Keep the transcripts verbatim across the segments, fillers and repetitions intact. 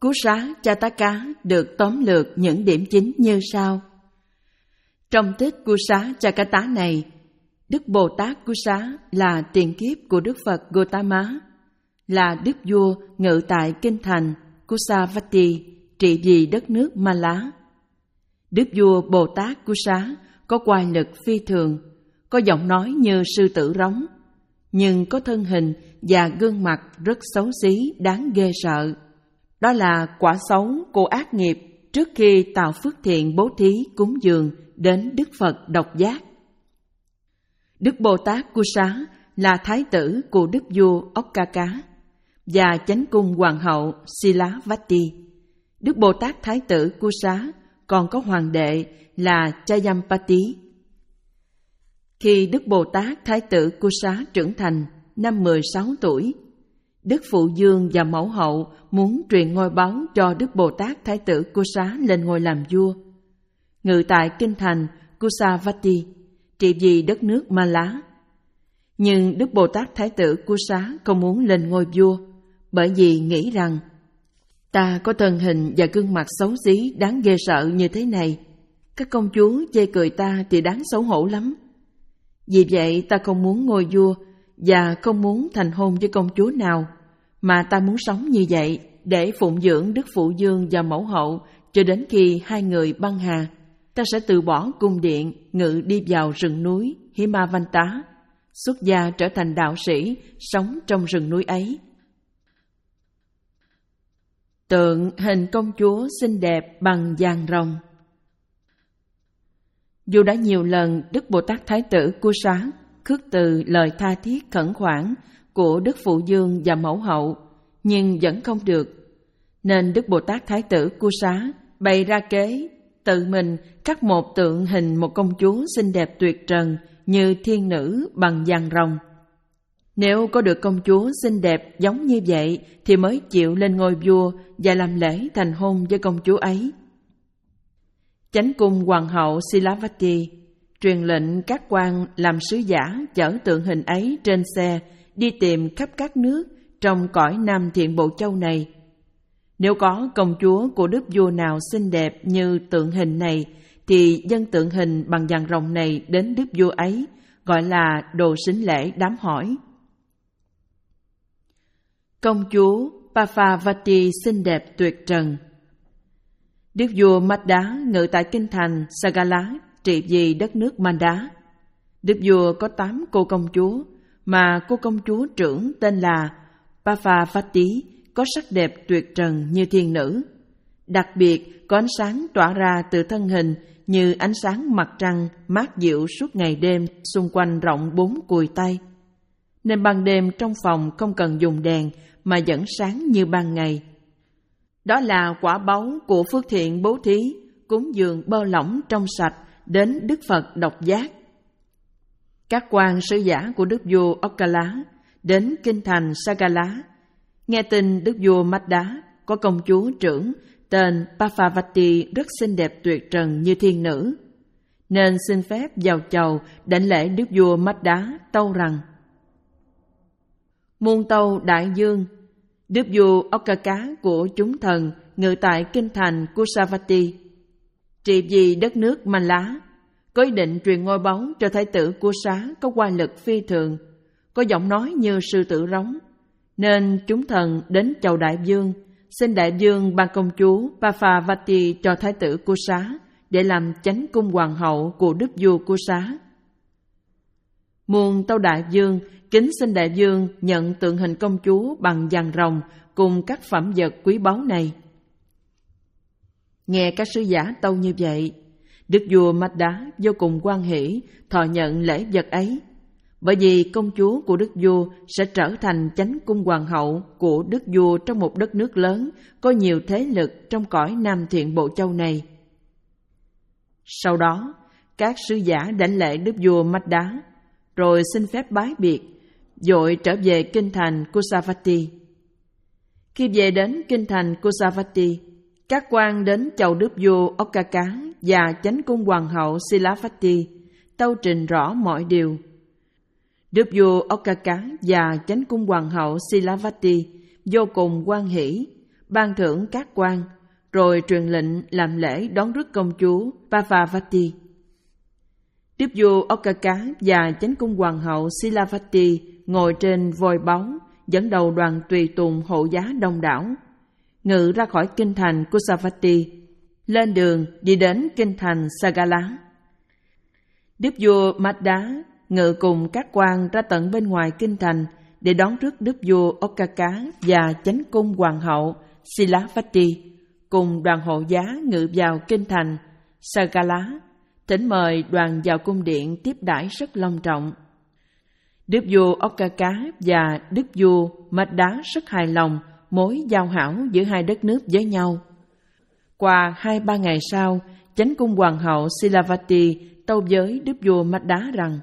Kusa Chataka được tóm lược những điểm chính như sau. Trong tích Kusa Chakata này, Đức Bồ Tát Kusa là tiền kiếp của Đức Phật Gotama, là đức vua ngự tại kinh thành Kusavati, trị vì đất nước Mala. Đức vua Bồ Tát Kusa có oai lực phi thường, có giọng nói như sư tử rống, nhưng có thân hình và gương mặt rất xấu xí đáng ghê sợ. Đó là quả xấu của ác nghiệp trước khi tạo phước thiện bố thí cúng dường đến Đức Phật độc giác. Đức Bồ Tát Kusa là thái tử của Đức vua Okkaka và chánh cung hoàng hậu Silavati. Đức Bồ Tát thái tử Kusa còn có hoàng đệ là Chayampati. Khi Đức Bồ Tát thái tử Kusa trưởng thành, năm mười sáu tuổi, Đức Phụ Dương và Mẫu Hậu muốn truyền ngôi báu cho Đức Bồ Tát thái tử Kusa lên ngôi làm vua. Ngự tại kinh thành Kusavati, trị vì đất nước Mala. Nhưng Đức Bồ Tát thái tử Kusa không muốn lên ngôi vua, bởi vì nghĩ rằng ta có thân hình và gương mặt xấu xí đáng ghê sợ như thế này, các công chúa chê cười ta thì đáng xấu hổ lắm. Vì vậy ta không muốn ngôi vua và không muốn thành hôn với công chúa nào, mà ta muốn sống như vậy để phụng dưỡng Đức Phụ Dương và Mẫu Hậu cho đến khi hai người băng hà. Ta sẽ từ bỏ cung điện, ngự đi vào rừng núi Himavanta, xuất gia trở thành đạo sĩ, sống trong rừng núi ấy. Tượng hình công chúa xinh đẹp bằng vàng rồng. Dù đã nhiều lần Đức Bồ Tát thái tử Kusa khước từ lời tha thiết khẩn khoản của Đức Phụ Dương và Mẫu Hậu, nhưng vẫn không được, nên Đức Bồ Tát thái tử Kusa bày ra kế tự mình khắc một tượng hình một công chúa xinh đẹp tuyệt trần như thiên nữ bằng vàng rồng. Nếu có được công chúa xinh đẹp giống như vậy thì mới chịu lên ngôi vua và làm lễ thành hôn với công chúa ấy. Chánh cung hoàng hậu Silavati truyền lệnh các quan làm sứ giả chở tượng hình ấy trên xe đi tìm khắp các nước trong cõi Nam Thiện Bộ Châu này. Nếu có công chúa của đức vua nào xinh đẹp như tượng hình này thì dâng tượng hình bằng vàng rồng này đến đức vua ấy, gọi là đồ sính lễ đám hỏi. Công chúa Papavati xinh đẹp tuyệt trần. Đức vua Madda ngự tại kinh thành Sagala, trị vì đất nước Manda. Đức vua có tám cô công chúa, mà cô công chúa trưởng tên là Papavati có sắc đẹp tuyệt trần như thiên nữ. Đặc biệt có ánh sáng tỏa ra từ thân hình như ánh sáng mặt trăng mát dịu suốt ngày đêm xung quanh rộng bốn cùi tay. Nên ban đêm trong phòng không cần dùng đèn mà vẫn sáng như ban ngày. Đó là quả báu của phước thiện bố thí, cúng dường bơ lỏng trong sạch đến Đức Phật độc giác. Các quan sứ giả của Đức vua Okkala đến kinh thành Sagala, nghe tin Đức vua Madda có công chúa trưởng tên Papavati rất xinh đẹp tuyệt trần như thiên nữ, nên xin phép vào chầu đảnh lễ Đức vua Madda tâu rằng: Muôn tâu đại dương, Đức vua Okkaka của chúng thần ngự tại kinh thành Kusavati, trị vì đất nước Mala, có ý định truyền ngôi báu cho thái tử Kusa có oai lực phi thường, có giọng nói như sư tử rống, nên chúng thần đến chầu đại vương, xin đại vương ban công chúa Papavati cho thái tử Kusa để làm chánh cung hoàng hậu của đức vua Kusa. Muôn tâu đại vương kính xin đại vương nhận tượng hình công chúa bằng vàng rồng cùng các phẩm vật quý báu này. Nghe các sứ giả tâu như vậy, đức vua Madda vô cùng hoan hỷ thọ nhận lễ vật ấy, bởi vì công chúa của đức vua sẽ trở thành chánh cung hoàng hậu của đức vua trong một đất nước lớn có nhiều thế lực trong cõi Nam Thiện Bộ Châu này. Sau đó, các sứ giả đảnh lễ đức vua Madda, rồi xin phép bái biệt, vội trở về kinh thành Kusavati. Khi về đến kinh thành Kusavati, các quan đến chầu đức vua Okkaka và chánh cung hoàng hậu Silavati tâu trình rõ mọi điều. Đức vua Okkaka và chánh cung hoàng hậu Silavati vô cùng hoan hỷ, ban thưởng các quan, rồi truyền lệnh làm lễ đón rước công chúa Pavavati. Đức vua Okaka và chánh cung hoàng hậu Silavati ngồi trên voi báu, dẫn đầu đoàn tùy tùng hộ giá đông đảo, ngự ra khỏi kinh thành Kusavati, lên đường đi đến kinh thành Sagala. Đức vua Madda ngự cùng các quan ra tận bên ngoài kinh thành để đón rước đức vua Okaka và chánh cung hoàng hậu Silavati cùng đoàn hộ giá ngự vào kinh thành Sagala, thỉnh mời đoàn vào cung điện tiếp đãi rất long trọng. Đức vua Okaka và đức vua Madda rất hài lòng mối giao hảo giữa hai đất nước với nhau. Qua hai ba ngày sau, chánh cung hoàng hậu Silavati tâu với đức vua Madda rằng: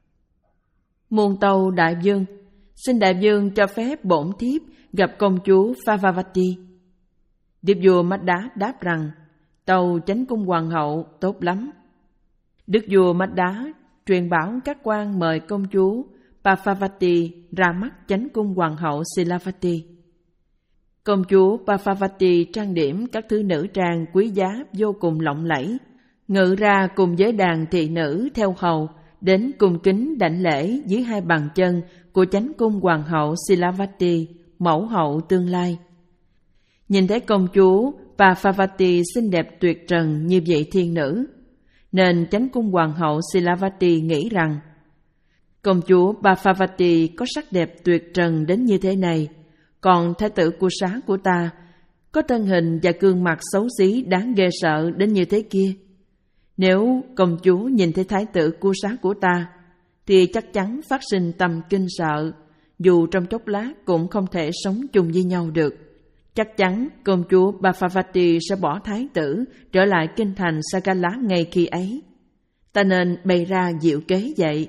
Muôn tâu đại vương, xin đại vương cho phép bổn thiếp gặp công chúa Pavavati. Đức vua Madda đáp rằng: tâu chánh cung hoàng hậu tốt lắm. Đức vua Madda truyền bảo các quan mời công chúa Pavavati ra mắt chánh cung hoàng hậu Silavati. Công chúa Pavavati trang điểm các thứ nữ trang quý giá vô cùng lộng lẫy, ngự ra cùng với đàn thị nữ theo hầu đến cung kính đảnh lễ dưới hai bàn chân của chánh cung hoàng hậu Silavati, mẫu hậu tương lai. Nhìn thấy công chúa Pavavati xinh đẹp tuyệt trần như vậy thiên nữ, nên chánh cung hoàng hậu Silavati nghĩ rằng công chúa Pavavati có sắc đẹp tuyệt trần đến như thế này, còn thái tử Kusa của ta có thân hình và gương mặt xấu xí đáng ghê sợ đến như thế kia. Nếu công chúa nhìn thấy thái tử Kusa của ta, thì chắc chắn phát sinh tâm kinh sợ, dù trong chốc lát cũng không thể sống chung với nhau được. Chắc chắn công chúa Pavavati sẽ bỏ thái tử trở lại kinh thành Sagala ngay khi ấy. Ta nên bày ra diệu kế vậy.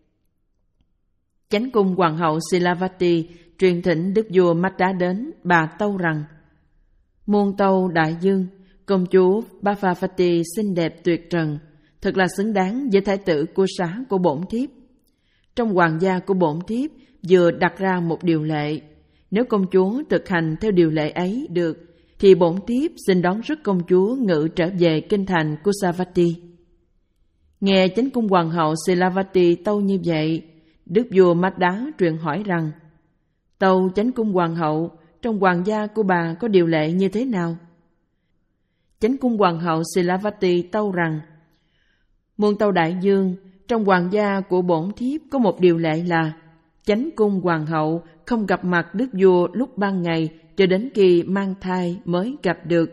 Chánh cung hoàng hậu Silavati truyền thỉnh đức vua Madda đến, bà tâu rằng: Muôn tâu đại vương, công chúa Pavavati xinh đẹp tuyệt trần, thật là xứng đáng với thái tử Kusa của bổn thiếp. Trong hoàng gia của bổn thiếp vừa đặt ra một điều lệ, nếu công chúa thực hành theo điều lệ ấy được, thì bổn thiếp xin đón rước công chúa ngự trở về kinh thành Kusavati. Nghe chánh cung hoàng hậu Silavati tâu như vậy, đức vua Madda truyền hỏi rằng: tâu chánh cung hoàng hậu, trong hoàng gia của bà có điều lệ như thế nào? Chánh cung hoàng hậu Silavati tâu rằng: muôn tâu đại vương, trong hoàng gia của bổn thiếp có một điều lệ là chánh cung hoàng hậu không gặp mặt đức vua lúc ban ngày cho đến khi mang thai mới gặp được.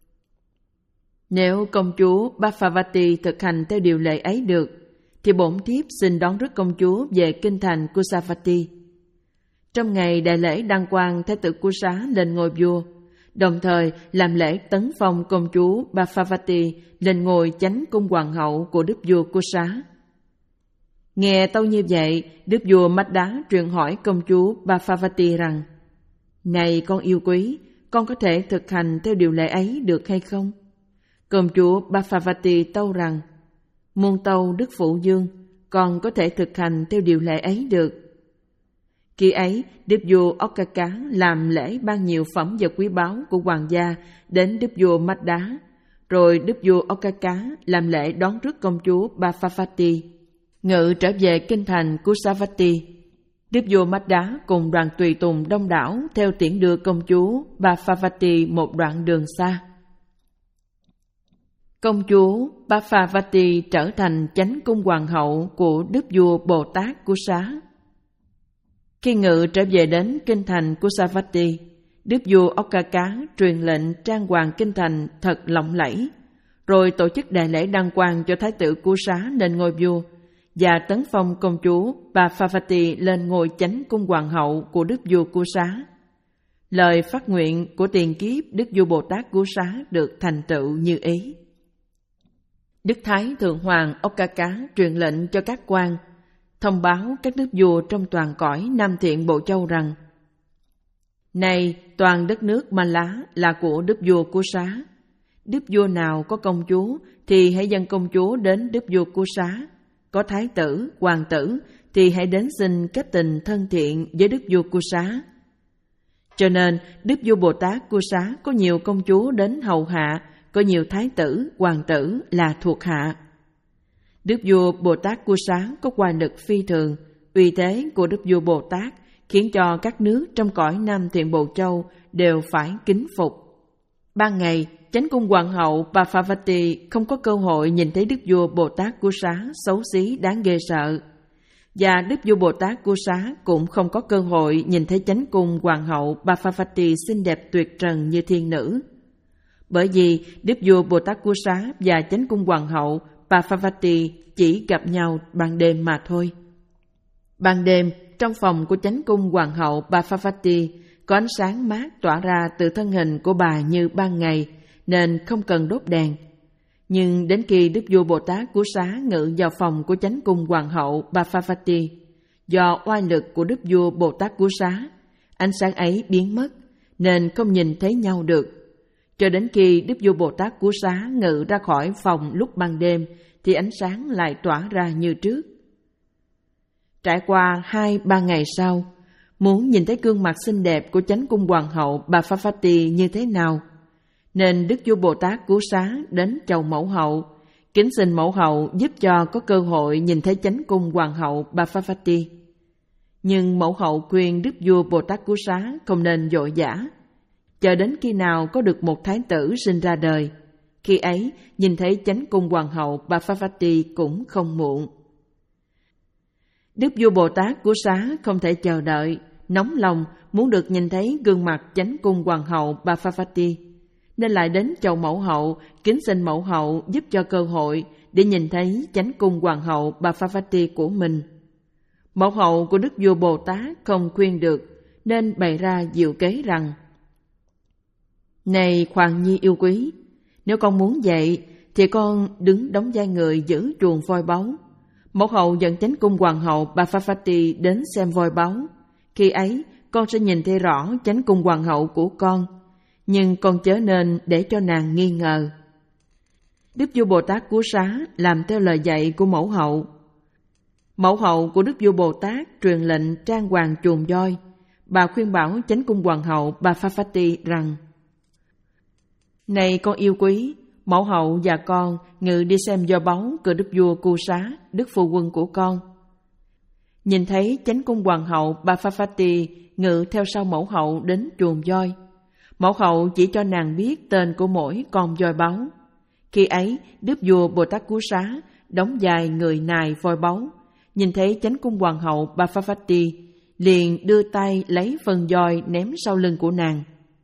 Nếu công chúa Pavavati thực hành theo điều lệ ấy được, thì bổn thiếp xin đón rước công chúa về kinh thành Kusavati. Trong ngày đại lễ đăng quang thái tử Kusa lên ngôi vua, đồng thời làm lễ tấn phong công chúa Pavavati lên ngôi chánh cung hoàng hậu của đức vua Kusa. Nghe tâu như vậy, đức vua Madda truyền hỏi công chúa Pavavati rằng: này con yêu quý, con có thể thực hành theo điều lệ ấy được hay không? Công chúa Pavavati tâu rằng: muôn tâu đức phụ vương, con có thể thực hành theo điều lệ ấy được. Khi ấy, đức vua Okaka làm lễ ban nhiều phẩm vật quý báu của hoàng gia đến đức vua Madda, rồi đức vua Okaka làm lễ đón rước công chúa Pavavati ngự trở về kinh thành Kusavati. Đức vua Madda cùng đoàn tùy tùng đông đảo theo tiễn đưa công chúa Pavavati một đoạn đường xa. Công chúa Pavavati trở thành chánh cung hoàng hậu của đức vua Bồ Tát Kusa. Khi ngự trở về đến kinh thành Kusavati, đức vua Okaka truyền lệnh trang hoàng kinh thành thật lộng lẫy, rồi tổ chức đại lễ đăng quang cho thái tử Kusa lên ngôi vua và tấn phong công chúa Pavavati lên ngôi chánh cung hoàng hậu của đức vua Kusa. Lời phát nguyện của tiền kiếp đức vua Bồ Tát Kusa được thành tựu như ý. Đức Thái Thượng Hoàng Okaka truyền lệnh cho các quan thông báo các đức vua trong toàn cõi Nam Thiện Bộ Châu rằng: này, toàn đất nước Mala là của đức vua Kusa. Đức vua nào có công chúa thì hãy dâng công chúa đến đức vua Kusa. Có thái tử, hoàng tử thì hãy đến xin kết tình thân thiện với đức vua Kusa. Cho nên Đức Vua Bồ Tát Cú Xá có nhiều công chúa đến hầu hạ, có nhiều thái tử, hoàng tử là thuộc hạ. Đức Vua Bồ Tát Cú Xá có oai lực phi thường, uy thế của Đức Vua Bồ Tát khiến cho các nước trong cõi Nam Thiện Bộ Châu đều phải kính phục. Ban ngày, chánh cung hoàng hậu Baphavati không có cơ hội nhìn thấy Đức Vua Bồ Tát Cú Xá xấu xí đáng ghê sợ. Và Đức Vua Bồ Tát Cú Xá cũng không có cơ hội nhìn thấy chánh cung hoàng hậu Baphavati xinh đẹp tuyệt trần như thiên nữ. Bởi vì Đức Vua Bồ Tát Cú Xá và chánh cung hoàng hậu Baphavati chỉ gặp nhau ban đêm mà thôi. Ban đêm, trong phòng của chánh cung hoàng hậu Baphavati có ánh sáng mát tỏa ra từ thân hình của bà như ban ngày, nên không cần đốt đèn. Nhưng đến khi Đức Vua Bồ Tát Cú Xá ngự vào phòng của chánh cung hoàng hậu Baphavati, do oai lực của Đức Vua Bồ Tát Cú Xá, ánh sáng ấy biến mất, nên không nhìn thấy nhau được. Cho đến khi Đức Vua Bồ Tát Cú Xá ngự ra khỏi phòng lúc ban đêm, thì ánh sáng lại tỏa ra như trước. Trải qua hai ba ngày sau, muốn nhìn thấy gương mặt xinh đẹp của chánh cung hoàng hậu Baphavati như thế nào, nên Đức Vua Bồ Tát Cú Xá đến chầu mẫu hậu, kính xin mẫu hậu giúp cho có cơ hội nhìn thấy chánh cung hoàng hậu Baphavati. Nhưng mẫu hậu khuyên Đức Vua Bồ Tát Cú Xá không nên vội vã, chờ đến khi nào có được một thái tử sinh ra đời, khi ấy nhìn thấy chánh cung hoàng hậu Baphavati cũng không muộn. Đức Vua Bồ Tát Cú Xá không thể chờ đợi, nóng lòng muốn được nhìn thấy gương mặt chánh cung hoàng hậu Baphavati, nên lại đến chầu mẫu hậu, kính xin mẫu hậu giúp cho cơ hội để nhìn thấy chánh cung hoàng hậu Baphavati của mình. Mẫu hậu của Đức Vua Bồ Tát không khuyên được, nên bày ra diệu kế rằng: Này Khoan Nhi yêu quý, nếu con muốn vậy thì con đứng đóng vai người giữ chuồng voi báu. Mẫu hậu dẫn chánh cung hoàng hậu Baphavati đến xem voi báu. Khi ấy con sẽ nhìn thấy rõ chánh cung hoàng hậu của con, nhưng con chớ nên để cho nàng nghi ngờ. Đức Vua Bồ Tát Cú Xá làm theo lời dạy của mẫu hậu. Mẫu hậu của Đức Vua Bồ Tát truyền lệnh trang hoàng chuồng voi. Bà khuyên bảo chánh cung hoàng hậu Baphavati rằng: Này con yêu quý, mẫu hậu và con ngự đi xem voi báu của Đức Vua Cú Xá, Đức Phu Quân của con. Nhìn thấy chánh cung hoàng hậu Baphavati ngự theo sau mẫu hậu đến chuồng voi. Mẫu hậu chỉ cho nàng biết tên của mỗi con voi báu. Khi ấy, Đức Vua Bồ Tát Cú Xá đóng vai người nài voi báu, nhìn thấy chánh cung hoàng hậu Baphavati, liền đưa tay lấy phần voi ném sau lưng của nàng.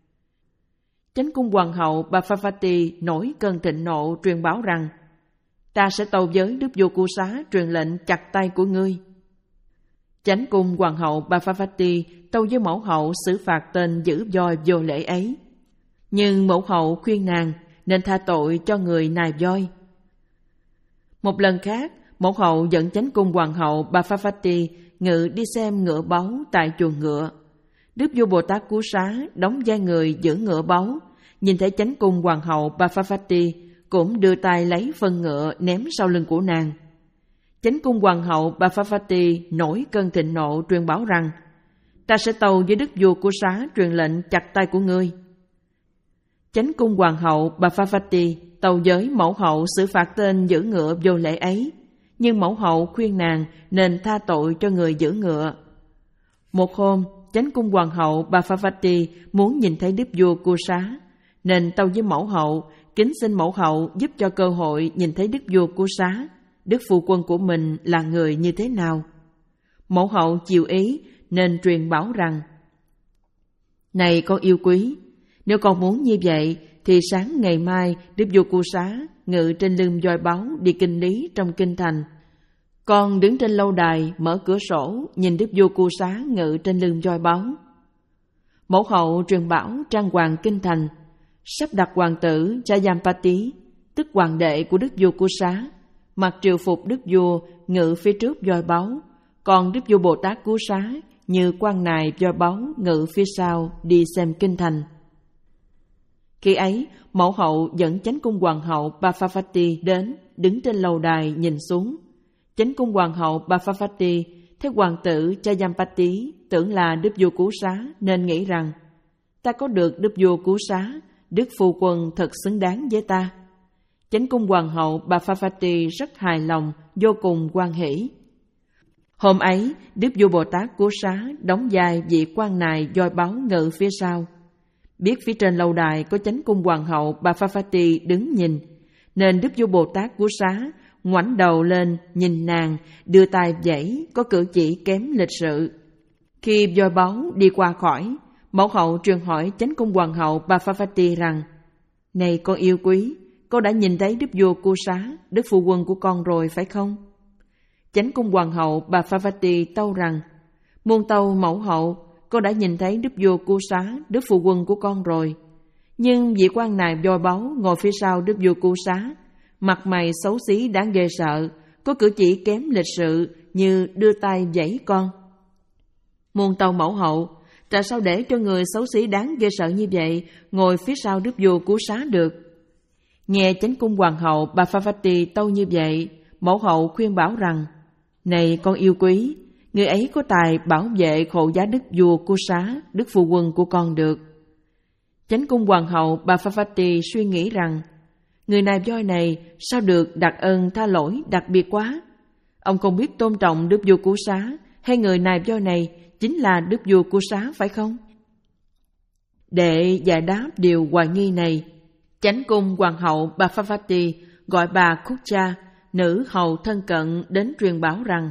Chánh cung hoàng hậu Baphavati nổi cơn thịnh nộ truyền báo rằng: Ta sẽ tâu với Đức Vua Cú Xá truyền lệnh chặt tay của ngươi. Chánh cung hoàng hậu Baphavati tâu với mẫu hậu xử phạt tên giữ voi vô lễ ấy. Nhưng mẫu hậu khuyên nàng nên tha tội cho người nài voi. Một lần khác, mẫu hậu dẫn chánh cung hoàng hậu Baphavati ngự đi xem ngựa báu tại chuồng ngựa. Đức Vua Bồ Tát Cú Xá đóng vai người giữ ngựa báu, nhìn thấy chánh cung hoàng hậu Baphavati cũng đưa tay lấy phân ngựa ném sau lưng của nàng. Chánh cung hoàng hậu Baphavati nổi cơn thịnh nộ truyền báo rằng: Ta sẽ tâu với Đức Vua Cú Xá truyền lệnh chặt tay của ngươi. Chánh cung hoàng hậu Baphavati tâu với mẫu hậu xử phạt tên giữ ngựa vô lễ ấy, nhưng mẫu hậu khuyên nàng nên tha tội cho người giữ ngựa. Một hôm, chánh cung hoàng hậu Baphavati muốn nhìn thấy Đức Vua Cú Xá, nên tâu với mẫu hậu, kính xin mẫu hậu giúp cho cơ hội nhìn thấy Đức Vua Cú Xá, Đức Phu Quân của mình là người như thế nào. Mẫu hậu chiều ý, nên truyền bảo rằng: Này con yêu quý, nếu con muốn như vậy thì sáng ngày mai Đức Vua Cú Xá ngự trên lưng voi báu đi kinh lý trong kinh thành. Con đứng trên lâu đài mở cửa sổ nhìn Đức Vua Cú Xá ngự trên lưng voi báu. Mẫu hậu truyền bảo trang hoàng kinh thành, sắp đặt hoàng tử Jayampati, tức hoàng đệ của Đức Vua Cú Xá, mặc triều phục Đức Vua ngự phía trước voi báu, còn Đức Vua Bồ Tát Cú Xá như quan nài voi báu ngự phía sau đi xem kinh thành. Khi ấy, mẫu hậu dẫn chánh cung hoàng hậu Baphavati đến, đứng trên lầu đài nhìn xuống. Chánh cung hoàng hậu Baphavati thấy hoàng tử Jayampati tưởng là Đức Vua Cú Xá, nên nghĩ rằng: Ta có được đức vua cứu xá, đức phu quân thật xứng đáng với ta. Chánh cung hoàng hậu Bhavavati rất hài lòng, vô cùng hoan hỷ. Hôm ấy, Đức Vua Bồ Tát Cứu Xá đóng vai vị quan nài voi báu ngự phía sau. Biết phía trên lâu đài có chánh cung hoàng hậu Bhavavati đứng nhìn, nên Đức Vua Bồ Tát Cứu Xá ngoảnh đầu lên nhìn nàng, đưa tay vẫy, có cử chỉ kém lịch sự. Khi voi báu đi qua khỏi, mẫu hậu truyền hỏi chánh cung hoàng hậu Bhavavati rằng: Này con yêu quý, con đã nhìn thấy Đức Vua Cứu Xá, đức phu quân của con rồi phải không? Chánh cung hoàng hậu Bhavavati tâu rằng: Muôn tâu mẫu hậu, con đã nhìn thấy Đức Vua Cứu Xá, đức phu quân của con rồi. Nhưng vị quan nài voi báu ngồi phía sau Đức Vua Cứu Xá, mặt mày xấu xí đáng ghê sợ, có cử chỉ kém lịch sự như đưa tay vẫy con. Muôn tâu mẫu hậu, tại sao để cho người xấu xí đáng ghê sợ như vậy ngồi phía sau Đức Vua Cứu Xá được? Nghe chánh cung hoàng hậu Bhavavati tâu như vậy, mẫu hậu khuyên bảo rằng: Này con yêu quý, người ấy có tài bảo vệ hộ giá Đức Vua Cứu Xá, đức phu quân của con được. Chánh cung hoàng hậu Bhavavati suy nghĩ rằng: Người nài voi này sao được đặc ân tha lỗi đặc biệt quá. Ông không biết tôn trọng Đức Vua Cứu Xá, hay người nài voi này chính là Đức Vua Cứu Xá phải không? Để giải đáp điều hoài nghi này, chánh cung hoàng hậu Bhavavati gọi bà Kucha, nữ hầu thân cận đến truyền bảo rằng: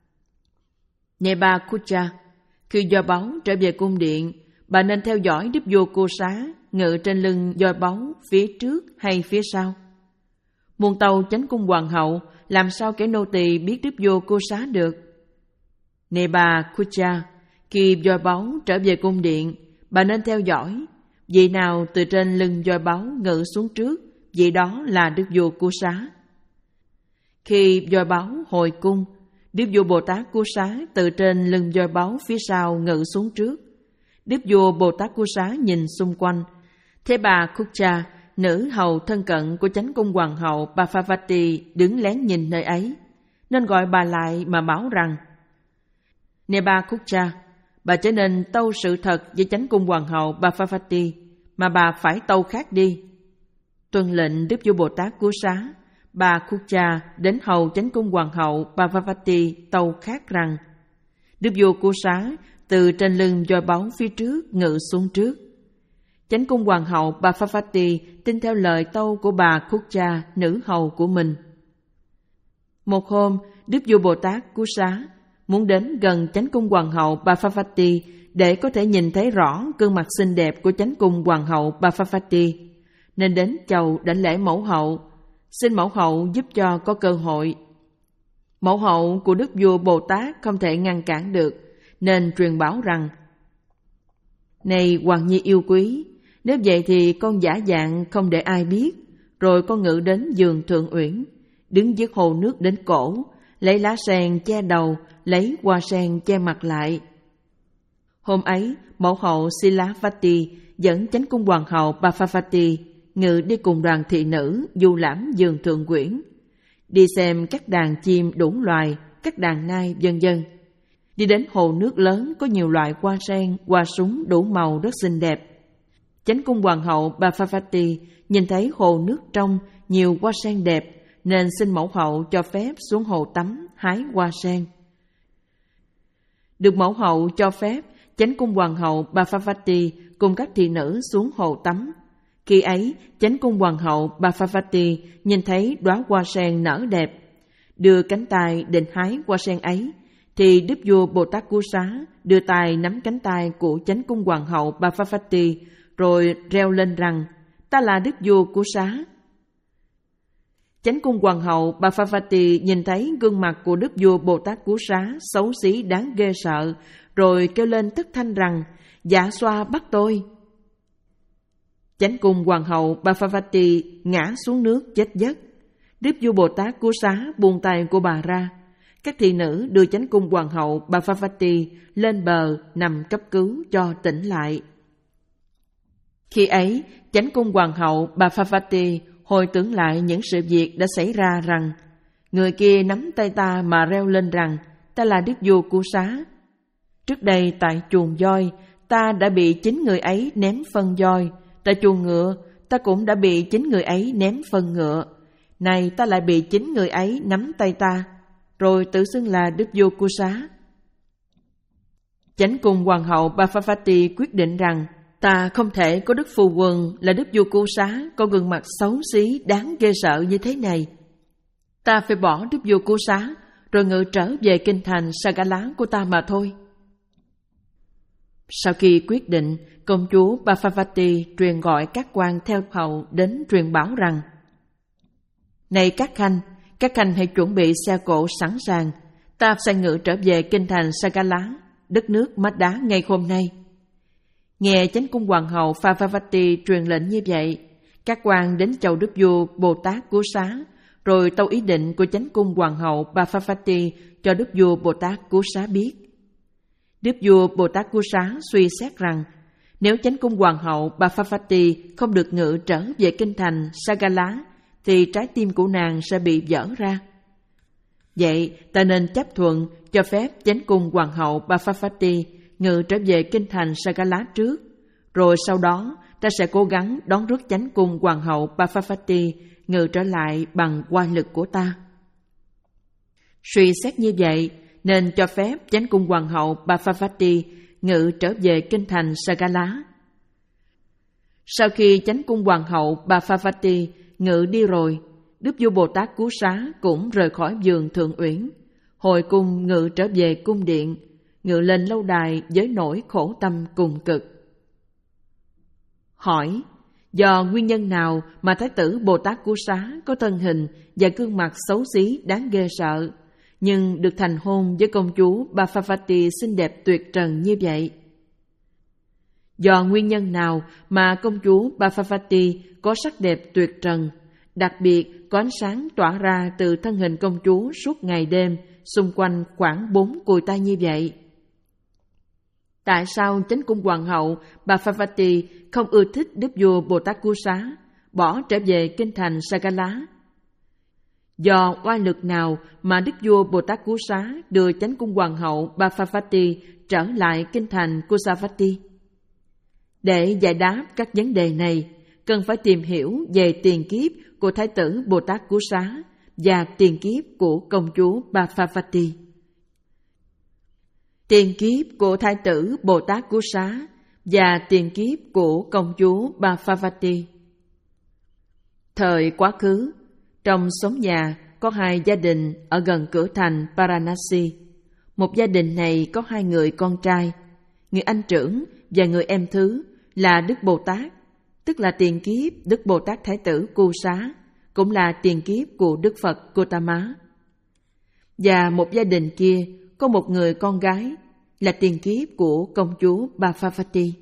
Này bà Kucha, khi voi báu trở về cung điện, bà nên theo dõi Đức Vua Cứu Xá ngự trên lưng voi báu phía trước hay phía sau? Muôn tâu chánh cung hoàng hậu, làm sao kẻ nô tỳ biết Đức Vua Cứu Xá được? Này bà Kucha, khi voi báu trở về cung điện, bà nên theo dõi. Vị nào từ trên lưng voi báu ngự xuống trước, vị đó là Đức Vua Cứu Xá. Khi voi báu hồi cung, Đức Vua Bồ Tát Cứu Xá từ trên lưng voi báu phía sau ngự xuống trước. Đức Vua Bồ Tát Cứu Xá nhìn xung quanh, thế bà Kucha, nữ hầu thân cận của chánh cung hoàng hậu Bhavavati đứng lén nhìn nơi ấy, nên gọi bà lại mà bảo rằng: Này bà Kucha, bà trở nên tâu sự thật với chánh cung hoàng hậu Bhavavati, mà bà phải tâu khác đi. Tuân lệnh Đức Vua Bồ Tát Cứu Xá, bà Kucha đến hầu chánh cung hoàng hậu Bhavavati tâu khác rằng: Đức Vua Cứu Xá từ trên lưng voi báu phía trước ngự xuống trước. Chánh cung hoàng hậu Bhavavati tin theo lời tâu của bà Kucha, nữ hầu của mình. Một hôm, Đức Vua Bồ Tát Cứu Xá muốn đến gần chánh cung hoàng hậu Bhavavati để có thể nhìn thấy rõ gương mặt xinh đẹp của chánh cung hoàng hậu Bhavavati, nên đến chầu đảnh lễ mẫu hậu, xin mẫu hậu giúp cho có cơ hội. Mẫu hậu của Đức Vua Bồ Tát không thể ngăn cản được, nên truyền bảo rằng: Này hoàng nhi yêu quý, nếu vậy thì con giả dạng không để ai biết, rồi con ngự đến giường thượng uyển, đứng dưới hồ nước đến cổ, lấy lá sen che đầu, lấy hoa sen che mặt lại. Hôm ấy, mẫu hậu Silavati dẫn chánh cung hoàng hậu Bhavavati ngự đi cùng đoàn thị nữ du lãm giường thượng uyển, đi xem các đàn chim đủ loài, các đàn nai vân vân. Đi đến hồ nước lớn có nhiều loại hoa sen, hoa súng đủ màu rất xinh đẹp. Chánh cung hoàng hậu Bhavavati nhìn thấy hồ nước trong nhiều hoa sen đẹp, nên xin mẫu hậu cho phép xuống hồ tắm hái hoa sen. Được mẫu hậu cho phép, chánh cung hoàng hậu Bhavavati cùng các thị nữ xuống hồ tắm. Khi ấy, chánh cung hoàng hậu Bhavavati nhìn thấy đóa hoa sen nở đẹp, đưa cánh tay định hái hoa sen ấy, thì Đức Vua Bồ Tát Cứu Xá đưa tay nắm cánh tay của chánh cung hoàng hậu Bhavavati, rồi reo lên rằng: Ta là Đức Vua Cứu Xá. Chánh cung hoàng hậu Bhavavati nhìn thấy gương mặt của Đức Vua Bồ Tát Cứu Xá xấu xí đáng ghê sợ, rồi kêu lên thất thanh rằng: Dạ xoa bắt tôi. Chánh cung hoàng hậu Bhavavati ngã xuống nước chết giấc. Đức Vua Bồ Tát Cứu Xá buông tay của bà ra. Các thị nữ đưa chánh cung hoàng hậu Bhavavati lên bờ nằm cấp cứu cho tỉnh lại. Khi ấy, chánh cung hoàng hậu Bhavavati hồi tưởng lại những sự việc đã xảy ra, rằng: Người kia nắm tay ta mà reo lên rằng: Ta là Đức Vua Cứu Xá. Trước đây tại chuồng voi, ta đã bị chính người ấy ném phân voi, ta chuồng ngựa, ta cũng đã bị chính người ấy ném phân ngựa. Này ta lại bị chính người ấy nắm tay ta, rồi tự xưng là Đức vua Kusa. Chánh cung hoàng hậu Bhavavati quyết định rằng ta không thể có đức phù quần là Đức vua Kusa có gương mặt xấu xí đáng ghê sợ như thế này. Ta phải bỏ Đức vua Kusa rồi ngự trở về kinh thành Sagala của ta mà thôi. Sau khi quyết định, công chúa Bhavavati truyền gọi các quan theo hầu đến truyền bảo rằng: Này các khanh, các khanh hãy chuẩn bị xe cộ sẵn sàng, ta sẽ ngự trở về kinh thành Sagala, đất nước Mát Đá ngay hôm nay. Nghe chánh cung hoàng hậu Bhavavati truyền lệnh như vậy, các quan đến chầu đức vua Bồ Tát Kusa, rồi tâu ý định của chánh cung hoàng hậu Bhavavati cho đức vua Bồ Tát Kusa biết. Đức vua Bồ Tát Kusa suy xét rằng nếu chánh cung hoàng hậu Bhavavati không được ngự trở về kinh thành Sagala, thì trái tim của nàng sẽ bị vỡ ra. Vậy ta nên chấp thuận cho phép chánh cung hoàng hậu Bhavavati ngự trở về kinh thành Sagala trước, rồi sau đó ta sẽ cố gắng đón rước chánh cung hoàng hậu Bhavavati ngự trở lại bằng oai lực của ta. Suy xét như vậy nên cho phép chánh cung hoàng hậu Bhavavati ngự trở về kinh thành Sagala. Sau khi chánh cung hoàng hậu Bhavavati ngự đi rồi, Đức vua Bồ Tát Kusa cũng rời khỏi vườn Thượng Uyển, hồi cung ngự trở về cung điện, ngự lên lâu đài với nỗi khổ tâm cùng cực. Hỏi: do nguyên nhân nào mà Thái tử Bồ Tát Kusa có thân hình và gương mặt xấu xí đáng ghê sợ, nhưng được thành hôn với công chúa Bhavavati xinh đẹp tuyệt trần như vậy? Do nguyên nhân nào mà công chúa Bhavavati có sắc đẹp tuyệt trần, đặc biệt có ánh sáng tỏa ra từ thân hình công chúa suốt ngày đêm xung quanh khoảng bốn cùi tay như vậy? Tại sao chánh cung hoàng hậu Bhavavati không ưa thích đức vua Bồ Tát Kusa, bỏ trở về kinh thành Sagala? Do oai lực nào mà đức vua Bồ Tát Kusa đưa chánh cung hoàng hậu Bhavavati trở lại kinh thành Kusavati? Để giải đáp các vấn đề này, cần phải tìm hiểu về tiền kiếp của Thái tử Bồ Tát Kusa và tiền kiếp của công chúa Bhavavati. Tiền kiếp của Thái tử Bồ Tát Kusa và tiền kiếp của công chúa Bhavavati. Thời quá khứ, trong xóm nhà có hai gia đình ở gần cửa thành Varanasi. Một gia đình này có hai người con trai, người anh trưởng và người em thứ là Đức Bồ Tát, tức là tiền kiếp Đức Bồ Tát Thái tử Kusa, cũng là tiền kiếp của Đức Phật Gautama. Và một gia đình kia có một người con gái, là tiền kiếp của công chúa Bhavavati.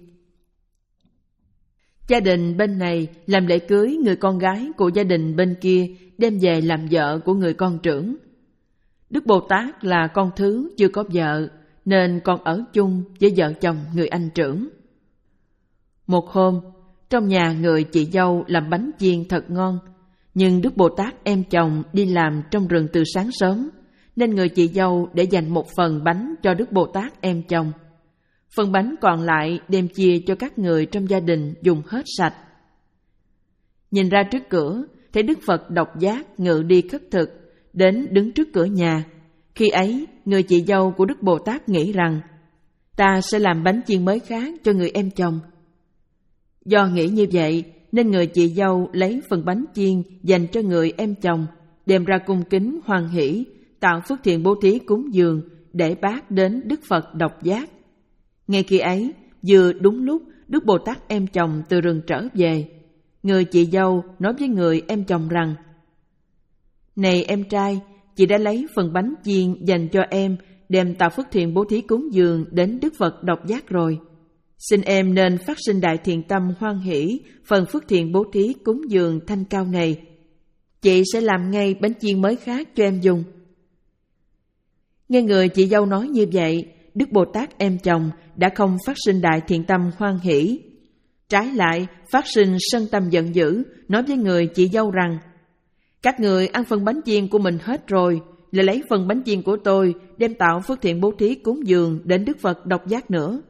Gia đình bên này làm lễ cưới người con gái của gia đình bên kia đem về làm vợ của người con trưởng. Đức Bồ Tát là con thứ chưa có vợ, nên còn ở chung với vợ chồng người anh trưởng. Một hôm, trong nhà người chị dâu làm bánh chiên thật ngon, nhưng Đức Bồ Tát em chồng đi làm trong rừng từ sáng sớm, nên người chị dâu để dành một phần bánh cho Đức Bồ Tát em chồng. Phần bánh còn lại đem chia cho các người trong gia đình dùng hết sạch. Nhìn ra trước cửa, thấy Đức Phật độc giác ngự đi khất thực, đến đứng trước cửa nhà. Khi ấy, người chị dâu của Đức Bồ Tát nghĩ rằng, ta sẽ làm bánh chiên mới khác cho người em chồng. Do nghĩ như vậy, nên người chị dâu lấy phần bánh chiên dành cho người em chồng, đem ra cung kính hoan hỷ, tạo phước thiện bố thí cúng dường để bác đến Đức Phật độc giác. Ngay khi ấy, vừa đúng lúc Đức Bồ Tát em chồng từ rừng trở về, người chị dâu nói với người em chồng rằng: này em trai, chị đã lấy phần bánh chiên dành cho em đem tạo phước thiện bố thí cúng dường đến Đức Phật độc giác rồi. Xin em nên phát sinh đại thiện tâm hoan hỷ phần phước thiện bố thí cúng dường thanh cao này. Chị sẽ làm ngay bánh chiên mới khác cho em dùng. Nghe người chị dâu nói như vậy, Đức Bồ Tát em chồng đã không phát sinh đại thiện tâm hoan hỷ. Trái lại, phát sinh sân tâm giận dữ, nói với người chị dâu rằng: các người ăn phần bánh chiên của mình hết rồi, lại lấy phần bánh chiên của tôi đem tạo phước thiện bố thí cúng dường đến Đức Phật độc giác nữa.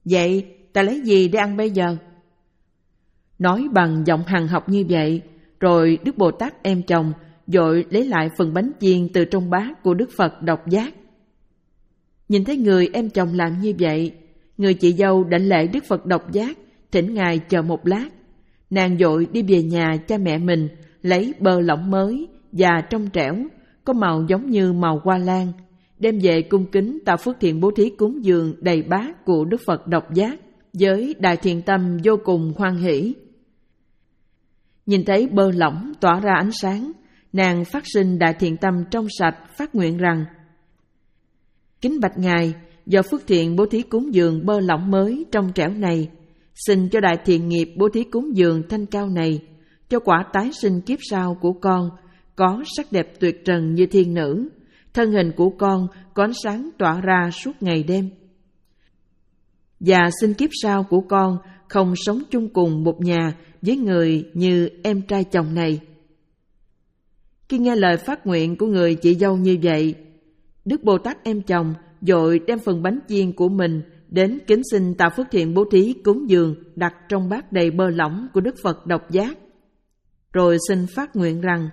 Vậy ta lấy gì để ăn bây giờ? Nói bằng giọng hằn học như vậy, rồi Đức Bồ Tát em chồng vội lấy lại phần bánh chiên từ trong bát của Đức Phật Độc Giác. Nhìn thấy người em chồng làm như vậy, người chị dâu đảnh lễ Đức Phật Độc Giác, thỉnh Ngài chờ một lát. Nàng vội đi về nhà cha mẹ mình, lấy bơ lỏng mới và trong trẻo, có màu giống như màu hoa lan, đem về cung kính tạo phước thiện bố thí cúng dường đầy bát của Đức Phật Độc Giác, với đại thiện tâm vô cùng hoan hỷ. Nhìn thấy bơ lỏng tỏa ra ánh sáng, nàng phát sinh đại thiện tâm trong sạch, phát nguyện rằng: kính bạch Ngài, do phước thiện bố thí cúng dường bơ lỏng mới trong trẻo này, xin cho đại thiện nghiệp bố thí cúng dường thanh cao này, cho quả tái sinh kiếp sau của con có sắc đẹp tuyệt trần như thiên nữ, thân hình của con có ánh sáng tỏa ra suốt ngày đêm. Và xin kiếp sau của con không sống chung cùng một nhà với người như em trai chồng này. Khi nghe lời phát nguyện của người chị dâu như vậy, Đức Bồ Tát em chồng vội đem phần bánh chiên của mình đến kính xin tạo phước thiện bố thí cúng dường đặt trong bát đầy bơ lỏng của Đức Phật Độc Giác, rồi xin phát nguyện rằng: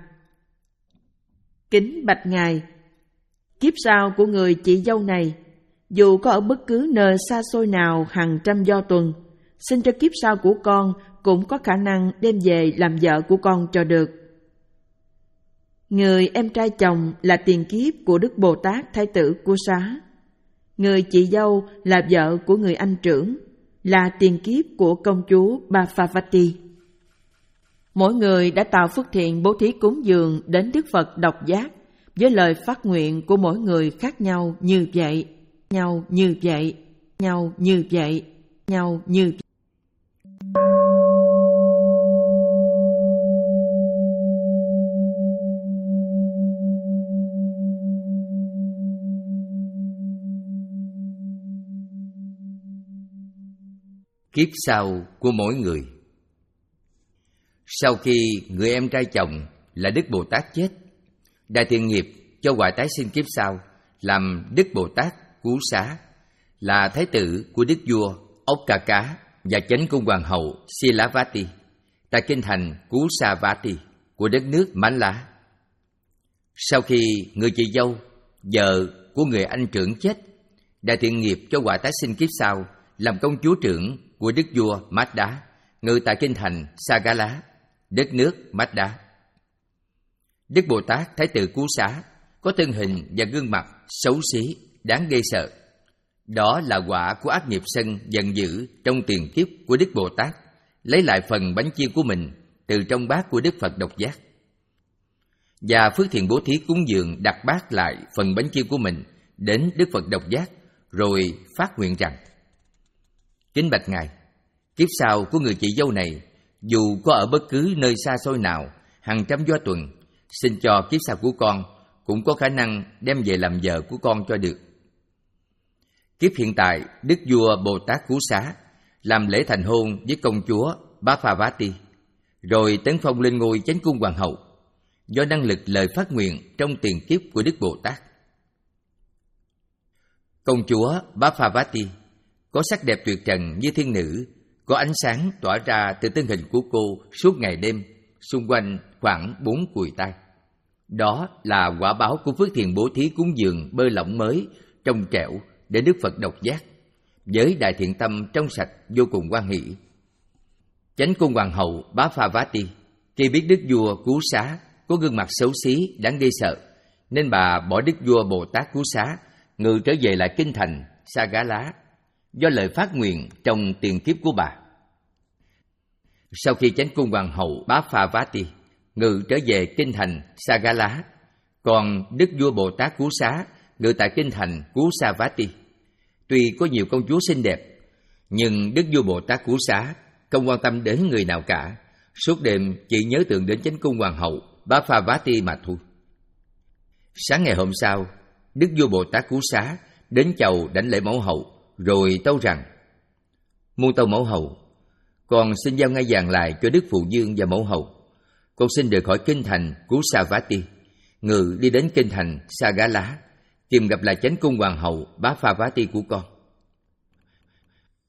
kính bạch Ngài, kiếp sau của người chị dâu này, dù có ở bất cứ nơi xa xôi nào hàng trăm do tuần, xin cho kiếp sau của con cũng có khả năng đem về làm vợ của con cho được. Người em trai chồng là tiền kiếp của Đức Bồ Tát Thái tử Cú Xá. Người chị dâu là vợ của người anh trưởng, là tiền kiếp của công chúa Baphavati. Mỗi người đã tạo phước thiện bố thí cúng dường đến Đức Phật Độc Giác với lời phát nguyện của mỗi người khác nhau như vậy, nhau như vậy, nhau như vậy, nhau như vậy. Kiếp sau của mỗi người. Sau khi người em trai chồng là Đức Bồ Tát chết, đại thiện nghiệp cho quả tái sinh kiếp sau làm Đức Bồ Tát Cú Xá, là thái tử của Đức vua Okkaka và chánh cung hoàng hậu Silavati tại kinh thành Kusavati của đất nước Mãn Lá. Sau khi người chị dâu, vợ của người anh trưởng chết, đại thiện nghiệp cho quả tái sinh kiếp sau làm công chúa trưởng của Đức vua Madda, ngự tại kinh thành Sagala, đất nước Madda. Đức Bồ Tát Thái tử Cú Xá có thân hình và gương mặt xấu xí, đáng ghê sợ. Đó là quả của ác nghiệp sân giận dữ trong tiền kiếp của Đức Bồ Tát, lấy lại phần bánh chiên của mình từ trong bát của Đức Phật Độc Giác. Và phước thiện bố thí cúng dường đặt bát lại phần bánh chiên của mình đến Đức Phật Độc Giác, rồi phát nguyện rằng: kính bạch Ngài, kiếp sau của người chị dâu này, dù có ở bất cứ nơi xa xôi nào, hàng trăm do tuần, xin cho kiếp sau của con cũng có khả năng đem về làm vợ của con cho được. Kiếp hiện tại, Đức vua Bồ Tát Cú Xá làm lễ thành hôn với công chúa Baphavati, rồi tấn phong lên ngôi chánh cung hoàng hậu, do năng lực lời phát nguyện trong tiền kiếp của Đức Bồ Tát. Công chúa Baphavati có sắc đẹp tuyệt trần như thiên nữ, có ánh sáng tỏa ra từ thân hình của cô suốt ngày đêm, xung quanh khoảng bốn cùi tay. Đó là quả báo của phước thiện bố thí cúng dường bơ lỏng mới, trong trẻo để Đức Phật Độc Giác, với đại thiện tâm trong sạch vô cùng hoan hỷ. Chánh cung hoàng hậu Baphavati khi biết đức vua Cú Xá có gương mặt xấu xí đáng ghê sợ, nên bà bỏ đức vua Bồ Tát Cú Xá ngự trở về lại kinh thành Sagala, do lời phát nguyện trong tiền kiếp của bà. Sau khi chánh cung hoàng hậu Baphavati ngự trở về kinh thành Sagala, còn đức vua Bồ Tát Cú Xá ngự tại kinh thành Kusavati. Tuy có nhiều công chúa xinh đẹp, nhưng đức vua Bồ Tát Cú Xá không quan tâm đến người nào cả, suốt đêm chỉ nhớ tưởng đến chánh cung hoàng hậu Baphavati mà thôi. Sáng ngày hôm sau, đức vua Bồ Tát Cú Xá đến chầu đảnh lễ mẫu hậu, rồi tâu rằng: muôn tâu mẫu hậu, con xin giao ngai vàng lại cho đức phụ vương và mẫu hậu. Con xin được khỏi kinh thành Kusavati, ngự đi đến kinh thành Sagala, tìm gặp lại chánh cung hoàng hậu Baphavati của con.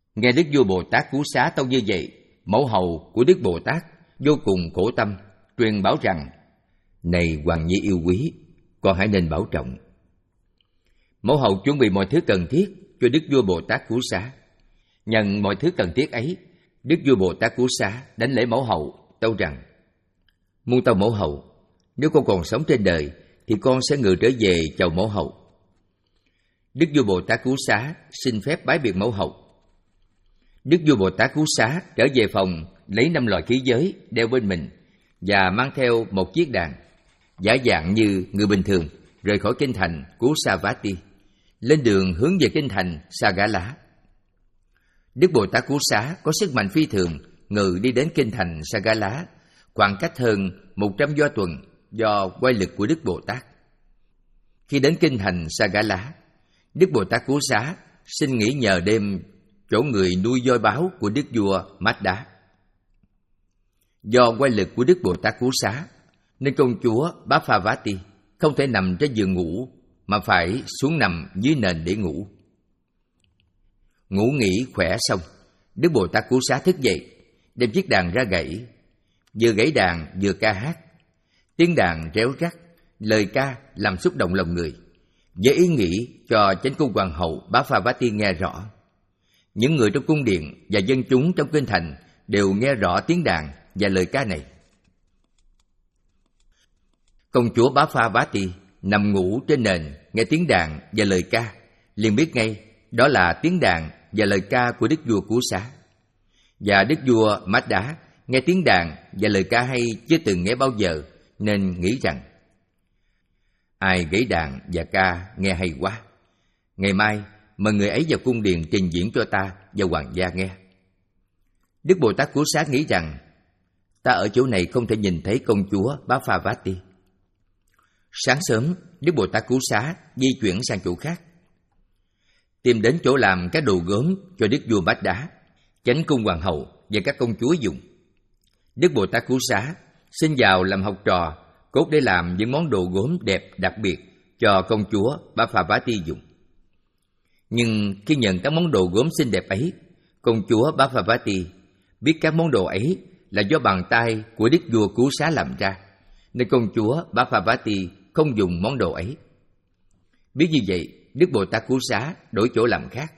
Nghe Đức Vua Bồ Tát Cú Xá tâu như vậy, mẫu hầu của Đức Bồ Tát vô cùng khổ tâm, truyền bảo rằng: Này hoàng nhi yêu quý, con hãy nên bảo trọng. Mẫu hầu chuẩn bị mọi thứ cần thiết cho Đức Vua Bồ Tát Cú Xá. Nhận mọi thứ cần thiết ấy, Đức Vua Bồ Tát Cú Xá đảnh lễ mẫu hầu, tâu rằng: Muôn tâu mẫu hầu, nếu con còn sống trên đời thì con sẽ ngự trở về chào mẫu hầu. Đức Vua Bồ Tát Cú Xá xin phép bái biệt mẫu hầu. Đức Vua Bồ Tát Cú Xá trở về phòng, lấy năm loại khí giới đeo bên mình và mang theo một chiếc đàn, giả dạng như người bình thường, rời khỏi kinh thành Kusavati, lên đường hướng về kinh thành Sagala. Đức Bồ Tát Cú Xá có sức mạnh phi thường, ngự đi đến kinh thành Sagala, khoảng cách hơn một trăm do tuần do quay lực của Đức Bồ Tát. Khi đến kinh thành Sagala, Đức Bồ Tát Cú Xá xin nghỉ nhờ đêm chỗ người nuôi voi báo của Đức Vua Madda. Do quay lực của Đức Bồ Tát Cú Xá nên công chúa Baphavati không thể nằm trên giường ngủ mà phải xuống nằm dưới nền để ngủ. Ngủ nghỉ khỏe xong, Đức Bồ Tát Cú Xá thức dậy, đem chiếc đàn ra gảy, vừa gảy đàn vừa ca hát. Tiếng đàn réo rắt, lời ca làm xúc động lòng người, với ý nghĩ cho chánh cung hoàng hậu Baphavati nghe rõ. Những người trong cung điện và dân chúng trong kinh thành đều nghe rõ tiếng đàn và lời ca này. Công chúa Baphavati nằm ngủ trên nền, nghe tiếng đàn và lời ca, liền biết ngay đó là tiếng đàn và lời ca của Đức Vua Cú Xá. Và Đức Vua Madda nghe tiếng đàn và lời ca hay chưa từng nghe bao giờ, nên nghĩ rằng: Ai gảy đàn và ca nghe hay quá, ngày mai mời người ấy vào cung điện trình diễn cho ta và hoàng gia nghe. Đức Bồ Tát Cú Xá nghĩ rằng: Ta ở chỗ này không thể nhìn thấy công chúa Baphavati. Sáng sớm, Đức Bồ Tát Cú Xá di chuyển sang chỗ khác, tìm đến chỗ làm các đồ gốm cho Đức Vua Madda, chánh cung hoàng hậu và các công chúa dùng. Đức Bồ Tát Cú Xá xin vào làm học trò, cốt để làm những món đồ gốm đẹp đặc biệt cho công chúa Baphavati dùng. Nhưng khi nhận các món đồ gốm xinh đẹp ấy, công chúa Baphavati biết các món đồ ấy là do bàn tay của Đức Vua Cú Xá làm ra, nên công chúa Baphavati không dùng món đồ ấy. Biết như vậy, Đức Bồ Tát Cú Xá đổi chỗ làm khác,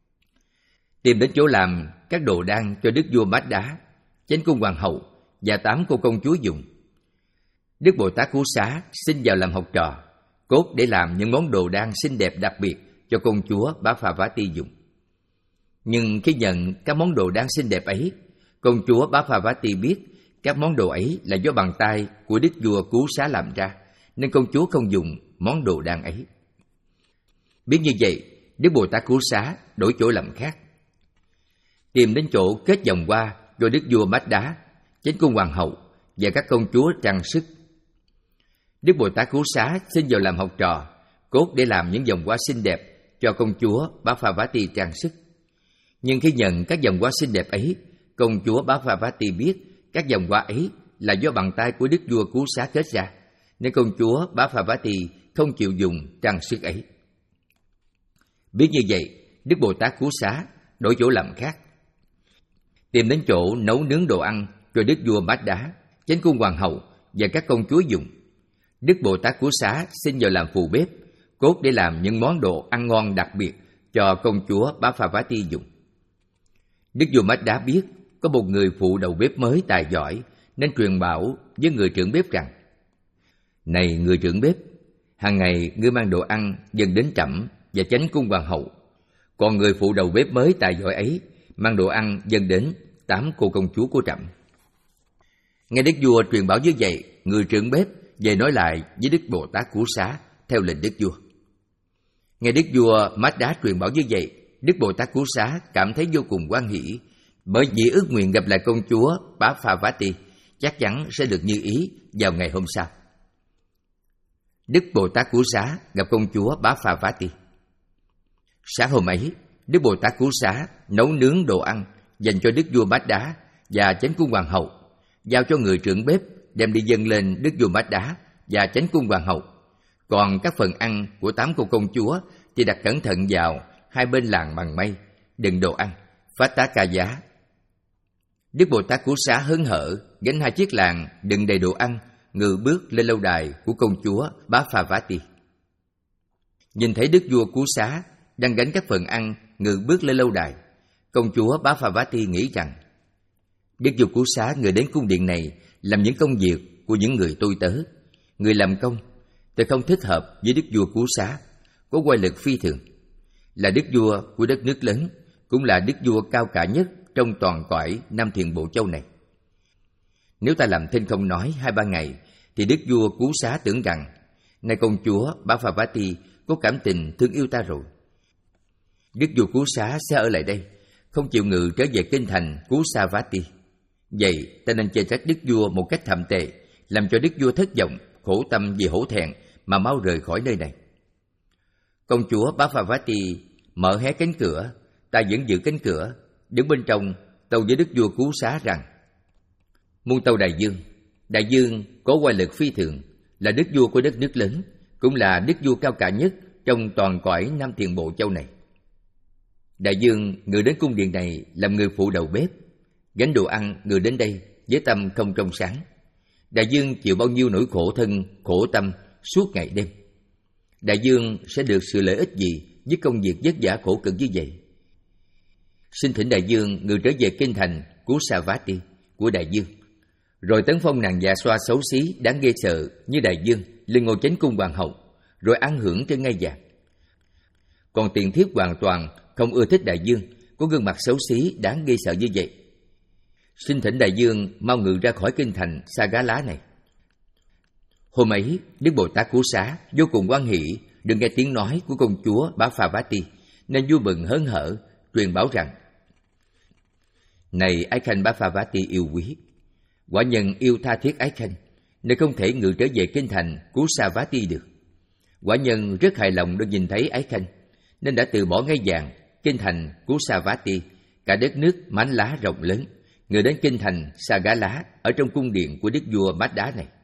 tìm đến chỗ làm các đồ đan cho Đức Vua Madda, chánh cung hoàng hậu và tám cô công chúa dùng. Đức Bồ Tát Cú Xá xin vào làm học trò, cốt để làm những món đồ đan xinh đẹp đặc biệt cho công chúa Baphavati dùng. Nhưng khi nhận các món đồ đan xinh đẹp ấy, công chúa Baphavati biết các món đồ ấy là do bàn tay của Đức Vua Cú Xá làm ra, nên công chúa không dùng món đồ đan ấy. Biết như vậy, Đức Bồ Tát Cú Xá đổi chỗ làm khác, tìm đến chỗ kết vòng hoa cho Đức Vua Madda, chánh cung hoàng hậu và các công chúa trang sức. Đức Bồ Tát Cú Xá xin vào làm học trò, cốt để làm những vòng hoa xinh đẹp cho công chúa Baphavati trang sức. Nhưng khi nhận các vòng hoa xinh đẹp ấy, công chúa Baphavati biết các vòng hoa ấy là do bàn tay của Đức Vua Cú Xá kết ra, nên công chúa Baphavati không chịu dùng trang sức ấy. Biết như vậy, Đức Bồ Tát Cú Xá đổi chỗ làm khác, tìm đến chỗ nấu nướng đồ ăn cho Đức Vua Madda, chánh cung hoàng hậu và các công chúa dùng. Đức Bồ Tát Cú Xá xin vào làm phù bếp, cốt để làm những món đồ ăn ngon đặc biệt cho công chúa Baphavati dùng. Đức Vua Madda biết có một người phụ đầu bếp mới tài giỏi, nên truyền bảo với người trưởng bếp rằng: Này người trưởng bếp, hàng ngày ngươi mang đồ ăn dâng đến trẫm và chánh cung hoàng hậu, còn người phụ đầu bếp mới tài giỏi ấy mang đồ ăn dâng đến tám cô công chúa của trẫm. Nghe Đức Vua truyền bảo như vậy, người trưởng bếp về nói lại với Đức Bồ Tát Cú Xá theo lệnh Đức Vua. Nghe Đức Vua Madda truyền bảo như vậy, Đức Bồ Tát Cú Xá cảm thấy vô cùng hoan hỷ, bởi vì ước nguyện gặp lại công chúa Baphavati chắc chắn sẽ được như ý vào ngày hôm sau. Đức Bồ Tát Cú Xá gặp công chúa Baphavati. Sáng hôm ấy, Đức Bồ Tát Cú Xá nấu nướng đồ ăn dành cho Đức Vua Madda và chánh cung hoàng hậu, giao cho người trưởng bếp đem đi dâng lên Đức Vua Madda và chánh cung hoàng hậu. Còn các phần ăn của tám cô công chúa thì đặt cẩn thận vào hai bên làn bằng mây, đựng đồ ăn, Phát tá ca giá. Đức Bồ Tát Cú Xá hớn hở gánh hai chiếc làng đựng đầy đồ ăn, ngự bước lên lâu đài của công chúa Bá Phà Vá Ti. Nhìn thấy đức vua Cú Xá đang gánh các phần ăn, ngự bước lên lâu đài, công chúa Bá Phà Vá Ti nghĩ rằng đức vua Cú Xá người đến cung điện này làm những công việc của những người tôi tớ, người làm công, tôi không thích hợp với đức vua Cú Xá, có oai lực phi thường, là đức vua của đất nước lớn, cũng là đức vua cao cả nhất trong toàn cõi Nam Thiền Bộ Châu này. Nếu ta làm thinh không nói hai ba ngày, thì đức vua Cú Xá tưởng rằng nay công chúa Bá Phà Vá Ti có cảm tình thương yêu ta rồi. Đức vua Cú Xá sẽ ở lại đây, không chịu ngự trở về kinh thành Cú Sa Vá Ti. Vậy ta nên chê trách đức vua một cách thậm tệ, làm cho đức vua thất vọng, khổ tâm vì hổ thẹn mà mau rời khỏi nơi này. Công chúa Bá Phà Vá Ti mở hé cánh cửa, ta vẫn giữ cánh cửa, đứng bên trong tâu với đức vua Cú Xá rằng: muôn tâu đại vương, đại vương có oai lực phi thường, là đức vua của đất nước lớn, cũng là đức vua cao cả nhất trong toàn cõi Nam Thiền Bộ Châu này. Đại vương ngự đến cung điện này làm người phụ đầu bếp, gánh đồ ăn ngự đến đây với tâm không trong sáng. Đại vương chịu bao nhiêu nỗi khổ thân, khổ tâm suốt ngày đêm. Đại vương sẽ được sự lợi ích gì với công việc vất vả khổ cực như vậy? Xin thỉnh đại vương ngự trở về kinh thành Cú Sa Vá Ti của đại vương, rồi tấn phong nàng già xoa xấu xí đáng ghê sợ như đại vương lên ngôi chánh cung hoàng hậu, rồi ăn hưởng trên ngai vàng. Còn tiền thiếp hoàn toàn không ưa thích đại vương có gương mặt xấu xí đáng ghê sợ như vậy. Xin thỉnh đại vương mau ngự ra khỏi kinh thành Sa Gá Lá này. Hôm ấy, Đức Bồ Tát Cú Xá vô cùng hoan hỷ được nghe tiếng nói của công chúa Bá Phà Vá Ti, nên vui mừng hớn hở truyền bảo rằng: này ái khanh Bá Phà Vá Ti yêu quý, quả nhân yêu tha thiết ái khanh nên không thể ngự trở về kinh thành Cú Sa Vá Ti được. Quả nhân rất hài lòng được nhìn thấy ái khanh, nên đã từ bỏ ngai vàng kinh thành Cú Sa Vá Ti, cả đất nước mãn lá rộng lớn, ngự đến kinh thành Sa Gá Lá ở trong cung điện của đức vua Mát Đá này.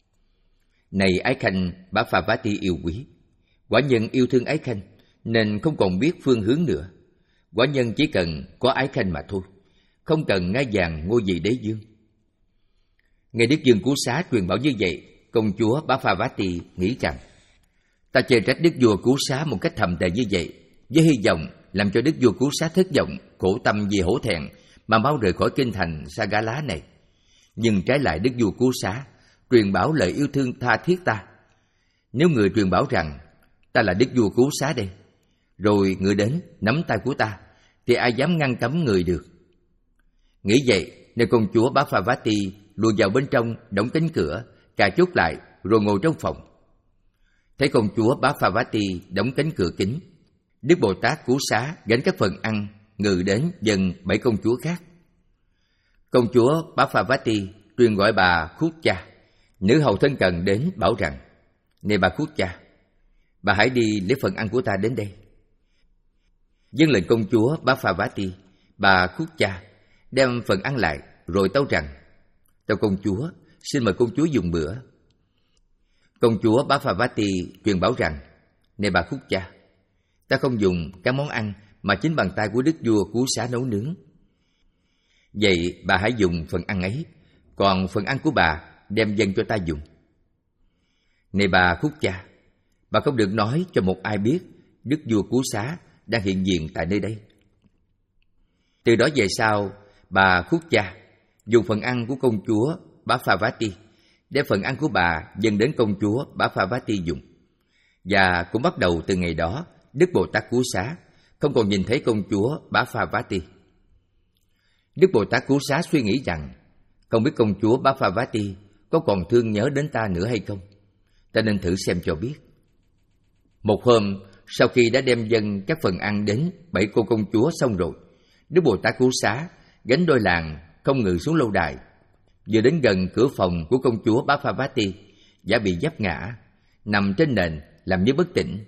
Này ái khanh Bá Phà Vá Ti yêu quý, quả nhân yêu thương ái khanh nên không còn biết phương hướng nữa. Quả nhân chỉ cần có ái khanh mà thôi, không cần ngai vàng ngôi vị đế vương. Nghe đức vương Cú Xá truyền bảo như vậy, công chúa Bá Phà Vá Ti nghĩ rằng: ta chê trách đức vua Cú Xá một cách thầm tệ như vậy, với hy vọng làm cho đức vua Cú Xá thất vọng, khổ tâm vì hổ thẹn mà mau rời khỏi kinh thành Sa Gá Lá này. Nhưng trái lại đức vua Cú Xá truyền bảo lời yêu thương tha thiết ta. Nếu người truyền bảo rằng ta là đức vua Cú Xá đây, rồi người đến nắm tay của ta, thì ai dám ngăn cấm người được? Nghĩ vậy nên công chúa Bá Phà Vá Ti lùi vào bên trong, đóng cánh cửa, cài chốt lại, rồi ngồi trong phòng. Thấy công chúa Bá Phà Vá Ti đóng cánh cửa kín, Đức Bồ Tát Cú Xá gánh các phần ăn ngự đến dần bảy công chúa khác. Công chúa Bá Phà Vá Ti truyền gọi bà Khút Cha, nữ hầu thân cận đến bảo rằng: này bà Khút Cha, bà hãy đi lấy phần ăn của ta đến đây. Vâng lệnh công chúa Bá Phà Vá Ti, bà Khút Cha đem phần ăn lại, rồi tâu rằng: tâu công chúa, xin mời công chúa dùng bữa. Công chúa Bá Phà Vá Ti truyền bảo rằng: này bà Khút Cha, ta không dùng các món ăn mà chính bàn tay của đức vua Cú Xá nấu nướng. Vậy bà hãy dùng phần ăn ấy, còn phần ăn của bà đem dâng cho ta dùng. Này bà Khút Cha, bà không được nói cho một ai biết đức vua Cú Xá đang hiện diện tại nơi đây. Từ đó về sau, bà Khút Cha dùng phần ăn của công chúa Bá Phà Vá Ti, đem phần ăn của bà dâng đến công chúa Bá Phà Vá Ti dùng. Và cũng bắt đầu từ ngày đó, Đức Bồ Tát Cú Xá không còn nhìn thấy công chúa Bá Phà Vá Ti. Đức Bồ Tát Cú Xá suy nghĩ rằng: không biết công chúa Bá Phà Vá Ti có còn thương nhớ đến ta nữa hay không, ta nên thử xem cho biết. Một hôm, sau khi đã đem dâng các phần ăn đến bảy cô công chúa xong rồi, Đức Bồ Tát Cú Xá gánh đôi làng không ngự xuống lâu đài. Vừa đến gần cửa phòng của công chúa Bá Phà Vá Ti, giả bị vấp ngã, nằm trên nền làm như bất tỉnh.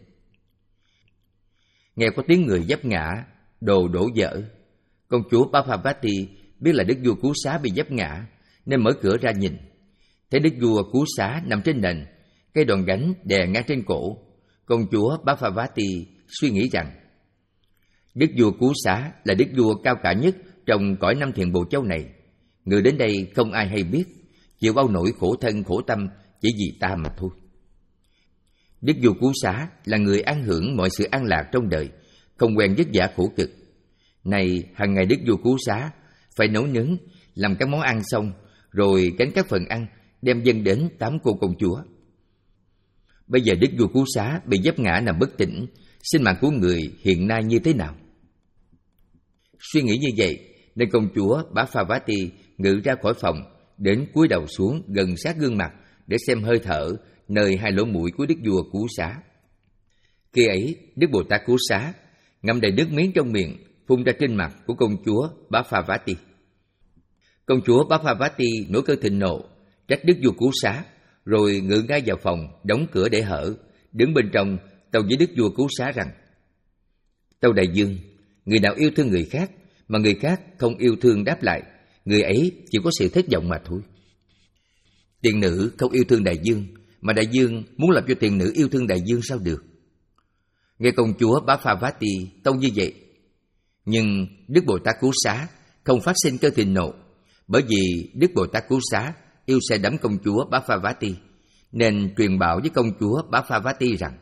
Nghe có tiếng người vấp ngã, đồ đổ vỡ, công chúa Bá Phà Vá Ti biết là đức vua Cú Xá bị vấp ngã, nên mở cửa ra nhìn. Thấy đức vua Cú Xá nằm trên nền, cây đòn gánh đè ngang trên cổ. Công chúa Bá Phà Vá Ti suy nghĩ rằng: Đức vua Cú Xá là đức vua cao cả nhất trong cõi năm thiền Bộ Châu này. Người đến đây không ai hay biết, chịu bao nỗi khổ thân khổ tâm chỉ vì ta mà thôi. Đức vua Cú Xá là người an hưởng mọi sự an lạc trong đời, không quen vất vả khổ cực. Này, hàng ngày đức vua Cú Xá phải nấu nướng, làm các món ăn xong, rồi gánh các phần ăn đem dâng đến tám cô công chúa. Bây giờ đức vua Cú Xá bị vấp ngã nằm bất tỉnh, sinh mạng của người hiện nay như thế nào? Suy nghĩ như vậy nên công chúa Baphavati ngự ra khỏi phòng, đến cúi đầu xuống gần sát gương mặt để xem hơi thở nơi hai lỗ mũi của đức vua Cú Xá. Khi ấy, Đức Bồ Tát Cú Xá ngậm đầy nước miếng trong miệng, phun ra trên mặt của công chúa Baphavati. Công chúa Baphavati nổi cơn thịnh nộ, trách đức vua Cú Xá, rồi ngự ngay vào phòng, đóng cửa để hở, đứng bên trong tâu với đức vua Cú Xá rằng: Tâu đại vương, người nào yêu thương người khác mà người khác không yêu thương đáp lại, người ấy chỉ có sự thất vọng mà thôi. Tiền nữ không yêu thương đại vương, mà đại vương muốn làm cho tiền nữ yêu thương đại vương sao được? Nghe công chúa Baphavati tâu như vậy, nhưng Đức Bồ Tát Cú Xá không phát sinh cơn thịnh nộ, bởi vì Đức Bồ Tát Cú Xá yêu say đắm công chúa Baphavati, nên truyền bảo với công chúa Baphavati rằng: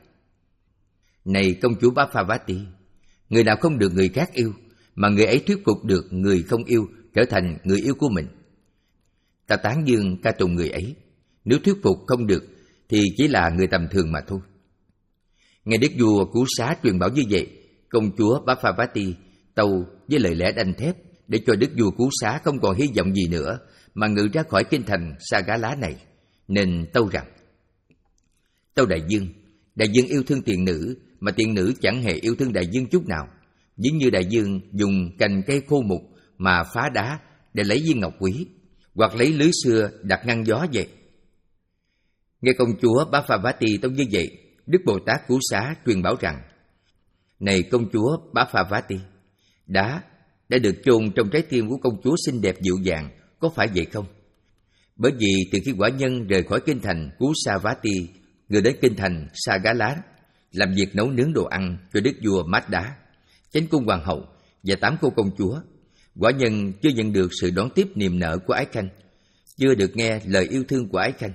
Này công chúa Baphavati, người nào không được người khác yêu, mà người ấy thuyết phục được người không yêu trở thành người yêu của mình, ta tán dương ca tụng người ấy. Nếu thuyết phục không được thì chỉ là người tầm thường mà thôi. Nghe đức vua Cú Xá truyền bảo như vậy, công chúa Baphavati tâu với lời lẽ đanh thép để cho đức vua Cú Xá không còn hy vọng gì nữa mà ngự ra khỏi kinh thành Sagala này, nên tâu rằng: Tâu đại vương, đại vương yêu thương tiền nữ, mà tiền nữ chẳng hề yêu thương đại vương chút nào. Ví như đại vương dùng cành cây khô mục mà phá đá để lấy viên ngọc quý, hoặc lấy lưới xưa đặt ngăn gió vậy. Nghe công chúa Baphavati tâu như vậy, Đức Bồ Tát Cú Xá truyền bảo rằng: Này công chúa Baphavati, đá đã được chôn trong trái tim của công chúa xinh đẹp dịu dàng, có phải vậy không? Bởi vì từ khi quả nhân rời khỏi kinh thành Kusavati, người đến kinh thành Sagala, làm việc nấu nướng đồ ăn cho đức vua Madda, chánh cung hoàng hậu và tám cô công chúa, quả nhân chưa nhận được sự đón tiếp niềm nở của Ái Khanh, chưa được nghe lời yêu thương của Ái Khanh.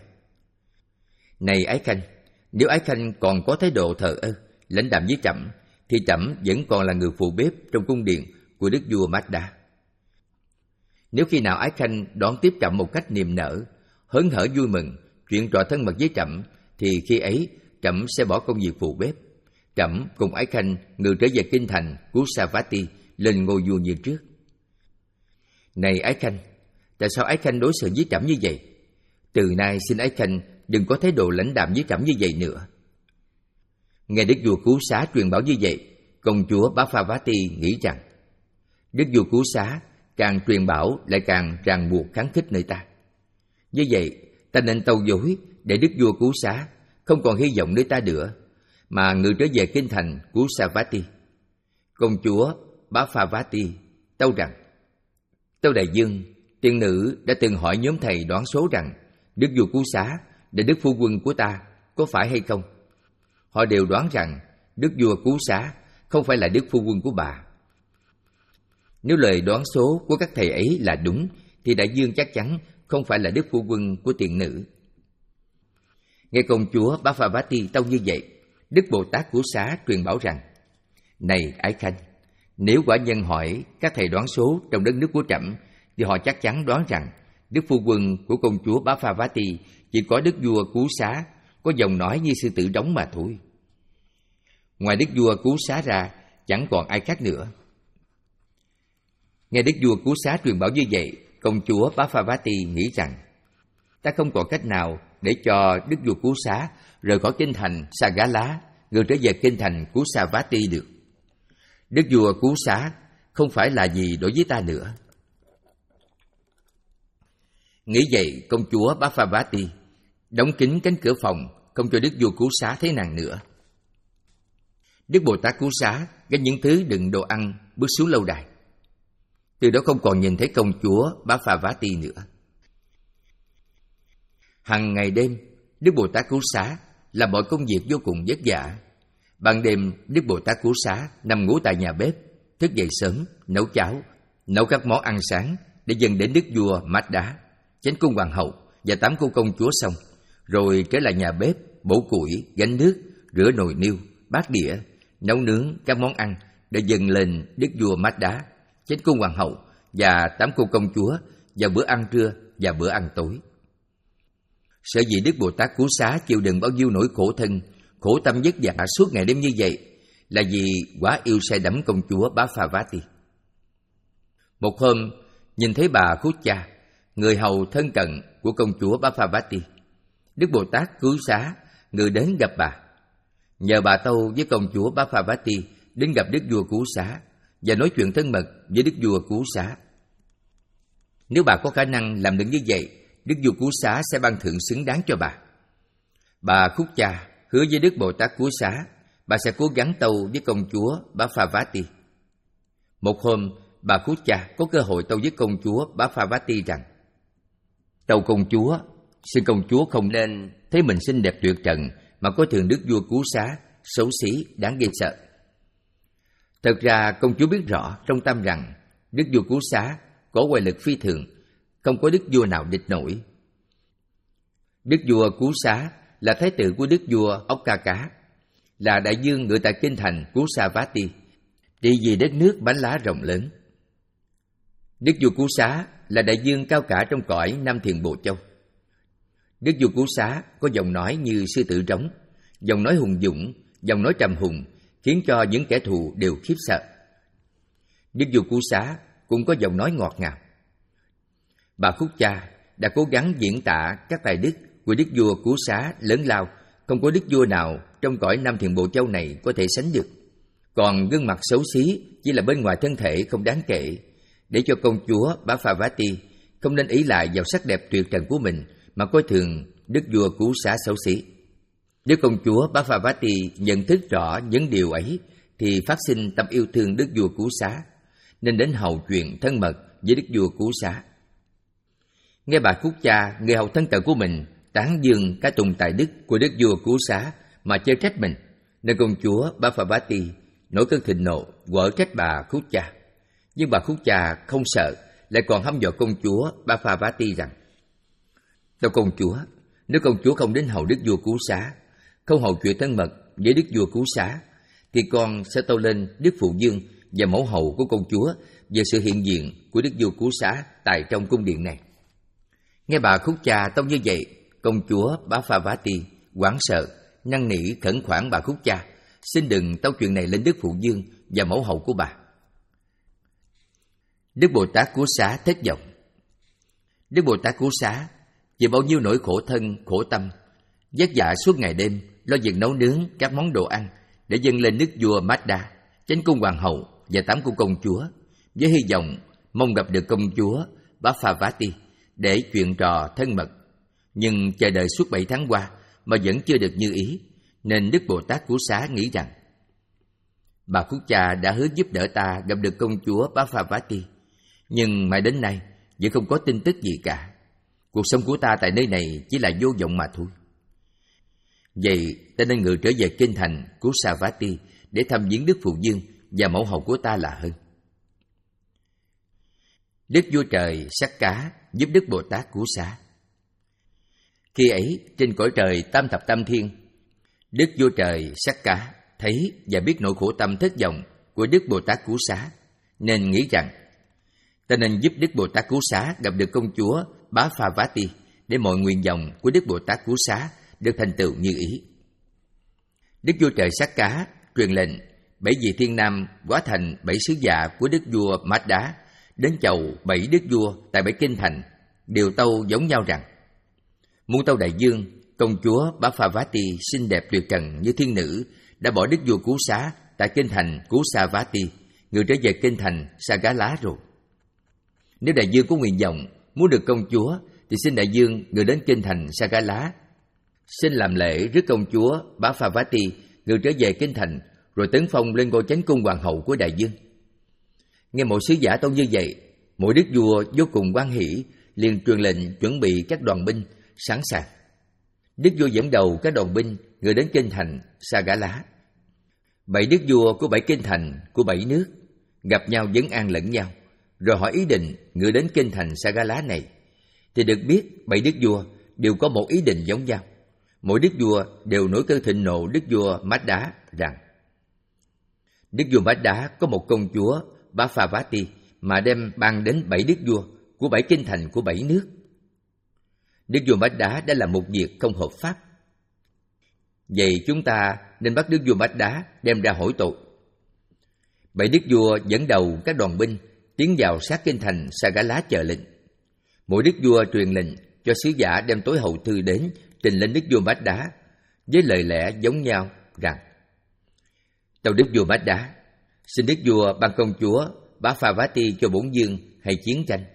Này Ái Khanh, nếu Ái Khanh còn có thái độ thờ ơ, lãnh đạm với trẫm, thì trẫm vẫn còn là người phụ bếp trong cung điện của đức vua Madda. Nếu khi nào Ái Khanh đón tiếp trẫm một cách niềm nở, hớn hở vui mừng, chuyện trò thân mật với trẫm, thì khi ấy trẫm sẽ bỏ công việc phụ bếp. Trẫm cùng Ái Khanh ngự trở về kinh thành Kusavati, lên ngôi vua như trước. Này Ái Khanh, tại sao Ái Khanh đối xử với trẫm như vậy? Từ nay xin Ái Khanh đừng có thái độ lãnh đạm với trẫm như vậy nữa. Nghe đức vua Cú Xá truyền bảo như vậy, công chúa Baphavati nghĩ rằng đức vua Cú Xá càng truyền bảo lại càng ràng buộc kháng khích nơi ta. Như vậy, ta nên tâu dối để đức vua Cú Xá không còn hy vọng nơi ta nữa, mà ngự trở về kinh thành Kusavati. Công chúa Baphavati tâu rằng: Tâu đại vương, tiên nữ đã từng hỏi nhóm thầy đoán số rằng đức vua Cú Xá là đức phu quân của ta, có phải hay không? Họ đều đoán rằng đức vua Cú Xá không phải là đức phu quân của bà. Nếu lời đoán số của các thầy ấy là đúng, thì đại vương chắc chắn không phải là đức phu quân của tiền nữ. Nghe công chúa Baphavati tâu như vậy, Đức Bồ Tát Cú Xá truyền bảo rằng: Này Ái Khanh, nếu quả nhân hỏi các thầy đoán số trong đất nước của trẫm, thì họ chắc chắn đoán rằng đức phu quân của công chúa Baphavati chỉ có đức vua Cú Xá, có giọng nói như sư tử đóng mà thôi. Ngoài đức vua Cú Xá ra, chẳng còn ai khác nữa. Nghe đức vua Cú Xá truyền bảo như vậy, công chúa Baphavati nghĩ rằng: Ta không còn cách nào để cho đức vua Cú Xá rời khỏi kinh thành Sagala, ngược trở về kinh thành Kusavati được. Đức vua Cú Xá không phải là gì đối với ta nữa. Nghĩ vậy, công chúa Baphavati đóng kín cánh cửa phòng, không cho đức vua Cú Xá thấy nàng nữa. Đức Bồ Tát Cú Xá gánh những thứ đựng đồ ăn bước xuống lâu đài. Từ đó không còn nhìn thấy công chúa Baphavati nữa. Hằng ngày đêm, Đức Bồ Tát Cú Xá làm mọi công việc vô cùng vất vả. Ban đêm, Đức Bồ Tát Cú Xá nằm ngủ tại nhà bếp, thức dậy sớm, nấu cháo, nấu các món ăn sáng để dâng đến đức vua Mazda, chánh cung hoàng hậu và tám cô công chúa xong, rồi trở lại nhà bếp, bổ củi, gánh nước, rửa nồi niêu, bát đĩa, nấu nướng các món ăn để dâng lên đức vua Mazda, chánh cung hoàng hậu và tám cô công chúa vào bữa ăn trưa và bữa ăn tối. Sở dĩ Đức Bồ Tát Cứu Xá chịu đựng bao nhiêu nỗi khổ thân, khổ tâm vất vả suốt ngày đêm như vậy là vì quá yêu say đắm công chúa Baphavati. Một hôm, nhìn thấy bà Khúc Cha, người hầu thân cận của công chúa Baphavati, Đức Bồ Tát Cứu Xá người đến gặp bà, nhờ bà tâu với công chúa Baphavati đến gặp Đức vua Cứu Xá và nói chuyện thân mật với Đức vua Cứu Xá. Nếu bà có khả năng làm được như vậy, Đức vua Cứu Xá sẽ ban thưởng xứng đáng cho bà. Bà Khúc Cha hứa với Đức Bồ Tát Cứu Xá, bà sẽ cố gắng tâu với công chúa Baphavati. Một hôm, bà Khúc Cha có cơ hội tâu với công chúa Baphavati rằng: tâu công chúa, xin công chúa không nên thấy mình xinh đẹp tuyệt trần mà coi thường Đức vua Cứu Xá, xấu xí, đáng ghê sợ. Thật ra công chúa biết rõ trong tâm rằng Đức vua Cứu Xá có oai lực phi thường, không có đức vua nào địch nổi. Đức vua Cứu Xá là thái tử của đức vua Okkaka, là đại vương ngự tại kinh thành Kusavati, trị vì đất nước bánh lá rộng lớn. Đức vua Cứu Xá là đại vương cao cả trong cõi Nam Thiền Bộ Châu. Đức vua Cứu Xá có giọng nói như sư tử trống, giọng nói hùng dũng, giọng nói trầm hùng, khiến cho những kẻ thù đều khiếp sợ. Đức vua Cứu Xá cũng có giọng nói ngọt ngào. Bà Khúc Cha đã cố gắng diễn tả các tài đức của Đức vua Cứu Xá lớn lao, không có đức vua nào trong cõi Nam Thiền Bộ Châu này có thể sánh được. Còn gương mặt xấu xí chỉ là bên ngoài thân thể không đáng kể, để cho công chúa Baphavati không nên ý lại vào sắc đẹp tuyệt trần của mình mà coi thường Đức vua Cứu Xá xấu xí. Nếu công chúa Baphavati nhận thức rõ những điều ấy thì phát sinh tâm yêu thương Đức vua Cứu Xá, nên đến hầu chuyện thân mật với Đức vua Cứu Xá. Nghe bà Khúc Cha, người hầu thân cận của mình, tán dương cái tùng tài đức của Đức vua Cứu Xá mà chê trách mình, nên công chúa Baphavati nổi cơn thịnh nộ, quở trách bà Khúc Cha. Nhưng bà Khúc Cha không sợ, lại còn hăm dọa công chúa Baphavati rằng: tâu công chúa, nếu công chúa không đến hầu Đức vua Cứu Xá, không hầu chuyện thân mật với Đức vua Cứu Xá, thì con sẽ tâu lên Đức Phụ Dương và mẫu hầu của công chúa về sự hiện diện của Đức vua Cứu Xá tại trong cung điện này. Nghe bà Khúc Cha tâu như vậy, công chúa Baphavati hoảng sợ, năn nỉ khẩn khoản bà Khúc Cha xin đừng tâu chuyện này lên Đức Phụ Dương và mẫu hầu của bà. Đức Bồ Tát Cứu Xá thất vọng. Đức Bồ Tát Cứu Xá vì bao nhiêu nỗi khổ thân, khổ tâm, vất vả suốt ngày đêm lo việc nấu nướng các món đồ ăn để dâng lên đức vua Mazda, chánh cung hoàng hậu và tám cô công chúa, với hy vọng mong gặp được công chúa Baphavati để chuyện trò thân mật. Nhưng chờ đợi suốt bảy tháng qua mà vẫn chưa được như ý, nên Đức Bồ Tát Cứu Xá nghĩ rằng: bà Khúc Cha đã hứa giúp đỡ ta gặp được công chúa Baphavati, nhưng mãi đến nay vẫn không có tin tức gì cả. Cuộc sống của ta tại nơi này chỉ là vô vọng mà thôi. Vậy ta nên ngự trở về kinh thành Kusavati để thăm viếng Đức Phụ Dương và mẫu hầu của ta là hơn. Đức vua trời sắc cá giúp Đức Bồ Tát Cứu Xá. Khi ấy trên cõi trời tam thập tam thiên, Đức vua trời sắc cá thấy và biết nỗi khổ tâm thất vọng của Đức Bồ Tát Cứu Xá, nên nghĩ rằng ta nên giúp Đức Bồ Tát Cứu Xá gặp được công chúa Baphavati để mọi nguyện vọng của Đức Bồ Tát Cứu Xá được thành tựu như ý. Đức vua trời sắc cá truyền lệnh bảy vị thiên nam hóa thành bảy sứ giả của Đức vua Mazda đến chầu bảy đức vua tại bảy kinh thành, đều tâu giống nhau rằng: muốn tâu đại vương, công chúa Baphavati xinh đẹp tuyệt trần như thiên nữ đã bỏ Đức vua Cứu Xá tại kinh thành Kusavati, người trở về kinh thành Sagala rồi. Nếu đại vương có nguyện vọng muốn được công chúa thì xin đại vương người đến kinh thành Sagala, xin làm lễ rước công chúa Baphavati người trở về kinh thành, rồi tấn phong lên ngôi chánh cung hoàng hậu của đại vương. Nghe mỗi sứ giả tâu như vậy, mỗi đức vua vô cùng hoan hỷ, liền truyền lệnh chuẩn bị các đoàn binh sẵn sàng. Đức vua dẫn đầu các đoàn binh người đến kinh thành Sagala. Bảy đức vua của bảy kinh thành của bảy nước gặp nhau vấn an lẫn nhau, rồi hỏi ý định ngự đến kinh thành Sagala này, thì được biết bảy đức vua đều có một ý định giống nhau. Mỗi đức vua đều nổi cơn thịnh nộ đức vua Madda rằng đức vua Madda có một công chúa Baphavati mà đem ban đến bảy đức vua của bảy kinh thành của bảy nước. Đức vua Madda đã làm một việc không hợp pháp. Vậy chúng ta nên bắt đức vua Madda đem ra hỏi tội. Bảy đức vua dẫn đầu các đoàn binh tiến vào sát kinh thành Sagala chờ lệnh. Mỗi đức vua truyền lệnh cho sứ giả đem tối hậu thư đến trình lên đức vua Madda với lời lẽ giống nhau rằng: tâu đức vua Madda, xin đức vua ban công chúa Baphavati cho bổn vương hay chiến tranh.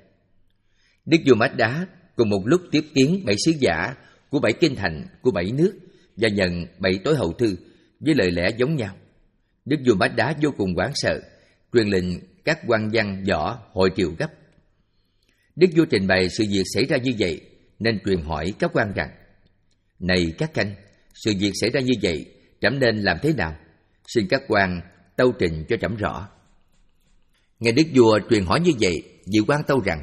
Đức vua Madda cùng một lúc tiếp kiến bảy sứ giả của bảy kinh thành của bảy nước và nhận bảy tối hậu thư với lời lẽ giống nhau. Đức vua Madda vô cùng hoảng sợ, truyền lệnh các quan văn võ hội triều gấp. Đức vua trình bày sự việc xảy ra như vậy, nên truyền hỏi các quan rằng: này các khanh, sự việc xảy ra như vậy, trẫm nên làm thế nào? Xin các quan tâu trình cho trẫm rõ. Nghe đức vua truyền hỏi như vậy, vị quan tâu rằng: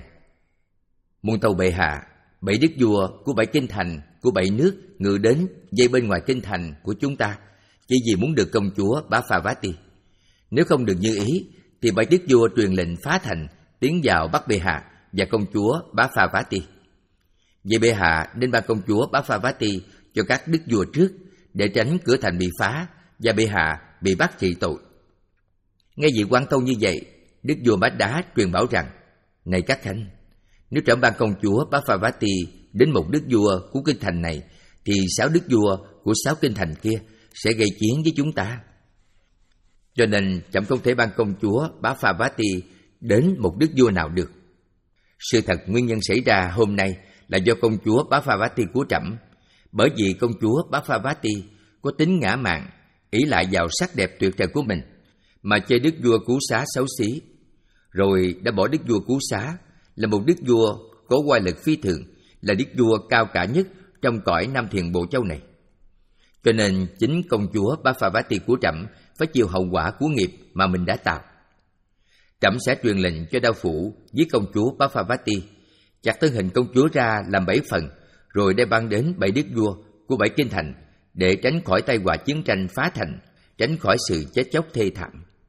muôn tâu bệ hạ, bảy đức vua của bảy kinh thành của bảy nước ngự đến dây bên ngoài kinh thành của chúng ta, chỉ vì muốn được công chúa Baphavati. Nếu không được như ý, thì bảy đức vua truyền lệnh phá thành, tiến vào bắt bệ hạ và công chúa Baphavati. Vậy bệ hạ nên ban công chúa Baphavati cho các đức vua trước, để tránh cửa thành bị phá và bệ hạ bị bắt trị tội. Nghe vị quan tâu như vậy, đức vua Madda truyền bảo rằng: này các khanh, nếu trẫm ban công chúa Baphavati đến một đức vua của kinh thành này, thì sáu đức vua của sáu kinh thành kia sẽ gây chiến với chúng ta. Cho nên trẫm không thể ban công chúa Baphavati đến một đức vua nào được. Sự thật nguyên nhân xảy ra hôm nay là do công chúa Baphavati của trẫm, bởi vì công chúa Baphavati có tính ngã mạn, ỷ lại vào sắc đẹp tuyệt trần của mình mà chê đức vua Cú Xá xấu xí, rồi đã bỏ đức vua Cú Xá là một đức vua có oai lực phi thường, là đức vua cao cả nhất trong cõi Nam Thiền Bộ Châu này. Cho nên chính công chúa Baphavati của trẫm phải chịu hậu quả của nghiệp mà mình đã tạo. Trẫm sẽ truyền lệnh cho đao phủ với công chúa Baphavati, chặt thân hình công chúa ra làm bảy phần, rồi đem ban đến bảy đức vua của bảy kinh thành, để tránh khỏi tai họa chiến tranh phá thành, tránh khỏi sự chết chóc thê thảm.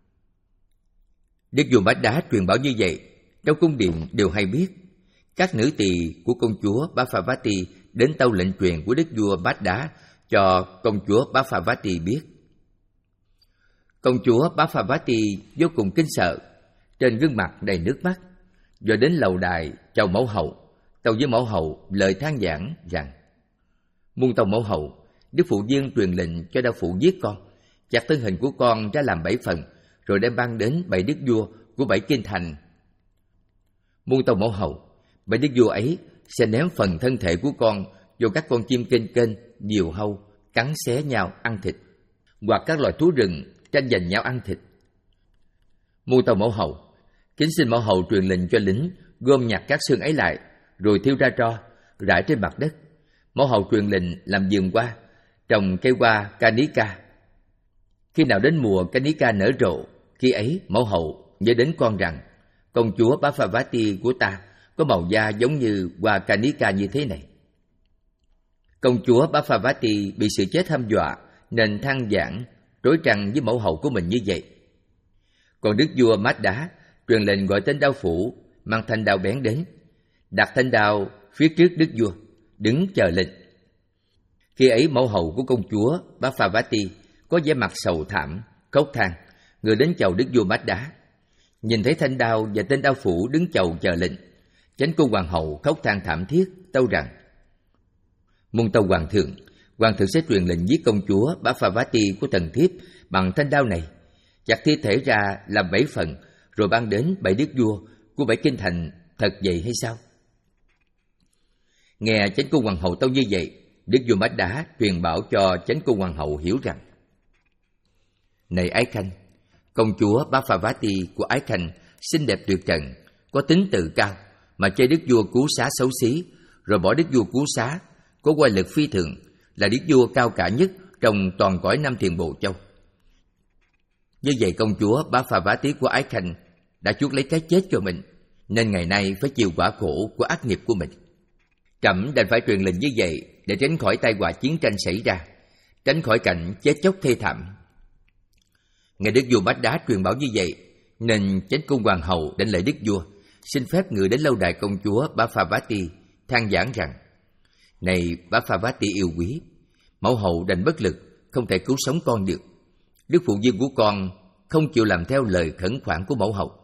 Đức vua Madda truyền bảo như vậy, trong cung điện đều hay biết. Các nữ tỳ của công chúa Baphavati đến tâu lệnh truyền của đức vua Madda cho công chúa Baphavati biết. Công chúa Baphavati vô cùng kinh sợ, trên gương mặt đầy nước mắt, rồi đến lầu đài chào mẫu hậu, tâu với mẫu hậu lời than vãn rằng: muôn tâu mẫu hậu, đức phụ vương truyền lệnh cho đao phụ giết con, chặt thân hình của con ra làm bảy phần, rồi đem ban đến bảy đức vua của bảy kinh thành. Muôn tâu mẫu hậu, bảy đức vua ấy sẽ ném phần thân thể của con vô các con chim kênh kênh, diều hâu, cắn xé nhau ăn thịt, hoặc các loài thú rừng tranh giành nhau ăn thịt. Muôn tâu mẫu hậu, kính xin mẫu hậu truyền lệnh cho lính gom nhặt các xương ấy lại, rồi thiêu ra tro rải trên mặt đất. Mẫu hậu truyền lệnh làm vườn hoa, trồng cây hoa Kanika. Khi nào đến mùa Kanika nở rộ, khi ấy mẫu hậu nhớ đến con rằng: công chúa Baphavati của ta có màu da giống như hoa Kanika như thế này. Công chúa Baphavati bị sự chết hăm dọa, nên than vãn trối trăng với mẫu hậu của mình như vậy. Còn đức vua Madda truyền lệnh gọi tên đao phủ, mang thanh đao bén đến, đặt thanh đao phía trước đức vua, đứng chờ lệnh. Khi ấy mẫu hậu của công chúa Baphavati có vẻ mặt sầu thảm, khóc than, người đến chầu đức vua Madda. Nhìn thấy thanh đao và tên đao phủ đứng chầu chờ lệnh, chánh cô hoàng hậu khóc than thảm thiết, tâu rằng: muôn tâu hoàng thượng, hoàng thượng sẽ truyền lệnh giết công chúa Baphavati của thần thiếp bằng thanh đao này, chặt thi thể ra làm bảy phần, rồi ban đến bảy đức vua của bảy kinh thành, thật vậy hay sao? Nghe chánh cô hoàng hậu tâu như vậy, đức vua Madda truyền bảo cho chánh cô hoàng hậu hiểu rằng: này ái khanh, công chúa Baphavati của ái khanh xinh đẹp tuyệt trần, có tính tự cao, mà chê đức vua Cú Xá xấu xí, rồi bỏ đức vua Cú Xá có oai lực phi thường, là đức vua cao cả nhất trong toàn cõi Nam Thiền Bộ Châu. Như vậy công chúa Baphavati của ái khanh đã chuốc lấy cái chết cho mình, nên ngày nay phải chịu quả khổ của ác nghiệp của mình. Trẫm đành phải truyền lệnh như vậy để tránh khỏi tai họa chiến tranh xảy ra, tránh khỏi cảnh chết chóc thê thảm. Nghe đức vua Bát Đá truyền bảo như vậy, nên chánh cung hoàng hậu đảnh lễ đức vua, xin phép ngự đến lâu đài công chúa Baphavati, than vãn rằng: Này Baphavati yêu quý, mẫu hậu đành bất lực, không thể cứu sống con được. Đức phụ vương của con không chịu làm theo lời khẩn khoản của mẫu hậu.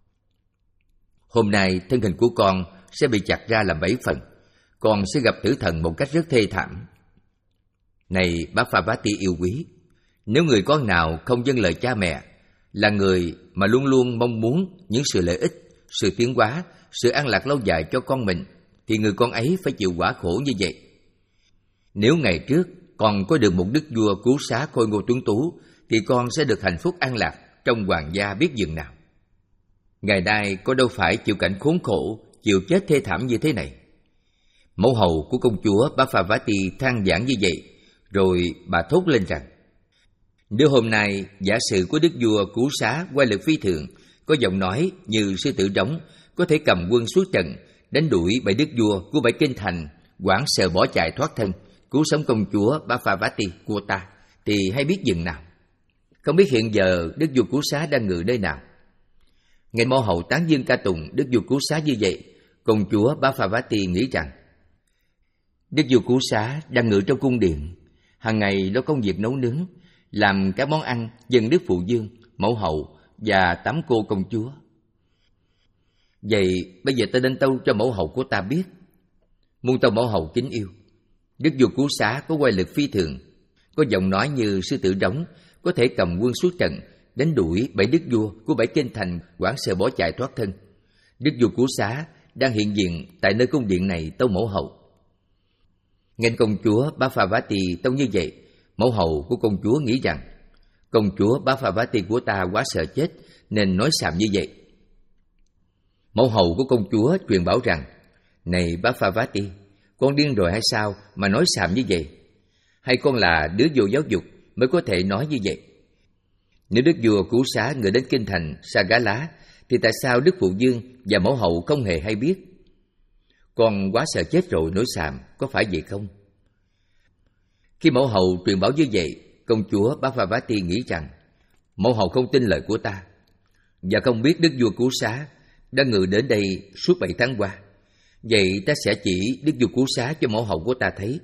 Hôm nay thân hình của con sẽ bị chặt ra làm bảy phần, con sẽ gặp tử thần một cách rất thê thảm. Này Baphavati yêu quý, nếu người con nào không vâng lời cha mẹ, là người mà luôn luôn mong muốn những sự lợi ích, sự tiến hóa, sự an lạc lâu dài cho con mình, thì người con ấy phải chịu quả khổ như vậy. Nếu ngày trước còn có được một đức vua cứu xá khôi ngô tuấn tú, thì con sẽ được hạnh phúc an lạc trong hoàng gia biết dừng nào. Ngày nay có đâu phải chịu cảnh khốn khổ, chịu chết thê thảm như thế này. Mẫu hậu của công chúa Baphavati than vãn như vậy, rồi bà thốt lên rằng: Nếu hôm nay giả sử của đức vua cứu xá oai lực phi thường, có giọng nói như sư tử trống, có thể cầm quân xuất trận, đánh đuổi bảy đức vua của bảy kinh thành, hoảng sợ bỏ chạy thoát thân, cứu sống công chúa Baphavati của ta, thì hay biết dừng nào. Không biết hiện giờ đức vua cứu xá đang ngự nơi nào. Nghe mẫu hậu tán dương ca tụng đức vua cứu xá như vậy, công chúa Baphavati nghĩ rằng: Đức vua cứu xá đang ngự trong cung điện, hàng ngày lo công việc nấu nướng, làm các món ăn dâng đức phụ vương, mẫu hậu và tám cô công chúa. Vậy bây giờ ta đến tâu cho mẫu hậu của ta biết. Muôn tâu mẫu hậu kính yêu, đức vua cứu xá có oai lực phi thường, có giọng nói như sư tử trống, có thể cầm quân xuất trận, đánh đuổi bảy đức vua của bảy kinh thành, hoảng sợ bỏ chạy thoát thân. Đức vua cứu xá đang hiện diện tại nơi cung điện này, tâu mẫu hậu. Nghe công chúa Baphavati tâu như vậy, mẫu hậu của công chúa nghĩ rằng: Công chúa Baphavati của ta quá sợ chết nên nói xàm như vậy. Mẫu hậu của công chúa truyền bảo rằng: Này Baphavati, con điên rồi hay sao mà nói xàm như vậy? Hay con là đứa vô giáo dục mới có thể nói như vậy? Nếu đức vua cứu xá người đến kinh thành Sagala, thì tại sao đức phụ vương và mẫu hậu không hề hay biết? Con quá sợ chết rồi nói xàm, có phải vậy không? Khi mẫu hậu truyền bảo như vậy, công chúa Baphavati nghĩ rằng: Mẫu hậu không tin lời của ta, và không biết đức vua cứu xá đã ngự đến đây suốt bảy tháng qua. Vậy ta sẽ chỉ đức vua cứu xá cho mẫu hậu của ta thấy.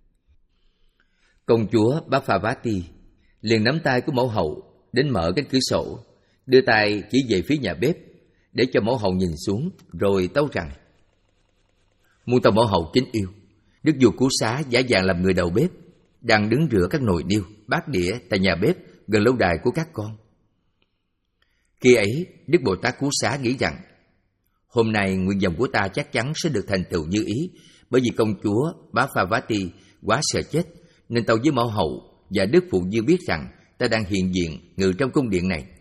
Công chúa Baphavati liền nắm tay của mẫu hậu, đến mở cánh cửa sổ, đưa tay chỉ về phía nhà bếp, để cho mẫu hậu nhìn xuống, rồi tâu rằng: Muôn tâu mẫu hậu kính yêu, đức vua cứu xá giả dạng làm người đầu bếp, đang đứng rửa các nồi niêu, bát đĩa tại nhà bếp gần lâu đài của các con. Khi ấy, Đức Bồ Tát cứu xá nghĩ rằng: Hôm nay nguyện vọng của ta chắc chắn sẽ được thành tựu như ý, bởi vì công chúa Baphavati quá sợ chết, nên tâu với mẫu hậu và đức phụ vương biết rằng ta đang hiện diện ngự trong cung điện này.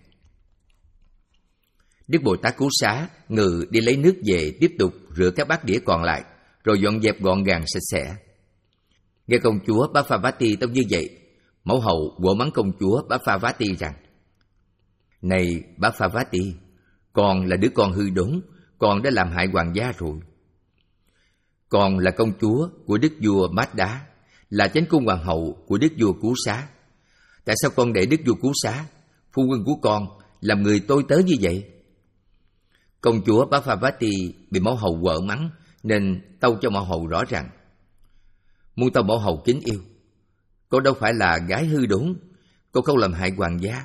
Đức Bồ Tát cứu xá ngự đi lấy nước về, tiếp tục rửa các bát đĩa còn lại, rồi dọn dẹp gọn gàng sạch sẽ. Nghe công chúa Baphavati tâu như vậy, mẫu hậu quở mắng công chúa Baphavati rằng: Này Baphavati, con là đứa con hư đốn, con đã làm hại hoàng gia rồi. Con là công chúa của đức vua Bát Đá, là chánh cung hoàng hậu của đức vua cứu xá. Tại sao con để đức vua cứu xá, phu quân của con, làm người tôi tớ như vậy? Công chúa Baphavati bị mẫu hậu quở mắng, nên tâu cho mẫu hậu rõ ràng: Muôn tâu mẫu hậu kính yêu, con đâu phải là gái hư đốn, con không làm hại hoàng gia.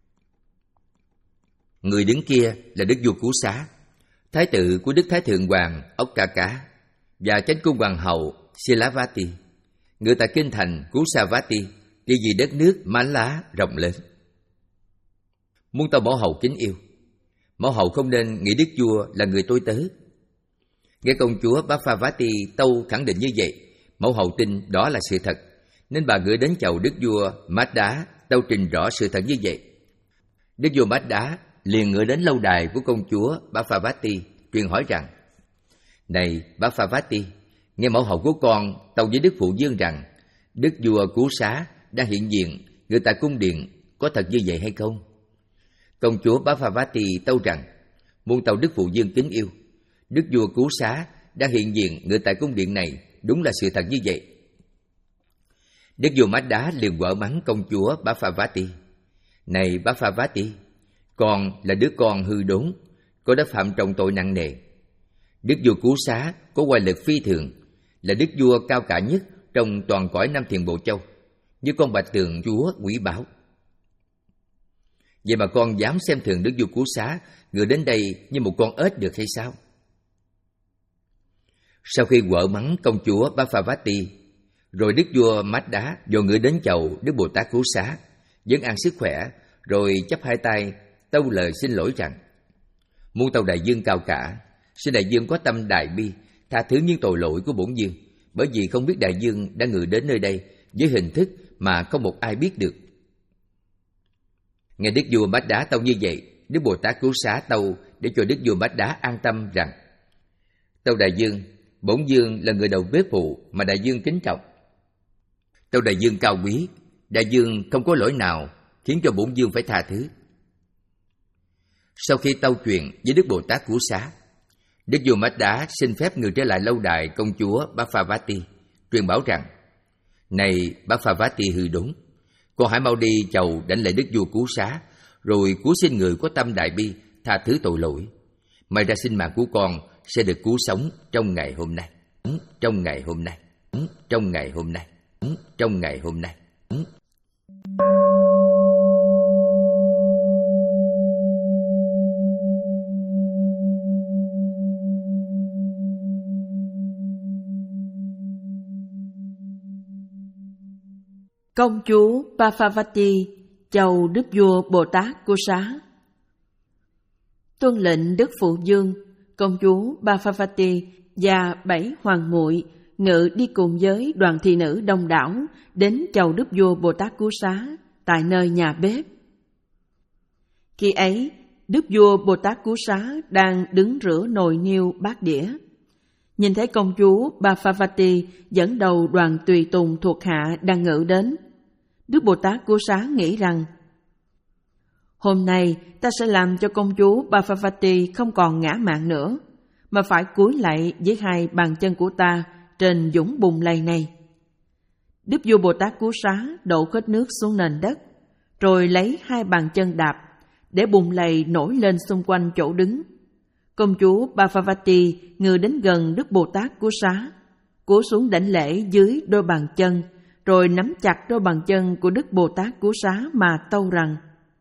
Người đứng kia là đức vua cứu xá, thái tử của đức thái thượng hoàng Okkaka và chánh cung hoàng hậu Silavati, ngự tại kinh thành Kusavati, địa vị đất nước mãn lá rộng lớn. Muôn tâu mẫu hậu kính yêu, mẫu hậu không nên nghĩ đức vua là người tôi tớ. Nghe công chúa Baphavati tâu khẳng định như vậy, mẫu hậu tin đó là sự thật, nên bà gửi đến chầu đức vua Mát Đá tâu trình rõ sự thật như vậy. Đức vua Mát Đá liền ngựa đến lâu đài của công chúa Baphavati, truyền hỏi rằng: Này Baphavati, nghe mẫu hậu của con tâu với đức phụ vương rằng đức vua cứu xá đang hiện diện ngự tại cung điện, có thật như vậy hay không? Công chúa Baphavati tâu rằng: Muôn tàu Đức Phụ Dương kính yêu, Đức vua Cứu Xá đã hiện diện ngự tại cung điện này, đúng là sự thật như vậy. Đức vua Mát Đá liền quở mắng công chúa Baphavati. Này Baphavati, con là đứa con hư đốn, con đã phạm trọng tội nặng nề. Đức vua Cứu Xá có oai lực phi thường, là đức vua cao cả nhất trong toàn cõi Nam Thiền Bộ Châu, như con bạch tường chúa quý báu. Vậy mà con dám xem thường đức vua Cứu Xá, ngựa đến đây như một con ếch được hay sao? Sau khi quở mắng công chúa Baphavati, rồi đức vua Mát Đá dò ngựa đến chầu Đức Bồ Tát Cứu Xá, vấn an sức khỏe, rồi chắp hai tay tâu lời xin lỗi rằng: Muôn tàu đại dương cao cả, xin đại dương có tâm đại bi, tha thứ những tội lỗi của bổn dương, bởi vì không biết đại dương đã ngự đến nơi đây với hình thức mà không một ai biết được. Nghe đức vua Mát Đá tâu như vậy, Đức Bồ Tát Cứu Xá tâu để cho đức vua Mát Đá an tâm rằng: Tâu đại dương, bổn dương là người đầu bếp phụ mà đại dương kính trọng. Tâu đại dương cao quý, đại dương không có lỗi nào khiến cho bổn dương phải tha thứ. Sau khi tâu chuyện với Đức Bồ Tát Cứu Xá, đức vua Mát Đá xin phép người trở lại lâu đài công chúa Baphavati, truyền bảo rằng: Này Baphavati hư đốn, con hãy mau đi chầu đảnh lễ đức vua Cứu Xá, rồi cứu xin người có tâm đại bi tha thứ tội lỗi. May ra sinh mạng của con sẽ được cứu sống trong ngày hôm nay, trong ngày hôm nay, trong ngày hôm nay, trong ngày hôm nay. Công chúa Baphavati chầu đức vua Bồ Tát Cứu Xá. Tuân lệnh Đức Phụ Dương, công chúa Baphavati và bảy hoàng muội ngự đi cùng với đoàn thị nữ đông đảo đến chầu đức vua Bồ Tát Cứu Xá tại nơi nhà bếp. Khi ấy, đức vua Bồ Tát Cứu Xá đang đứng rửa nồi niêu bát đĩa. Nhìn thấy công chúa Baphavati dẫn đầu đoàn tùy tùng thuộc hạ đang ngự đến, Đức Bồ Tát Cứu Xá nghĩ rằng: Hôm nay ta sẽ làm cho công chúa Baphavati không còn ngã mạn nữa, mà phải cúi lạy với hai bàn chân của ta trên dũng bùn lầy này. Đức vua Bồ Tát Cứu Xá đổ hết nước xuống nền đất, rồi lấy hai bàn chân đạp, để bùn lầy nổi lên xung quanh chỗ đứng. Công chúa Baphavati ngự đến gần Đức Bồ Tát Cứu Xá, cúi xuống đảnh lễ dưới đôi bàn chân, rồi nắm chặt đôi bàn chân của Đức Bồ Tát Cứu Xá mà tâu rằng: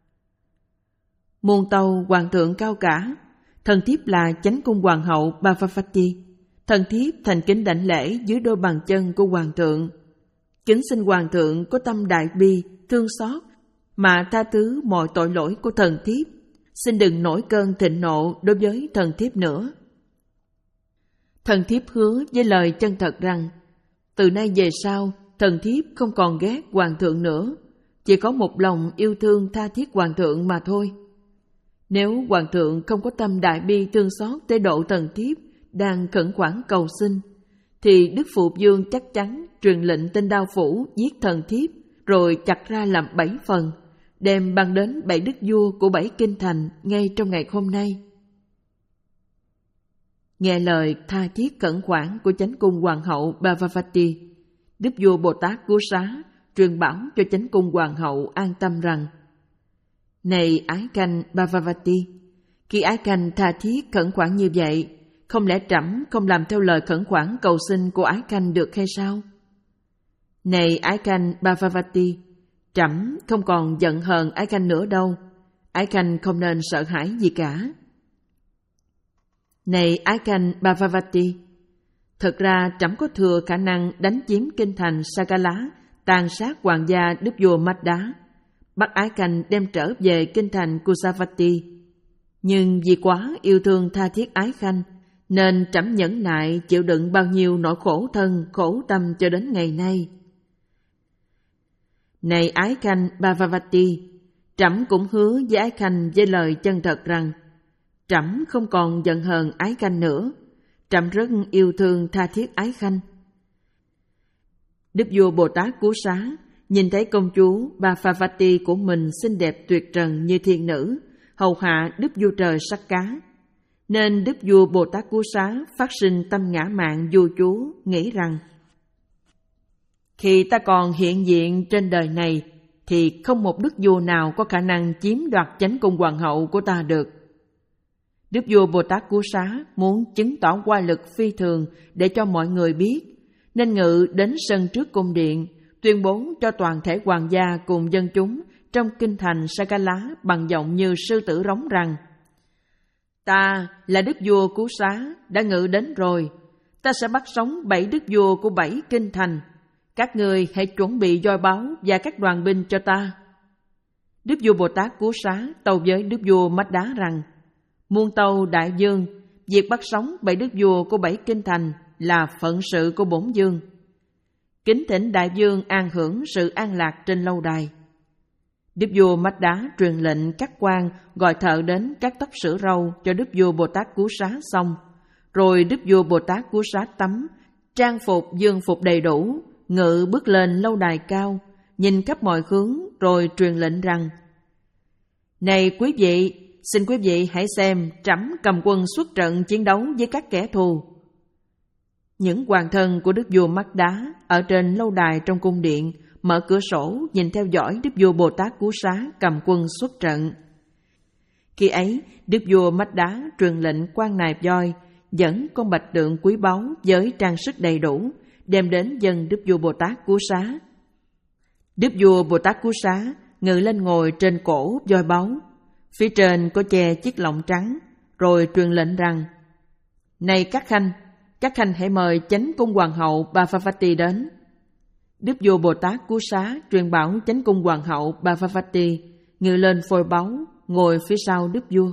Muôn tâu hoàng thượng cao cả, thần thiếp là chánh cung hoàng hậu Baphavati, thần thiếp thành kính đảnh lễ dưới đôi bàn chân của hoàng thượng. Kính xin hoàng thượng có tâm đại bi, thương xót mà tha thứ mọi tội lỗi của thần thiếp. Xin đừng nổi cơn thịnh nộ đối với thần thiếp nữa. Thần thiếp hứa với lời chân thật rằng, từ nay về sau, thần thiếp không còn ghét hoàng thượng nữa, chỉ có một lòng yêu thương tha thiết hoàng thượng mà thôi. Nếu hoàng thượng không có tâm đại bi thương xót tới độ thần thiếp đang khẩn khoản cầu xin, thì Đức Phụ Dương chắc chắn truyền lệnh tên đao phủ giết thần thiếp, rồi chặt ra làm bảy phần, đem ban đến bảy đức vua của bảy kinh thành ngay trong ngày hôm nay. Nghe lời tha thiết khẩn khoản của chánh cung hoàng hậu Baphavati, Đức vua Bồ Tát Cứu Xá truyền bảo cho chánh cung hoàng hậu an tâm rằng: Này ái khanh Baphavati, khi ái khanh tha thiết khẩn khoản như vậy, không lẽ trẫm không làm theo lời khẩn khoản cầu xin của ái khanh được hay sao? Này ái khanh Baphavati, trẫm không còn giận hờn ái khanh nữa đâu, ái khanh không nên sợ hãi gì cả. Này ái khanh Baphavati, thật ra trẫm có thừa khả năng đánh chiếm kinh thành Sagala, tàn sát hoàng gia đức vua Mát Đá, bắt ái khanh đem trở về kinh thành Kusavati. Nhưng vì quá yêu thương tha thiết ái khanh, nên trẫm nhẫn nại chịu đựng bao nhiêu nỗi khổ thân, khổ tâm cho đến ngày nay. Này ái khanh Baphavati, trẫm cũng hứa với ái khanh với lời chân thật rằng, trẫm không còn giận hờn ái khanh nữa, trẫm rất yêu thương tha thiết ái khanh. Đức vua Bồ Tát Cứu Xá nhìn thấy công chúa Baphavati của mình xinh đẹp tuyệt trần như thiên nữ, hầu hạ Đức vua trời sắc cá, Nên Đức Vua Bồ Tát Cú Xá phát sinh tâm ngã mạn vua chúa, nghĩ rằng khi ta còn hiện diện trên đời này thì không một đức vua nào có khả năng chiếm đoạt chánh cung hoàng hậu của ta được. Đức vua Bồ Tát Cú Xá muốn chứng tỏ oai lực phi thường để cho mọi người biết, nên ngự đến sân trước cung điện, tuyên bố cho toàn thể hoàng gia cùng dân chúng trong kinh thành Sagala bằng giọng như sư tử rống rằng: Ta là đức vua Cú Xá đã ngự đến rồi, ta sẽ bắt sống bảy đức vua của bảy kinh thành. Các người hãy chuẩn bị voi báo và các đoàn binh cho ta. Đức vua Bồ Tát Cú Xá tâu với đức vua Mách Đá rằng: Muôn tâu đại vương, việc bắt sống bảy đức vua của bảy kinh thành là phận sự của bổn vương. Kính thỉnh đại vương an hưởng sự an lạc trên lâu đài. Đức vua Mách Đá truyền lệnh các quan gọi thợ đến cắt tóc sửa râu cho đức vua Bồ Tát Cú Xá xong, rồi đức vua Bồ Tát Cú Xá tắm, trang phục dương phục đầy đủ, ngự bước lên lâu đài cao, nhìn khắp mọi hướng rồi truyền lệnh rằng: Này quý vị, xin quý vị hãy xem trẫm cầm quân xuất trận chiến đấu với các kẻ thù. Những hoàng thân của đức vua Mách Đá ở trên lâu đài trong cung điện mở cửa sổ nhìn theo dõi đức vua Bồ Tát Cú Xá cầm quân xuất trận. Khi ấy, đức vua Mách Đá truyền lệnh quan nài voi dẫn con bạch tượng quý báu với trang sức đầy đủ đem đến dâng đức vua Bồ Tát Cú Xá. Đức vua Bồ Tát Cú Xá ngự lên ngồi trên cổ voi báu, phía trên có che chiếc lọng trắng, rồi truyền lệnh rằng: Này các khanh, các khanh hãy mời chánh cung hoàng hậu Bhavavati đến. Đức vua Bồ Tát Cú Xá truyền bảo chánh cung hoàng hậu Bhavavati ngự lên phôi báu, ngồi phía sau đức vua.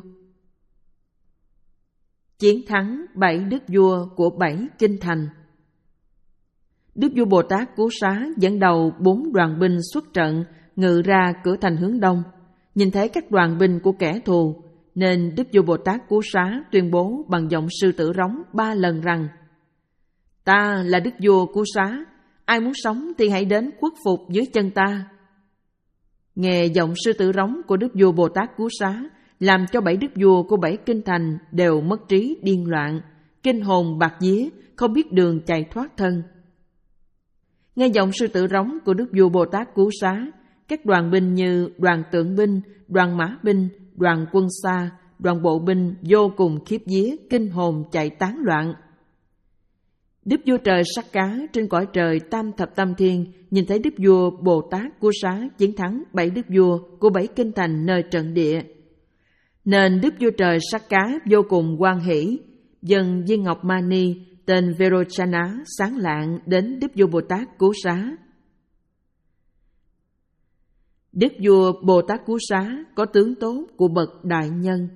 Chiến thắng bảy đức vua của bảy kinh thành. Đức vua Bồ Tát Cú Xá dẫn đầu bốn đoàn binh xuất trận, ngự ra cửa thành hướng đông. Nhìn thấy các đoàn binh của kẻ thù, nên đức vua Bồ Tát Cú Xá tuyên bố bằng giọng sư tử rống ba lần rằng: Ta là đức vua Cú Xá, ai muốn sống thì hãy đến khuất phục dưới chân ta. Nghe giọng sư tử rống của đức vua Bồ Tát Cú Xá làm cho bảy đức vua của bảy kinh thành đều mất trí điên loạn, kinh hồn bạt vía, không biết đường chạy thoát thân. Nghe giọng sư tử rống của đức vua Bồ Tát Cú Xá, các đoàn binh như đoàn tượng binh, đoàn mã binh, đoàn quân xa, đoàn bộ binh vô cùng khiếp vía, kinh hồn chạy tán loạn. Đức vua trời Sắc Cá trên cõi trời tam thập tam thiên nhìn thấy đức vua Bồ Tát Cú Xá chiến thắng bảy đức vua của bảy kinh thành nơi trận địa, nên đức vua trời Sắc Cá vô cùng hoan hỷ, dâng viên ngọc mani tên Verochana sáng lạng đến đức vua Bồ Tát Cú Xá. Đức vua Bồ Tát Cú Xá có tướng tốt của bậc đại nhân.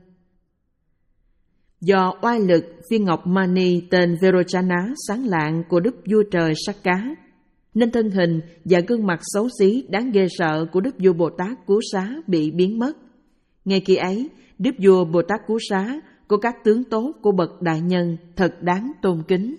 Do oai lực viên ngọc mani tên Verochana sáng lạng của đức vua trời Sắc Cá, nên thân hình và gương mặt xấu xí đáng ghê sợ của đức vua Bồ Tát Cú Xá bị biến mất. Ngay khi ấy, đức vua Bồ Tát Cú Xá có các tướng tốt của bậc đại nhân thật đáng tôn kính.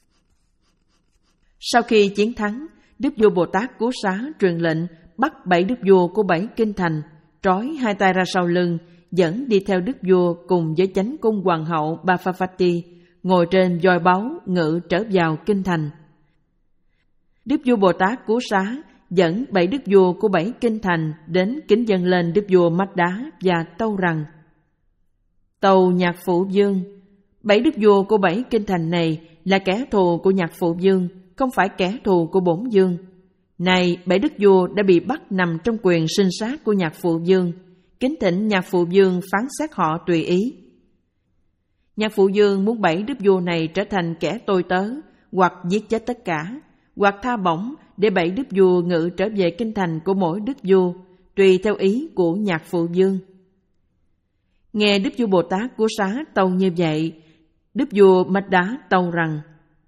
Sau khi chiến thắng, đức vua Bồ Tát Cú Xá truyền lệnh bắt bảy đức vua của bảy kinh thành, trói hai tay ra sau lưng, dẫn đi theo đức vua cùng với chánh cung hoàng hậu Bhavavati, ngồi trên voi báu ngự trở vào kinh thành. Đức vua Bồ Tát Cú Xá dẫn bảy đức vua của bảy kinh thành đến kính dâng lên đức vua Mách Đá và tâu rằng: Tâu nhạc phụ vương, bảy đức vua của bảy kinh thành này là kẻ thù của nhạc phụ vương, không phải kẻ thù của bổn vương. Này bảy đức vua đã bị bắt nằm trong quyền sinh sát của nhạc phụ vương, kính thỉnh nhạc phụ vương phán xét họ tùy ý. Nhạc phụ vương muốn bảy đức vua này trở thành kẻ tôi tớ, hoặc giết chết tất cả, hoặc tha bổng để bảy đức vua ngự trở về kinh thành của mỗi đức vua, tùy theo ý của nhạc phụ vương. Nghe đức vua Bồ Tát Cú Xá tâu như vậy, đức vua Mách Đá tâu rằng: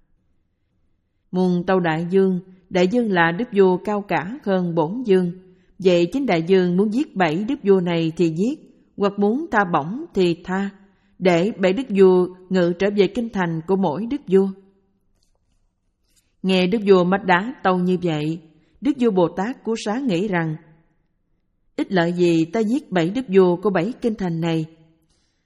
Muôn tâu đại vương, đại vương là đức vua cao cả hơn bổn vương. Vậy chính đại vương muốn giết bảy đức vua này thì giết, hoặc muốn tha bổng thì tha, để bảy đức vua ngự trở về kinh thành của mỗi đức vua. Nghe đức vua Mách Đá tâu như vậy, đức vua Bồ Tát Cú Xá nghĩ rằng: Ích lợi gì ta giết bảy đức vua của bảy kinh thành này?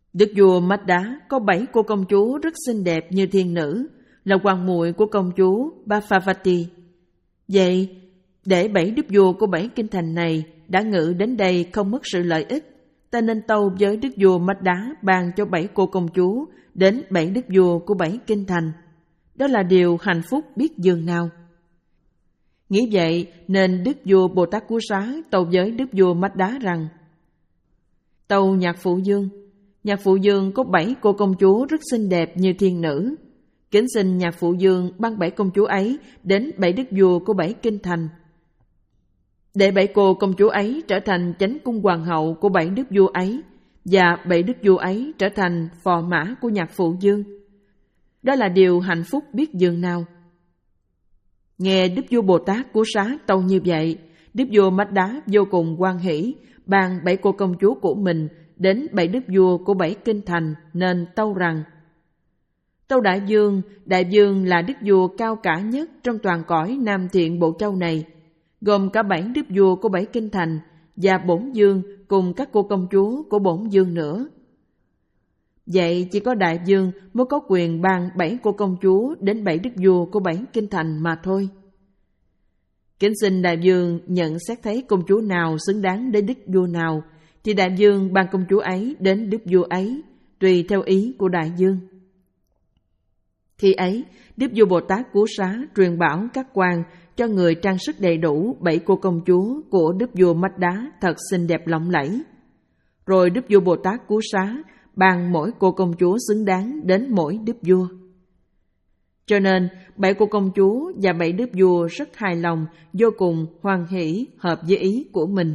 Đức vua Madda có bảy cô công chúa rất xinh đẹp như thiên nữ, là hoàng muội của công chúa Bhavavati. Vậy, để bảy đức vua của bảy kinh thành này đã ngự đến đây không mất sự lợi ích, ta nên tâu với đức vua Madda ban cho bảy cô công chúa đến bảy đức vua của bảy kinh thành. Đó là điều hạnh phúc biết dường nào. Nghĩ vậy nên đức vua Bồ Tát Cú Xá tâu với đức vua Madda rằng: Tâu Nhạc Phụ Dương, Nhạc Phụ Dương có bảy cô công chúa rất xinh đẹp như thiên nữ. Kính xin Nhạc Phụ Dương ban bảy công chúa ấy đến bảy đức vua của bảy kinh thành, để bảy cô công chúa ấy trở thành chánh cung hoàng hậu của bảy đức vua ấy, và bảy đức vua ấy trở thành phò mã của Nhạc Phụ Dương. Đó là điều hạnh phúc biết dường nào. Nghe đức vua Bồ Tát Cú Xá tâu như vậy, đức vua Madda vô cùng hoan hỷ, ban bảy cô công chúa của mình đến bảy đức vua của bảy kinh thành, nên tâu rằng: Tâu Đại Dương, Đại Dương là đức vua cao cả nhất trong toàn cõi Nam Thiện Bộ Châu này, gồm cả bảy đức vua của bảy kinh thành và bổn dương cùng các cô công chúa của bổn dương nữa. Vậy chỉ có Đại Dương mới có quyền ban bảy cô công chúa đến bảy đức vua của bảy kinh thành mà thôi. Kính xin Đại Dương nhận xét thấy công chúa nào xứng đáng đến đức vua nào, thì Đại Dương ban công chúa ấy đến đức vua ấy, tùy theo ý của Đại Dương. Khi ấy, đức vua Bồ Tát Cú Xá truyền bảo các quan cho người trang sức đầy đủ bảy cô công chúa của đức vua Madda thật xinh đẹp lộng lẫy. Rồi đức vua Bồ Tát Cú Xá ban mỗi cô công chúa xứng đáng đến mỗi đức vua. Cho nên, bảy cô công chúa và bảy đức vua rất hài lòng, vô cùng hoan hỷ, hợp với ý của mình.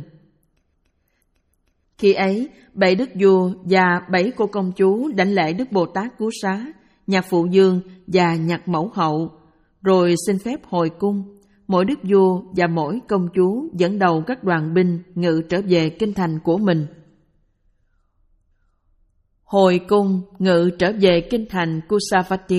Khi ấy, bảy đức vua và bảy cô công chúa đảnh lễ đức Bồ Tát Cú Xá, Nhạc Phụ Dương và Nhạc Mẫu Hậu, rồi xin phép hồi cung. Mỗi đức vua và mỗi công chúa dẫn đầu các đoàn binh ngự trở về kinh thành của mình. Hồi cung ngự trở về kinh thành Kusavati.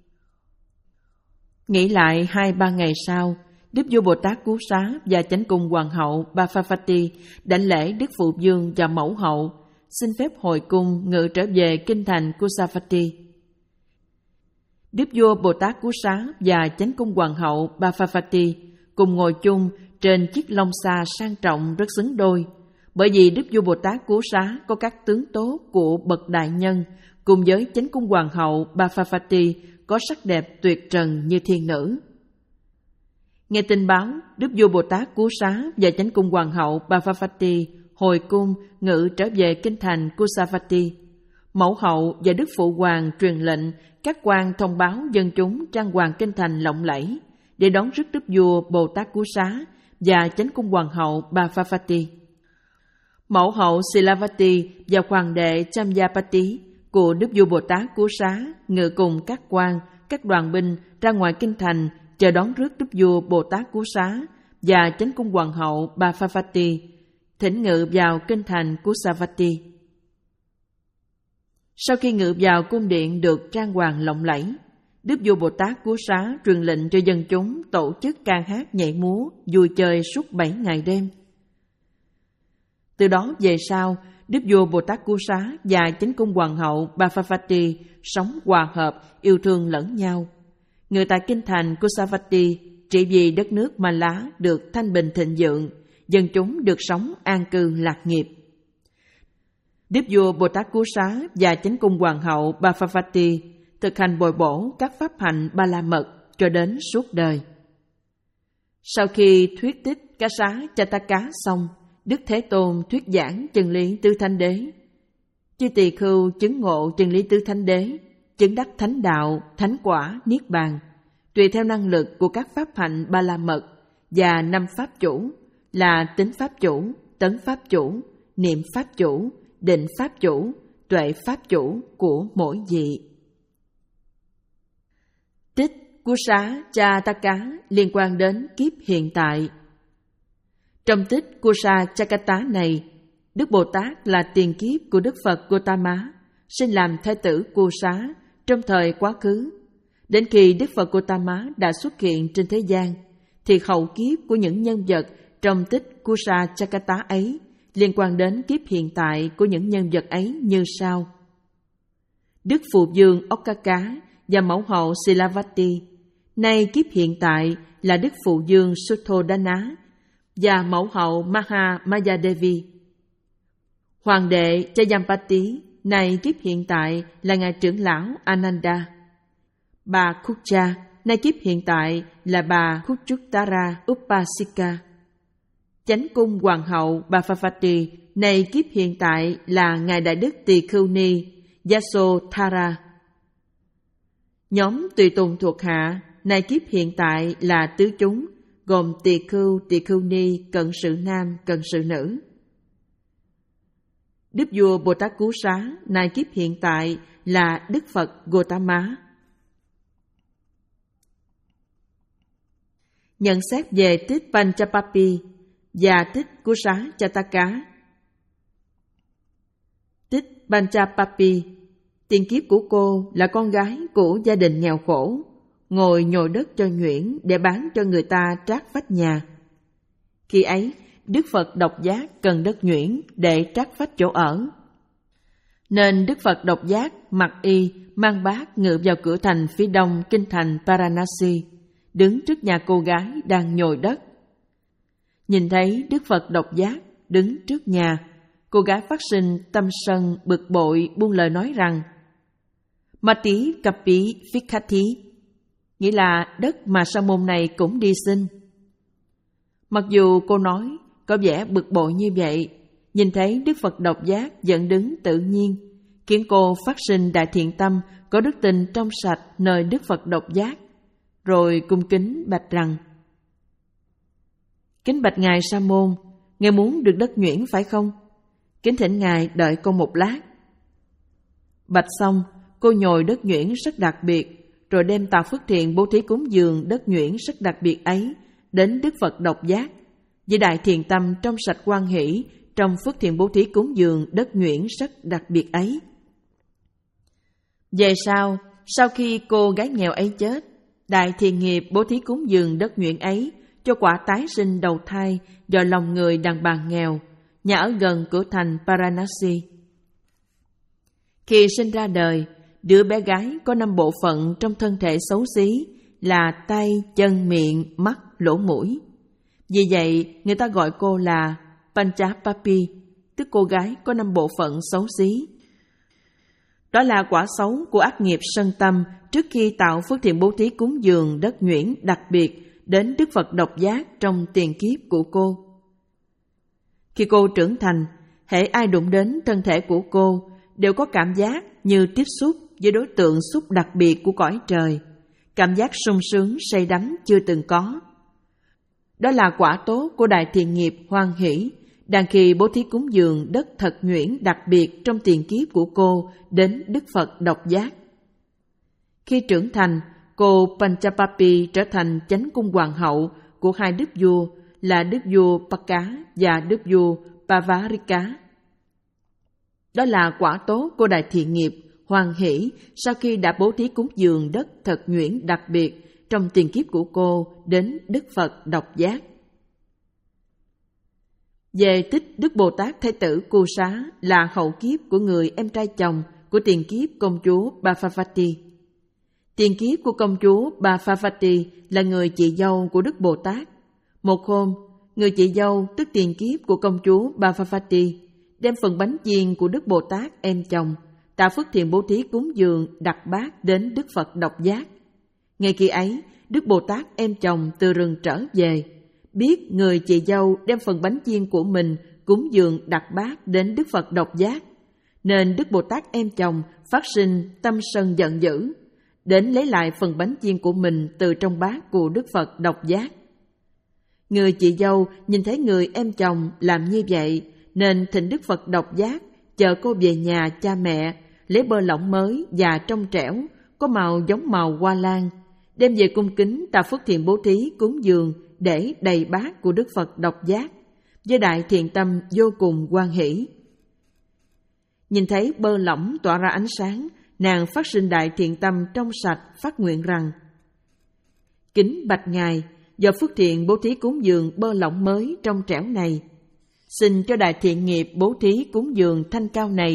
Nghĩ lại hai ba ngày sau, đức vua Bồ Tát Cú Xá và chánh cung hoàng hậu Bhavavati đảnh lễ đức Phụ Dương và Mẫu Hậu, xin phép hồi cung ngự trở về kinh thành Kusavati. Đức vua Bồ Tát Cú Xá và chánh cung hoàng hậu Bhavavati cùng ngồi chung trên chiếc long xa sang trọng rất xứng đôi, bởi vì đức vua Bồ Tát Cú Xá có các tướng tốt của bậc đại nhân, cùng với chánh cung hoàng hậu Bhavavati có sắc đẹp tuyệt trần như thiên nữ. Nghe tin báo, đức vua Bồ Tát Cú Xá và chánh cung hoàng hậu Bhavavati hồi cung ngự trở về kinh thành Kusavati. Mẫu hậu và đức phụ hoàng truyền lệnh các quan thông báo dân chúng trang hoàng kinh thành lộng lẫy để đón rước đức vua Bồ Tát Cú Xá và chánh cung hoàng hậu Bhavavati. Mẫu hậu Silavati và hoàng đệ Chamyapati của đức vua Bồ Tát Cú Xá ngự cùng các quan, các đoàn binh ra ngoài kinh thành chờ đón rước đức vua Bồ Tát Cú Xá và chánh cung hoàng hậu Bhavavati thỉnh ngự vào kinh thành Kusavati. Sau khi ngự vào cung điện được trang hoàng lộng lẫy, đức vua Bồ Tát Cú Xá truyền lệnh cho dân chúng tổ chức ca hát nhảy múa, vui chơi suốt bảy ngày đêm. Từ đó về sau, đức vua Bồ Tát Cú Xá và chánh cung hoàng hậu Bhavavati sống hòa hợp, yêu thương lẫn nhau. Người tại kinh thành Kusavati trị vì đất nước Ma Lá được thanh bình thịnh vượng, dân chúng được sống an cư lạc nghiệp. Đức vua Bồ Tát Cú Xá và chánh cung hoàng hậu Bhavavati thực hành bồi bổ các pháp hạnh ba la mật cho đến suốt đời. Sau khi thuyết tích Cá Xá Chataka xong, Đức Thế Tôn thuyết giảng chân lý tứ thánh đế. Chư tỳ khưu chứng ngộ chân lý tứ thánh đế, chứng đắc thánh đạo, thánh quả, niết bàn, tùy theo năng lực của các pháp hạnh ba la mật và năm pháp chủ là tính pháp chủ, tấn pháp chủ, niệm pháp chủ, định pháp chủ, tuệ pháp chủ của mỗi vị. Tích Kusa Chataka liên quan đến kiếp hiện tại. Trong tích Kusa Chakata này, Đức Bồ Tát là tiền kiếp của Đức Phật Gotama, sinh làm thái tử Kusa trong thời quá khứ. Đến khi Đức Phật Gotama đã xuất hiện trên thế gian, thì hậu kiếp của những nhân vật trong tích Kusa Chakata ấy liên quan đến kiếp hiện tại của những nhân vật ấy như sau. Đức Phụ Dương Okkaka và Mẫu hậu Silavati, nay kiếp hiện tại là Đức Phụ Dương Sutthodana và Mẫu hậu Maha Mayadevi. Hoàng đệ Chayampati, nay kiếp hiện tại là Ngài trưởng lão Ananda. Bà Khucha, nay kiếp hiện tại là bà Khuchuttara Upasika. Chánh cung hoàng hậu Bhavavati, nay kiếp hiện tại là Ngài Đại Đức Tỳ Khưu Ni Yasodhara. Nhóm tùy tùng thuộc hạ, nay kiếp hiện tại là tứ chúng, gồm Tỳ Khưu, Tỳ Khưu Ni, cận sự nam, cận sự nữ. Đức vua Bồ Tát Cứu Xá, nay kiếp hiện tại là Đức Phật Gotama. Nhận xét về tích Panchapapi và tích Kusa Chataka. Tích Panchapapi, tiền kiếp của cô là con gái của gia đình nghèo khổ, ngồi nhồi đất cho nhuyễn để bán cho người ta trát vách nhà. Khi ấy, Đức Phật Độc Giác cần đất nhuyễn để trát vách chỗ ở. Nên Đức Phật Độc Giác mặc y, mang bát ngự vào cửa thành phía đông kinh thành Varanasi, đứng trước nhà cô gái đang nhồi đất. Nhìn thấy Đức Phật Độc Giác đứng trước nhà, cô gái phát sinh tâm sân bực bội, buông lời nói rằng: Mati Kapi Phikhati, nghĩa là đất mà sa môn này cũng đi xin. Mặc dù cô nói có vẻ bực bội như vậy, nhìn thấy Đức Phật Độc Giác vẫn đứng tự nhiên, khiến cô phát sinh đại thiện tâm, có đức tình trong sạch nơi Đức Phật Độc Giác, rồi cung kính bạch rằng: Kính bạch Ngài Sa môn, Ngài muốn được đất nhuyễn phải không? Kính thỉnh Ngài đợi con một lát. Bạch xong, cô nhồi đất nhuyễn rất đặc biệt, rồi đem tạo phước thiện bố thí cúng dường đất nhuyễn rất đặc biệt ấy đến Đức Phật Độc Giác, với đại thiện tâm trong sạch hoan hỷ trong phước thiện bố thí cúng dường đất nhuyễn rất đặc biệt ấy. Về sau, sau khi cô gái nghèo ấy chết, đại thiện nghiệp bố thí cúng dường đất nhuyễn ấy cho quả tái sinh đầu thai do lòng người đàn bà nghèo, nhà ở gần cửa thành Varanasi. Khi sinh ra đời, đứa bé gái có năm bộ phận trong thân thể xấu xí là tay, chân, miệng, mắt, lỗ mũi. Vì vậy, người ta gọi cô là Panchapapi, tức cô gái có năm bộ phận xấu xí. Đó là quả xấu của ác nghiệp sân tâm trước khi tạo phước thiện bố thí cúng dường đất nhuyễn đặc biệt đến Đức Phật Độc Giác trong tiền kiếp của cô. Khi cô trưởng thành, hễ ai đụng đến thân thể của cô đều có cảm giác như tiếp xúc với đối tượng xúc đặc biệt của cõi trời, cảm giác sung sướng say đắm chưa từng có. Đó là quả tốt của đại thiện nghiệp hoan hỷ, đang khi bố thí cúng dường đất thật nhuyễn đặc biệt trong tiền kiếp của cô đến Đức Phật Độc Giác. Khi trưởng thành, cô Panchapapi trở thành chánh cung hoàng hậu của hai đức vua là đức vua Pakka và đức vua Pavarika. Đó là quả tốt của đại thiện nghiệp hoan hỷ sau khi đã bố thí cúng dường đất thật nhuyễn đặc biệt trong tiền kiếp của cô đến Đức Phật Độc Giác. Về tích Đức Bồ Tát Thái tử Cù Xá là hậu kiếp của người em trai chồng của tiền kiếp công chúa Bhavavati. Tiền kiếp của công chúa Bhavavati là người chị dâu của Đức Bồ Tát. Một hôm, người chị dâu tức tiền kiếp của công chúa Bhavavati đem phần bánh chiên của Đức Bồ Tát em chồng tạo phước thiện bố thí cúng dường đặt bát đến Đức Phật Độc Giác. Ngay khi ấy, Đức Bồ Tát em chồng từ rừng trở về, biết người chị dâu đem phần bánh chiên của mình cúng dường đặt bát đến Đức Phật Độc Giác, nên Đức Bồ Tát em chồng phát sinh tâm sân giận dữ, đến lấy lại phần bánh chiên của mình từ trong bát của Đức Phật Độc Giác. Người chị dâu nhìn thấy người em chồng làm như vậy, nên thỉnh Đức Phật Độc Giác chờ cô về nhà cha mẹ, lấy bơ lỏng mới và trong trẻo, có màu giống màu hoa lan, đem về cung kính tạo phước thiện bố thí cúng dường để đầy bát của Đức Phật Độc Giác, với đại thiện tâm vô cùng hoan hỷ. Nhìn thấy bơ lỏng tỏa ra ánh sáng, nàng phát sinh đại thiện tâm trong sạch, phát nguyện rằng: Kính bạch Ngài, do phước thiện bố thí cúng dường bơ lỏng mới trong trẻo này, xin cho đại thiện nghiệp bố thí cúng dường thanh cao này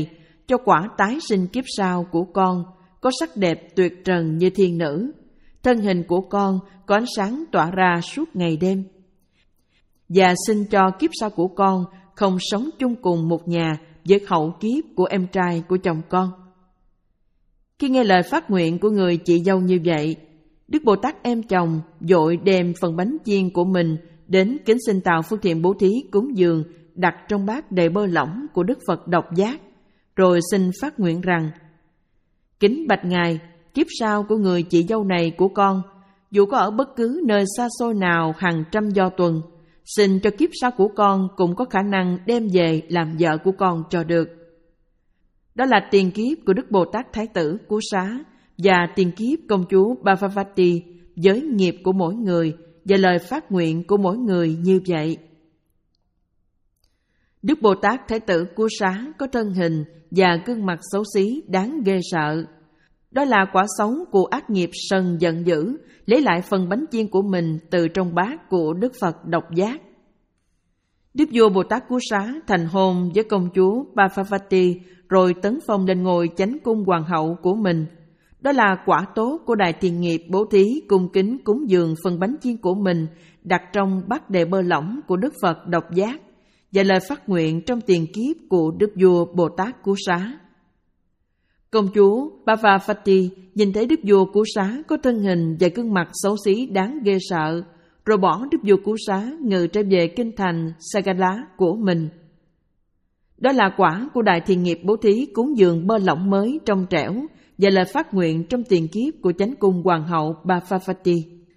cho quả tái sinh kiếp sau của con có sắc đẹp tuyệt trần như thiên nữ. Thân hình của con có ánh sáng tỏa ra suốt ngày đêm. Và xin cho kiếp sau của con không sống chung cùng một nhà với hậu kiếp của em trai của chồng con. Khi nghe lời phát nguyện của người chị dâu như vậy, Đức Bồ Tát em chồng vội đem phần bánh chiên của mình đến kính xin tạo phương tiện bố thí cúng dường đặt trong bát đầy bơ lỏng của Đức Phật Độc Giác, rồi xin phát nguyện rằng: kính bạch Ngài, kiếp sau của người chị dâu này của con, dù có ở bất cứ nơi xa xôi nào hàng trăm do tuần, xin cho kiếp sau của con cũng có khả năng đem về làm vợ của con cho được. Đó là tiền kiếp của Đức Bồ Tát Thái tử Cú Xá và tiền kiếp công chúa Bhavavati với nghiệp của mỗi người và lời phát nguyện của mỗi người như vậy. Đức Bồ Tát Thái tử Cú Xá có thân hình và gương mặt xấu xí đáng ghê sợ. Đó là quả xấu của ác nghiệp sân giận dữ, lấy lại phần bánh chiên của mình từ trong bát của Đức Phật Độc Giác. Đức vua Bồ Tát Cú Xá thành hôn với công chúa Bhavavati, rồi tấn phong lên ngôi chánh cung hoàng hậu của mình. Đó là quả tốt của đại thiện nghiệp bố thí cung kính cúng dường phần bánh chiên của mình đặt trong bát đề bơ lỏng của Đức Phật Độc Giác và lời phát nguyện trong tiền kiếp của Đức vua Bồ Tát Cú Xá. Công chúa Bhavavati nhìn thấy Đức vua Cú Xá có thân hình và gương mặt xấu xí đáng ghê sợ, rồi bỏ Đức vua Cú Xá ngự trở về kinh thành Sagala của mình. Đó là quả của đại thiện nghiệp bố thí cúng dường bơ lỏng mới trong trẻo và lời phát nguyện trong tiền kiếp của chánh cung hoàng hậu Bhavavati.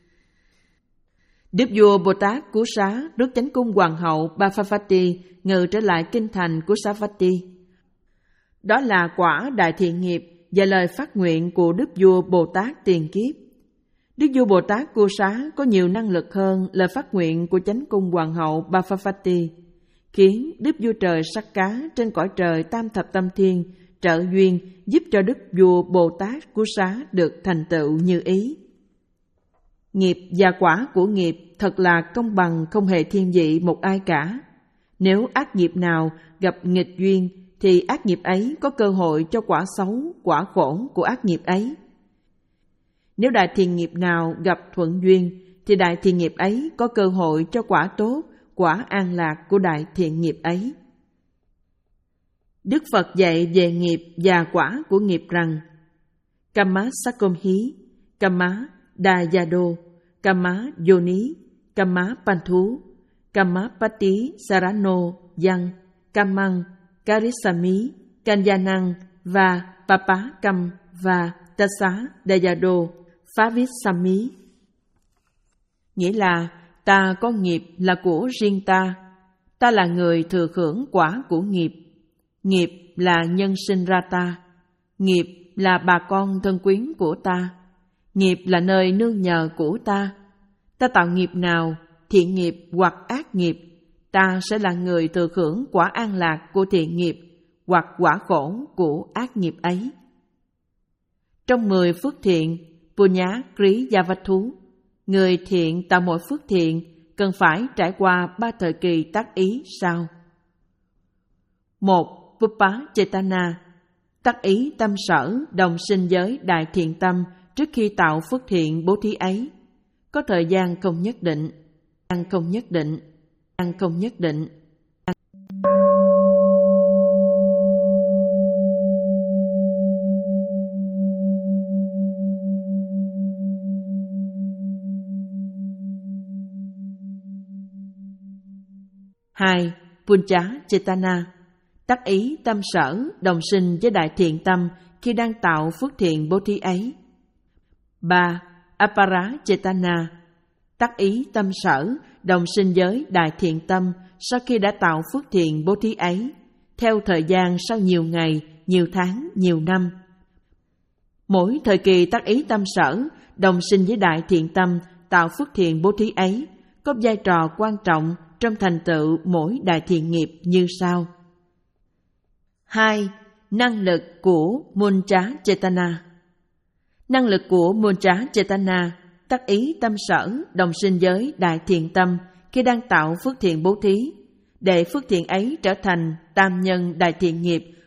Đức vua Bồ Tát Cú Xá rước chánh cung hoàng hậu Bhavavati ngự trở lại kinh thành của Savatthi. Đó là quả đại thiện nghiệp và lời phát nguyện của Đức vua Bồ Tát tiền kiếp. Đức vua Bồ Tát Cú Xá có nhiều năng lực hơn lời phát nguyện của chánh cung hoàng hậu Bhavavati, khiến Đức vua trời sắc cá trên cõi trời tam thập tam thiên trợ duyên giúp cho Đức vua Bồ Tát Cú Xá được thành tựu như ý. Nghiệp và quả của nghiệp thật là công bằng, không hề thiên vị một ai cả. Nếu ác nghiệp nào gặp nghịch duyên thì ác nghiệp ấy có cơ hội cho quả xấu, quả khổ của ác nghiệp ấy. Nếu đại thiện nghiệp nào gặp thuận duyên thì đại thiện nghiệp ấy có cơ hội cho quả tốt, quả an lạc của đại thiện nghiệp ấy. Đức Phật dạy về nghiệp và quả của nghiệp rằng: Kamma Sakomhi, Kamma Dayado, Kamma Yoni, Kamma Panthu, Kamma Pati Sarano Yang, Kammang, Karisami, Kanyanang và Papakam và Tassa Dayado Phavissami. Nghĩa là ta có nghiệp là của riêng ta, ta là người thừa hưởng quả của nghiệp. Nghiệp là nhân sinh ra ta, nghiệp là bà con thân quyến của ta, nghiệp là nơi nương nhờ của ta. Ta tạo nghiệp nào, thiện nghiệp hoặc ác nghiệp, ta sẽ là người thừa hưởng quả an lạc của thiện nghiệp hoặc quả khổ của ác nghiệp ấy. Trong mười phước thiện, Punya Kri Yavathu, người thiện tạo mọi phước thiện cần phải trải qua ba thời kỳ tác ý sau. Một. Pupa Chetana, tác ý tâm sở đồng sinh với đại thiện tâm trước khi tạo phước thiện bố thí ấy. Có thời gian không nhất định, ăn không nhất định, ăn không nhất định. Hai. Puncha Chetana, tác ý tâm sở đồng sinh với đại thiện tâm khi đang tạo phước thiện bố thí ấy. Ba. Apara Chetana, tác ý tâm sở đồng sinh với đại thiện tâm sau khi đã tạo phước thiện bố thí ấy, theo thời gian sau nhiều ngày, nhiều tháng, nhiều năm. Mỗi thời kỳ tác ý tâm sở đồng sinh với đại thiện tâm tạo phước thiện bố thí ấy có vai trò quan trọng trong thành tựu mỗi đại thiện nghiệp như sau. Hai. Năng lực của Muncha Chetana. Năng lực của Muncha Chetana, tác ý tâm sở đồng sinh với đại thiện tâm khi đang tạo phước thiện bố thí, để phước thiện ấy trở thành tam nhân đại thiện nghiệp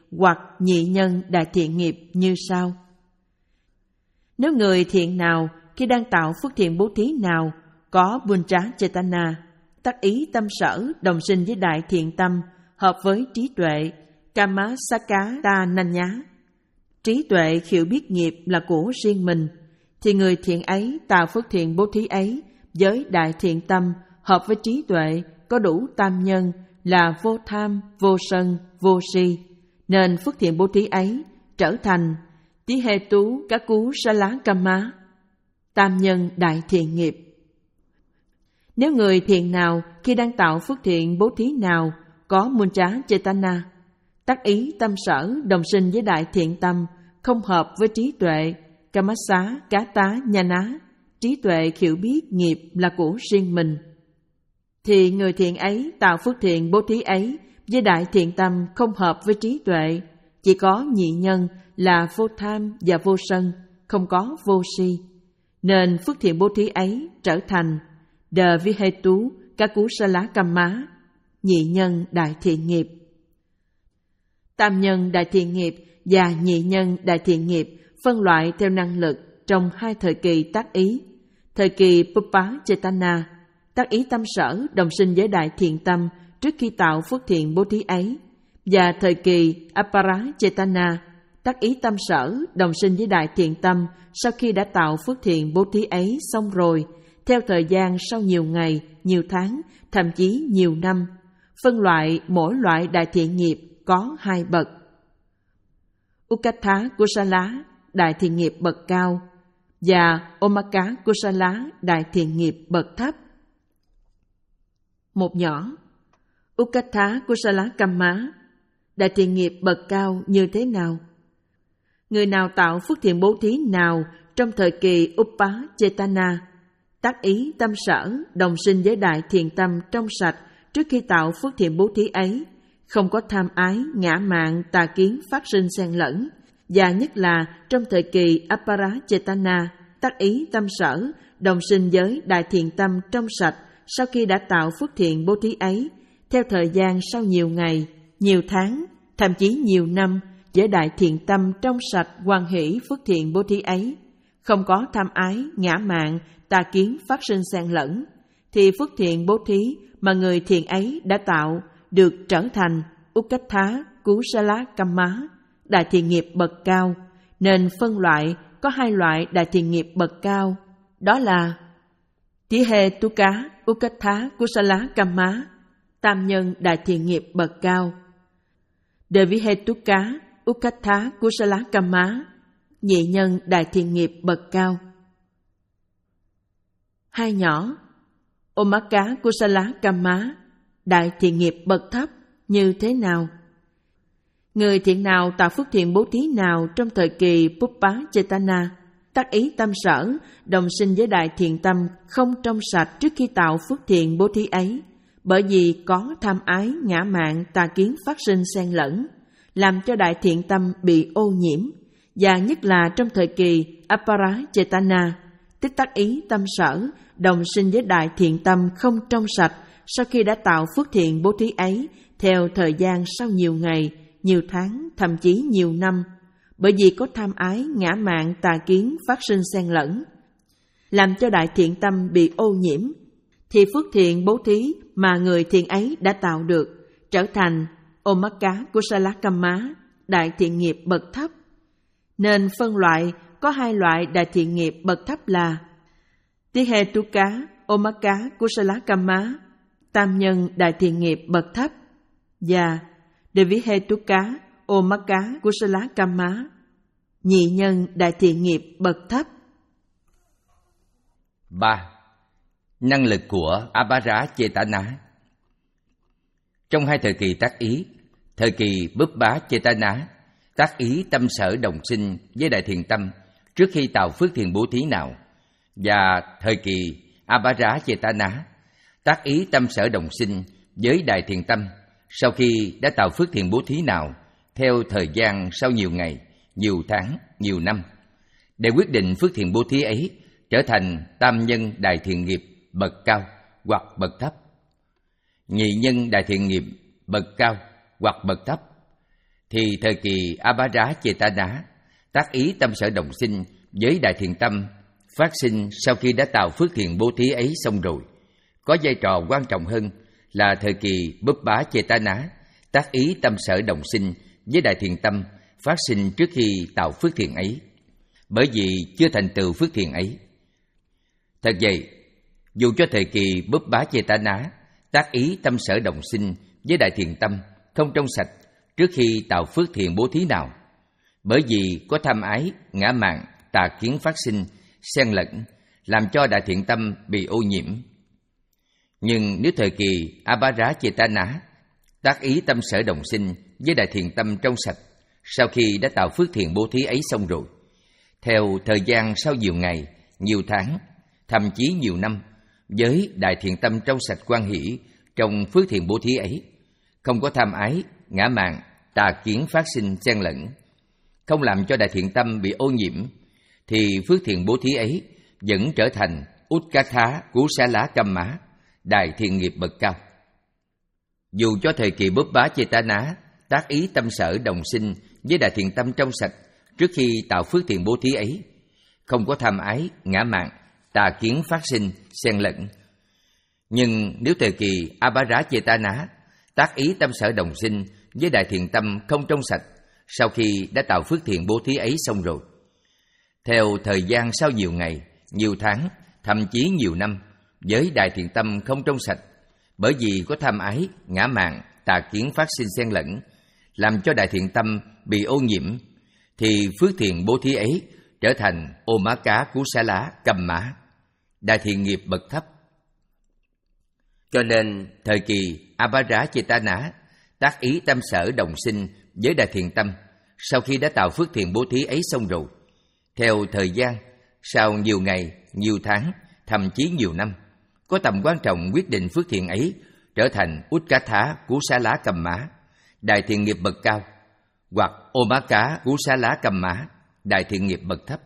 hoặc nhị nhân đại thiện nghiệp như sau. Nếu người thiện nào khi đang tạo phước thiện bố thí nào có Buncha Chetana, tác ý tâm sở đồng sinh với đại thiện tâm, hợp với trí tuệ, Kama Sakata Nanya, trí tuệ hiểu biết nghiệp là của riêng mình, thì người thiện ấy tạo phước thiện bố thí ấy với đại thiện tâm, hợp với trí tuệ, có đủ tam nhân là vô tham, vô sân, vô si, nên phước thiện bố thí ấy trở thành tí hê tú cá cú sa lá kama, tam nhân đại thiện nghiệp. Nếu người thiện nào khi đang tạo phước thiện bố thí nào có Muncha Chetana, tác ý tâm sở đồng sinh với đại thiện tâm, không hợp với trí tuệ, Kamasa cá tá nhana, trí tuệ hiểu biết nghiệp là của riêng mình, thì người thiện ấy tạo phước thiện bố thí ấy với đại thiện tâm không hợp với trí tuệ, chỉ có nhị nhân là vô tham và vô sân, không có vô si, nên phước thiện bố thí ấy trở thành Đờ Vi Hê Tú Cá Cú Sa Lá Cam Má, nhị nhân đại thiện nghiệp. Tam nhân đại thiện nghiệp và nhị nhân đại thiện nghiệp phân loại theo năng lực trong hai thời kỳ tác ý. Thời kỳ Pupa Chetana, tác ý tâm sở đồng sinh với đại thiện tâm trước khi tạo phước thiện bố thí ấy, và thời kỳ Apara Chetana, tác ý tâm sở đồng sinh với đại thiện tâm sau khi đã tạo phước thiện bố thí ấy xong rồi, theo thời gian sau nhiều ngày, nhiều tháng, thậm chí nhiều năm. Phân loại mỗi loại đại thiện nghiệp có hai bậc. Ukatha Kusala, đại thiện nghiệp bậc cao, và Omaka Kusala, đại thiện nghiệp bậc thấp. Một nhỏ, Ukatha Kusala Kamma, đại thiện nghiệp bậc cao như thế nào? Người nào tạo phước thiện bố thí nào trong thời kỳ Upa Chetana, tác ý tâm sở đồng sinh với đại thiện tâm trong sạch trước khi tạo phước thiện bố thí ấy, không có tham ái, ngã mạn, tà kiến phát sinh xen lẫn, và nhất là trong thời kỳ Apara Chetana, tác ý tâm sở đồng sinh với đại thiện tâm trong sạch sau khi đã tạo phước thiện bố thí ấy, theo thời gian sau nhiều ngày, nhiều tháng, thậm chí nhiều năm, với đại thiện tâm trong sạch hoan hỷ phước thiện bố thí ấy, không có tham ái, ngã mạn, tà kiến phát sinh xen lẫn, thì phước thiện bố thí mà người thiện ấy đã tạo được trở thành Ukatha Kusala Kamma, đại thiện nghiệp bậc cao. Nên phân loại có hai loại đại thiện nghiệp bậc cao, đó là Tihe Tuka Ukatha Kusala Kamma, tam nhân đại thiện nghiệp bậc cao, Devihetuka Ukatha Kusala Kamma, nhị nhân đại thiện nghiệp bậc cao. Hai nhỏ, Omaka Kusala Kamma, đại thiện nghiệp bậc thấp như thế nào? Người thiện nào tạo phước thiện bố thí nào trong thời kỳ Pupa Chetana, tác ý tâm sở đồng sinh với đại thiện tâm không trong sạch trước khi tạo phước thiện bố thí ấy, bởi vì có tham ái, ngã mạn, tà kiến phát sinh xen lẫn, làm cho đại thiện tâm bị ô nhiễm, và nhất là trong thời kỳ Apara Chetana, tức tác ý tâm sở đồng sinh với đại thiện tâm không trong sạch sau khi đã tạo phước thiện bố thí ấy, theo thời gian sau nhiều ngày, nhiều tháng, thậm chí nhiều năm, bởi vì có tham ái, ngã mạn, tà kiến phát sinh xen lẫn, làm cho đại thiện tâm bị ô nhiễm, thì phước thiện bố thí mà người thiện ấy đã tạo được trở thành Omaka Kusala Kamma, đại thiện nghiệp bậc thấp. Nên phân loại có hai loại đại thiện nghiệp bậc thấp là Tihetuka Omaka Kusala Kamma, tam nhân đại thiện nghiệp bậc thấp, và Devihetuka Omaka Kusala Kamma, nhị nhân đại thiện nghiệp bậc thấp. Ba. Năng lực của Apara Chetana. Trong hai thời kỳ tác ý, thời kỳ Pupa Chetana, tác ý tâm sở đồng sinh với đại thiện tâm trước khi tạo phước thiện bố thí nào, và thời kỳ Apara Chetana, tác ý tâm sở đồng sinh với đại thiện tâm sau khi đã tạo phước thiện bố thí nào, theo thời gian sau nhiều ngày, nhiều tháng, nhiều năm, để quyết định phước thiện bố thí ấy trở thành tam nhân đại thiện nghiệp bậc cao hoặc bậc thấp, nhị nhân đại thiện nghiệp bậc cao hoặc bậc thấp, thì thời kỳ Abhara Chetana, tác ý tâm sở đồng sinh với đại thiện tâm phát sinh sau khi đã tạo phước thiện bố thí ấy xong rồi, có vai trò quan trọng hơn là thời kỳ Bubbá Chetana, tác ý tâm sở đồng sinh với đại thiện tâm phát sinh trước khi tạo phước thiện ấy, bởi vì chưa thành tựu phước thiện ấy. Thật vậy, dù cho thời kỳ Bubbá Chetana, tác ý tâm sở đồng sinh với đại thiện tâm không trong sạch trước khi tạo phước thiện bố thí nào, bởi vì có tham ái, ngã mạn, tà kiến phát sinh, xen lẫn, làm cho đại thiện tâm bị ô nhiễm. Nhưng nếu thời kỳ Abhara Chetana, tác ý tâm sở đồng sinh với đại thiện tâm trong sạch sau khi đã tạo phước thiện bố thí ấy xong rồi, theo thời gian sau nhiều ngày, nhiều tháng, thậm chí nhiều năm, với đại thiện tâm trong sạch quan hỷ trong phước thiện bố thí ấy, không có tham ái, ngã mạn, tà kiến phát sinh xen lẫn, không làm cho đại thiện tâm bị ô nhiễm, thì phước thiện bố thí ấy vẫn trở thành Utkatha Kusala Kamma, đại thiện nghiệp bậc cao. Dù cho thời kỳ Bubbá Chetana, tác ý tâm sở đồng sinh với đại thiện tâm trong sạch trước khi tạo phước thiện bố thí ấy, không có tham ái, ngã mạn, tà kiến phát sinh, xen lẫn. Nhưng nếu thời kỳ Abhara Chetana, tác ý tâm sở đồng sinh với đại thiện tâm không trong sạch sau khi đã tạo phước thiện bố thí ấy xong rồi, theo thời gian sau nhiều ngày, nhiều tháng, thậm chí nhiều năm, với đại thiện tâm không trong sạch, bởi vì có tham ái, ngã mạn, tà kiến phát sinh xen lẫn, làm cho đại thiện tâm bị ô nhiễm, thì phước thiện bố thí ấy trở thành Omaka Kusala Kamma, đại thiện nghiệp bậc thấp. Cho nên thời kỳ Abhara Chetana, tác ý tâm sở đồng sinh với đại thiện tâm sau khi đã tạo phước thiện bố thí ấy xong rồi, theo thời gian sau nhiều ngày, nhiều tháng, thậm chí nhiều năm, có tầm quan trọng quyết định phước thiện ấy trở thành Utkatha Kusala Kamma, đại thiện nghiệp bậc cao, hoặc Omaka Kusala Kamma, đại thiện nghiệp bậc thấp.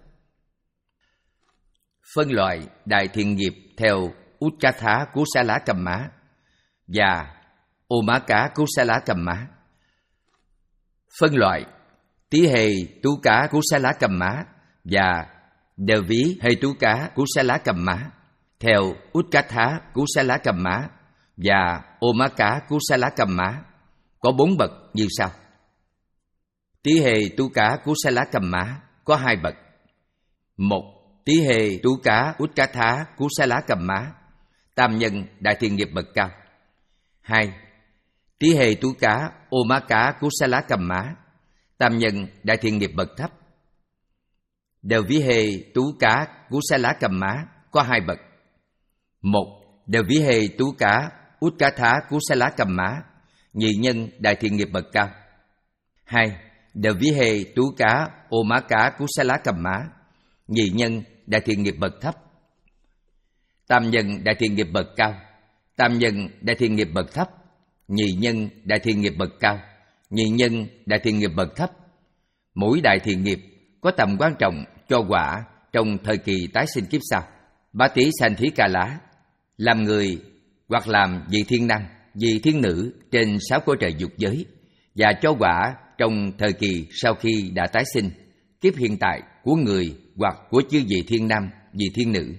Phân loại đại thiện nghiệp theo Utkatha Kusala Kamma và Omaka Kusala Kamma. Phân loại Tí hề tú cá Kusala Kamma và Devi hề tú cá Kusala Kamma theo Utkatha Kusala Kamma và Omaka Kusala Kamma có bốn bậc như sau. Tí hề tú cá Kusala Kamma có hai bậc. Một, Tí hề tú cá Utkatha Kusala Kamma, tam nhân đại thiện nghiệp bậc cao. Hai, Tí hề tú cá Omaka Kusala Kamma, tam nhân đại thiện nghiệp bậc thấp. Đều ví hề tú cá Kusala Kamma có hai bậc. Một, Đều ví hề tú cá Utkatha Kusala Kamma, nhị nhân đại thiện nghiệp bậc cao. Hai, Đều ví hề tú cá Omaka Kusala Kamma, nhị nhân đại thiện nghiệp bậc thấp. Tam nhân đại thiện nghiệp bậc cao, tam nhân đại thiện nghiệp bậc thấp, nhị nhân đại thiện nghiệp bậc cao, nhị nhân đại thiện nghiệp bậc thấp. Mỗi đại thiện nghiệp có tầm quan trọng cho quả trong thời kỳ tái sinh kiếp sau. Bá Tí Sanh Thí Ca Lá làm người hoặc làm vị thiên năng, vị thiên nữ trên sáu cõi trời dục giới, và cho quả trong thời kỳ sau khi đã tái sinh kiếp hiện tại của người hoặc của chư vị thiên nam, vị thiên nữ.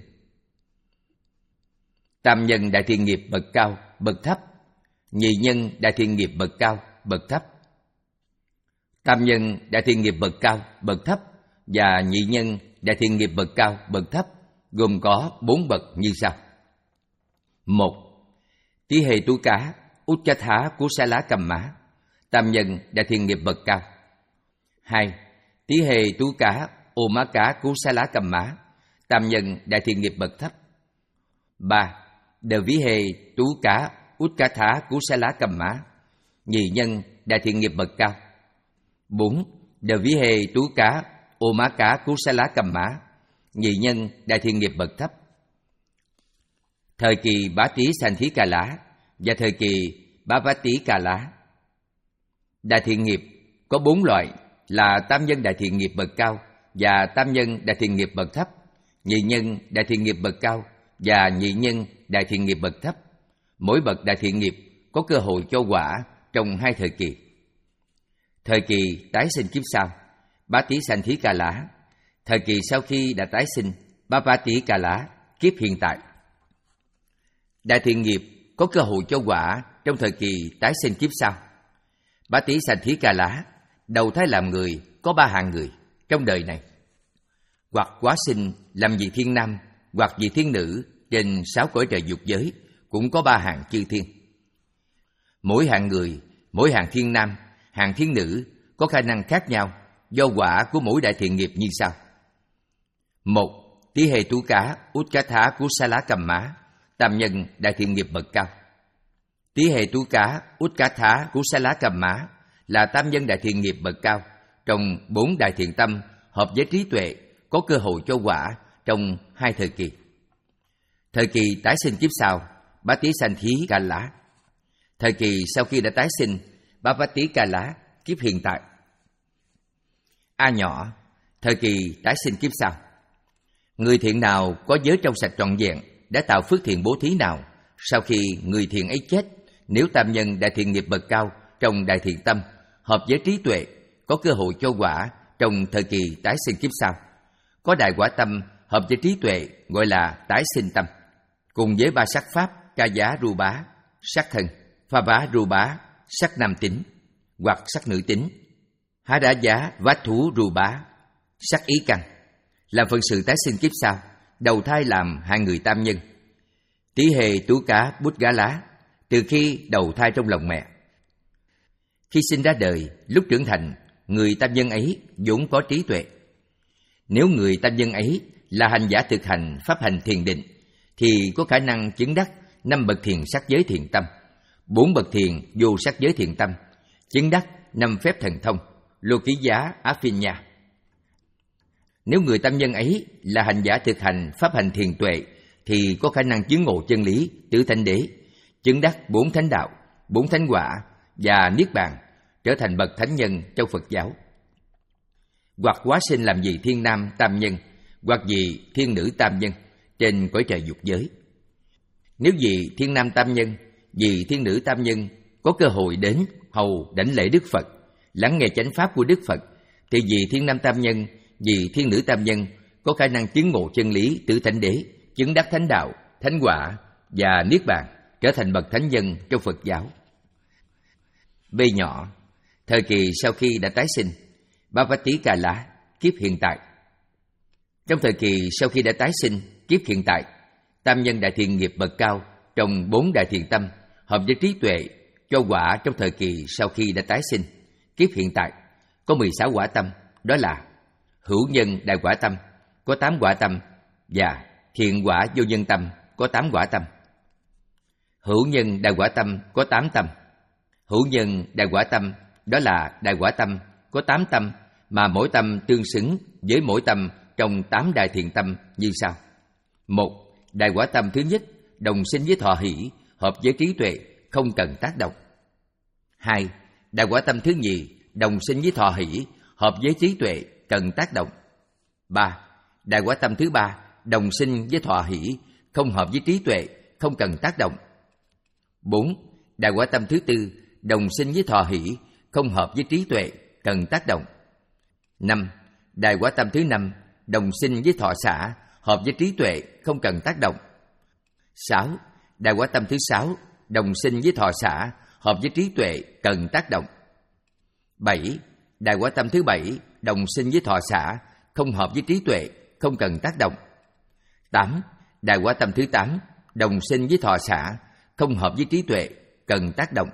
Tam nhân đại thiện nghiệp bậc cao, bậc thấp, nhị nhân đại thiện nghiệp bậc cao, bậc thấp. Tam nhân đại thiện nghiệp bậc cao, bậc thấp và nhị nhân đại thiện nghiệp bậc cao, bậc thấp gồm có bốn bậc như sau. Một, Tí hề tú cá Utkatha Kusala Kamma, tam nhân đại thiện nghiệp bậc cao. Hai, Tí hề tú cá Omaka Kusala Kamma, tam nhân đại thiện nghiệp bậc thấp. Ba, Đều ví hề tú cá Utkatha Kusala Kamma, nhị nhân đại thiện nghiệp bậc cao. Bốn, Đều ví hề tú cá Omaka Kusala Kamma, nhị nhân đại thiện nghiệp bậc thấp. Thời kỳ Bá Tí Sanh Thí Ca Lá và thời kỳ Bá Bá Tí Ca Lá. Đại thiện nghiệp có bốn loại là tam nhân đại thiện nghiệp bậc cao và tam nhân đại thiện nghiệp bậc thấp, nhị nhân đại thiện nghiệp bậc cao và nhị nhân đại thiện nghiệp bậc thấp. Mỗi bậc đại thiện nghiệp có cơ hội cho quả trong hai thời kỳ. Thời kỳ tái sinh kiếp sau, Bá Tí Sanh Thí Ca Lá. Thời kỳ sau khi đã tái sinh, Bá Bá Tí Ca Lá, kiếp hiện tại. Đại thiện nghiệp có cơ hội cho quả trong thời kỳ tái sinh kiếp sau. Bá Tí Sanh Thí Ca Lá, đầu thai làm người có ba hạng người trong đời này. Hoặc quá sinh làm vị thiên nam, hoặc vị thiên nữ trên sáu cõi trời dục giới, cũng có ba hạng chư thiên. Mỗi hạng người, mỗi hạng thiên nam, hạng thiên nữ có khả năng khác nhau do quả của mỗi đại thiện nghiệp như sau. Một, Tí Hề Tú Cá Út Cá Thá Cú Sa Lá Cầm Má, tam nhân đại thiện nghiệp bậc cao. Tí Hề Tú Cá Út Cá Thá Cú Sa Lá Cầm Má là tam nhân đại thiện nghiệp bậc cao trong bốn đại thiện tâm hợp với trí tuệ, có cơ hội cho quả trong hai thời kỳ. Thời kỳ tái sinh kiếp sau, Bá Tí Sanh Thí Ca Lá. Thời kỳ sau khi đã tái sinh, Bá Bá Tí Ca Lá, kiếp hiện tại. A nhỏ, thời kỳ tái sinh kiếp sau. Người thiện nào có giới trong sạch trọn vẹn, đã tạo phước thiện bố thí nào, sau khi người thiện ấy chết, nếu tam nhân đại thiện nghiệp bậc cao trong đại thiện tâm, hợp với trí tuệ, có cơ hội cho quả trong thời kỳ tái sinh kiếp sau. Có đại quả tâm hợp với trí tuệ gọi là tái sinh tâm, cùng với ba sắc pháp ca giá ru bá, sắc thân, pha bá ru bá, sắc nam tính hoặc sắc nữ tính, há đá giá vát thú ru bá, sắc ý căn, làm phận sự tái sinh kiếp sau, đầu thai làm hai người tam nhân. Tí Hề Tú Cá Bút Gá Lá, từ khi đầu thai trong lòng mẹ. Khi sinh ra đời, lúc trưởng thành, người tam nhân ấy vốn có trí tuệ. Nếu người tam nhân ấy là hành giả thực hành pháp hành thiền định, thì có khả năng chứng đắc năm bậc thiền sắc giới thiện tâm, bốn bậc thiền vô sắc giới thiện tâm, chứng đắc năm phép thần thông, lô ký giá á phiên nha. Nếu người tam nhân ấy là hành giả thực hành pháp hành thiền tuệ, thì có khả năng chứng ngộ chân lý tứ thánh đế, chứng đắc bốn thánh đạo, bốn thánh quả và niết bàn, trở thành bậc thánh nhân trong Phật giáo. Hoặc hóa sinh làm vị thiên nam tam nhân, hoặc vị thiên nữ tam nhân trên cõi trời dục giới. Nếu vị thiên nam tam nhân, vị thiên nữ tam nhân có cơ hội đến hầu đảnh lễ Đức Phật, lắng nghe chánh pháp của Đức Phật, thì vị thiên nam tam nhân, vị thiên nữ tam nhân có khả năng chứng ngộ chân lý tứ thánh đế, chứng đắc thánh đạo, thánh quả và niết bàn, trở thành bậc thánh nhân trong Phật giáo. B nhỏ, thời kỳ sau khi đã tái sinh, Bá Bá Tí Ca Lá, kiếp hiện tại. Trong thời kỳ sau khi đã tái sinh, kiếp hiện tại, tam nhân đại thiện nghiệp bậc cao trong bốn đại thiện tâm, hợp với trí tuệ, cho quả trong thời kỳ sau khi đã tái sinh, kiếp hiện tại, có mười sáu quả tâm, đó là hữu nhân đại quả tâm, có tám quả tâm, và thiện quả vô nhân tâm, có tám quả tâm. Hữu nhân đại quả tâm có tám tâm. Hữu nhân đại quả tâm, đó là đại quả tâm, có tám tâm, mà mỗi tâm tương xứng với mỗi tâm trong tám đại thiện tâm như sau. Một, đại quả tâm thứ nhất, đồng sinh với thọ hỷ, hợp với trí tuệ, không cần tác động. Hai, đại quả tâm thứ nhì, đồng sinh với thọ hỷ, hợp với trí tuệ, cần tác động. Ba, đại quả tâm thứ ba, đồng sinh với thọ hỷ, không hợp với trí tuệ, không cần tác động. Bốn, đại quả tâm thứ tư, đồng sinh với thọ hỷ, không hợp với trí tuệ, cần tác động. Năm, đại quả tâm thứ năm, đồng sinh với thọ xả, hợp với trí tuệ, không cần tác động. Sáu, đại quả tâm thứ sáu, đồng sinh với thọ xả, hợp với trí tuệ, cần tác động. Bảy, đại quả tâm thứ bảy, đồng sinh với thọ xả, không hợp với trí tuệ, không cần tác động. Tám, đại quả tâm thứ tám, đồng sinh với thọ xả, không hợp với trí tuệ, cần tác động.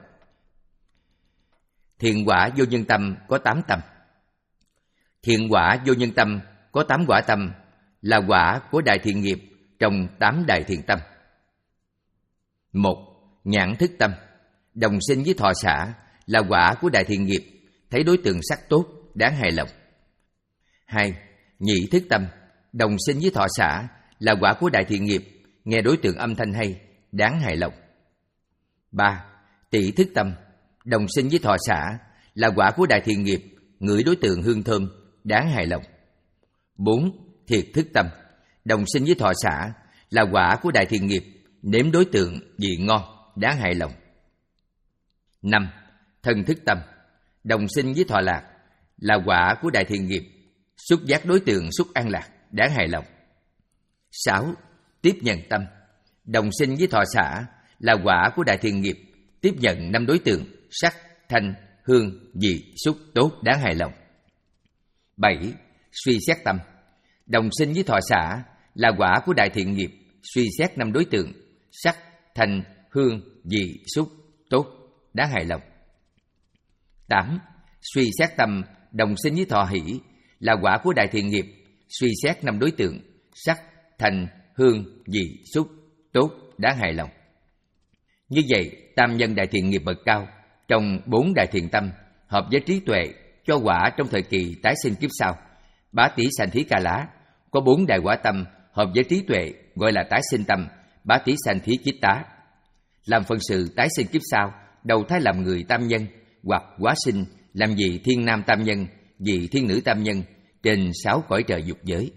Thiện quả vô nhân tâm có tám tâm. Thiện quả vô nhân tâm có tám quả tâm, là quả của đại thiện nghiệp trong tám đại thiện tâm. Một, nhãn thức tâm, đồng sinh với thọ xả, là quả của đại thiện nghiệp, thấy đối tượng sắc tốt, đáng hài lòng. Hai, nhị thức tâm, đồng sinh với thọ xả, là quả của đại thiện nghiệp, nghe đối tượng âm thanh hay, đáng hài lòng. Ba, tỷ thức tâm, đồng sinh với thọ xả, là quả của đại thiện nghiệp, ngửi đối tượng hương thơm, đáng hài lòng. Bốn, thiệt thức tâm, đồng sinh với thọ xả, là quả của đại thiện nghiệp, nếm đối tượng vị ngon, đáng hài lòng. Năm, thân thức tâm, đồng sinh với thọ lạc là quả của đại thiện nghiệp, xuất giác đối tượng xuất an lạc, đáng hài lòng. Sáu. Tiếp nhận tâm, đồng sinh với thọ xả là quả của đại thiện nghiệp, tiếp nhận năm đối tượng sắc, thanh, hương, vị, xúc tốt, đáng hài lòng. Bảy. Suy xét tâm, đồng sinh với thọ xả là quả của đại thiện nghiệp, suy xét năm đối tượng sắc, thanh, hương, vị, xúc tốt, đáng hài lòng. Tám. Suy xét tâm, đồng sinh với thọ hỷ là quả của đại thiện nghiệp, suy xét năm đối tượng sắc, thanh, hương, vị, xúc tốt, đáng hài lòng. Như vậy, tam nhân đại thiện nghiệp bậc cao trong bốn đại thiện tâm hợp với trí tuệ cho quả trong thời kỳ tái sinh kiếp sau. Bá Tý Sanh Thí Ca Lá có bốn đại quả tâm hợp với trí tuệ gọi là tái sinh tâm, Bá Tý Sanh Thí Chiết Tá. Làm phần sự tái sinh kiếp sau, đầu thai làm người tam nhân hoặc hóa sinh làm vị thiên nam tam nhân, vị thiên nữ tam nhân trên sáu cõi trời dục giới.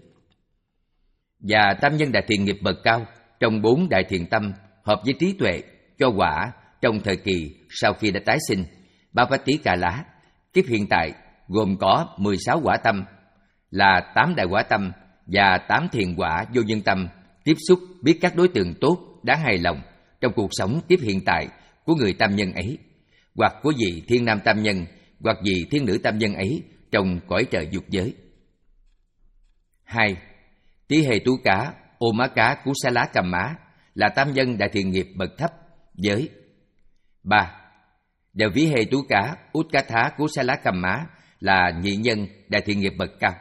Và tam nhân đại thiện nghiệp bậc cao trong bốn đại thiện tâm hợp với trí tuệ cho quả trong thời kỳ sau khi đã tái sinh, Bhavati Ca Lá. Kiếp hiện tại gồm có mười sáu quả tâm là tám đại quả tâm và tám thiền quả vô nhân tâm, tiếp xúc biết các đối tượng tốt, đáng hài lòng trong cuộc sống kiếp hiện tại của người tam nhân ấy, hoặc của vị thiên nam tam nhân, hoặc vị thiên nữ tam nhân ấy trong cõi trời dục giới. Hai. Tí Hề Tú Cá, Ô Má Cá, Cú Sa Lá Cầm Má là tam nhân đại thiện nghiệp bậc thấp giới. Ba. Đều Ví Hề Tú Cá, Út Cá Thá, Cú Sa Lá Cầm Má là nhị nhân đại thiện nghiệp bậc cao.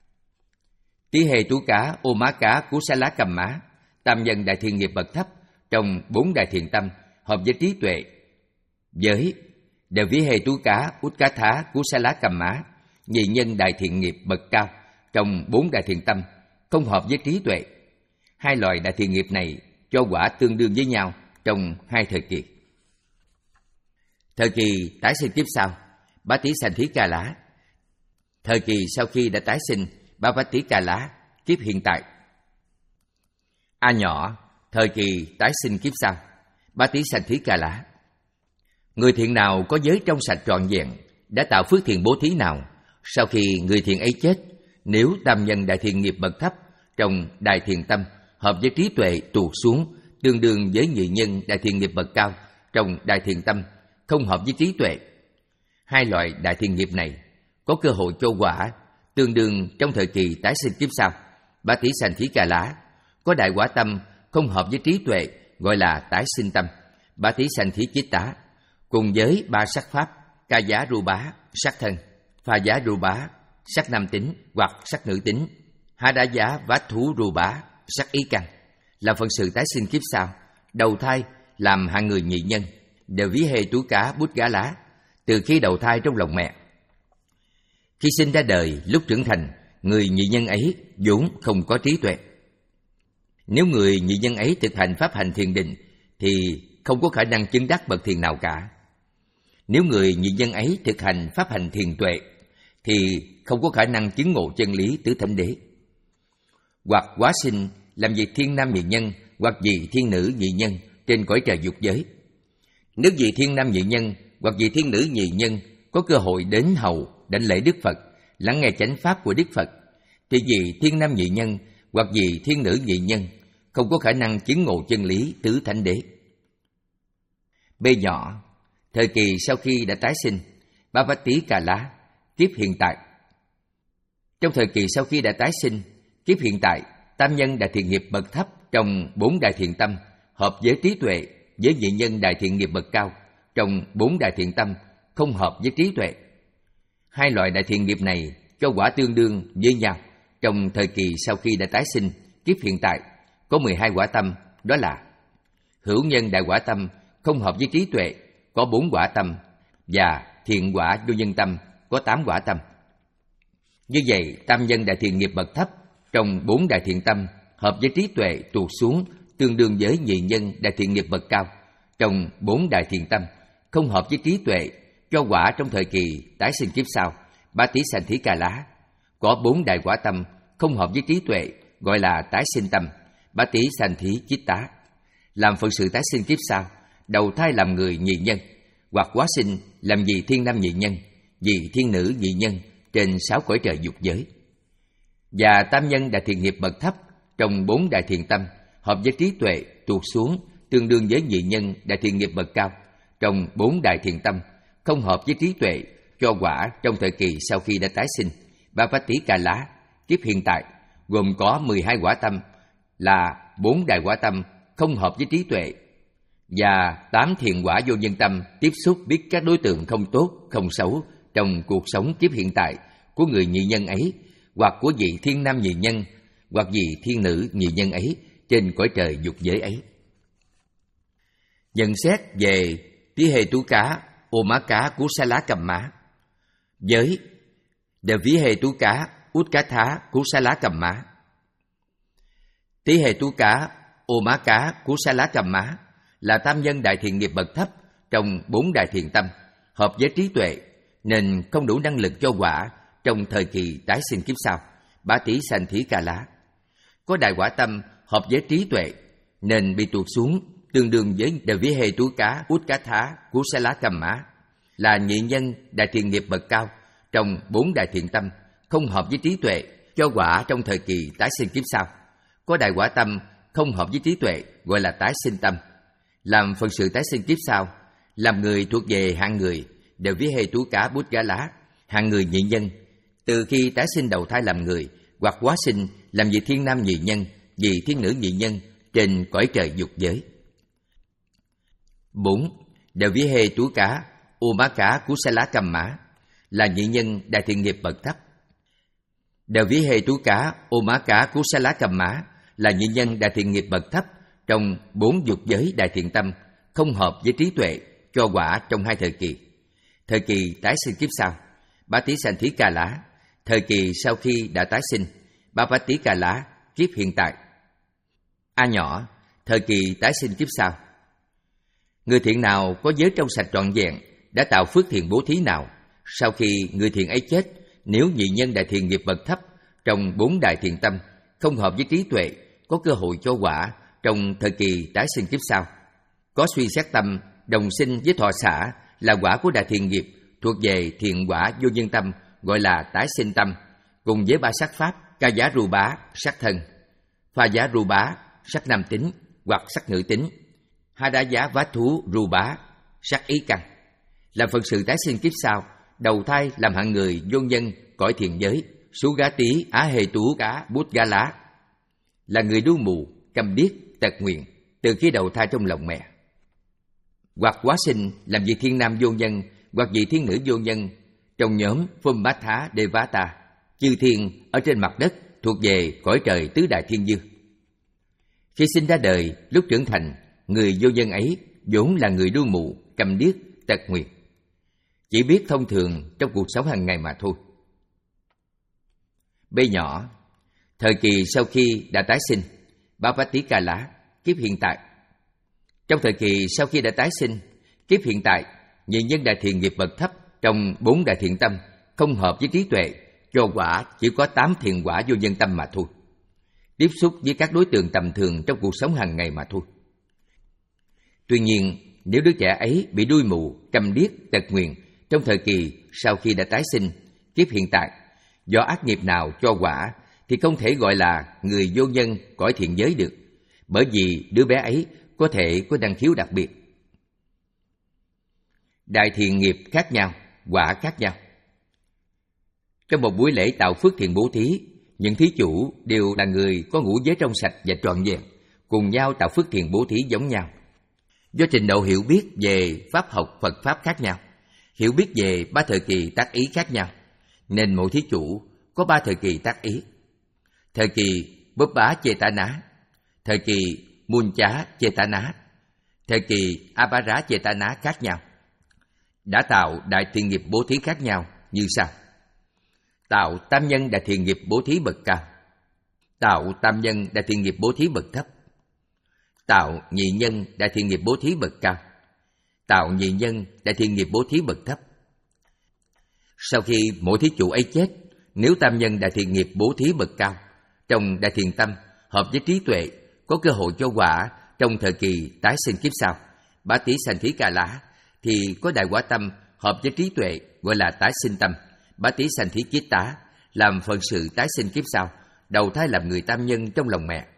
Tí Hề Tú Cá, Ô Má Cá, Cú Sa Lá Cầm Má, tam nhân đại thiện nghiệp bậc thấp trong bốn đại thiện tâm hợp với trí tuệ giới. Đều Ví Hề Tú Cá, Út Cá Thá, Cú Sa Lá Cầm Má, nhị nhân đại thiện nghiệp bậc cao trong bốn đại thiện tâm không hợp với trí tuệ. Hai loại đại thiện nghiệp này cho quả tương đương với nhau trong hai thời kỳ. Thời kỳ tái sinh kiếp sau, Bá Tý Sanh Thí Ca Lá. Thời kỳ sau khi đã tái sinh, Bhavati Ca Lá, kiếp hiện tại. A nhỏ, thời kỳ tái sinh kiếp sau, Bá Tý Sanh Thí Ca Lá. Người thiện nào có giới trong sạch trọn vẹn, đã tạo phước thiện bố thí nào, sau khi người thiện ấy chết, nếu tam nhân đại thiện nghiệp bậc thấp trong đại thiện tâm hợp với trí tuệ tuột xuống, tương đương với nhị nhân đại thiện nghiệp bậc cao trong đại thiện tâm không hợp với trí tuệ. Hai loại đại thiện nghiệp này có cơ hội cho quả tương đương trong thời kỳ tái sinh kiếp sau. Bá Tý Sanh Thí Ca Lá có đại quả tâm không hợp với trí tuệ gọi là tái sinh tâm, Bá Tý Sanh Thí Chiết Tá, cùng với ba sắc pháp ca giá ru bá, sắc thân, pha giá ru bá, sắc nam tính hoặc sắc nữ tính, há đá giá vát thú ru bá, sắc ý căn. Làm phần sự tái sinh kiếp sau, đầu thai làm hạng người nhị nhân, Đều Ví Hề Tú Cá, Bút Gá Lá, từ khi đầu thai trong lòng mẹ. Khi sinh ra đời, lúc trưởng thành, người nhị nhân ấy vốn không có trí tuệ. Nếu người nhị nhân ấy thực hành pháp hành thiền định thì không có khả năng chứng đắc bậc thiền nào cả. Nếu người nhị nhân ấy thực hành pháp hành thiền tuệ thì không có khả năng chứng ngộ chân lý tứ thánh đế. Hoặc hóa sinh làm vị thiên nam nhị nhân hoặc vị thiên nữ nhị nhân trên cõi trời dục giới. Nếu vị thiên nam nhị nhân hoặc vị thiên nữ nhị nhân có cơ hội đến hầu đảnh lễ Đức Phật, lắng nghe chánh pháp của Đức Phật, thì vị thiên nam nhị nhân hoặc vị thiên nữ nhị nhân không có khả năng chứng ngộ chân lý tứ thánh đế. B nhỏ, thời kỳ sau khi đã tái sinh, Bhavati Ca Lá, kiếp hiện tại. Trong thời kỳ sau khi đã tái sinh, kiếp hiện tại, tam nhân đại thiện nghiệp bậc thấp trong bốn đại thiện tâm hợp với trí tuệ với nhị nhân đại thiện nghiệp bậc cao trong bốn đại thiện tâm không hợp với trí tuệ. Hai loại đại thiện nghiệp này cho quả tương đương với nhau trong thời kỳ sau khi đã tái sinh, kiếp hiện tại có mười hai quả tâm, đó là hữu nhân đại quả tâm không hợp với trí tuệ có bốn quả tâm và thiện quả vô nhân tâm có tám quả tâm. Như vậy, tam nhân đại thiện nghiệp bậc thấp trong bốn đại thiện tâm hợp với trí tuệ tuột xuống tương đương với nhị nhân đại thiện nghiệp bậc cao trong bốn đại thiện tâm không hợp với trí tuệ cho quả trong thời kỳ tái sinh kiếp sau. Bá Tý Sanh Thí Ca Lá có bốn đại quả tâm không hợp với trí tuệ gọi là tái sinh tâm, Bá Tý Sanh Thí Chiết Tá. Làm phận sự tái sinh kiếp sau, đầu thai làm người nhị nhân hoặc hóa sinh làm vị thiên nam nhị nhân, vị thiên nữ nhị nhân trên sáu cõi trời dục giới. Và tam nhân đại thiện nghiệp bậc thấp trong bốn đại thiện tâm, hợp với trí tuệ tuột xuống tương đương với nhị nhân đại thiện nghiệp bậc cao trong bốn đại thiện tâm, không hợp với trí tuệ cho quả trong thời kỳ sau khi đã tái sinh. Bhavati-kala kiếp hiện tại gồm có mười hai quả tâm là bốn đại quả tâm không hợp với trí tuệ, và tám thiện quả vô nhân tâm tiếp xúc biết các đối tượng không tốt, không xấu trong cuộc sống kiếp hiện tại của người nhị nhân ấy, hoặc của vị thiên nam nhị nhân, hoặc vị thiên nữ nhị nhân ấy trên cõi trời dục giới ấy. Nhận xét về Tí Hê Tú Cá, Ô Má Cá, Cú Sa Lá Cầm Má. Giới Đề Ví Hê Tú Cá, Út Cá Thá, Cú Sa Lá Cầm Má. Tí Hê Tú Cá, Ô Má Cá, Cú Sa Lá Cầm Má là tam nhân đại thiện nghiệp bậc thấp trong bốn đại thiện tâm, hợp với trí tuệ nên không đủ năng lực cho quả trong thời kỳ tái sinh kiếp sau. Bá Tí Sanh Thí Ca Lá có đại quả tâm hợp với trí tuệ nên bị tuột xuống tương đương với Đề Ví Hê Tú Cá, Út Cá Thá, Cú Sa Lá Cầm Má, là nhị nhân đại thiện nghiệp bậc cao trong bốn đại thiện tâm, không hợp với trí tuệ cho quả trong thời kỳ tái sinh kiếp sau. Có đại quả tâm không hợp với trí tuệ gọi là tái sinh tâm, làm phần sự tái sinh kiếp sau, làm người thuộc về hạng người Đề Ví Hê Tú Cá, Bút Gá Lá, hạng người nhị nhân, từ khi tái sinh đầu thai làm người hoặc hóa sinh làm vị thiên nam nhị nhân, vị thiên nữ nhị nhân trên cõi trời dục giới. Bốn. Đề Ví Hê Tú Cá, Ô Má Cá, Cú Sa Lá Cầm Má là nhị nhân đại thiện nghiệp bậc thấp. Đề Ví Hê Tú Cá, Ô Má Cá, Cú Sa Lá Cầm Má là nhị nhân đại thiện nghiệp bậc thấp trong bốn dục giới đại thiện tâm, không hợp với trí tuệ cho quả trong hai thời kỳ. Thời kỳ tái sinh kiếp sau, Bá Tí Sanh Thí Ca Lá; thời kỳ sau khi đã tái sinh, Bhavati-kala kiếp hiện tại. A nhỏ, thời kỳ tái sinh kiếp sau. Người thiện nào có giới trong sạch trọn vẹn, đã tạo phước thiện bố thí nào, sau khi người thiện ấy chết, nếu nhị nhân đại thiện nghiệp bậc thấp trong bốn đại thiện tâm, không hợp với trí tuệ, có cơ hội cho quả trong thời kỳ tái sinh kiếp sau. Có suy xét tâm đồng sinh với thọ xả là quả của đại thiện nghiệp thuộc về thiện quả vô nhân tâm, gọi là tái sinh tâm, cùng với ba sắc pháp: ca giá ru bá sắc thân, pha giá ru bá sắc nam tính hoặc sắc nữ tính, ha đá giá vá thú ru bá sắc ý căn, làm phần sự tái sinh kiếp sau, đầu thai làm hạng người vô nhân cõi thiện giới Sú Gá Tí Á Hê Tú Cá Bút Gá Lá, là người đu mù, câm điếc, tật nguyện từ khi đầu thai trong lòng mẹ, hoặc hóa sinh làm vị thiên nam vô nhân hoặc vị thiên nữ vô nhân trong nhóm Phum Bát Thá Đê Vá Ta, chư thiên ở trên mặt đất thuộc về cõi trời tứ đại thiên dương. Khi sinh ra đời, lúc trưởng thành, người vô nhân ấy vốn là người đu mù, câm điếc, tật nguyện, chỉ biết thông thường trong cuộc sống hàng ngày mà thôi. B nhỏ, thời kỳ sau khi đã tái sinh, Bhavati-kala kiếp hiện tại. Trong thời kỳ sau khi đã tái sinh, kiếp hiện tại, nhị nhân đại thiện nghiệp bậc thấp trong bốn đại thiện tâm, không hợp với trí tuệ, cho quả chỉ có tám thiện quả vô nhân tâm mà thôi. Tiếp xúc với các đối tượng tầm thường trong cuộc sống hàng ngày mà thôi. Tuy nhiên, nếu đứa trẻ ấy bị đuôi mù, câm điếc, tật nguyền trong thời kỳ sau khi đã tái sinh, kiếp hiện tại, do ác nghiệp nào cho quả, thì không thể gọi là người vô nhân cõi thiện giới được, bởi vì đứa bé ấy có thể có năng khiếu đặc biệt. Đại thiện nghiệp khác nhau, quả khác nhau. Trong một buổi lễ tạo phước thiện bố thí, những thí chủ đều là người có ngũ giới trong sạch và trọn vẹn, cùng nhau tạo phước thiện bố thí giống nhau. Do trình độ hiểu biết về pháp học Phật Pháp khác nhau, hiểu biết về ba thời kỳ tác ý khác nhau, nên mỗi thí chủ có ba thời kỳ tác ý. Thời kỳ Bấp Bá Chê Tá Ná, thời kỳ Mun Chá Chê Tá Ná, thời kỳ A Bá Rá Chê Tá Ná khác nhau. Đã tạo đại thiện nghiệp bố thí khác nhau như sau: tạo tam nhân đại thiện nghiệp bố thí bậc cao, tạo tam nhân đại thiện nghiệp bố thí bậc thấp, tạo nhị nhân đại thiện nghiệp bố thí bậc cao, tạo nhị nhân đại thiện nghiệp bố thí bậc thấp. Sau khi mỗi thí chủ ấy chết, nếu tam nhân đại thiện nghiệp bố thí bậc cao trong đại thiện tâm hợp với trí tuệ, có cơ hội cho quả trong thời kỳ tái sinh kiếp sau, Bá Tí Sanh Thí Ca Lá, thì có đại quả tâm hợp với trí tuệ gọi là tái sinh tâm, bá tí sanh thí chiết tá, làm phận sự tái sinh kiếp sau, đầu thai làm người tam nhân trong lòng mẹ.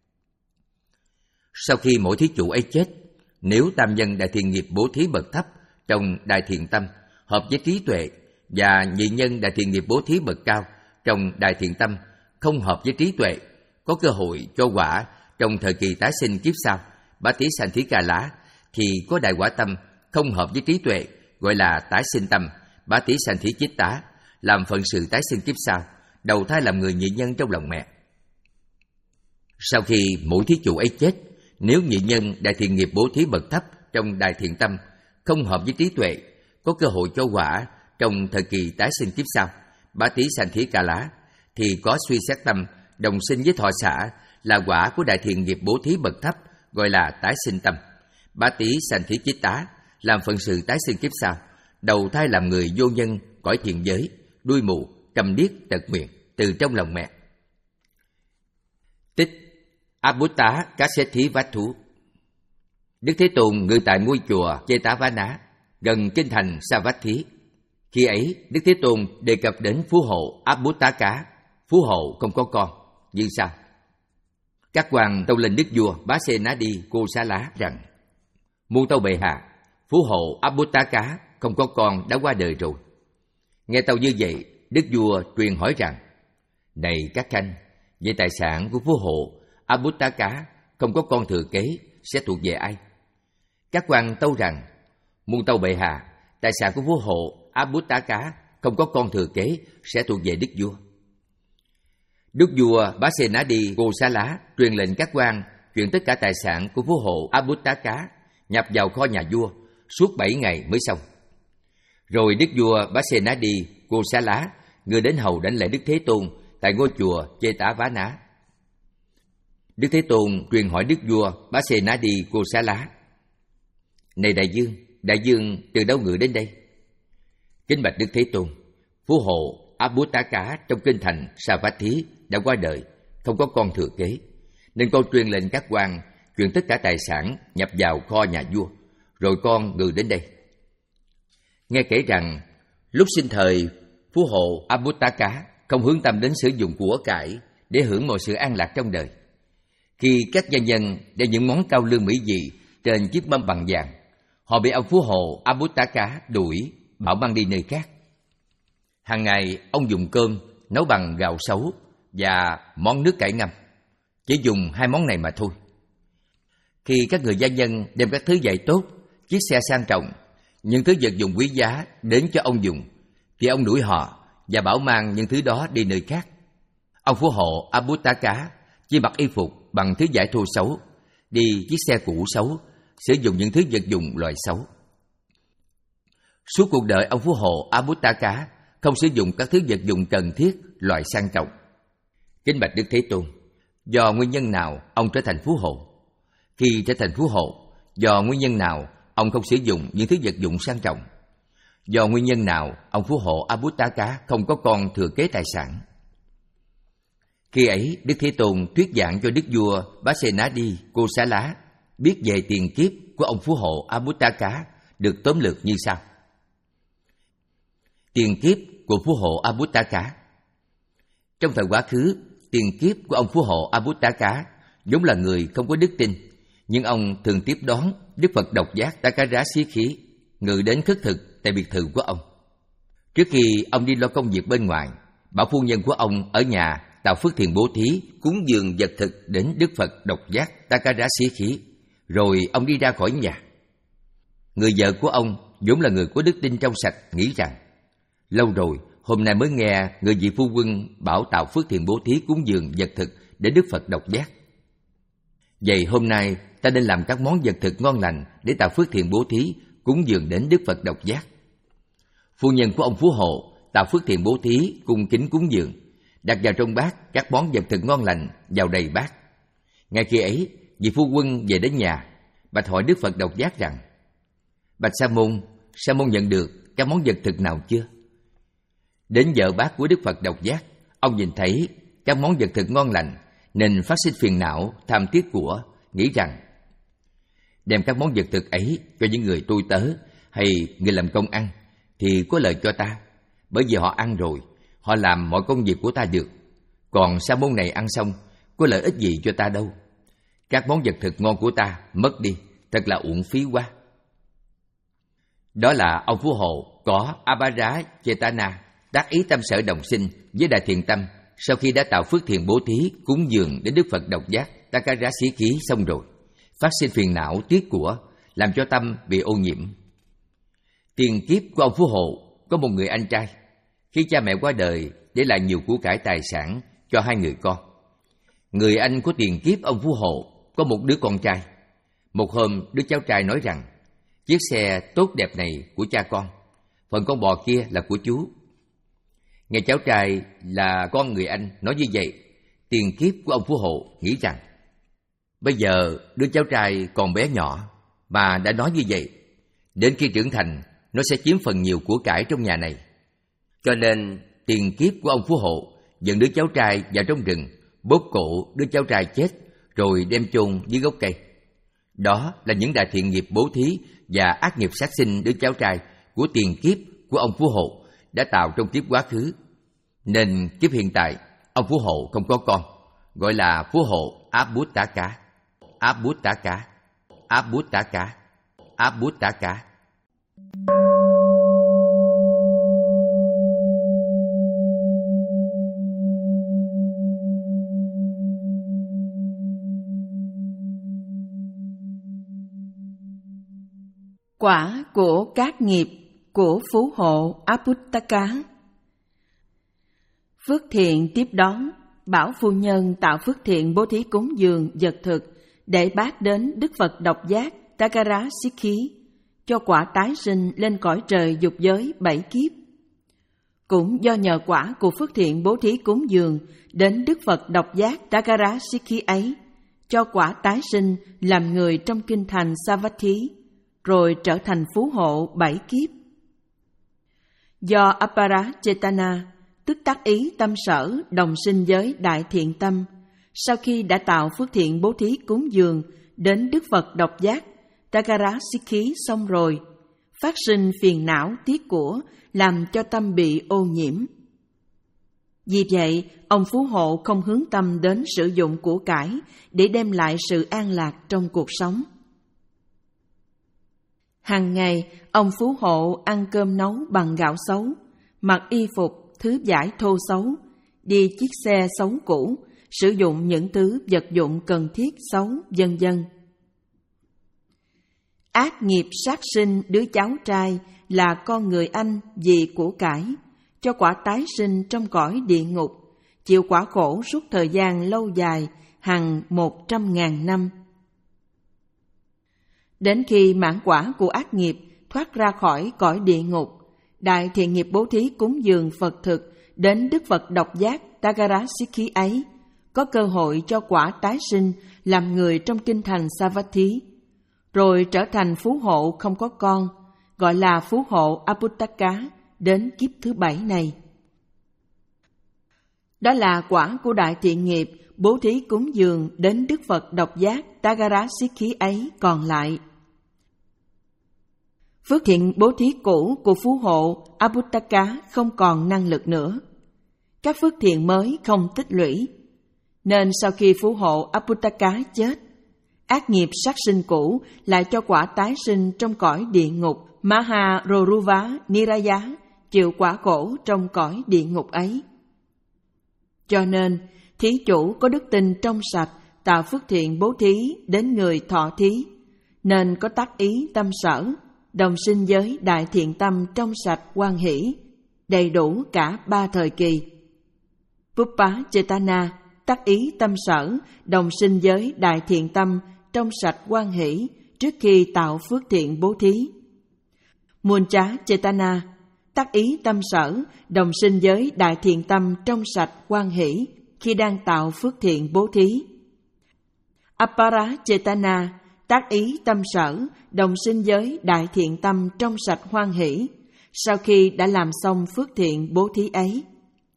Sau khi mỗi thí chủ ấy chết, nếu tam nhân đại thiện nghiệp bố thí bậc thấp trong đại thiện tâm hợp với trí tuệ, và nhị nhân đại thiện nghiệp bố thí bậc cao trong đại thiện tâm không hợp với trí tuệ, có cơ hội cho quả trong thời kỳ tái sinh kiếp sau, bá tí sanh thí ca lá, thì có đại quả tâm không hợp với trí tuệ, gọi là tái sinh tâm, bá tí sanh thí chiết tá, làm phận sự tái sinh kiếp sau, đầu thai làm người nhị nhân trong lòng mẹ. Sau khi mỗi thí chủ ấy chết, nếu nhị nhân đại thiện nghiệp bố thí bậc thấp trong đại thiện tâm không hợp với trí tuệ, có cơ hội cho quả trong thời kỳ tái sinh kiếp sau, bá tí sanh thí ca lá, thì có suy xét tâm đồng sinh với thọ xả, là quả của đại thiện nghiệp bố thí bậc thấp, gọi là tái sinh tâm, bá tí sanh thí chiết tá, làm phận sự tái sinh kiếp sau, đầu thai làm người vô nhân, cõi thiện giới, đuôi mù, cầm điếc, tật nguyền, từ trong lòng mẹ. Tích Abutta Cá Xế Thí Vát Thú. Đức Thế Tôn ngự tại ngôi chùa Chetavana, gần kinh thành Savatthi. Khi ấy, Đức Thế Tôn đề cập đến phú hộ Abutta Cá, phú hộ không có con, như sau. Các quan tâu lên đức vua Bá Xê Ná Đi Cô Xá Lá rằng: Muôn tâu bệ hạ, phú hộ Abutta Cá không có con đã qua đời rồi. Nghe tâu như vậy, đức vua truyền hỏi rằng: Này các khanh, vậy tài sản của phú hộ Abutta Cá không có con thừa kế sẽ thuộc về ai? Các quan tâu rằng: Muôn tâu bệ hạ, tài sản của phú hộ Abutta Cá không có con thừa kế sẽ thuộc về đức vua. Đức vua Bá Xê Ná Đi Cô Xá Lá truyền lệnh các quan chuyển tất cả tài sản của phú hộ Abutta Cá nhập vào kho nhà vua, suốt bảy ngày mới xong. Rồi đức vua Bá Xê Ná Đi Cô Xá Lá người đến hầu đảnh lễ Đức Thế Tôn tại ngôi chùa Chetavana. Đức Thế Tôn truyền hỏi đức vua Bá Xê Ná Đi Cô Xá Lá: Này đại dương, đại dương từ đâu ngự đến đây? Kính bạch Đức Thế Tôn, phú hộ Abutta Cá trong kinh thành Savatthi đã qua đời, không có con thừa kế, nên con truyền lệnh các quan chuyển tất cả tài sản nhập vào kho nhà vua, rồi con ngự đến đây. Nghe kể rằng lúc sinh thời phú hộ Abutta Cá không hướng tâm đến sử dụng của cải để hưởng mọi sự an lạc trong đời. Khi các gia nhân đem những món cao lương mỹ vị trên chiếc mâm bằng vàng, họ bị ông phú hộ Abutta Cá đuổi, bảo mang đi nơi khác. Hàng ngày ông dùng cơm nấu bằng gạo sấu và món nước cải ngâm, chỉ dùng hai món này mà thôi. Khi các người gia nhân đem các thứ dạy tốt, chiếc xe sang trọng, những thứ vật dụng quý giá đến cho ông dùng, thì ông đuổi họ và bảo mang những thứ đó đi nơi khác. Ông phú hộ Abutta Cá chỉ mặc y phục bằng thứ vải thô xấu, đi chiếc xe cũ xấu, sử dụng những thứ vật dụng loại xấu. Suốt cuộc đời ông phú hộ Abutta Cá không sử dụng các thứ vật dụng cần thiết loại sang trọng. Kính bạch Đức Thế Tôn, do nguyên nhân nào ông trở thành phú hộ? Khi trở thành phú hộ, do nguyên nhân nào ông không sử dụng những thứ vật dụng sang trọng? Do nguyên nhân nào ông phú hộ Abutta Cá không có con thừa kế tài sản? Khi ấy, Đức Thế Tôn thuyết giảng cho đức vua Bá Xê Ná Đi Cô Xá Lá biết về tiền kiếp của ông phú hộ Abutta Cá được tóm lược như sau. Tiền kiếp của phú hộ Abutta Cá. Trong thời quá khứ, tiền kiếp của ông phú hộ Abutta Cá vốn là người không có đức tin, nhưng ông thường tiếp đón Đức Phật độc giác Takara Xí Khí ngự đến khất thực tại biệt thự của ông. Trước khi ông đi lo công việc bên ngoài, bảo phu nhân của ông ở nhà tạo phước thiện bố thí cúng dường vật thực đến Đức Phật độc giác Takara Xí Khí, rồi ông đi ra khỏi nhà. Người vợ của ông vốn là người có đức tin trong sạch, nghĩ rằng lâu rồi hôm nay mới nghe người vị phu quân bảo tạo phước thiện bố thí cúng dường vật thực để Đức Phật độc giác. Vậy hôm nay ta nên làm các món vật thực ngon lành để tạo phước thiện bố thí cúng dường đến Đức Phật độc giác. Phu nhân của ông phú hộ tạo phước thiện bố thí cung kính cúng dường, đặt vào trong bát các món vật thực ngon lành vào đầy bát. Ngay khi ấy, vị phu quân về đến nhà, bạch hỏi Đức Phật độc giác rằng: Bạch Sa môn, Sa môn nhận được các món vật thực nào chưa? Đến giờ bát của Đức Phật độc giác, ông nhìn thấy các món vật thực ngon lành nên phát sinh phiền não tham tiếc của, nghĩ rằng đem các món vật thực ấy cho những người tôi tớ hay người làm công ăn thì có lợi cho ta, bởi vì họ ăn rồi, họ làm mọi công việc của ta được. Còn sa môn này ăn xong, có lợi ích gì cho ta đâu. Các món vật thực ngon của ta mất đi, thật là uổng phí quá. Đó là ông phú hộ có Abhara Chetana, tác ý tâm sở đồng sinh với đại thiện tâm, sau khi đã tạo phước thiện bố thí cúng dường đến Đức Phật độc giác Takara xí khí xong rồi, phát sinh phiền não tiếc của, làm cho tâm bị ô nhiễm. Tiền kiếp của ông phú hộ có một người anh trai. Khi cha mẹ qua đời, để lại nhiều của cải tài sản cho hai người con. Người anh của tiền kiếp ông phú hộ có một đứa con trai. Một hôm, đứa cháu trai nói rằng, chiếc xe tốt đẹp này của cha con, phần con bò kia là của chú. Nghe cháu trai là con người anh nói như vậy, tiền kiếp của ông phú hộ nghĩ rằng, bây giờ đứa cháu trai còn bé nhỏ mà đã nói như vậy, đến khi trưởng thành nó sẽ chiếm phần nhiều của cải trong nhà này. Cho nên tiền kiếp của ông phú hộ dẫn đứa cháu trai vào trong rừng, bóp cổ đứa cháu trai chết rồi đem chôn dưới gốc cây. Đó là những đại thiện nghiệp bố thí và ác nghiệp sát sinh đứa cháu trai của tiền kiếp của ông phú hộ đã tạo trong kiếp quá khứ. Nên kiếp hiện tại ông phú hộ không có con, gọi là phú hộ Abhuttaka. Abhuttaka, Abhuttaka, Abhuttaka. Quả của các nghiệp của phú hộ Abhuttaka. Phước thiện tiếp đón, bảo phu nhân tạo phước thiện bố thí cúng dường vật thực để bác đến Đức Phật độc giác Takara xí khí, cho quả tái sinh lên cõi trời dục giới bảy kiếp. Cũng do nhờ quả của phước thiện bố thí cúng dường đến Đức Phật độc giác Takara xí khí ấy, cho quả tái sinh làm người trong kinh thành Savatthi, rồi trở thành phú hộ bảy kiếp. Do Apara Chetana, tức tác ý tâm sở đồng sinh với đại thiện tâm, sau khi đã tạo phước thiện bố thí cúng dường đến Đức Phật độc giác Takara xí khí xong rồi, phát sinh phiền não tiếc của, làm cho tâm bị ô nhiễm. Vì vậy, ông phú hộ không hướng tâm đến sử dụng của cải để đem lại sự an lạc trong cuộc sống. Hàng ngày, ông phú hộ ăn cơm nấu bằng gạo xấu, mặc y phục, thứ vải thô xấu, đi chiếc xe xấu cũ, sử dụng những thứ vật dụng cần thiết xấu, vân vân. Ác nghiệp sát sinh đứa cháu trai là con người anh vì của cải, cho quả tái sinh trong cõi địa ngục, chịu quả khổ suốt thời gian lâu dài, hằng một trăm ngàn năm. Đến khi mãn quả của ác nghiệp thoát ra khỏi cõi địa ngục, đại thiện nghiệp bố thí cúng dường Phật thực đến Đức Phật độc giác Takara xí khí ấy, có cơ hội cho quả tái sinh làm người trong kinh thành Savatthi, rồi trở thành phú hộ không có con, gọi là phú hộ Abhuttaka đến kiếp thứ bảy này. Đó là quả của đại thiện nghiệp bố thí cúng dường đến Đức Phật độc giác Takara xí khí ấy còn lại. Phước thiện bố thí cũ của phú hộ Abhuttaka không còn năng lực nữa. Các phước thiện mới không tích lũy. Nên sau khi phú hộ Abhuttaka chết, ác nghiệp sát sinh cũ lại cho quả tái sinh trong cõi địa ngục Maharoruva Niraya, chịu quả khổ trong cõi địa ngục ấy. Cho nên, thí chủ có đức tin trong sạch, tạo phước thiện bố thí đến người thọ thí, nên có tác ý tâm sở, đồng sinh với đại thiện tâm trong sạch hoan hỷ, đầy đủ cả ba thời kỳ. Pupa Chetana, tác ý tâm sở, đồng sinh với đại thiện tâm trong sạch hoan hỷ trước khi tạo phước thiện bố thí. Muncha Chetana, tác ý tâm sở, đồng sinh với đại thiện tâm trong sạch hoan hỷ khi đang tạo phước thiện bố thí. Apara Chetana, tác ý tâm sở, đồng sinh với đại thiện tâm trong sạch hoan hỷ sau khi đã làm xong phước thiện bố thí ấy.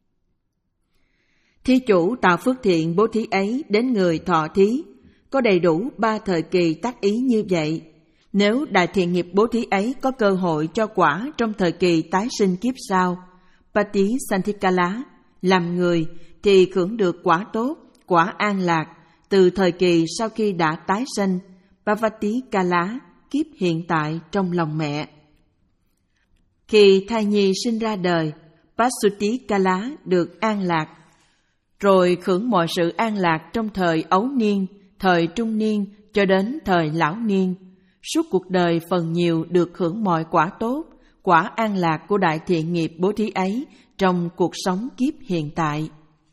Thí chủ tạo phước thiện bố thí ấy đến người thọ thí, có đầy đủ ba thời kỳ tác ý như vậy, Nếu đại thiện nghiệp bố thí ấy có cơ hội cho quả trong thời kỳ tái sinh kiếp sau, Patisanthikkala, làm người thì hưởng được quả tốt, quả an lạc từ thời kỳ sau khi đã tái sinh, Bhavatikala, kiếp hiện tại trong lòng mẹ. Khi thai nhi sinh ra đời, Pasutikala được an lạc, rồi hưởng mọi sự an lạc trong thời ấu niên, thời trung niên cho đến thời lão niên. Suốt cuộc đời phần nhiều được hưởng mọi quả tốt, quả an lạc của đại thiện nghiệp bố thí ấy trong cuộc sống kiếp hiện tại.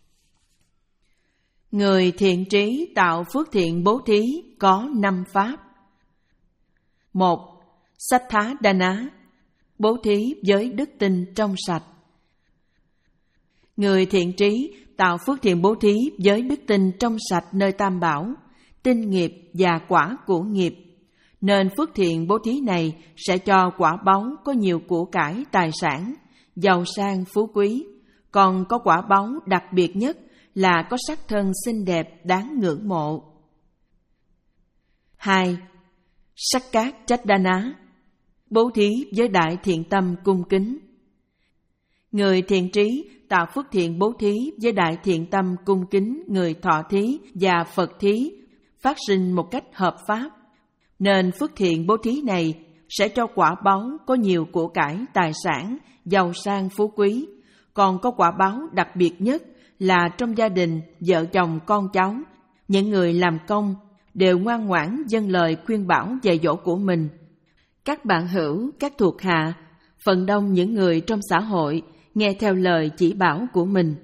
Người thiện trí tạo phước thiện bố thí có năm pháp. Một. Sattha Dana, bố thí với đức tin trong sạch. Người thiện trí tạo phước thiện bố thí với đức tin trong sạch nơi Tam Bảo, tinh nghiệp và quả của nghiệp, nên phước thiện bố thí này sẽ cho quả báu có nhiều của cải tài sản, giàu sang phú quý, còn có quả báu đặc biệt nhất là có sắc thân xinh đẹp đáng ngưỡng mộ. Hai. Sakkāt Chaddana, bố thí với đại thiện tâm cung kính. Người thiện trí tạo phước thiện bố thí với đại thiện tâm cung kính người thọ thí và Phật thí phát sinh một cách hợp pháp, nên phước thiện bố thí này sẽ cho quả báu có nhiều của cải tài sản, giàu sang phú quý, còn có quả báu đặc biệt nhất là trong gia đình, vợ chồng con cháu, những người làm công đều ngoan ngoãn vâng lời khuyên bảo dạy dỗ của mình. Các bạn hữu, các thuộc hạ, phần đông những người trong xã hội nghe theo lời chỉ bảo của mình.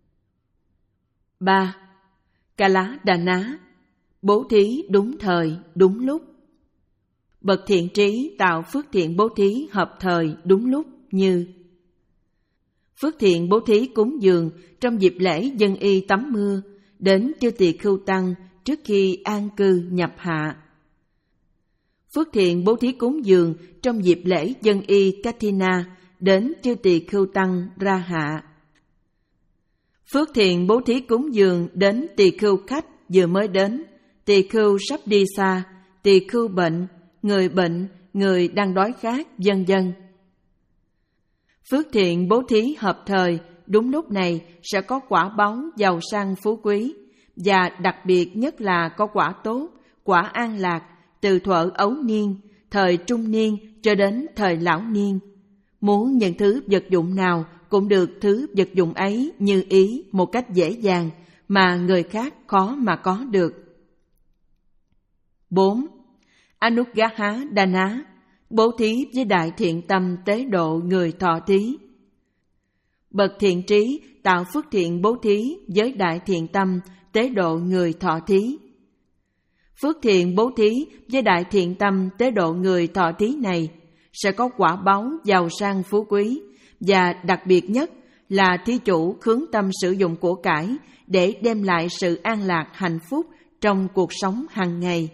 Ba. Kala Dana, bố thí đúng thời, đúng lúc. Bậc thiện trí tạo phước thiện bố thí hợp thời, đúng lúc như: phước thiện bố thí cúng dường trong dịp lễ dân y tắm mưa đến chư tỳ khưu tăng trước khi an cư nhập hạ. Phước thiện bố thí cúng dường trong dịp lễ dân y Kathina đến chư tỳ khưu tăng ra hạ. Phước thiện bố thí cúng dường đến tỳ khưu khách vừa mới đến, tỳ khưu sắp đi xa, tỳ khưu bệnh, người bệnh, người đang đói khát, vân vân. Phước thiện bố thí hợp thời, đúng lúc này sẽ có quả báu giàu sang phú quý, và đặc biệt nhất là có quả tốt, quả an lạc từ thuở ấu niên, thời trung niên cho đến thời lão niên. Muốn những thứ vật dụng nào cũng được thứ vật dụng ấy như ý một cách dễ dàng mà người khác khó mà có được. Bốn. Anugaha Dana, bố thí với đại thiện tâm tế độ người thọ thí. Bậc thiện trí tạo phước thiện bố thí với đại thiện tâm tế độ người thọ thí. Phước thiện bố thí với đại thiện tâm tế độ người thọ thí này sẽ có quả báu giàu sang phú quý, và đặc biệt nhất là thí chủ hướng tâm sử dụng của cải để đem lại sự an lạc hạnh phúc trong cuộc sống hàng ngày.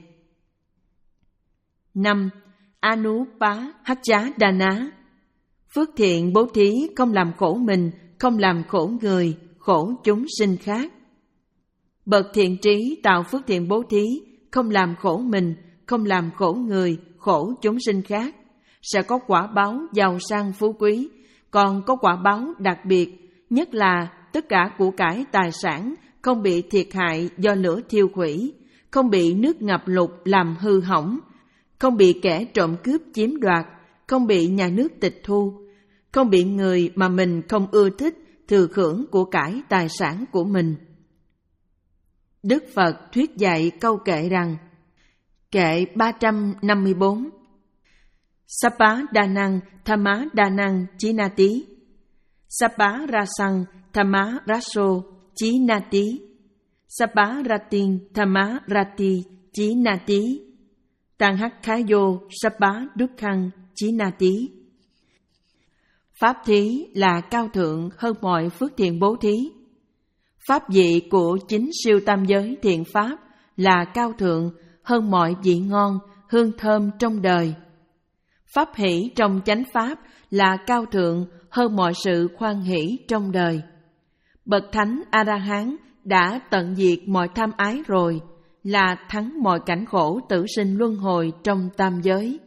Năm. Anupahaccha Dana, phước thiện bố thí không làm khổ mình, không làm khổ người, khổ chúng sinh khác. Bậc thiện trí tạo phước thiện bố thí không làm khổ mình, không làm khổ người, khổ chúng sinh khác, sẽ có quả báo giàu sang phú quý, còn có quả báo đặc biệt, nhất là tất cả của cải tài sản không bị thiệt hại do lửa thiêu hủy, không bị nước ngập lụt làm hư hỏng, không bị kẻ trộm cướp chiếm đoạt, không bị nhà nước tịch thu, không bị người mà mình không ưa thích thừa hưởng của cải tài sản của mình. Đức Phật thuyết dạy câu kệ rằng: kệ ba trăm năm mươi bốn, Sappa Danang Thamma Danang Chinati, Sappa Rasang Thamma Raso Chinati, Sappa Ratin Thamma Rati Chinati, Tanhakhayo Sappa Dukkang Chinati. Pháp thí là cao thượng hơn mọi phước thiện bố thí. Pháp vị của chính siêu tam giới thiện pháp là cao thượng hơn mọi vị ngon, hương thơm trong đời. Pháp hỷ trong chánh pháp là cao thượng hơn mọi sự khoan hỷ trong đời. Bậc thánh A-la-hán đã tận diệt mọi tham ái rồi, là thắng mọi cảnh khổ tử sinh luân hồi trong tam giới.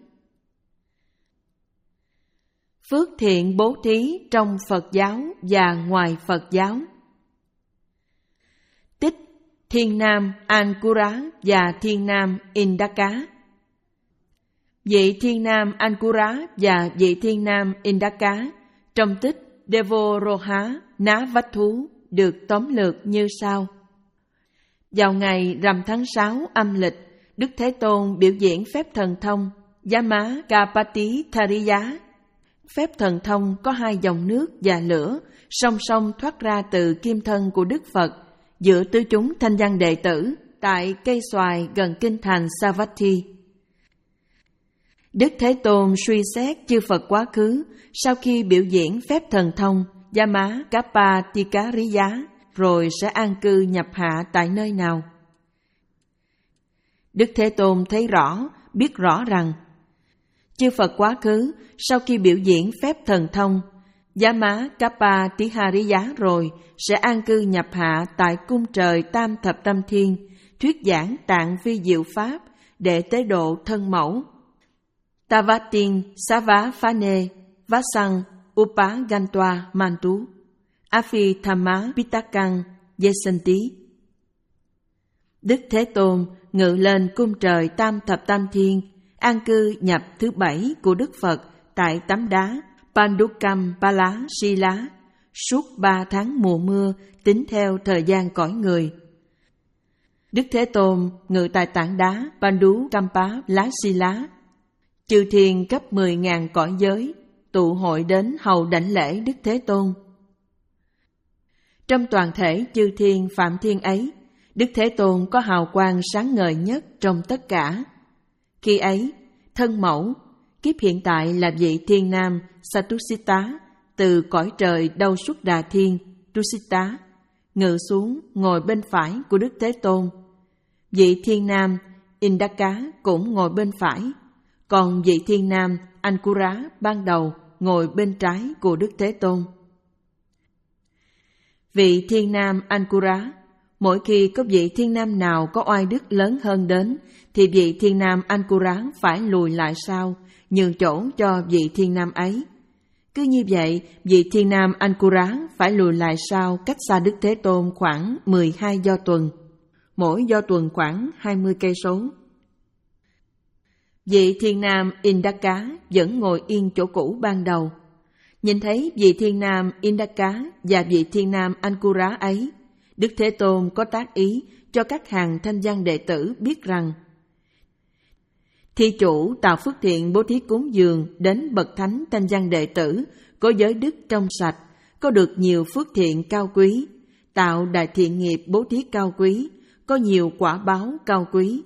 Phước thiện bố thí trong Phật giáo và ngoài Phật giáo. Tích Thiên Nam Ankura và Thiên Nam Indaka. Vị Thiên Nam Ankura và vị Thiên Nam Indaka trong tích Devoroha Ná Vách Thú được tóm lược như sau. Vào ngày rằm tháng sáu âm lịch, Đức Thế Tôn biểu diễn phép thần thông Yama Kapati Thariya. Phép thần thông có hai dòng nước và lửa song song thoát ra từ kim thân của Đức Phật giữa tứ chúng thanh văn đệ tử tại cây xoài gần kinh thành Savatthi. Đức Thế Tôn suy xét chư Phật quá khứ sau khi biểu diễn phép thần thông Yama Kapatikariya rồi sẽ an cư nhập hạ tại nơi nào. Đức Thế Tôn thấy rõ, biết rõ rằng chư Phật quá khứ sau khi biểu diễn phép thần thông Yama Kapatihariya rồi sẽ an cư nhập hạ tại cung trời Tam Thập Tâm Thiên, thuyết giảng tạng vi diệu pháp để tế độ thân mẫu. Tavatin Savafane Vasang Upagantwa Mantu Afi Thamma Pitakang Yesanti. Đức Thế Tôn ngự lên cung trời Tam Thập Tam Thiên, an cư nhập thứ bảy của Đức Phật tại tấm đá Pandukam Pala Sila suốt ba tháng mùa mưa tính theo thời gian cõi người. Đức Thế Tôn ngự tại tảng đá Pandukampa Lá Sila. Chư thiên cấp mười ngàn cõi giới tụ hội đến hầu đảnh lễ Đức Thế Tôn. Trong toàn thể chư thiên phạm thiên ấy, Đức Thế Tôn có hào quang sáng ngời nhất trong tất cả. Khi ấy, thân mẫu, kiếp hiện tại là vị thiên nam Satusita, từ cõi trời Đâu Xuất Đà Thiên, Tusita, ngự xuống ngồi bên phải của Đức Thế Tôn. Vị thiên nam Indaka cũng ngồi bên phải, còn vị thiên nam Ankura ban đầu ngồi bên trái của Đức Thế Tôn. Vị thiên nam Ankura, mỗi khi có vị thiên nam nào có oai đức lớn hơn đến, thì vị thiên nam Ankura phải lùi lại sau, nhường chỗ cho vị thiên nam ấy. Cứ như vậy, vị thiên nam Ankura phải lùi lại sau cách xa Đức Thế Tôn khoảng mười hai do tuần, mỗi do tuần khoảng hai mươi cây số. Vị thiên nam Indaka vẫn ngồi yên chỗ cũ ban đầu. Nhìn thấy vị thiên nam Indaka và vị thiên nam Ankura ấy, Đức Thế Tôn có tác ý cho các hàng thanh văn đệ tử biết rằng Thi chủ tạo phước thiện bố thí cúng dường đến bậc thánh thanh văn đệ tử có giới đức trong sạch, có được nhiều phước thiện cao quý, tạo đại thiện nghiệp bố thí cao quý, có nhiều quả báo cao quý.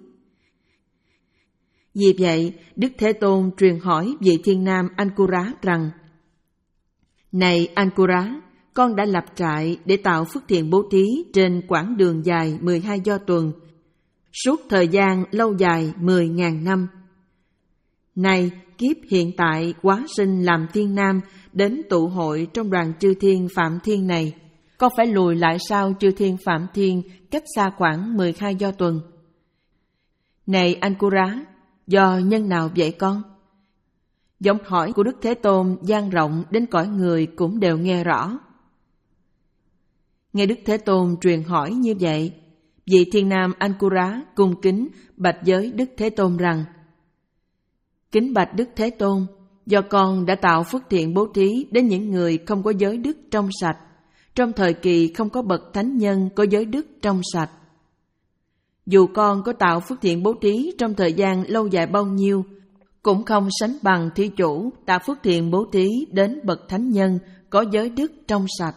Vì vậy, Đức Thế Tôn truyền hỏi vị thiên nam Ankura rằng: Này Ankura, con đã lập trại để tạo phước thiện bố thí trên quãng đường dài mười hai do tuần, suốt thời gian lâu dài mười ngàn năm. Này, kiếp hiện tại quá sinh làm thiên nam đến tụ hội trong đoàn chư thiên phạm thiên này, con phải lùi lại sau chư thiên phạm thiên cách xa khoảng mười hai do tuần. Này Ankura, do nhân nào vậy con? Giọng hỏi của Đức Thế Tôn dang rộng đến cõi người cũng đều nghe rõ. Nghe Đức Thế Tôn truyền hỏi như vậy, vị thiên nam Ankura cung kính bạch với Đức Thế Tôn rằng: Kính bạch Đức Thế Tôn, do con đã tạo phước thiện bố thí đến những người không có giới đức trong sạch, trong thời kỳ không có bậc thánh nhân có giới đức trong sạch. Dù con có tạo phước thiện bố thí trong thời gian lâu dài bao nhiêu, cũng không sánh bằng thí chủ tạo phước thiện bố thí đến bậc thánh nhân có giới đức trong sạch.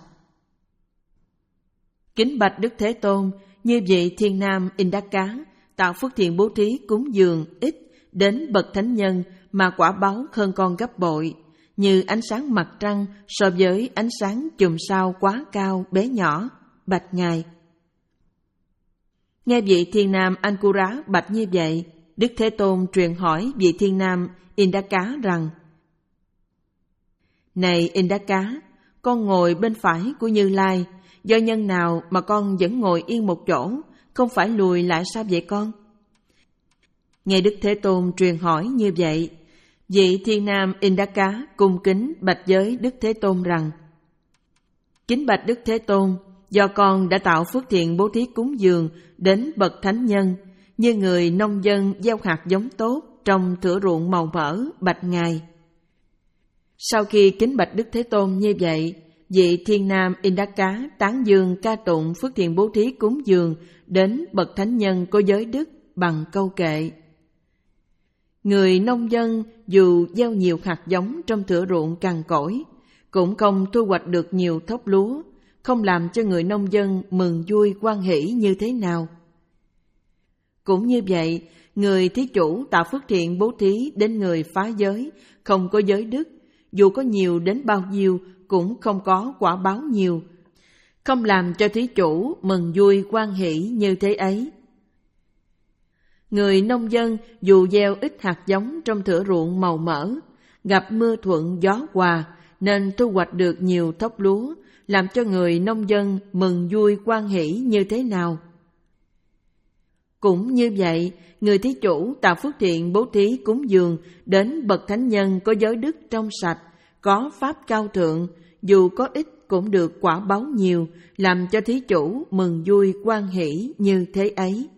Kính bạch Đức Thế Tôn, như vị thiên nam Indaka tạo phước thiện bố thí cúng dường ít đến bậc thánh nhân mà quả báo hơn con gấp bội, như ánh sáng mặt trăng so với ánh sáng chùm sao quá cao bé nhỏ, bạch ngài. Nghe vị thiên nam Ankura bạch như vậy, Đức Thế Tôn truyền hỏi vị thiên nam Indaka rằng: Này Indaka, con ngồi bên phải của Như Lai, do nhân nào mà con vẫn ngồi yên một chỗ, không phải lùi lại sao vậy con? Nghe Đức Thế Tôn truyền hỏi như vậy, vị Thiên Nam Indaka cung kính bạch với Đức Thế Tôn rằng: Kính bạch Đức Thế Tôn, do con đã tạo phước thiện bố thí cúng dường đến bậc thánh nhân, như người nông dân gieo hạt giống tốt trong thửa ruộng màu mỡ bạch Ngài. Sau khi kính bạch Đức Thế Tôn như vậy, vị Thiên Nam Indaka tán dương ca tụng phước thiện bố thí cúng dường đến bậc thánh nhân có giới đức bằng câu kệ: Người nông dân dù gieo nhiều hạt giống trong thửa ruộng cằn cỗi, cũng không thu hoạch được nhiều thóc lúa, không làm cho người nông dân mừng vui hoan hỷ như thế nào. Cũng như vậy, người thí chủ tạo phước thiện bố thí đến người phá giới, không có giới đức, dù có nhiều đến bao nhiêu cũng không có quả báo nhiều, không làm cho thí chủ mừng vui hoan hỷ như thế ấy. Người nông dân dù gieo ít hạt giống trong thửa ruộng màu mỡ, gặp mưa thuận gió hòa nên thu hoạch được nhiều thóc lúa, làm cho người nông dân mừng vui hoan hỷ như thế nào. Cũng như vậy, người thí chủ tạo phước thiện bố thí cúng dường đến bậc thánh nhân có giới đức trong sạch, có pháp cao thượng, dù có ít cũng được quả báo nhiều, làm cho thí chủ mừng vui hoan hỷ như thế ấy.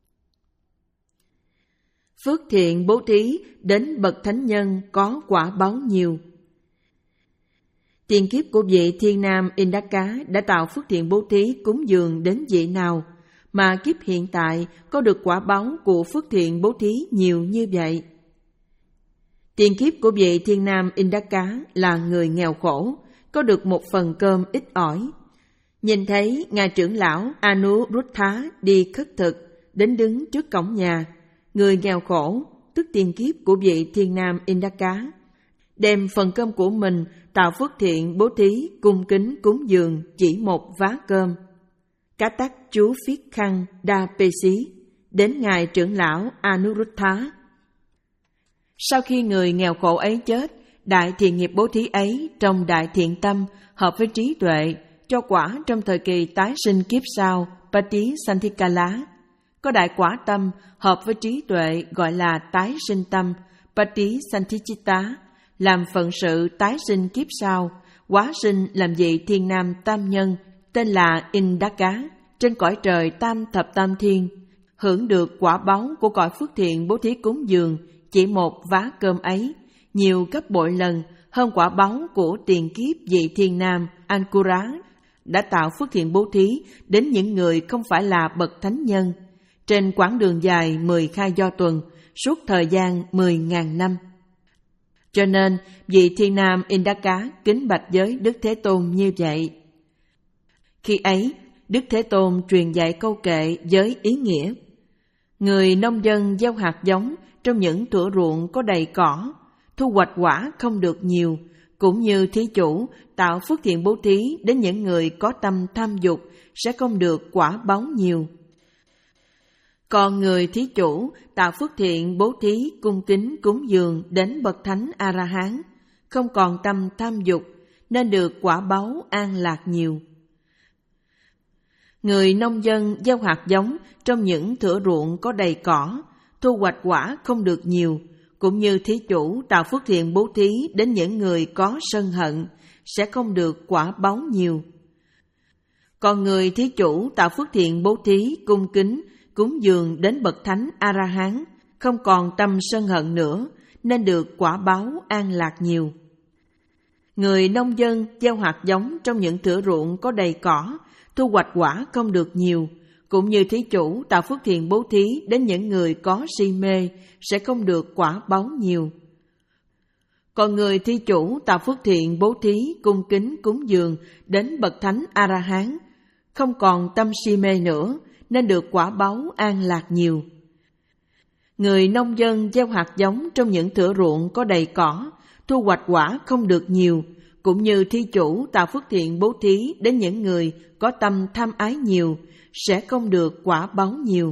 Phước thiện bố thí đến bậc thánh nhân có quả báo nhiều. Tiền kiếp của vị Thiên Nam Indaka đã tạo phước thiện bố thí cúng dường đến vị nào, mà kiếp hiện tại có được quả báo của phước thiện bố thí nhiều như vậy. Tiền kiếp của vị Thiên Nam Indaka là người nghèo khổ, có được một phần cơm ít ỏi. Nhìn thấy ngài trưởng lão Anuruddha đi khất thực, đến đứng trước cổng nhà, người nghèo khổ, tức tiền kiếp của vị Thiên Nam Indaka, đem phần cơm của mình tạo phước thiện bố thí cung kính cúng dường chỉ một vá cơm. Cá tắc chú Phiết Khăn Đa Pê Xí đến ngài trưởng lão Anuruddha. Sau khi người nghèo khổ ấy chết, đại thiện nghiệp bố thí ấy trong đại thiện tâm hợp với trí tuệ, cho quả trong thời kỳ tái sinh kiếp sau Patisanthikkala. Có đại quả tâm hợp với trí tuệ gọi là tái sinh tâm Patisanthichitta, làm phận sự tái sinh kiếp sau, hóa sinh làm vị Thiên Nam Tam Nhân tên là Indaka trên cõi trời Tam Thập Tam Thiên, hưởng được quả báu của cõi phước thiện bố thí cúng dường chỉ một vá cơm ấy, nhiều gấp bội lần hơn quả báu của tiền kiếp vị Thiên Nam Ankura đã tạo phước thiện bố thí đến những người không phải là bậc thánh nhân trên quãng đường dài mười khai do tuần suốt thời gian mười ngàn năm. Cho nên vị Thiên Nam Indaka kính bạch với Đức Thế Tôn như vậy. Khi ấy, Đức Thế Tôn truyền dạy câu kệ với ý nghĩa: Người nông dân gieo hạt giống trong những thửa ruộng có đầy cỏ, thu hoạch quả không được nhiều, cũng như thí chủ tạo phước thiện bố thí đến những người có tâm tham dục sẽ không được quả báo nhiều. Còn người thí chủ tạo phước thiện bố thí cung kính cúng dường đến bậc thánh A-la-hán, không còn tâm tham dục nên được quả báu an lạc nhiều. Người nông dân gieo hạt giống trong những thửa ruộng có đầy cỏ, thu hoạch quả không được nhiều, cũng như thí chủ tạo phước thiện bố thí đến những người có sân hận sẽ không được quả báu nhiều. Còn người thí chủ tạo phước thiện bố thí cung kính cúng dường đến bậc thánh A-la-hán, không còn tâm sân hận nữa nên được quả báu an lạc nhiều. Người nông dân gieo hạt giống trong những thửa ruộng có đầy cỏ, thu hoạch quả không được nhiều, cũng như thí chủ tạo phước thiện bố thí đến những người có si mê sẽ không được quả báu nhiều. Còn người thí chủ tạo phước thiện bố thí cung kính cúng dường đến bậc thánh A-la-hán, không còn tâm si mê nữa nên được quả báu an lạc nhiều. Người nông dân gieo hạt giống trong những thửa ruộng có đầy cỏ, thu hoạch quả không được nhiều, cũng như thí chủ tạo phước thiện bố thí đến những người có tâm tham ái nhiều sẽ không được quả báu nhiều.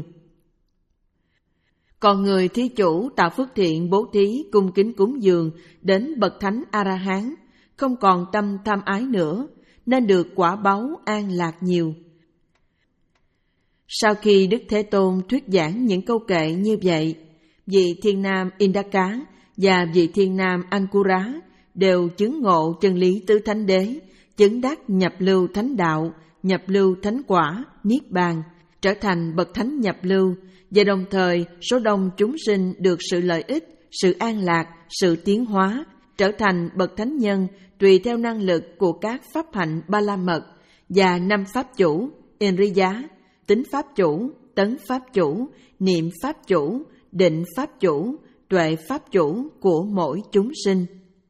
Còn người thí chủ tạo phước thiện bố thí cung kính cúng dường đến bậc thánh A-la-hán, không còn tâm tham ái nữa nên được quả báu an lạc nhiều. Sau khi Đức Thế Tôn thuyết giảng những câu kệ như vậy, vị Thiên Nam Indaka và vị Thiên Nam Ankura đều chứng ngộ chân lý tứ thánh đế, chứng đắc nhập lưu thánh đạo, nhập lưu thánh quả, niết bàn, trở thành bậc thánh nhập lưu, và đồng thời số đông chúng sinh được sự lợi ích, sự an lạc, sự tiến hóa, trở thành bậc thánh nhân tùy theo năng lực của các pháp hạnh ba la mật và năm pháp chủ, Enriya, tính pháp chủ, tấn pháp chủ, niệm pháp chủ, định pháp chủ, tuệ pháp chủ của mỗi chúng sinh.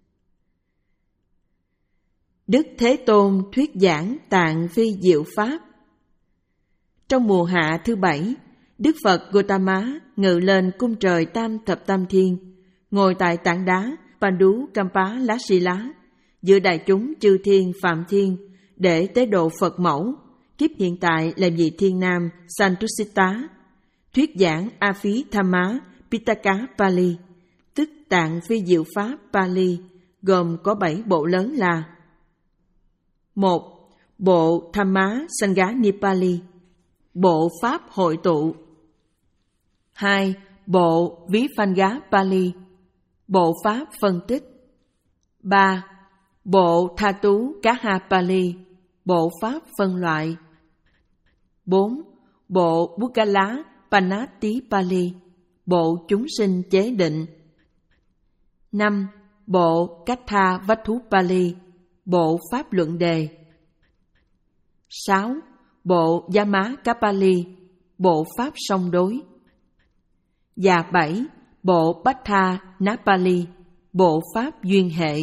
Đức Thế Tôn thuyết giảng Tạng Vi Diệu Pháp. Trong mùa hạ thứ bảy, Đức Phật Gautama ngự lên cung trời Tam Thập Tam Thiên, ngồi tại tảng đá Pandu Kampa Lasila giữa đại chúng chư thiên phạm thiên để tế độ Phật mẫu, kiếp hiện tại là vị Thiên Nam Santusita, thuyết giảng A Phí Thamma Pitaka Pali, tức Tạng Vi Diệu Pháp Pali, gồm có bảy bộ lớn là: một. Bộ Thamma Sangha Nipali, bộ Pháp hội tụ. Hai. Bộ Vipanga Pali, bộ Pháp phân tích. Ba. Bộ Thatu Kaha Pali, bộ Pháp phân loại. Bốn. Bộ Bukala Panati Pali, bộ chúng sinh chế định. Năm. Bộ Katha Vattu Pali, bộ Pháp luận đề. Sáu. Bộ Yamaka Pali, bộ Pháp song đối. Và bảy. Bộ Bhattha Napali, bộ Pháp duyên hệ.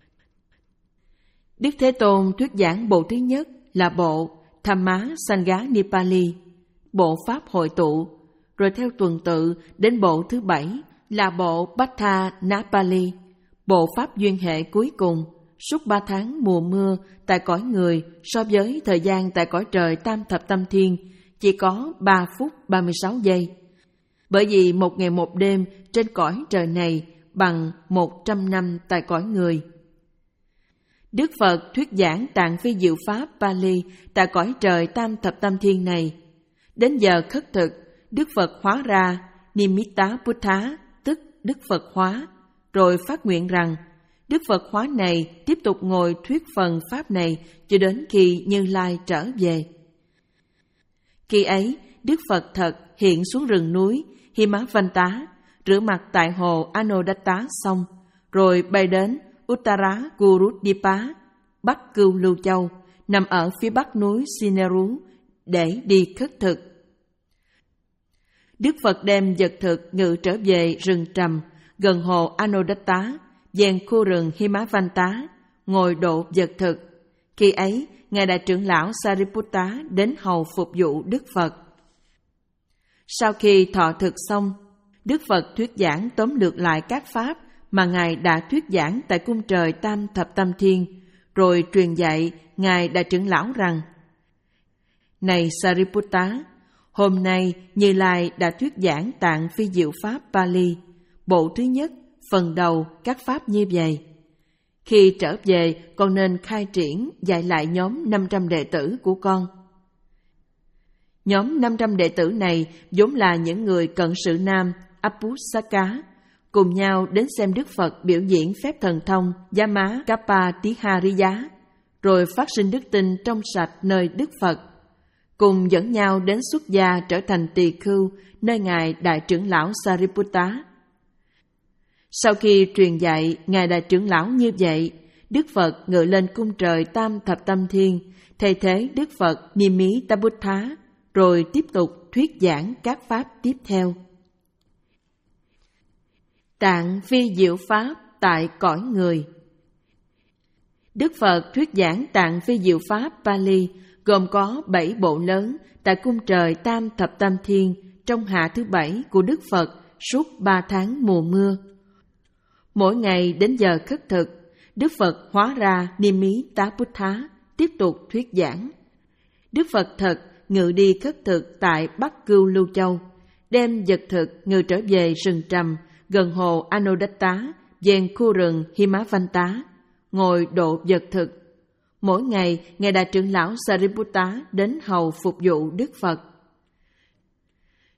Đức Thế Tôn thuyết giảng bộ thứ nhất là bộ Thamma Sangha Nipali, bộ Pháp hội tụ, rồi theo tuần tự đến bộ thứ bảy là bộ Bhattha Napali, bộ Pháp duyên hệ cuối cùng, suốt ba tháng mùa mưa tại cõi người so với thời gian tại cõi trời Tam Thập Tam Thiên chỉ có ba phút ba mươi sáu giây. Bởi vì một ngày một đêm trên cõi trời này bằng một trăm năm tại cõi người. Đức Phật thuyết giảng Tạng Vi Diệu Pháp Pali tại cõi trời Tam Thập Tam Thiên này. Đến giờ khất thực, Đức Phật hóa ra Nimitta Buddha, tức Đức Phật hóa, rồi phát nguyện rằng Đức Phật hóa này tiếp tục ngồi thuyết phần Pháp này cho đến khi Như Lai trở về. Khi ấy, Đức Phật thật hiện xuống rừng núi Himavanta, rửa mặt tại hồ Anodatta xong, rồi bay đến Uttara Kurudipa, Bắc Cưu Lưu Châu, nằm ở phía bắc núi Sineru, để đi khất thực. Đức Phật đem vật thực ngự trở về rừng trầm gần hồ Anodatta, ven khu rừng Himavanta, ngồi độ vật thực. Khi ấy, Ngài Đại trưởng lão Sariputta đến hầu phục vụ Đức Phật. Sau khi thọ thực xong, Đức Phật thuyết giảng tóm lược lại các pháp mà Ngài đã thuyết giảng tại cung trời Tam Thập Tam Thiên, rồi truyền dạy Ngài Đại trưởng lão rằng: Này Sariputta, hôm nay Như Lai đã thuyết giảng Tạng Vi Diệu Pháp Pali, bộ thứ nhất, phần đầu các pháp như vậy. Khi trở về, con nên khai triển dạy lại nhóm năm trăm đệ tử của con. Nhóm năm trăm đệ tử này vốn là những người cận sự nam Apusaka, cùng nhau đến xem Đức Phật biểu diễn phép thần thông Yama Kappa Tihariya, rồi phát sinh đức tin trong sạch nơi Đức Phật, cùng dẫn nhau đến xuất gia trở thành tỳ khưu nơi Ngài Đại trưởng lão Sariputta. Sau khi truyền dạy Ngài Đại trưởng lão như vậy, Đức Phật ngự lên cung trời Tam Thập Tam Thiên, thay thế Đức Phật Nimitta Buddha, rồi tiếp tục thuyết giảng các pháp tiếp theo. Tạng Vi Diệu Pháp tại cõi người. Đức Phật thuyết giảng Tạng Vi Diệu Pháp Pali gồm có bảy bộ lớn tại cung trời Tam Thập Tam Thiên trong hạ thứ bảy của Đức Phật suốt ba tháng mùa mưa. Mỗi ngày đến giờ khất thực, Đức Phật hóa ra Nimitta Buddha tiếp tục thuyết giảng. Đức Phật thật ngự đi khất thực tại Bắc Cưu Lưu Châu, đem vật thực ngự trở về rừng trầm gần hồ Anodatta, ven khu rừng Himavanta, ngồi độ vật thực. Mỗi ngày, Ngài Đại trưởng lão Sariputta đến hầu phục vụ Đức Phật.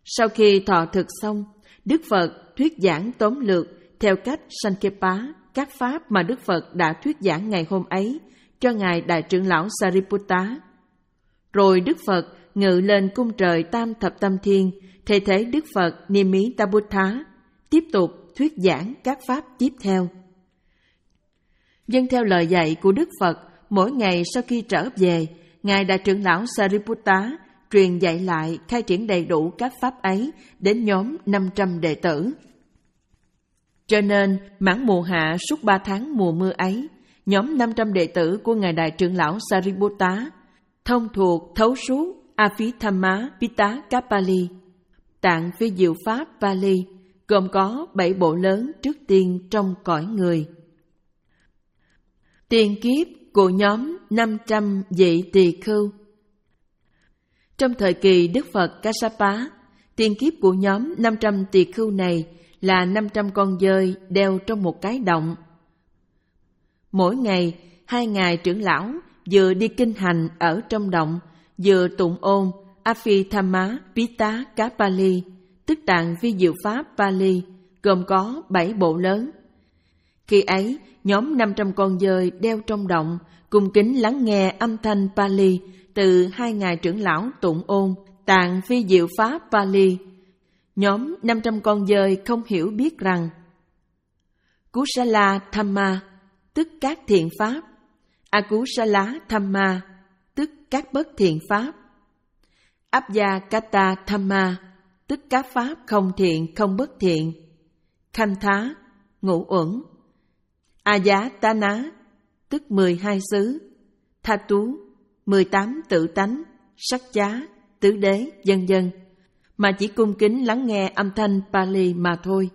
Sau khi thọ thực xong, Đức Phật thuyết giảng tóm lược theo cách Sankhepa các pháp mà Đức Phật đã thuyết giảng ngày hôm ấy cho Ngài Đại trưởng lão Sariputta. Rồi Đức Phật ngự lên cung trời Tam Thập Tâm Thiên, thay thế Đức Phật Nimittabuddha, tiếp tục thuyết giảng các pháp tiếp theo. Dân theo lời dạy của Đức Phật, mỗi ngày sau khi trở về, Ngài Đại trưởng lão Sariputta truyền dạy lại khai triển đầy đủ các pháp ấy đến nhóm năm trăm đệ tử. Cho nên, mãn mùa hạ suốt ba tháng mùa mưa ấy, nhóm năm trăm đệ tử của Ngài Đại trưởng lão Sariputta thông thuộc thấu suốt Abhidhamma Pitaka Pali, tạng phi diệu pháp Pali, gồm có bảy bộ lớn trước tiên trong cõi người. Tiền kiếp của nhóm năm trăm vị tỳ khưu. Trong thời kỳ Đức Phật Kassapa, tiền kiếp của nhóm năm trăm tỳ khưu này là năm trăm con dơi đeo trong một cái động. Mỗi ngày, hai ngài trưởng lão vừa đi kinh hành ở trong động, vừa tụng ôn Abhidhamma Pitaka Pali, tức tạng vi diệu pháp Pali, gồm có bảy bộ lớn. Khi ấy, nhóm năm trăm con dơi đeo trong động cung kính lắng nghe âm thanh Pali từ hai ngài trưởng lão tụng ôn tạng vi diệu pháp Pali. Nhóm năm trăm con dơi không hiểu biết rằng Kusala Dhamma, tức các thiện pháp, Akusala Dhamma, tức các bất thiện pháp, Abhyakata Dhamma, tức các pháp không thiện không bất thiện, Khanh-thá, ngũ uẩn, Ayatana, tức mười hai xứ, Thatu, mười tám tự tánh, Sắc chá, tứ đế, vân vân, mà chỉ cung kính lắng nghe âm thanh Pali mà thôi.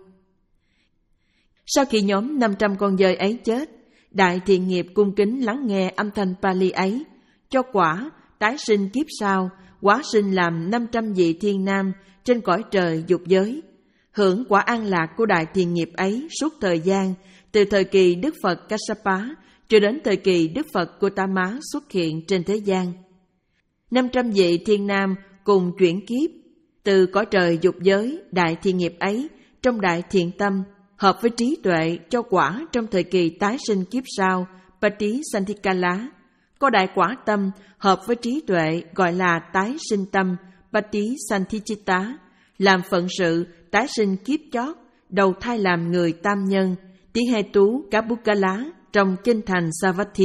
Sau khi nhóm năm trăm con dơi ấy chết, đại thiện nghiệp cung kính lắng nghe âm thanh Pali ấy, cho quả tái sinh kiếp sau, hóa sinh làm năm trăm vị thiên nam trên cõi trời dục giới, hưởng quả an lạc của đại thiện nghiệp ấy suốt thời gian từ thời kỳ Đức Phật Kassapa cho đến thời kỳ Đức Phật Gotama xuất hiện trên thế gian. năm trăm vị thiên nam cùng chuyển kiếp từ cõi trời dục giới đại thiện nghiệp ấy trong đại thiện tâm, hợp với trí tuệ cho quả trong thời kỳ tái sinh kiếp sau Patisanthikala, có đại quả tâm hợp với trí tuệ gọi là tái sinh tâm Patisanthicitta, làm phận sự tái sinh kiếp chót, đầu thai làm người tam nhân, tí hệ tú Kapukala trong kinh thành Savatthi.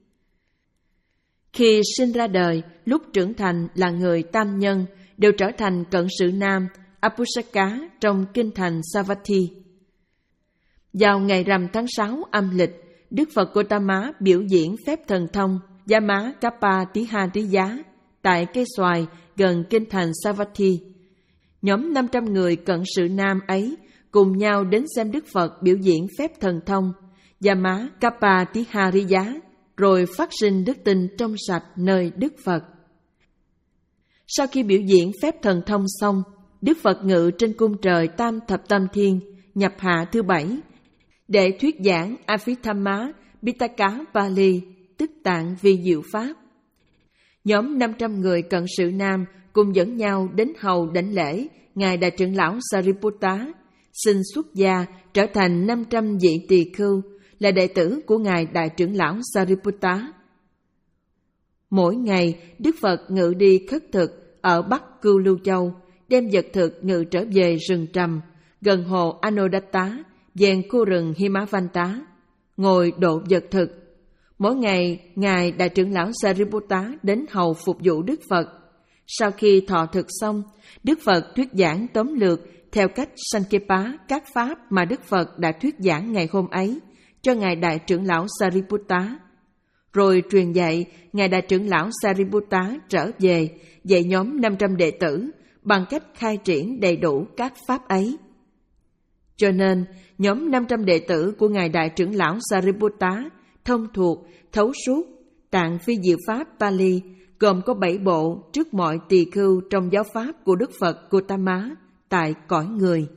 Khi sinh ra đời, lúc trưởng thành là người tam nhân, đều trở thành cận sự nam Apusaka trong kinh thành Savatthi. Vào ngày rằm tháng sáu âm lịch, Đức Phật Gotama biểu diễn phép thần thông Yama Kappa Tiha Giá tại cây xoài gần kinh thành Savatthi. Nhóm năm trăm người cận sự nam ấy cùng nhau đến xem Đức Phật biểu diễn phép thần thông Yama Kappa Tiha Giá, rồi phát sinh đức tin trong sạch nơi Đức Phật. Sau khi biểu diễn phép thần thông xong, Đức Phật ngự trên cung trời Tam Thập Tâm Thiên, nhập hạ thứ bảy, để thuyết giảng Abhidhamma Pitaka Pali, tức tạng vi diệu pháp. Nhóm năm trăm người cận sự nam cùng dẫn nhau đến hầu đảnh lễ Ngài Đại trưởng lão Sariputta, xin xuất gia trở thành năm trăm vị tỳ khưu, là đệ tử của Ngài Đại trưởng lão Sariputta. Mỗi ngày, Đức Phật ngự đi khất thực ở Bắc Cưu Lưu Châu, đem vật thực ngự trở về rừng trầm, gần hồ Anodatta, ven khu rừng Himavanta, ngồi độ vật thực. Mỗi ngày, Ngài Đại trưởng lão Sariputta đến hầu phục vụ Đức Phật. Sau khi thọ thực xong, Đức Phật thuyết giảng tóm lược theo cách Sankhepa các pháp mà Đức Phật đã thuyết giảng ngày hôm ấy cho Ngài Đại trưởng lão Sariputta. Rồi truyền dạy Ngài Đại trưởng lão Sariputta trở về dạy nhóm năm trăm đệ tử bằng cách khai triển đầy đủ các pháp ấy. Cho nên, nhóm năm trăm đệ tử của Ngài Đại trưởng lão Sariputta thông thuộc, thấu suốt, tạng phi diệu pháp Pali, gồm có bảy bộ trước mọi tỳ khưu trong giáo pháp của Đức Phật Gotama tại cõi người.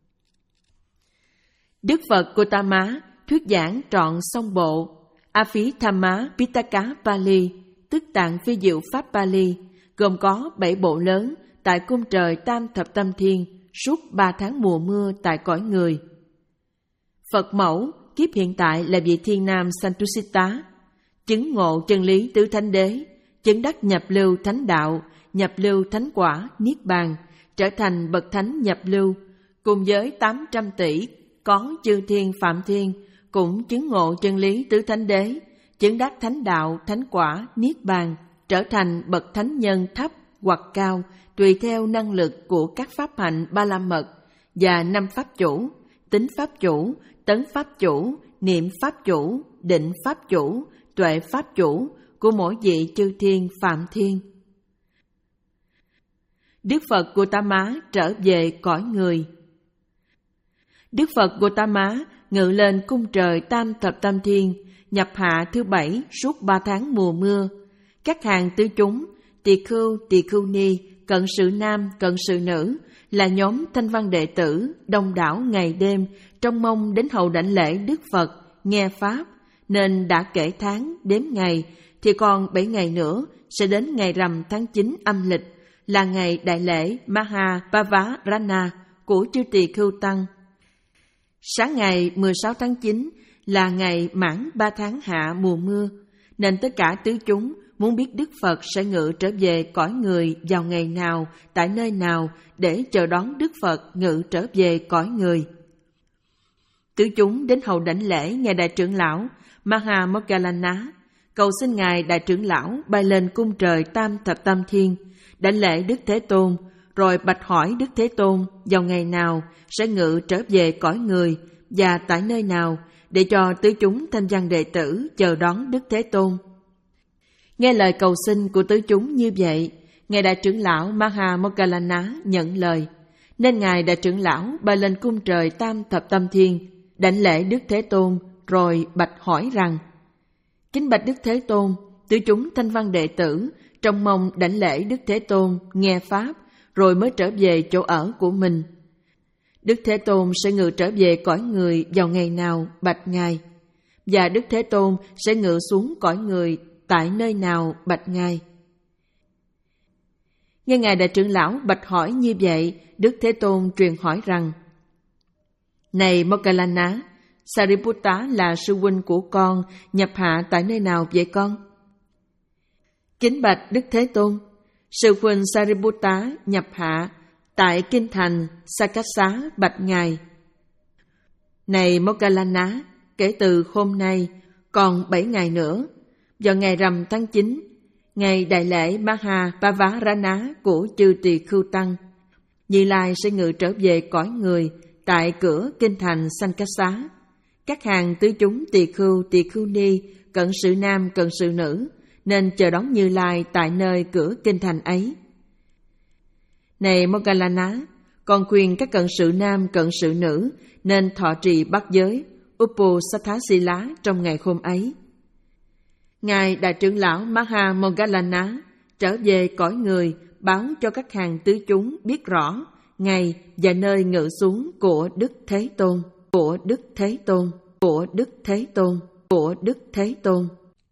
Đức Phật Gotama thuyết giảng trọn xong bộ Abhidhamma Pitaka Pali, tức tạng phi diệu pháp Pali, gồm có bảy bộ lớn tại cung trời Tam Thập Tam Thiên suốt ba tháng mùa mưa tại cõi người. Phật mẫu kiếp hiện tại là vị thiên nam Santusitta, chứng ngộ chân lý tứ thánh đế, chứng đắc nhập lưu thánh đạo, nhập lưu thánh quả, niết bàn, trở thành bậc thánh nhập lưu, cùng với tám trăm tỷ có chư thiên phạm thiên cũng chứng ngộ chân lý tứ thánh đế, chứng đắc thánh đạo, thánh quả, niết bàn, trở thành bậc thánh nhân thấp hoặc cao tùy theo năng lực của các pháp hạnh ba la mật và năm pháp chủ: tính pháp chủ, tấn pháp chủ, niệm pháp chủ, định pháp chủ, tuệ pháp chủ của mỗi vị chư thiên phạm thiên. Đức Phật Gautama trở về cõi người. Đức Phật Gautama ngự lên cung trời Tam Thập Tam Thiên, nhập hạ thứ bảy suốt ba tháng mùa mưa. Các hàng tứ chúng, tỳ khưu, tỳ khưu ni, cận sự nam, cận sự nữ là nhóm thanh văn đệ tử đông đảo ngày đêm trông mong đến hầu đảnh lễ Đức Phật, nghe pháp, nên đã kể tháng đếm ngày thì còn bảy ngày nữa sẽ đến ngày rằm tháng chín âm lịch là ngày đại lễ Mahapavarana của chư tỳ khưu tăng. Sáng ngày mười sáu tháng chín là ngày mãn ba tháng hạ mùa mưa, nên tất cả tứ chúng muốn biết Đức Phật sẽ ngự trở về cõi người vào ngày nào, tại nơi nào để chờ đón Đức Phật ngự trở về cõi người. Tứ chúng đến hầu đảnh lễ ngài đại trưởng lão Maha Moggallana, cầu xin ngài đại trưởng lão bay lên cung trời Tam Thập Tam Thiên, đảnh lễ Đức Thế Tôn, rồi bạch hỏi Đức Thế Tôn vào ngày nào sẽ ngự trở về cõi người và tại nơi nào, để cho tứ chúng thanh văn đệ tử chờ đón Đức Thế Tôn. Nghe lời cầu xin của tứ chúng như vậy, ngài đại trưởng lão Maha Moggallana nhận lời, nên ngài đại trưởng lão bay lên cung trời Tam Thập Tam Thiên, đảnh lễ Đức Thế Tôn, rồi bạch hỏi rằng: Kính bạch Đức Thế Tôn, tứ chúng thanh văn đệ tử trông mong đảnh lễ Đức Thế Tôn, nghe pháp, rồi mới trở về chỗ ở của mình. Đức Thế Tôn sẽ ngự trở về cõi người vào ngày nào, bạch ngài? Và Đức Thế Tôn sẽ ngự xuống cõi người tại nơi nào, bạch ngài? Nghe ngài đại trưởng lão bạch hỏi như vậy, Đức Thế Tôn truyền hỏi rằng: Này Moggallana, Sariputta là sư huynh của con nhập hạ tại nơi nào vậy con? Kính bạch Đức Thế Tôn, sư huynh Sariputta nhập hạ tại kinh thành Sakassa, bạch ngài. Này Moggallana, kể từ hôm nay còn bảy ngày nữa, vào ngày rằm tháng chín, ngày đại lễ Mahapavarana của chư tỳ khưu tăng, Như Lai sẽ ngự trở về cõi người tại cửa kinh thành Sankassa. Các hàng tứ chúng tỳ khưu, tỳ khưu ni, cận sự nam, cận sự nữ nên chờ đón Như Lai tại nơi cửa kinh thành ấy. Này Moggallana, con khuyên các cận sự nam, cận sự nữ nên thọ trì bát giới Uposatthasila trong ngày hôm ấy. Ngài đại trưởng lão Maha Moggallana trở về cõi người, báo cho các hàng tứ chúng biết rõ ngày và nơi ngự xuống của Đức Thế Tôn, của Đức Thế Tôn, của Đức Thế Tôn, của Đức Thế Tôn.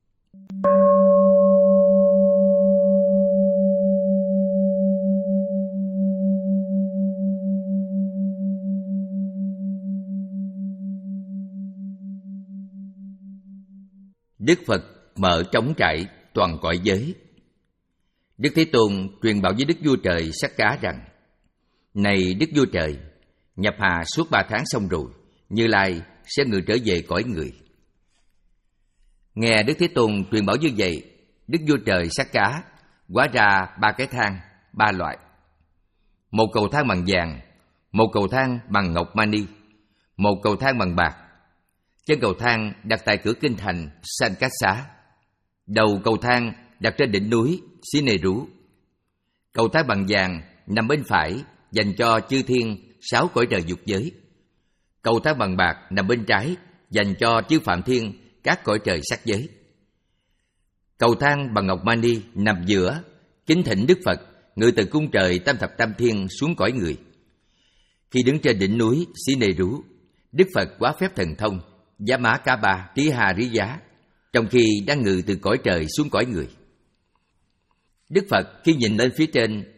Đức Phật mở trống trải toàn cõi giới. Đức Thế Tôn truyền bảo với Đức Vua Trời Sắc Cá rằng: Này Đức Vua Trời, nhập hạ suốt ba tháng xong rồi, Như Lai sẽ ngự trở về cõi người. Nghe Đức Thế Tôn truyền bảo như vậy, Đức Vua Trời Sắc Cá hóa ra ba cái thang, ba loại: một cầu thang bằng vàng, một cầu thang bằng ngọc mani, một cầu thang bằng bạc. Chân cầu thang đặt tại cửa kinh thành Sankassa, đầu cầu thang đặt trên đỉnh núi Sineru. Cầu thang bằng vàng nằm bên phải, dành cho chư thiên sáu cõi trời dục giới. Cầu thang bằng bạc nằm bên trái, dành cho chư phạm thiên các cõi trời sắc giới. Cầu thang bằng ngọc mani nằm giữa, kính thỉnh Đức Phật ngự từ cung trời Tam Thập Tam Thiên xuống cõi người. Khi đứng trên đỉnh núi Sineru, Đức Phật quá phép thần thông Yamaka Trihariya, trong khi đang ngự từ cõi trời xuống cõi người. Đức Phật khi nhìn lên phía trên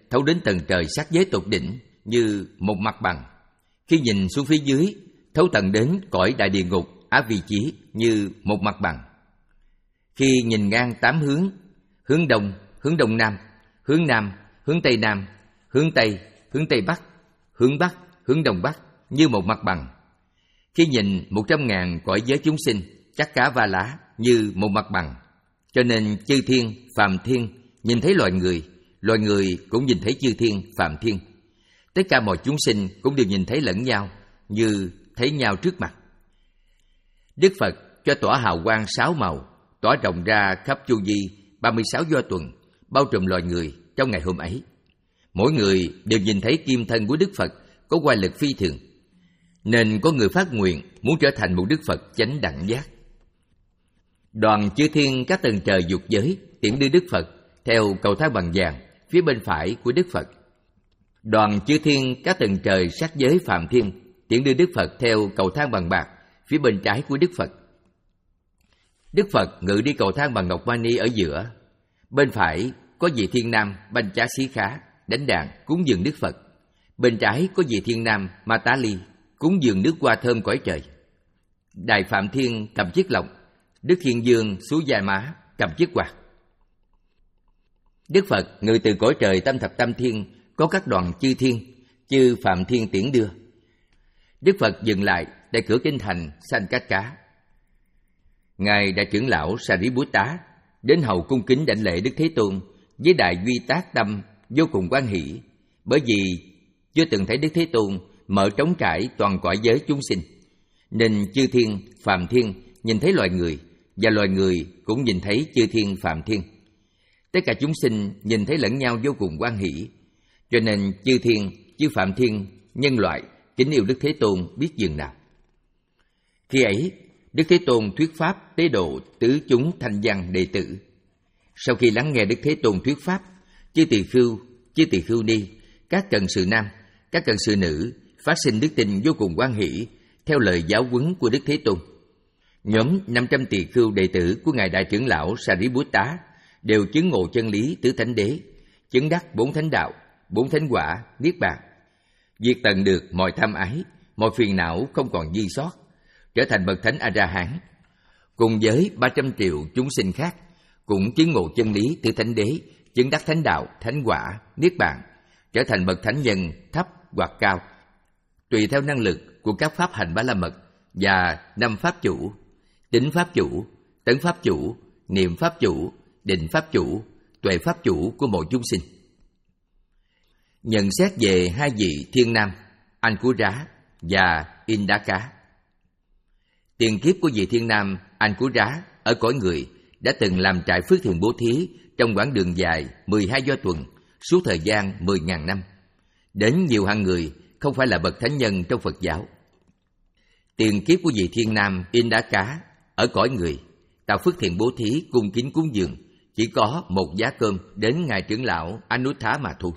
thấu đến tầng trời sắc giới tột đỉnh như một mặt bằng. Khi nhìn xuống phía dưới, thấu tận đến cõi đại địa ngục Á Vi Chí như một mặt bằng. Khi nhìn ngang tám hướng, hướng đông, hướng đông nam, hướng nam, hướng tây nam, hướng tây, hướng tây bắc, hướng bắc, hướng đông bắc như một mặt bằng. Khi nhìn một trăm ngàn cõi giới chúng sinh, chắc cá va lá như một mặt bằng. Cho nên chư thiên, phàm thiên nhìn thấy loài người, loài người cũng nhìn thấy chư thiên, phàm thiên. Tất cả mọi chúng sinh cũng đều nhìn thấy lẫn nhau như thấy nhau trước mặt. Đức Phật cho tỏa hào quang sáu màu, tỏa rộng ra khắp chu vi ba mươi sáu do tuần, bao trùm loài người trong ngày hôm ấy. Mỗi người đều nhìn thấy kim thân của Đức Phật có oai lực phi thường, nên có người phát nguyện muốn trở thành một Đức Phật chánh đẳng giác. Đoàn chư thiên các tầng trời dục giới tiễn đưa Đức Phật theo cầu thang bằng vàng phía bên phải của Đức Phật. Đoàn chư thiên các tầng trời sắc giới phàm thiên tiễn đưa Đức Phật theo cầu thang bằng bạc phía bên trái của Đức Phật. Đức Phật ngự đi cầu thang bằng ngọc mani ở giữa. Bên phải có vị thiên nam Banh Chá Xí Khá đánh đàn cúng dường Đức Phật. Bên trái có vị thiên nam Ma Tá Ly cúng dường nước hoa thơm cõi trời. Đại Phạm Thiên cầm chiếc lọng, Đức Hiên Dương Xú Gia Má cầm chiếc quạt. Đức Phật ngự từ cõi trời tam thập tam thiên, có các đoàn chư thiên, chư Phạm Thiên tiễn đưa. Đức Phật dừng lại tại cửa kinh thành Sankaka. Ngài Đại trưởng lão Sariputta đến hầu cung kính đảnh lễ Đức Thế Tôn với đại duy tác tâm vô cùng hoan hỷ, bởi vì chưa từng thấy Đức Thế Tôn mở trống trải toàn cõi giới chúng sinh, nên chư thiên, phàm thiên nhìn thấy loài người, và loài người cũng nhìn thấy chư thiên, phàm thiên. Tất cả chúng sinh nhìn thấy lẫn nhau vô cùng hoan hỷ, cho nên chư thiên, chư phàm thiên, nhân loại kính yêu Đức Thế Tôn biết dường nào. Khi ấy, Đức Thế Tôn thuyết pháp tế độ tứ chúng thanh văn đệ tử. Sau khi lắng nghe Đức Thế Tôn thuyết pháp, chư tỳ khưu, chư tỳ khưu ni, các cận sự nam, các cận sự nữ phát sinh đức tin vô cùng hoan hỷ theo lời giáo huấn của Đức Thế Tôn. Nhóm năm trăm tỳ khưu đệ tử của ngài Đại trưởng lão Sariputta đều chứng ngộ chân lý tứ thánh đế, chứng đắc bốn thánh đạo, bốn thánh quả, niết bàn, diệt tận được mọi tham ái, mọi phiền não không còn dư sót, trở thành bậc thánh A La Hán. Cùng với ba trăm triệu chúng sinh khác cũng chứng ngộ chân lý tứ thánh đế, chứng đắc thánh đạo, thánh quả, niết bàn, trở thành bậc thánh nhân thấp hoặc cao, tùy theo năng lực của các pháp hành Bá La Mật và năm pháp chủ: tính pháp chủ, tấn pháp chủ, niệm pháp chủ, định pháp chủ, tuệ pháp chủ của mọi chúng sinh. Nhận xét về hai vị thiên nam Ankura và Indaka. Tiền kiếp của vị thiên nam Ankura ở cõi người đã từng làm trại phước thiện bố thí trong quãng đường dài mười hai do tuần suốt thời gian mười ngàn năm, đến nhiều hạng người không phải là bậc thánh nhân trong Phật giáo. Tiền kiếp của vị thiên nam Indaka ở cõi người tạo phước thiện bố thí cung kính cúng dường chỉ có một giá cơm đến ngài trưởng lão Anuttha mà thôi.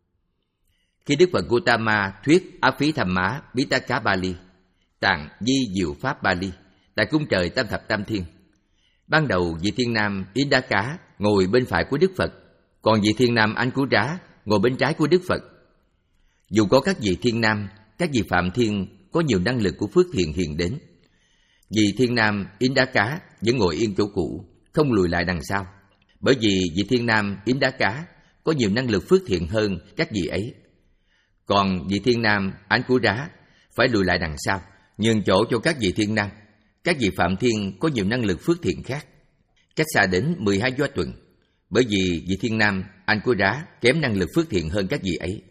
Khi Đức Phật Gautama thuyết Á Phí Tham Má Pitaka Bali, tạng Di Diệu Pháp Bali tại cung trời tam thập tam thiên, ban đầu vị thiên nam Indaka ngồi bên phải của Đức Phật, còn vị thiên nam Ankura ngồi bên trái của Đức Phật. Dù có các vị thiên nam, các vị phạm thiên có nhiều năng lực của phước thiện hiện đến, vị thiên nam Indaka vẫn ngồi yên chỗ cũ, không lùi lại đằng sau, bởi vì vị thiên nam Indaka có nhiều năng lực phước thiện hơn các vị ấy. Còn vị thiên nam Ankura phải lùi lại đằng sau, nhường chỗ cho các vị thiên nam, các vị phạm thiên có nhiều năng lực phước thiện khác, cách xa đến mười hai do tuần, bởi vì vị thiên nam Ankura kém năng lực phước thiện hơn các vị ấy.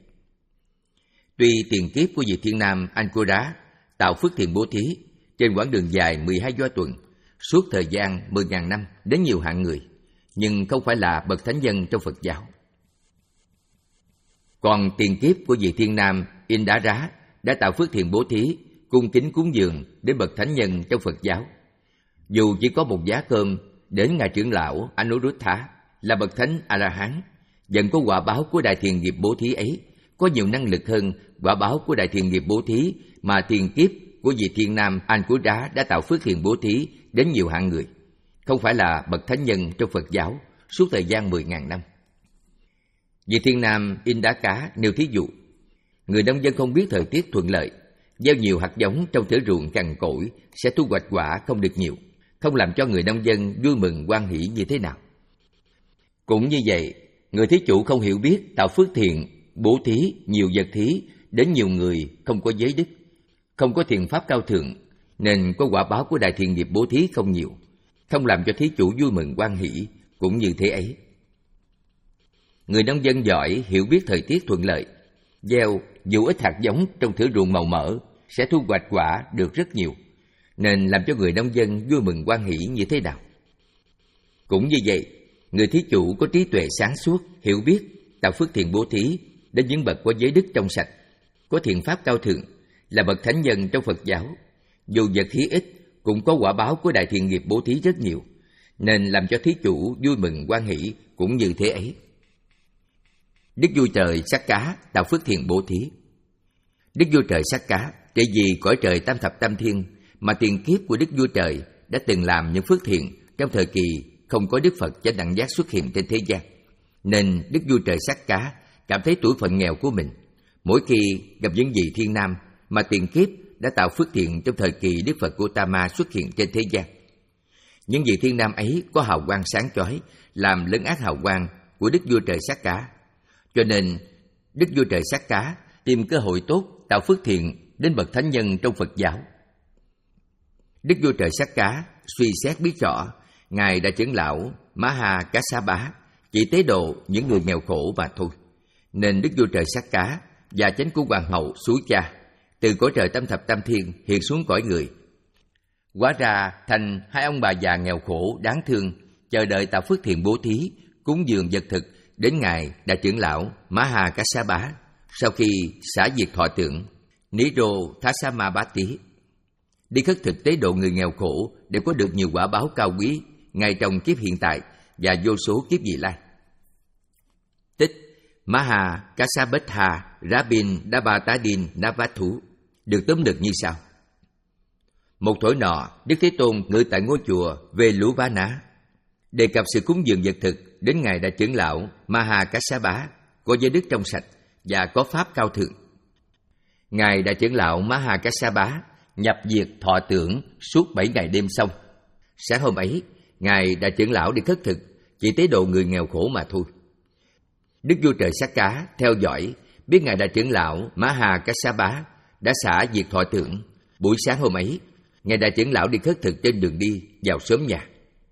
Tuy tiền kiếp của vị thiên nam Ankura tạo phước thiện bố thí trên quãng đường dài mười hai do tuần suốt thời gian mười ngàn năm đến nhiều hạng người, nhưng không phải là bậc thánh nhân trong Phật giáo. Còn tiền kiếp của vị thiên nam Indara đã tạo phước thiện bố thí cung kính cúng dường đến bậc thánh nhân trong Phật giáo. Dù chỉ có một giá cơm đến ngài trưởng lão Anuruddha là bậc thánh A La Hán, vẫn có quả báo của đại thiện nghiệp bố thí ấy có nhiều năng lực hơn quả báo của đại thiện nghiệp bố thí mà tiền kiếp của vị thiên nam Ankura đã tạo phước thiện bố thí đến nhiều hạng người, không phải là bậc thánh nhân trong Phật giáo suốt thời gian mười ngàn năm. Vị thiên nam Indaka nêu thí dụ, người nông dân không biết thời tiết thuận lợi, gieo nhiều hạt giống trong thửa ruộng cằn cỗi sẽ thu hoạch quả không được nhiều, không làm cho người nông dân vui mừng hoan hỷ như thế nào. Cũng như vậy, người thí chủ không hiểu biết tạo phước thiện, bố thí nhiều vật thí đến nhiều người không có giới đức, không có thiện pháp cao thượng, nên có quả báo của đại thiện nghiệp bố thí không nhiều, không làm cho thí chủ vui mừng hoan hỷ, cũng như thế ấy. Người nông dân giỏi hiểu biết thời tiết thuận lợi, gieo dù ít hạt giống trong thửa ruộng màu mỡ sẽ thu hoạch quả được rất nhiều, nên làm cho người nông dân vui mừng hoan hỷ như thế nào. Cũng như vậy, người thí chủ có trí tuệ sáng suốt, hiểu biết tạo phước thiện bố thí đến những bậc có giới đức trong sạch, có thiện pháp cao thượng, là bậc thánh nhân trong Phật giáo, dù vật thí ít cũng có quả báo của đại thiện nghiệp bố thí rất nhiều, nên làm cho thí chủ vui mừng hoan hỷ cũng như thế ấy. Đức Vua Trời Sắc Cá tạo phước thiện bố thí. Đức Vua Trời Sắc Cá trị vì cõi trời tam thập tam thiên mà tiền kiếp của Đức Vua Trời đã từng làm những phước thiện trong thời kỳ không có Đức Phật Chánh Đẳng Giác xuất hiện trên thế gian, nên Đức Vua Trời Sắc Cá cảm thấy tuổi phận nghèo của mình. Mỗi khi gặp những vị thiên nam mà tiền kiếp đã tạo phước thiện trong thời kỳ Đức Phật Gautama xuất hiện trên thế gian, những vị thiên nam ấy có hào quang sáng chói, làm lấn át hào quang của Đức Vua Trời Sắc Cá. Cho nên Đức Vua Trời Sắc Cá tìm cơ hội tốt tạo phước thiện đến bậc thánh nhân trong Phật giáo. Đức Vua Trời Sắc Cá suy xét biết rõ ngài Đại Trưởng Lão Maha Kassapa chỉ tế độ những người nghèo khổ mà thôi, nên Đức Vua Trời Sắc Cá và Chánh Cung Hoàng hậu Sucha từ cõi trời tam thập tam thiên hiện xuống cõi người, hóa ra thành hai ông bà già nghèo khổ đáng thương, chờ đợi tạo phước thiện bố thí, cúng dường vật thực đến ngài Đại Trưởng Lão Maha Kassapa. Sau khi xả diệt thọ tưởng Niro Thasamabati, đi khất thực tế độ người nghèo khổ để có được nhiều quả báo cao quý ngay trong kiếp hiện tại và vô số kiếp vị lai. Tích Maha Kassabetha Rabin Dabatadin Navathu được tóm được như sau. Một thổi nọ, Đức Thế Tôn ngự tại ngôi chùa Veluvana, đề cập sự cúng dường vật thực đến ngài Đại Trưởng Lão Maha Kassapa có giới đức trong sạch và có pháp cao thượng. Ngài Đại Trưởng Lão Maha Kassapa nhập diệt thọ tưởng suốt bảy ngày đêm xong. Sáng hôm ấy, ngài Đại Trưởng Lão đi khất thực, chỉ tế độ người nghèo khổ mà thôi. Đức Vua Trời Sắc Cá theo dõi, biết ngài Đại Trưởng Lão Maha Kassapa đã xả diệt thọ tưởng. Buổi sáng hôm ấy, ngài Đại Trưởng Lão đi khất thực trên đường đi vào sớm nhà.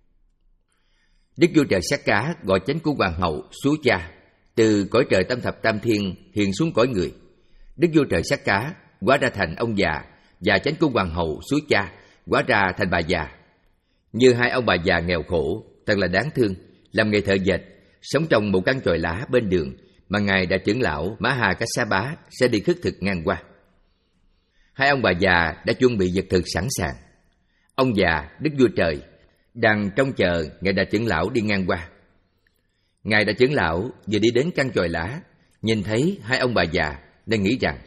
Đức Vua Trời Sắc Cá gọi Chánh Cung Hoàng hậu Sucha từ cõi trời tam thập tam thiên hiện xuống cõi người. Đức Vua Trời Sắc Cá hóa ra thành ông già và Chánh Cung Hoàng hậu Sucha hóa ra thành bà già. Như hai ông bà già nghèo khổ, thật là đáng thương, làm nghề thợ dệt, sống trong một căn chòi lá bên đường mà ngài Đại Trưởng Lão Maha Kassapa sẽ đi khất thực ngang qua. Hai ông bà già đã chuẩn bị vật thực sẵn sàng. Ông già Đức Vua Trời đang trông chờ ngài Đại Trưởng Lão đi ngang qua. Ngài Đại Trưởng Lão vừa đi đến căn chòi lá, nhìn thấy hai ông bà già, nên nghĩ rằng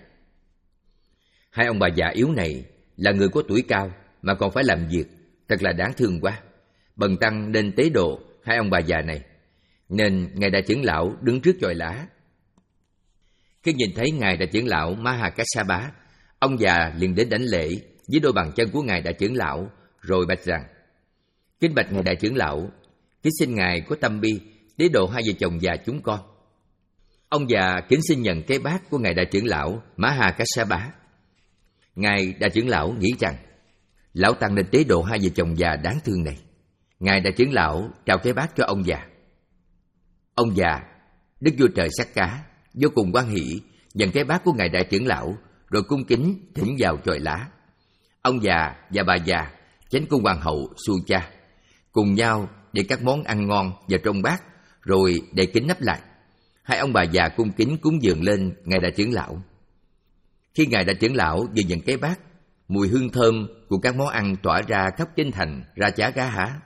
hai ông bà già yếu này là người có tuổi cao mà còn phải làm việc, thật là đáng thương quá. Bần tăng nên tế độ hai ông bà già này, nên ngài Đại Trưởng Lão đứng trước chòi lá. Khi nhìn thấy ngài Đại Trưởng Lão Maha Kassapa, ông già liền đến đảnh lễ với đôi bàn chân của ngài Đại Trưởng Lão, rồi bạch rằng: Kính bạch ngài Đại Trưởng Lão, kính xin ngài có tâm bi tế độ hai vợ chồng già chúng con. Ông già kính xin nhận cái bát của ngài Đại Trưởng Lão Maha Kassapa. Ngài Đại Trưởng Lão nghĩ rằng lão tăng nên tế độ hai vợ chồng già đáng thương này. Ngài Đại Trưởng Lão trao cái bát cho ông già. Ông già Đức Vua Trời Sắc Cá vô cùng hoan hỷ nhận cái bát của ngài Đại Trưởng Lão, rồi cung kính thỉnh vào chòi lá. Ông già và bà già Chánh Cung Hoàng hậu Sucha cùng nhau để các món ăn ngon vào trong bát, rồi để kính nắp lại. Hai ông bà già cung kính cúng dường lên ngài Đại Trưởng Lão. Khi ngài Đại Trưởng Lão vừa nhận cái bát, mùi hương thơm của các món ăn tỏa ra khắp kinh thành Ra Chá Gá Há.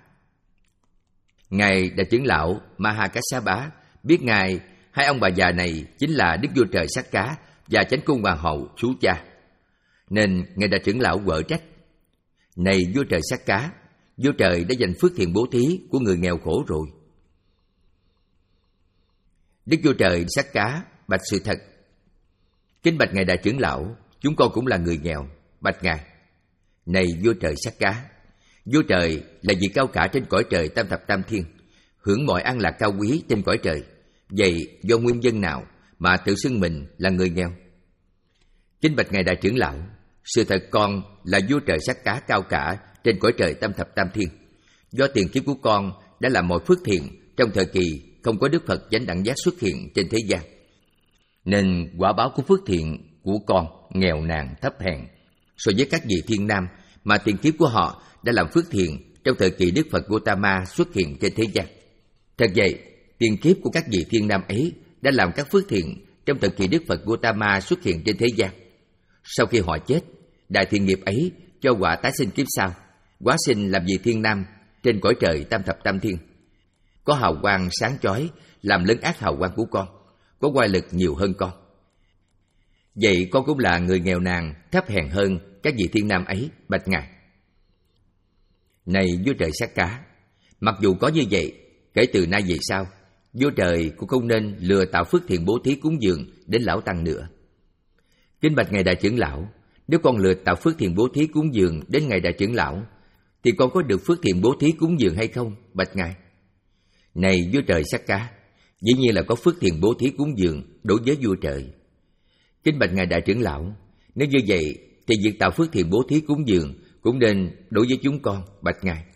Ngài Đại Trưởng Lão Maha Kassapa biết ngài hai ông bà già này chính là Đức Vua Trời Sắc Cá và Chánh Cung Hoàng hậu Sucha, nên ngài Đại Trưởng Lão quở trách: Này Vua Trời Sắc Cá, Vua Trời đã dành phước thiện bố thí của người nghèo khổ rồi. Đức Vua Trời Sắc Cá bạch sự thật: Kính bạch ngài đại trưởng lão, chúng con cũng là người nghèo. Bạch ngài: Này vua trời Sắc Cá, vua trời là vị cao cả trên cõi trời tam thập tam thiên, hưởng mọi an lạc cao quý trên cõi trời. Vậy do nguyên nhân nào mà tự xưng mình là người nghèo? Kính bạch ngài đại trưởng lão, sự thật con là vua trời Sắc Cá cao cả trên cõi trời tam thập tam thiên. Do tiền kiếp của con đã làm mọi phước thiện trong thời kỳ không có Đức Phật chánh đẳng giác xuất hiện trên thế gian, nên quả báo của phước thiện của con nghèo nàn thấp hèn so với các vị thiên nam mà tiền kiếp của họ đã làm phước thiện trong thời kỳ Đức Phật Gautama xuất hiện trên thế gian. Thật vậy, tiền kiếp của các vị thiên nam ấy đã làm các phước thiện trong thời kỳ Đức Phật Gautama xuất hiện trên thế gian. Sau khi họ chết, đại thiện nghiệp ấy cho quả tái sinh kiếp sau, hóa sinh làm vị thiên nam trên cõi trời tam thập tam thiên, có hào quang sáng chói làm lấn át hào quang của con, có oai lực nhiều hơn con. Vậy con cũng là người nghèo nàn thấp hèn hơn các vị thiên nam ấy, bạch ngài. Này vua trời Sắc Cá, mặc dù có như vậy, kể từ nay về sau, vua trời cũng không nên lừa tạo phước thiện bố thí cúng dường đến lão tăng nữa. Kính bạch ngài đại trưởng lão, nếu con lừa tạo phước thiện bố thí cúng dường đến ngài đại trưởng lão, thì con có được phước thiện bố thí cúng dường hay không, bạch ngài? Này vua trời Sắc Cá, dĩ nhiên là có phước thiện bố thí cúng dường đối với vua trời. Kính bạch ngài đại trưởng lão, nếu như vậy thì việc tạo phước thiện bố thí cúng dường cũng nên đối với chúng con, bạch ngài.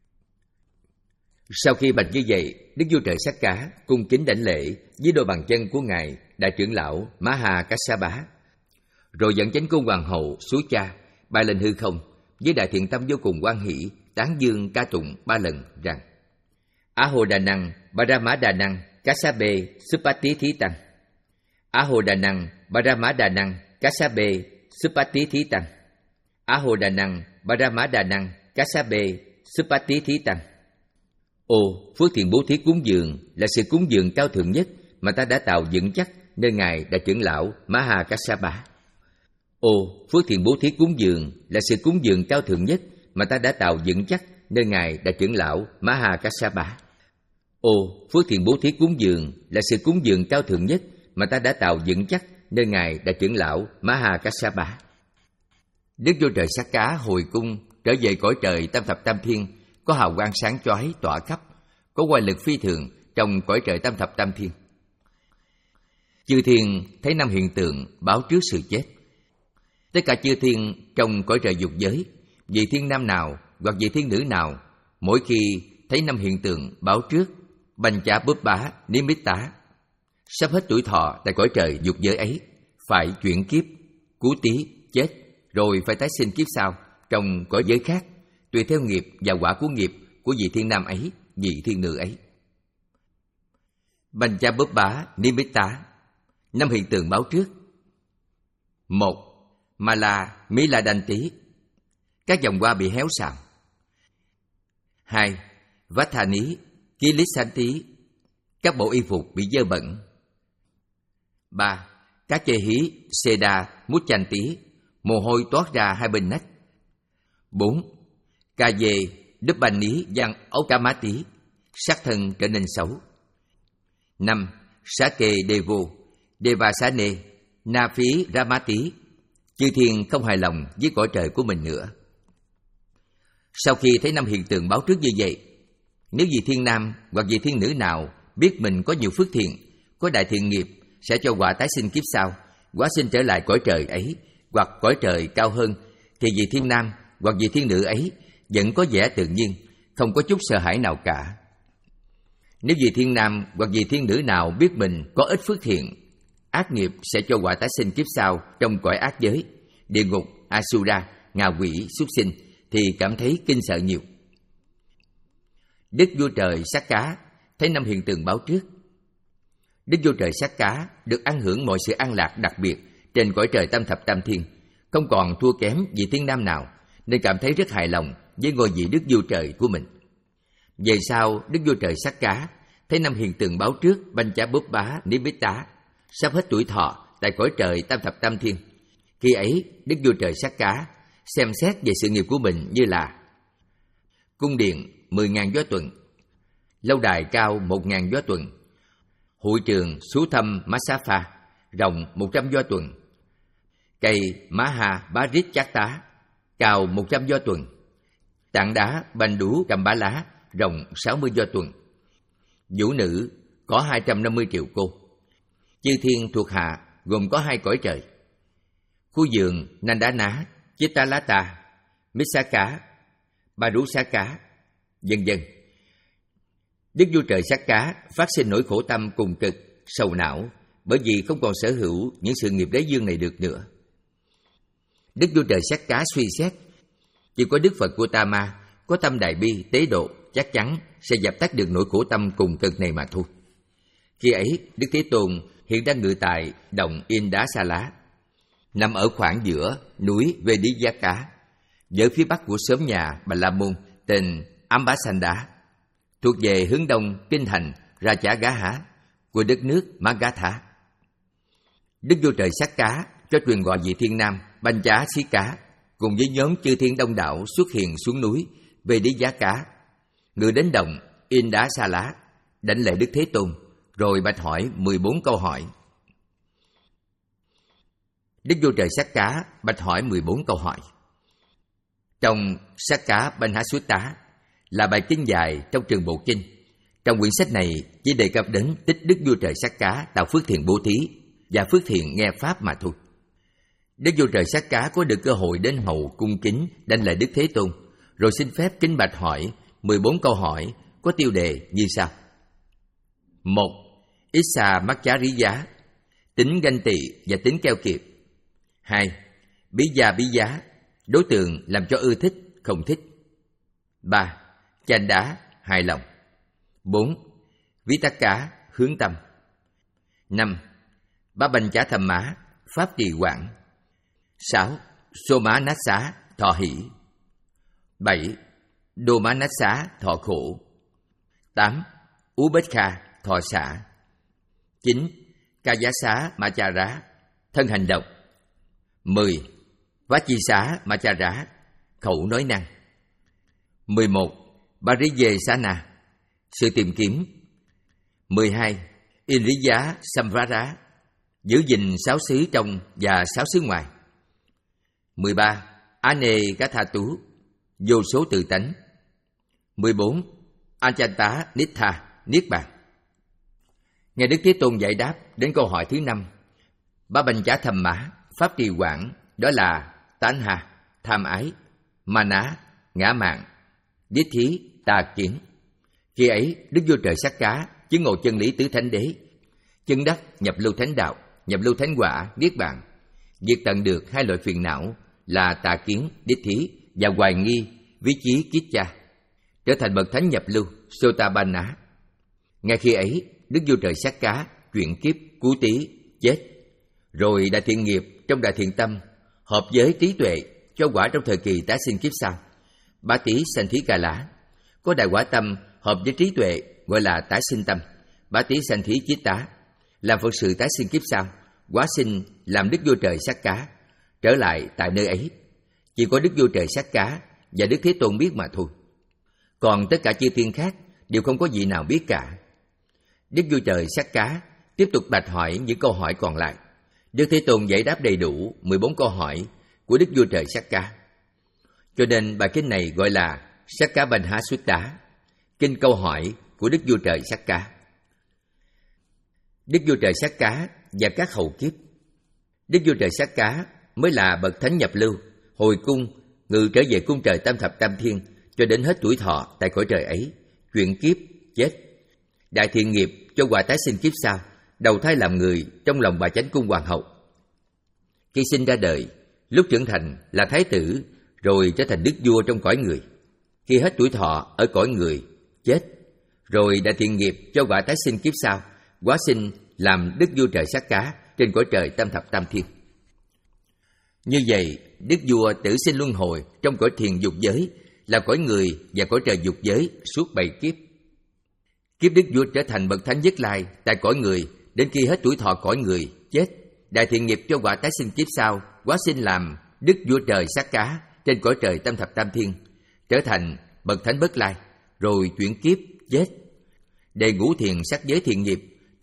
Sau khi bạch như vậy, Đức Vua Trời Sắc Cá cung kính đảnh lễ với đôi bàn chân của ngài đại trưởng lão Maha Kassapa, rồi dẫn chánh cung hoàng hậu Sú Cha bay lên hư không với đại thiện tâm vô cùng hoan hỷ, tán dương ca tụng ba lần rằng: Aho Đà Năng Parama Đà Năng Kassape Suppati Thí Tăng. Aho Đà Năng Parama Đà Năng Kassape Suppati Thí Tăng. Aho Đà Năng Parama Đà Năng Kassape Suppati Thí Tăng. Ồ, phước thiện bố thí cúng dường là sự cúng dường cao thượng nhất mà ta đã tạo vững chắc nơi ngài đại trưởng lão Maha Kassapa. Ồ, phước thiện bố thí cúng dường là sự cúng dường cao thượng nhất mà ta đã tạo vững chắc nơi ngài đại trưởng lão Maha Kassapa. Ồ, phước thiện bố thí cúng dường là sự cúng dường cao thượng nhất mà ta đã tạo vững chắc nơi ngài đại trưởng lão Maha Kassapa. Đức Vua Trời Sắc Cá hồi cung trở về cõi trời tam thập tam thiên, có hào quang sáng chói tỏa khắp, có oai lực phi thường trong cõi trời tam thập tam thiên. Chư thiên thấy năm hiện tượng báo trước sự chết. Tất cả chư thiên trong cõi trời dục giới, vị thiên nam nào hoặc vị thiên nữ nào, mỗi khi thấy năm hiện tượng báo trước Bành Chả Búp Bá Nimitta, sắp hết tuổi thọ tại cõi trời dục giới ấy, phải chuyển kiếp, cú tí, chết, rồi phải tái sinh kiếp sau trong cõi giới khác, tùy theo nghiệp và quả của nghiệp của vị thiên nam ấy, vị thiên nữ ấy. Bành Chả Búp Bá Nimitta, năm hiện tượng báo trước. Một. Mala Miladanti, các dòng hoa bị héo xào. Hai. Vathani Kilisanti, các bộ y phục bị dơ bẩn. Ba. Cá chê hí Seda Muchanti, mồ hôi toát ra hai bên nách. Bốn. Ca dê Đức Bành Ní Giang Okamati, sắc thân trở nên xấu. Năm. Sá kê Devo Devasane Na phí Ramati, chư thiên không hài lòng với cõi trời của mình nữa. Sau khi thấy năm hiện tượng báo trước như vậy, nếu vị thiên nam hoặc vị thiên nữ nào biết mình có nhiều phước thiện, có đại thiện nghiệp, sẽ cho quả tái sinh kiếp sau, hóa sinh trở lại cõi trời ấy hoặc cõi trời cao hơn, thì vị thiên nam hoặc vị thiên nữ ấy vẫn có vẻ tự nhiên, không có chút sợ hãi nào cả. Nếu vị thiên nam hoặc vị thiên nữ nào biết mình có ít phước thiện, ác nghiệp sẽ cho quả tái sinh kiếp sau trong cõi ác giới, địa ngục, Asura, ngạ quỷ, súc sinh, thì cảm thấy kinh sợ nhiều. Đức Vua Trời Sắc Cá thấy năm hiện tượng báo trước. Đức Vua Trời Sắc Cá được ăn hưởng mọi sự an lạc đặc biệt trên cõi trời tam thập tam thiên, không còn thua kém vị thiên nam nào, nên cảm thấy rất hài lòng với ngôi vị Đức Vua Trời của mình. Về sau, Đức Vua Trời Sắc Cá thấy năm hiện tượng báo trước Bành Chả Búp Bá Nimitta, sắp hết tuổi thọ tại cõi trời tam thập tam thiên. Khi ấy, Đức Vua Trời Sắc Cá xem xét về sự nghiệp của mình như là cung điện mười ngàn gió tuần, lâu đài cao một ngàn gió tuần, hội trường Sú Thâm Massapha, rộng một trăm do tuần. Cây Maha Barit Chát Tá, cao một trăm do tuần. Tảng đá Banh Đú Cầm Bá Lá, rộng sáu mươi do tuần. Vũ nữ có hai trăm năm mươi triệu cô. Chư thiên thuộc hạ gồm có hai cõi trời. Khu vườn Nandana, Chittalata, Mitsaka, Parusaka, vân vân. Đức vua trời Sakka phát sinh nỗi khổ tâm cùng cực, sầu não bởi vì không còn sở hữu những sự nghiệp đế dương này được nữa. Đức vua trời Sakka suy xét, chỉ có Đức Phật Gautama có tâm đại bi tế độ chắc chắn sẽ dập tắt được nỗi khổ tâm cùng cực này mà thôi. Khi ấy, Đức Thế Tôn hiện đang ngự tại động Indasala, nằm ở khoảng giữa núi Vediyaka, giữa phía bắc của xóm nhà Bà La Môn tên Ambasanda, thuộc về hướng đông kinh thành Rajagaha của đất nước Magadha. Đức vua trời Sakka cho truyền gọi vị thiên nam Panchasika cùng với nhóm chư thiên đông đảo xuất hiện xuống núi Vediyaka, ngự đến động Indasala, đảnh lễ Đức Thế Tôn, rồi bạch hỏi mười bốn câu hỏi. Đức vua trời Sakka bạch hỏi mười bốn câu hỏi. Trong Sakka Banhasutta là bài kinh dài trong Trường Bộ Kinh. Trong quyển sách này chỉ đề cập đến tích Đức vua trời Sakka tạo phước thiện bố thí và phước thiện nghe pháp mà thôi. Đức vua trời Sakka có được cơ hội đến hậu cung kính đảnh lễ Đức Thế Tôn, rồi xin phép kính bạch hỏi mười bốn câu hỏi có tiêu đề như sau. Một. Issa Maccariya, tính ganh tị và tính keo kiệt. Hai. Bí gia bí giá, đối tượng làm cho ưa thích, không thích. Ba. Chanh đá, hài lòng. Bốn. Vitaka, hướng tâm. Năm. Bá banh chá thầm má, pháp trì quảng. Sáu. Soma nát xá, thọ hỷ. Bảy. Đô má nát xá, thọ khổ. Tám. Ú bết kha, thọ xả. Chín. Ca giá xá, ma cha rá, thân hành động. Mười. Vá chi xá, ma cha rá, khẩu nói năng. Mười một. Parije Sana, sự tìm kiếm. Mười hai. Indriya Samvara, giữ gìn sáu xứ trong và sáu xứ ngoài. Mười ba. Ane Gathatu, vô số tự tánh. Mười bốn. Achanta Nittha, niết bàn. Nghe Đức Thế Tôn giải đáp đến câu hỏi thứ năm, Bá banh chá thầm mã, pháp trì quảng, đó là tán hà, tham ái, ma ná, ngã mạn, điết thí, tà kiến. Khi ấy, Đức vua trời Sakka chứng ngộ chân lý tứ thánh đế, chân đắc nhập lưu thánh đạo, nhập lưu thánh quả, niết bàn, diệt tận được hai loại phiền não là tà kiến, điết thí và hoài nghi, ví chí, kiết cha, trở thành bậc thánh nhập lưu, Sotapanna. Ngay khi ấy, Đức vua trời Sakka chuyển kiếp cứu tý, chết, rồi đại thiện nghiệp trong đại thiện tâm hợp với trí tuệ cho quả trong thời kỳ tái sinh kiếp sau. Bá tý sanh thí ca lá, có đại quả tâm hợp với trí tuệ gọi là tái sinh tâm. Bá tý sanh thí chiết tá, làm Phật sự tái sinh kiếp sau, hóa sinh làm Đức vua trời Sakka, trở lại tại nơi ấy. Chỉ có Đức vua trời Sakka và Đức Thế Tôn biết mà thôi. Còn tất cả chư thiên khác đều không có vị nào biết cả. Đức vua trời Sakka tiếp tục bạch hỏi những câu hỏi còn lại. Đức Thế Tôn giải đáp đầy đủ mười bốn câu hỏi của Đức vua trời Sakka. Cho nên bài kinh này gọi là Sakka Banhasutta, kinh câu hỏi của Đức vua trời Sakka. Đức vua trời Sakka và các hầu kiếp. Đức vua trời Sakka mới là bậc thánh nhập lưu, hồi cung, ngự trở về cung trời tam thập tam thiên cho đến hết tuổi thọ tại cõi trời ấy, chuyển kiếp, chết. Đại thiện nghiệp cho quả tái sinh kiếp sau, đầu thai làm người trong lòng bà chánh cung hoàng hậu. Khi sinh ra đời, lúc trưởng thành là thái tử, rồi trở thành đức vua trong cõi người. Khi hết tuổi thọ ở cõi người, chết, rồi đại thiện nghiệp cho quả tái sinh kiếp sau, hóa sinh làm đức vua trời Sakka trên cõi trời tam thập tam thiên. Như vậy, đức vua tử sinh luân hồi trong cõi thiền dục giới là cõi người và cõi trời dục giới suốt bảy kiếp. Kiếp đức vua trở thành bậc thánh nhất lai tại cõi người đến khi hết tuổi thọ cõi người, chết, đại thiện nghiệp cho quả tái sinh kiếp sau, hóa sinh làm đức vua trời Sakka trên cõi trời tam thập tam thiên, trở thành bậc thánh bất lai, rồi chuyển kiếp, chết. Đề ngũ thiền sắc giới thiện nghiệp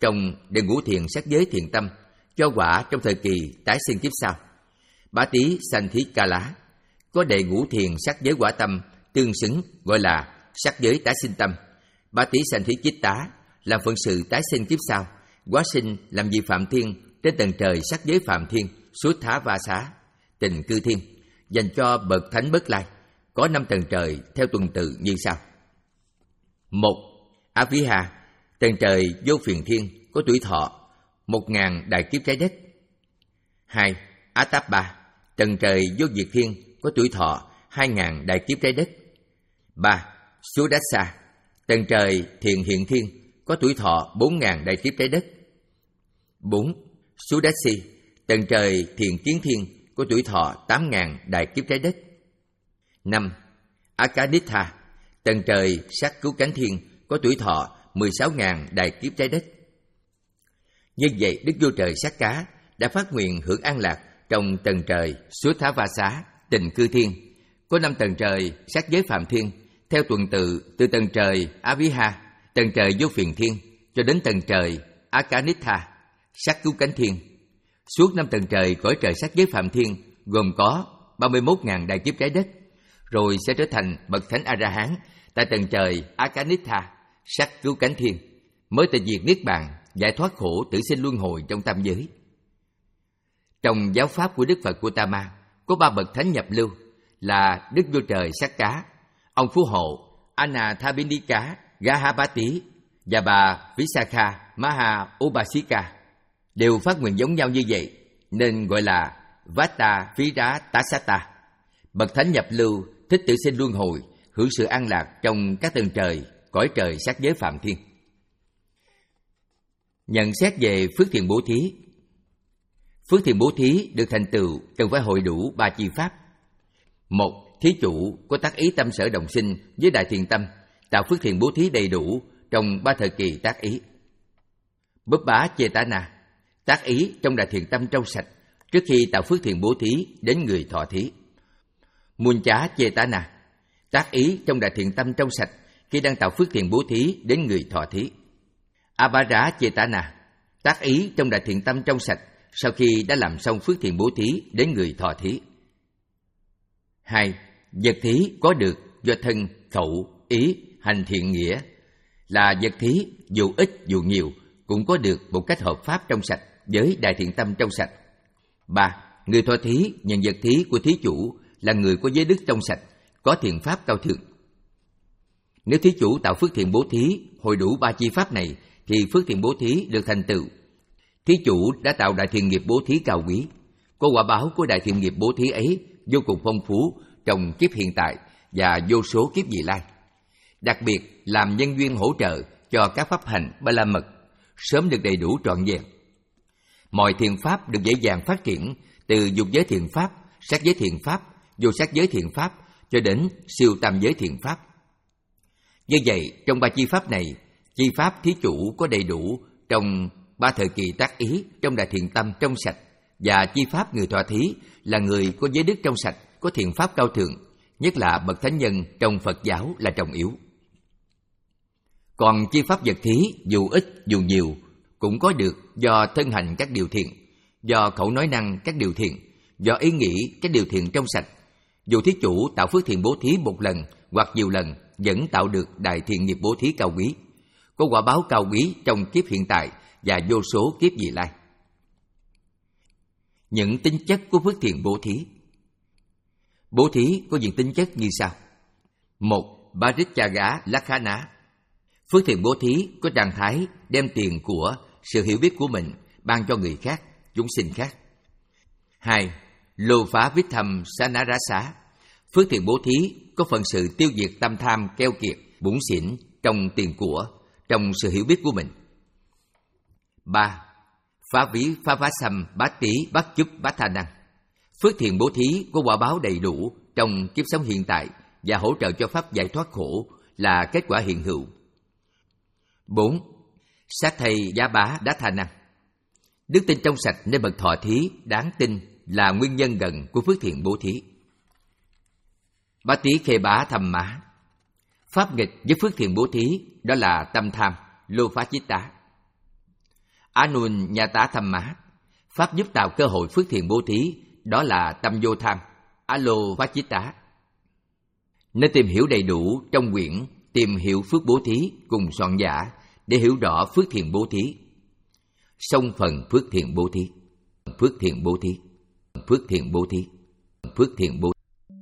trong để ngũ thiền sắc giới thiện tâm, cho quả trong thời kỳ tái sinh kiếp sau. Bá Tý Sanh Thí Ca Lá có đệ ngũ thiền sắc giới quả tâm tương xứng, gọi là sắc giới tái sinh tâm. Bá Tý Sanh Thí Chiết Tá làm phận sự tái sinh kiếp sau, hóa sinh làm vị Phạm Thiên trên tầng trời sắc giới Phạm Thiên, Suốt Thá Va Xá, Tình Cư Thiên, dành cho bậc thánh Bất Lai, có năm tầng trời theo tuần tự như sau. Một, Á Ví Hà, tầng trời Vô Phiền Thiên, có tuổi thọ một ngàn đại kiếp trái đất. Hai, Á Táp Ba, tầng trời Vô Diệt Thiên, có tuổi thọ hai ngàn đại kiếp trái đất. Ba, Sú Đát Sa, tầng trời Thiện Hiện Thiên, có tuổi thọ bốn ngàn đại kiếp trái đất. Bốn, Sú Đát Si, tầng trời Thiện Kiến Thiên, có tuổi thọ tám ngàn đại kiếp trái đất. Năm, Akanitha, tầng trời Sắc Cứu Cánh Thiên, có tuổi thọ mười sáu ngàn đại kiếp trái đất. Như vậy, Đức Vua Trời Sát Cá đã phát nguyện hưởng an lạc trong tầng trời Suốt Thá Va Xá, Tình Cư Thiên, có năm tầng trời sắc giới Phạm Thiên, theo tuần tự từ tầng trời Á Ví Ha, tầng trời Vô Phiền Thiên, cho đến tầng trời Akanitha, Sắc Cứu Cánh Thiên. Suốt năm tầng trời cõi trời sắc giới Phạm Thiên gồm có ba mươi mốt ngàn đại kiếp trái đất, rồi sẽ trở thành bậc thánh A-la-hán tại tầng trời Akanitha, Sắc Cứu Cánh Thiên, mới tịch diệt niết bàn, giải thoát khổ tử sinh luân hồi trong tam giới. Trong giáo pháp của Đức Phật Gautama có ba bậc thánh nhập lưu là Đức Vua Trời Sát Cá, ông Phú Hộ Anathapindika Gahabati và bà Visakha Maha Upasika, đều phát nguyện giống nhau như vậy, nên gọi là Vata Vira Tasata. Bậc thánh nhập lưu thích tử sinh luân hồi, hưởng sự an lạc trong các tầng trời cõi trời sắc giới Phạm Thiên. Nhận xét về phước thiện bố thí. Phước thiện bố thí được thành tựu cần phải hội đủ ba chi pháp. Một, thí chủ có tác ý tâm sở đồng sinh với đại thiện tâm, tạo phước thiện bố thí đầy đủ trong ba thời kỳ tác ý. Bấp bá Chetana, tác ý trong đại thiện tâm trong sạch trước khi tạo phước thiện bố thí đến người thọ thí. Muôn chá Chetana, tác ý trong đại thiện tâm trong sạch khi đang tạo phước thiện bố thí đến người thọ thí. Abhara Chetana, tác ý trong đại thiện tâm trong sạch sau khi đã làm xong phước thiện bố thí đến người thọ thí. Hai, vật thí có được do thân, khẩu, ý, hành thiện nghĩa, là vật thí dù ít dù nhiều cũng có được một cách hợp pháp trong sạch với đại thiện tâm trong sạch. Ba, người thọ thí nhận vật thí của thí chủ là người có giới đức trong sạch, có thiện pháp cao thượng. Nếu thí chủ tạo phước thiện bố thí hội đủ ba chi pháp này thì phước thiện bố thí được thành tựu. Thí chủ đã tạo đại thiện nghiệp bố thí cao quý, có quả báo của đại thiện nghiệp bố thí ấy vô cùng phong phú trong kiếp hiện tại và vô số kiếp vị lai. Đặc biệt làm nhân duyên hỗ trợ cho các pháp hành Ba La Mật sớm được đầy đủ trọn vẹn. Mọi thiện pháp được dễ dàng phát triển, từ dục giới thiện pháp, sắc giới thiện pháp, vô sắc giới thiện pháp cho đến siêu tam giới thiện pháp. Như vậy, trong ba chi pháp này, chi pháp thí chủ có đầy đủ trong ba thời kỳ tác ý trong đại thiện tâm trong sạch, và chi pháp người thọ thí là người có giới đức trong sạch, có thiện pháp cao thượng, nhất là bậc thánh nhân trong Phật giáo là trọng yếu. Còn chi pháp vật thí dù ít dù nhiều cũng có được do thân hành các điều thiện, do khẩu nói năng các điều thiện, do ý nghĩ các điều thiện trong sạch. Dù thí chủ tạo phước thiện bố thí một lần hoặc nhiều lần vẫn tạo được đại thiện nghiệp bố thí cao quý, có quả báo cao quý trong kiếp hiện tại và vô số kiếp vị lai. Những tính chất của phước thiện bố thí. Bố thí có những tính chất như sau. Một, Parityāga Lakkhana. Phước thiện bố thí có trạng thái đem tiền của, sự hiểu biết của mình ban cho người khác, chúng sinh khác. Hai, Lô Phá Vitham Sanarasa. Phước thiện bố thí có phần sự tiêu diệt tâm tham keo kiệt, bủn xỉn trong tiền của, trong sự hiểu biết của mình. Ba, Phá Ví Phá Vá Sâm Bát Tí Bát Chúp Bát Tha Năng. Phước thiện bố thí có quả báo đầy đủ trong kiếp sống hiện tại và hỗ trợ cho pháp giải thoát khổ là kết quả hiện hữu. Bốn, Sát Thầy Giá Bá Đá Tha Năng. Đức tin trong sạch nên bậc thọ thí đáng tin là nguyên nhân gần của phước thiện bố thí. Bát Tí Khê Bá Thầm Mã. Pháp nghịch với phước thiện bố thí đó là tâm tham, lô phá chitta. Anunyata Thamma, pháp giúp tạo cơ hội phước thiện bố thí, đó là tâm vô tham, Alovachita. Nên tìm hiểu đầy đủ trong quyển Tìm hiểu phước bố thí cùng soạn giả để hiểu rõ phước thiện bố thí. Song phần phước thiện bố thí, phước thiện bố thí, phước thiện bố thí, phước thiện bố thí.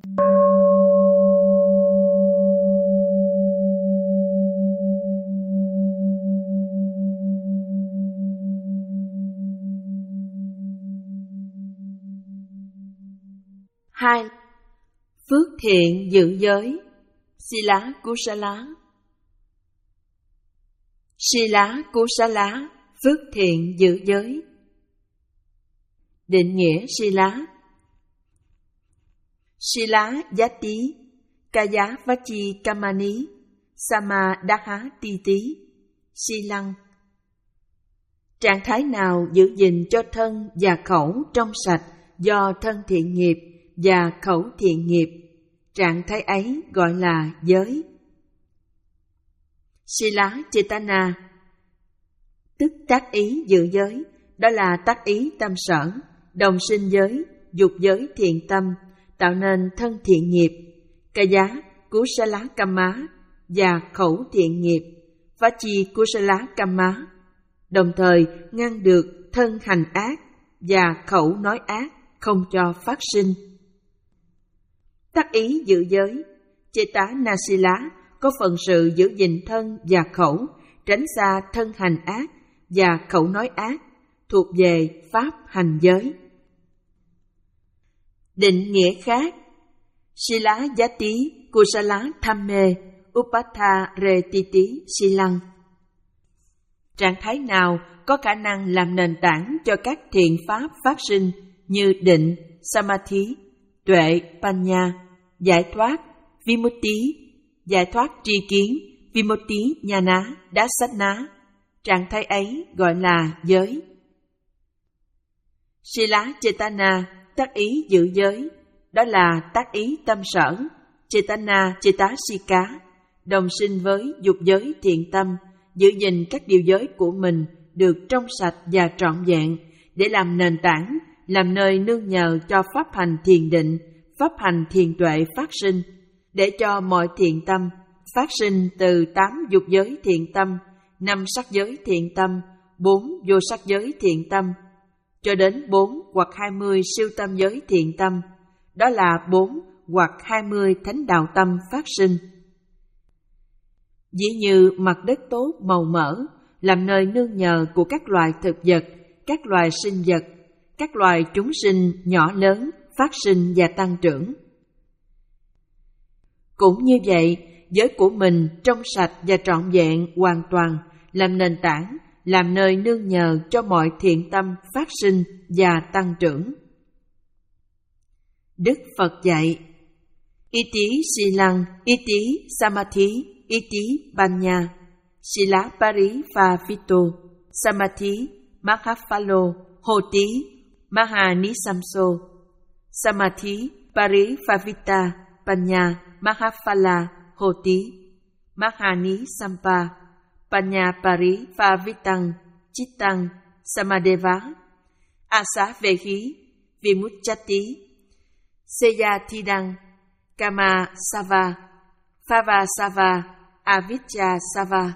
Hai. Phước thiện giữ giới, Sila Kusala. Sila Kusala, phước thiện giữ giới. Định nghĩa Sila: Sila Yati Kaya Vachi Kamani Samadha Titi Silang. Trạng thái nào giữ gìn cho thân và khẩu trong sạch do thân thiện nghiệp và khẩu thiện nghiệp, trạng thái ấy gọi là giới. Sila Chetana, tức tác ý giữ giới, đó là tác ý tâm sở, đồng sinh giới, dục giới thiện tâm, tạo nên thân thiện nghiệp, Kaya Kusala Kamma và khẩu thiện nghiệp, Vachi Kusala Kamma, đồng thời ngăn được thân hành ác và khẩu nói ác không cho phát sinh. Tác ý giữ giới, Chetanasila, có phần sự giữ gìn thân và khẩu, tránh xa thân hành ác và khẩu nói ác, thuộc về pháp hành giới. Định nghĩa khác: Sila Yati Kusala Thamme Upatha Retiti Silang. Trạng thái nào có khả năng làm nền tảng cho các thiện pháp phát sinh như định, Samadhi, tuệ, Panya, giải thoát, Vimutti, giải thoát tri kiến, Vimutti Nhana, Dassana, trạng thái ấy gọi là giới. Sila Chetana, tác ý giữ giới, đó là tác ý tâm sở, Chetana Chetasika, đồng sinh với dục giới thiện tâm, giữ gìn các điều giới của mình được trong sạch và trọn vẹn để làm nền tảng, làm nơi nương nhờ cho pháp hành thiền định, pháp hành thiền tuệ phát sinh, để cho mọi thiện tâm phát sinh từ tám dục giới thiện tâm, năm sắc giới thiện tâm, bốn vô sắc giới thiện tâm, cho đến bốn hoặc hai mươi siêu tâm giới thiện tâm, đó là bốn hoặc hai mươi thánh đạo tâm phát sinh. Dĩ như mặt đất tốt màu mỡ, làm nơi nương nhờ của các loài thực vật, các loài sinh vật, các loài chúng sinh nhỏ lớn phát sinh và tăng trưởng. Cũng như vậy, giới của mình trong sạch và trọn vẹn hoàn toàn, làm nền tảng, làm nơi nương nhờ cho mọi thiện tâm phát sinh và tăng trưởng. Đức Phật dạy: Iti Silang, Iti Samadhi, Iti Panya, Sila Pari Phafito, Samadhi Mahafalo, Hoti Mahanisamso, Samadhi Pari Phafita, Panya Mahafala, Hoti Mahanisampa, Panya Pari Phafitang, Chittang, Samadeva, Asa Vehi, Vimuchati, Seyathidang, Kama Sava, Phava Sava, Avijja Sava.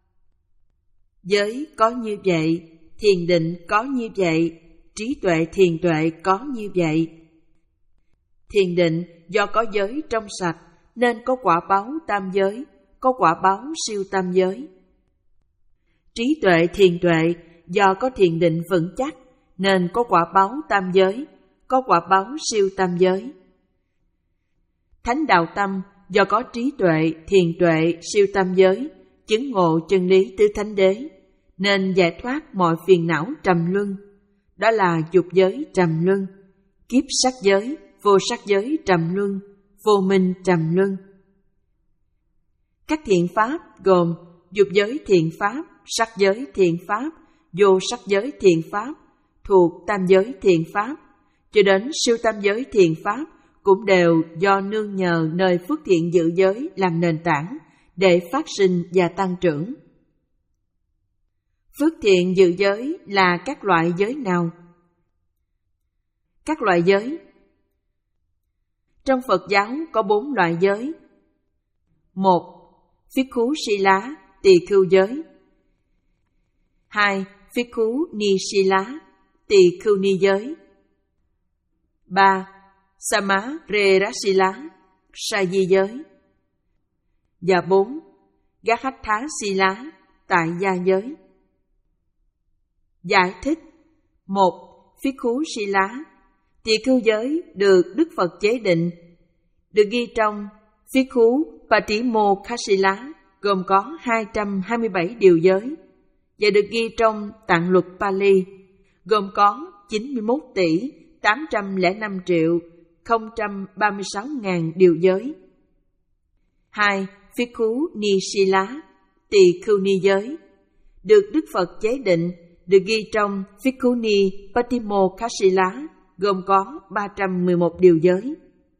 Giới có như vậy, thiền định có như vậy, trí tuệ thiền tuệ có như vậy. Thiền định do có giới trong sạch nên có quả báo tam giới, có quả báo siêu tam giới. Trí tuệ thiền tuệ do có thiền định vững chắc nên có quả báo tam giới, có quả báo siêu tam giới. Thánh đạo tâm do có trí tuệ, thiền tuệ, siêu tam giới, chứng ngộ chân lý tứ thánh đế, nên giải thoát mọi phiền não trầm luân, đó là dục giới trầm luân, kiếp sắc giới, vô sắc giới trầm luân, vô minh trầm luân. Các thiện pháp gồm dục giới thiện pháp, sắc giới thiện pháp, vô sắc giới thiện pháp, thuộc tam giới thiện pháp, cho đến siêu tam giới thiện pháp, cũng đều do nương nhờ nơi phước thiện giữ giới làm nền tảng để phát sinh và tăng trưởng. Phước thiện dự giới là các loại giới nào? Các loại giới. Trong Phật giáo có bốn loại giới. Một. Phikkhú Sila, tỳ khưu giới. Hai. Phikkhú Ni Sila, tỳ khưu ni giới. Ba. Sama Rera Sila, sa di giới. Và bốn. Gahatha Sila, tại gia giới. Giải thích. Một. Phikkhú Sila, tỳ khưu giới được Đức Phật chế định, được ghi trong Phikkhú Patimokkhassila, gồm có hai trăm hai mươi bảy điều giới, và được ghi trong Tạng luật Pali, gồm có chín mươi mốt tỷ tám trăm lẻ năm triệu không trăm ba mươi sáu ngàn điều giới. Hai. Phikkhú Ni Sila, tỳ khưu ni giới, được Đức Phật chế định, được ghi trong Phikkhú Ni Patimokkhassila, gồm có ba trăm mười một điều giới.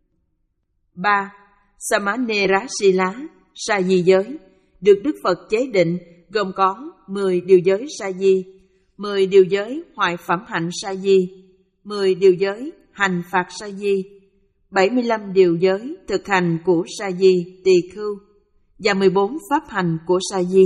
Ba. Samanera Sila, sa di giới, được Đức Phật chế định, gồm có mười điều giới sa di, mười điều giới hoại phẩm hạnh sa di, mười điều giới hành phạt sa di, bảy mươi lăm điều giới thực hành của sa di tỳ khưu, và mười bốn pháp hành của sa di.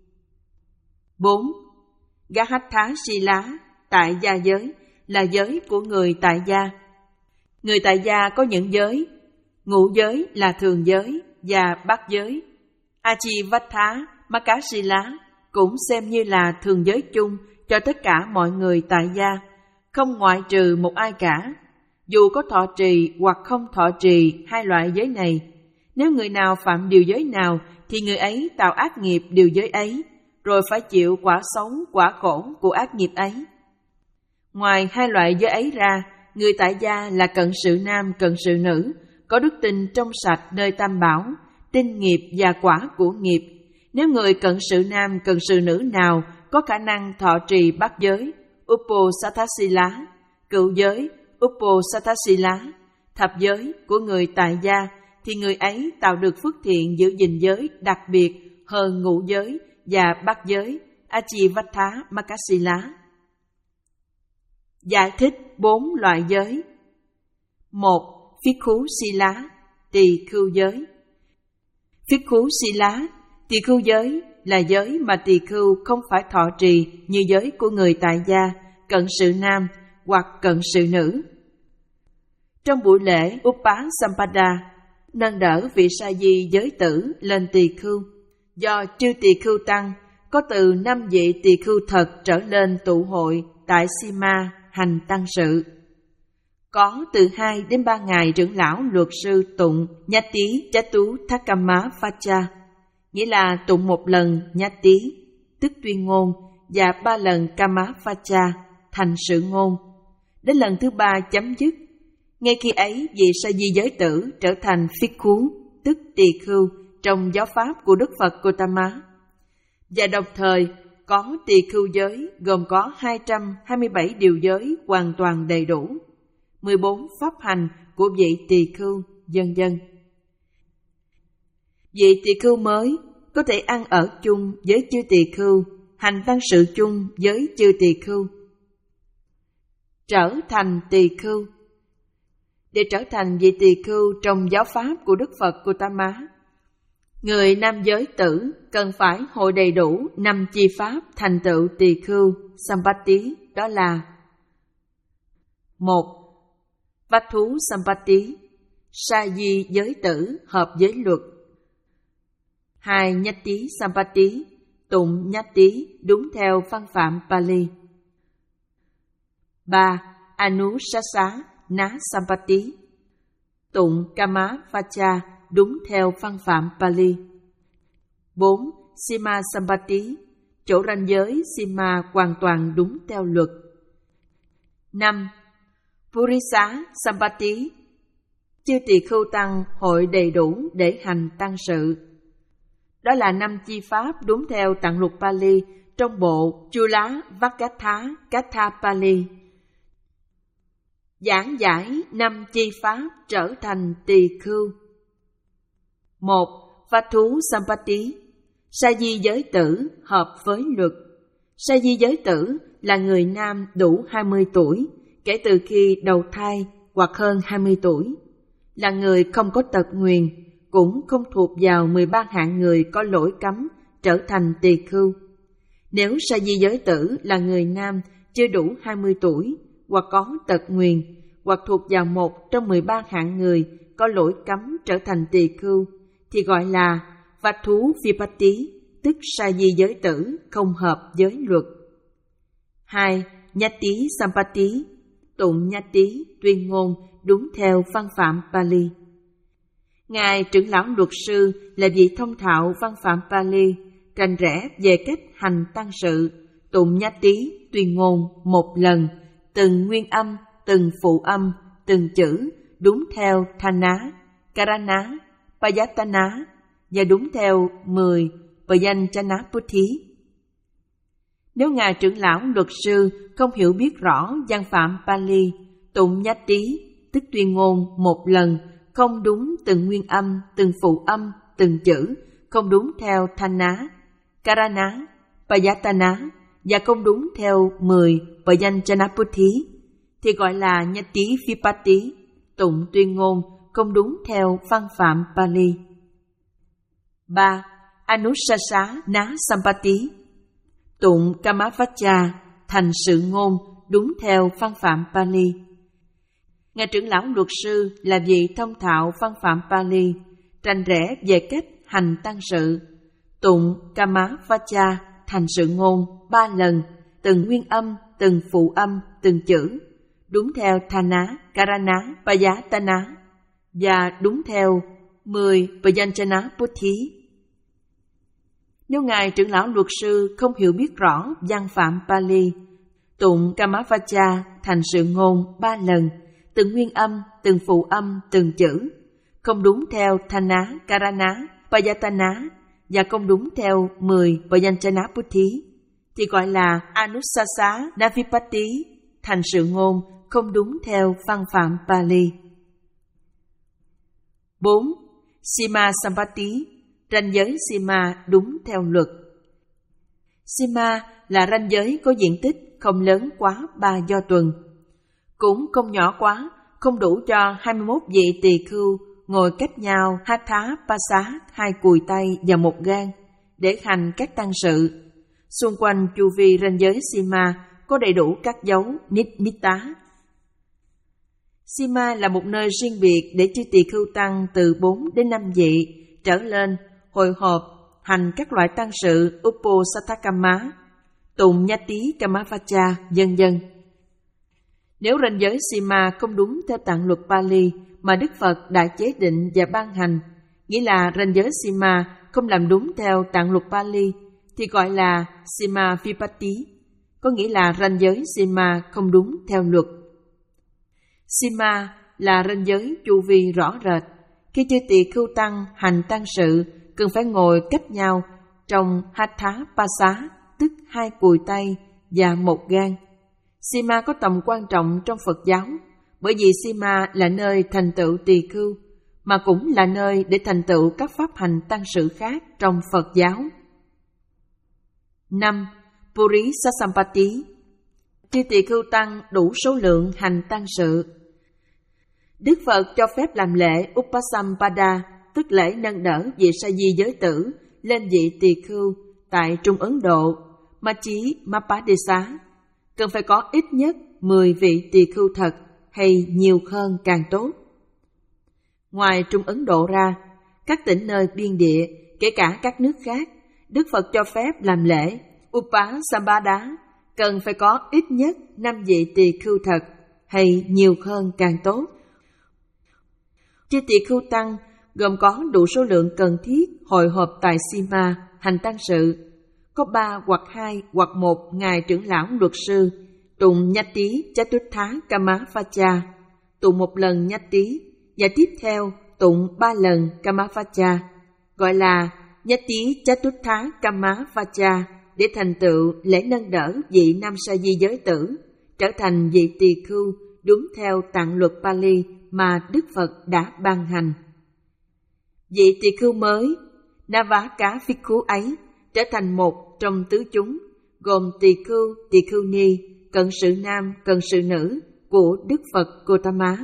Bốn. Gahatha Sila, tại gia giới, là giới của người tại gia. Người tại gia có những giới: ngũ giới là thường giới và bát giới. Achivattha Makasila cũng xem như là thường giới chung cho tất cả mọi người tại gia, không ngoại trừ một ai cả, dù có thọ trì hoặc không thọ trì hai loại giới này. Nếu người nào phạm điều giới nào thì người ấy tạo ác nghiệp điều giới ấy, rồi phải chịu quả xấu quả khổ của ác nghiệp ấy. Ngoài hai loại giới ấy ra, người tại gia là cận sự nam cận sự nữ, có đức tin trong sạch nơi Tam Bảo, tin nghiệp và quả của nghiệp. Nếu người cận sự nam cận sự nữ nào có khả năng thọ trì bát giới, Uposatthasila, cựu giới, Uposatthasila, thập giới của người tại gia, thì người ấy tạo được phước thiện giữ gìn giới đặc biệt hơn ngũ giới và bát giới, Achivattha Makasila. Giải thích bốn loại giới. Một. Phikkhú Sila, tỳ khưu giới. Phikkhú Sila, tỳ khưu giới là giới mà tỳ khưu không phải thọ trì như giới của người tại gia, cận sự nam hoặc cận sự nữ. Trong buổi lễ Upasampada, nâng đỡ vị sa di giới tử lên tỳ khưu, do chư tỳ khưu tăng có từ năm vị tỳ khưu thật trở lên tụ hội tại Sima hành tăng sự. Có từ hai đến ba ngày trưởng lão luật sư tụng Nhati Chatu Thakkamma Vacha, nghĩa là tụng một lần Nhati, tức tuyên ngôn, và ba lần Kamma Vacha, thành sự ngôn. Đến lần thứ ba chấm dứt. Ngay khi ấy, vị sa di giới tử trở thành Phikkhú, tức tỳ khưu, trong giáo pháp của Đức Phật Gautama. Và đồng thời, có tỳ khưu giới gồm có hai trăm hai mươi bảy điều giới hoàn toàn đầy đủ, mười bốn pháp hành của vị tỳ khưu, vân vân. Vị tỳ khưu mới có thể ăn ở chung với chư tỳ khưu, hành tăng sự chung với chư tỳ khưu. Trở thành tỳ khưu. Để trở thành vị tỳ khưu trong giáo pháp của Đức Phật Gautama, người nam giới tử cần phải hội đầy đủ năm chi pháp thành tựu tỳ khưu Sampatti, đó là: một. Vách thú Sampatti, sa di giới tử hợp giới luật. Hai. Nhati Sampatti, tụng Nhati đúng theo văn phạm Pali. Ba. Anusasa Ná Sampatti, tụng Kamma Vacha đúng theo văn phạm Pali. Bốn. Sima Sampatti, chỗ ranh giới Sima hoàn toàn đúng theo luật. Năm. Purisa Sampatti, chư tỳ khưu tăng hội đầy đủ để hành tăng sự. Đó là năm chi pháp đúng theo tạng luật Pali trong bộ Chula Vakatha Katha Pali. Giảng giải năm chi pháp trở thành tỳ khưu. Một. Vách thú Sampatti, sa di giới tử hợp với luật. Sa di giới tử là người nam đủ hai mươi tuổi kể từ khi đầu thai hoặc hơn hai mươi tuổi, là người không có tật nguyền, cũng không thuộc vào mười ba hạng người có lỗi cấm trở thành tỳ khưu. Nếu sa di giới tử là người nam chưa đủ hai mươi tuổi hoặc có tật nguyền hoặc thuộc vào một trong mười ba hạng người có lỗi cấm trở thành tỳ khưu thì gọi là vạch thú vipatti, tức sa di giới tử không hợp giới luật. Hai. Nhati sampatti, tụng nhati tuyên ngôn đúng theo văn phạm Pali. Ngài trưởng lão luật sư là vị thông thạo văn phạm Pali, rành rẽ về cách hành tăng sự, tụng nhati tuyên ngôn một lần, từng nguyên âm, từng phụ âm, từng chữ đúng theo Thana, Karana, Payatana và đúng theo mười Payanchanaputhi. Nếu Ngài trưởng lão luật sư không hiểu biết rõ văn phạm Pali, tụng nhati tức tuyên ngôn một lần, không đúng từng nguyên âm, từng phụ âm, từng chữ, không đúng theo Thana, Karana, Payatana và không đúng theo mười Payanchanaputhi thì gọi là nhati vipatti, tụng tuyên ngôn không đúng theo văn phạm Pali. Ba. Anusasa ná sampatti, tụng Kamavacha thành sự ngôn đúng theo văn phạm Pali. Ngài trưởng lão luật sư là vị thông thạo văn phạm Pali, rành rẽ về cách hành tăng sự, tụng Kamavacha thành sự ngôn ba lần, từng nguyên âm, từng phụ âm, từng chữ, đúng theo Thana, Karana, Payatana và đúng theo mười Payanchanaputhi. Nếu Ngài trưởng lão luật sư không hiểu biết rõ văn phạm Pali, tụng Kamavacha thành sự ngôn ba lần, từng nguyên âm, từng phụ âm, từng chữ, không đúng theo Thana, Karana, Payatana và không đúng theo mười Payanchanaputhi thì gọi là Anusasa Navipatti, thành sự ngôn không đúng theo văn phạm Pali. Bốn. Sima Sampatti, ranh giới Sima đúng theo luật. Sima là ranh giới có diện tích không lớn quá ba do tuần, cũng không nhỏ quá, không đủ cho hai mươi mốt vị tỳ khưu ngồi cách nhau Hatha Pasa hai cùi tay và một gang để hành các tăng sự. Xung quanh chu vi ranh giới Sima có đầy đủ các dấu Nimitta. Sima là một nơi riêng biệt để chư tỳ khưu tăng từ bốn đến năm vị trở lên hội họp hành các loại tăng sự Uposatthakama, tụng nhati Kamavacha, vân vân. Nếu ranh giới Sima không đúng theo tạng luật Pali mà Đức Phật đã chế định và ban hành, nghĩa là ranh giới Sima không làm đúng theo tạng luật Pali, thì gọi là Sima Vipatti, có nghĩa là ranh giới Sima không đúng theo luật. Sima là ranh giới chu vi rõ rệt. Khi chư tỳ khưu tăng hành tăng sự, cần phải ngồi cách nhau trong Hatha Pasa, tức hai cùi tay và một gang. Sima có tầm quan trọng trong Phật giáo, bởi vì Sima là nơi thành tựu tỳ khưu, mà cũng là nơi để thành tựu các pháp hành tăng sự khác trong Phật giáo. Năm. Puri Sasampati, chư tỳ khưu tăng đủ số lượng hành tăng sự. Đức Phật cho phép làm lễ Upasampada, tức lễ nâng đỡ vị sa di giới tử lên vị tỳ khưu tại Trung Ấn Độ, Machi Mapadesa. Cần phải có ít nhất mười vị tỳ khưu thật, hay nhiều hơn càng tốt. Ngoài Trung Ấn Độ ra, các tỉnh nơi biên địa, kể cả các nước khác, Đức Phật cho phép làm lễ Upasampada, cần phải có ít nhất năm vị tỳ khưu thật, hay nhiều hơn càng tốt. Chư tỳ khưu tăng gồm có đủ số lượng cần thiết hội họp tại Sima hành tăng sự. Có ba hoặc hai hoặc một ngài trưởng lão luật sư tụng nhati chatuttha Kamavacha, tụng một lần nhati và tiếp theo tụng ba lần Kamavacha, gọi là nhati chatuttha Kamavacha, để thành tựu lễ nâng đỡ vị nam sa di giới tử trở thành vị tỳ khưu đúng theo tạng luật Pali mà Đức Phật đã ban hành. Vị tỳ khưu mới Navaka Phikkhú ấy trở thành một trong tứ chúng gồm tỳ khưu, tỳ khưu ni, cận sự nam, cận sự nữ của Đức Phật Gotama.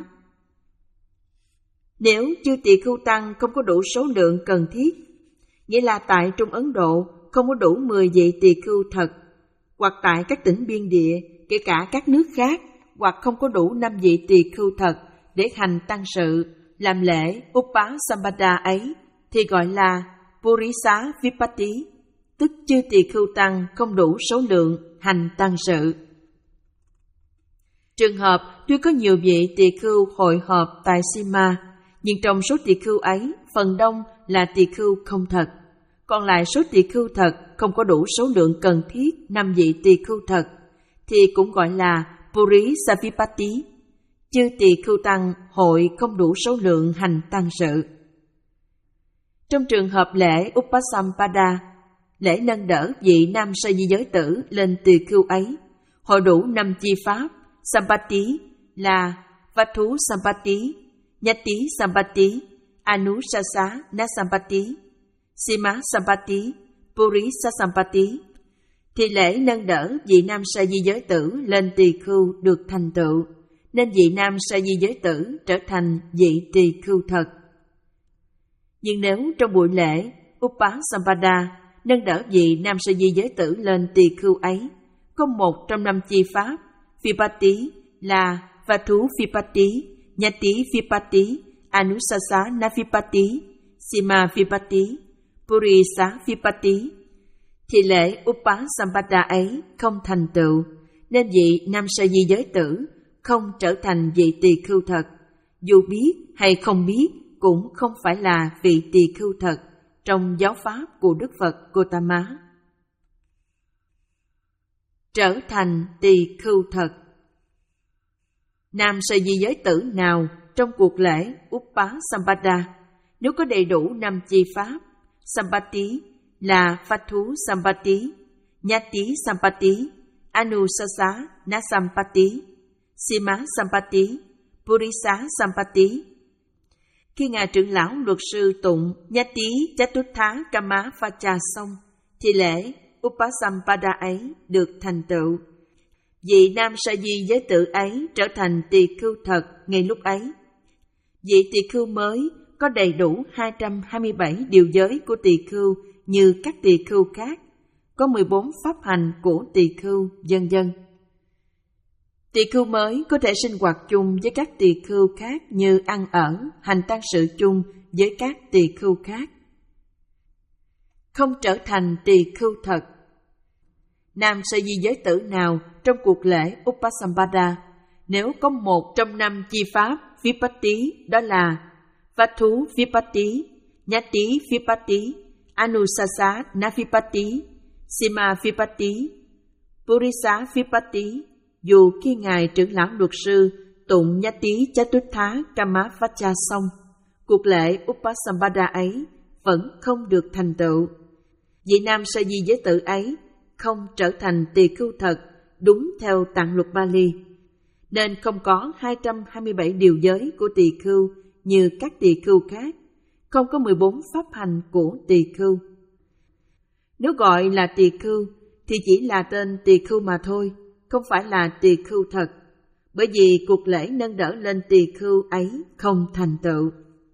Nếu chư tỳ khưu tăng không có đủ số lượng cần thiết, nghĩa là tại Trung Ấn Độ không có đủ mười vị tỳ khưu thật, hoặc tại các tỉnh biên địa, kể cả các nước khác, hoặc không có đủ năm vị tỳ khưu thật để hành tăng sự, làm lễ Upasambhada ấy, thì gọi là Purisa Vipatti, tức chư tỳ khưu tăng không đủ số lượng hành tăng sự. Trường hợp tuy có nhiều vị tỳ khưu hội họp tại Sima, nhưng trong số tỳ khưu ấy, phần đông là tỳ khưu không thật. Còn lại số tỳ khưu thật không có đủ số lượng cần thiết năm vị tỳ khưu thật, thì cũng gọi là Purisa Vipatti, chư tỳ khưu tăng hội không đủ số lượng hành tăng sự. Trong trường hợp lễ Upasambhada, lễ nâng đỡ vị nam sa di giới tử lên tỳ khưu ấy, hội đủ năm chi pháp Sampatti là Vattu Sampatti, Nhati Sampatti, Anusasa Nasampatti, Sima Sampatti, Purisa Sampatti, thì lễ nâng đỡ vị nam sa di giới tử lên tỳ khưu được thành tựu, nên vị nam sa di giới tử trở thành vị tỳ khưu thật. Nhưng nếu trong buổi lễ Upasambhada nâng đỡ vị nam sa di giới tử lên tỳ khưu ấy, có một trong năm chi pháp Vipatti là Vattu Vipatti, Nhati Vipatti, Anusasa Navipatti, Sima Vipatti, Purisa Vipatti, thì lễ Upasambhada ấy không thành tựu, nên vị nam sa di giới tử không trở thành vị tỳ khưu thật, dù biết hay không biết cũng không phải là vị tỳ khưu thật trong giáo pháp của Đức Phật Gotama. Trở thành tỳ khưu thật. Nam sa di giới tử nào trong cuộc lễ Upasambhada nếu có đầy đủ năm chi pháp Sampatti là Vattu Sampatti, Nhati Sampatti, Anusasa Nasampatti, Sima Sampatti, Purisa Sampatti, khi ngài trưởng lão luật sư tụng Nhati Chatuttha Kama Vacha xong, thì lễ Upasambhada ấy được thành tựu. Vị nam sa di giới tử ấy trở thành tỳ khưu thật ngay lúc ấy. Vị tỳ khưu mới có đầy đủ hai trăm hai mươi bảy điều giới của tỳ khưu như các tỳ khưu khác, có mười bốn pháp hành của tỳ khưu, vân vân. Tỳ khưu mới có thể sinh hoạt chung với các tỳ khưu khác như ăn ở, hành tăng sự chung với các tỳ khưu khác. Không trở thành tỳ khưu thật. Nam sa di giới tử nào trong cuộc lễ Upasambhada nếu có một trong năm chi pháp Vipatti, đó là Vattu Vipatti, Nhati Vipatti, Anusasa Navipatti, Sima Vipatti, Purisa Vipatti, dù khi ngài trưởng lão luật sư tụng Nhati Chatuttha Kama Vacha xong, cuộc lễ Upasambhada ấy vẫn không được thành tựu. Vị nam sa di giới tử ấy không trở thành tỳ khưu thật đúng theo tạng luật Bali, nên không có hai trăm hai mươi bảy điều giới của tỳ khưu như các tỳ khưu khác, không có mười bốn pháp hành của tỳ khưu. Nếu gọi là tỳ khưu thì chỉ là tên tỳ khưu mà thôi, không phải là tỳ khưu thật, bởi vì cuộc lễ nâng đỡ lên tỳ khưu ấy không thành tựu.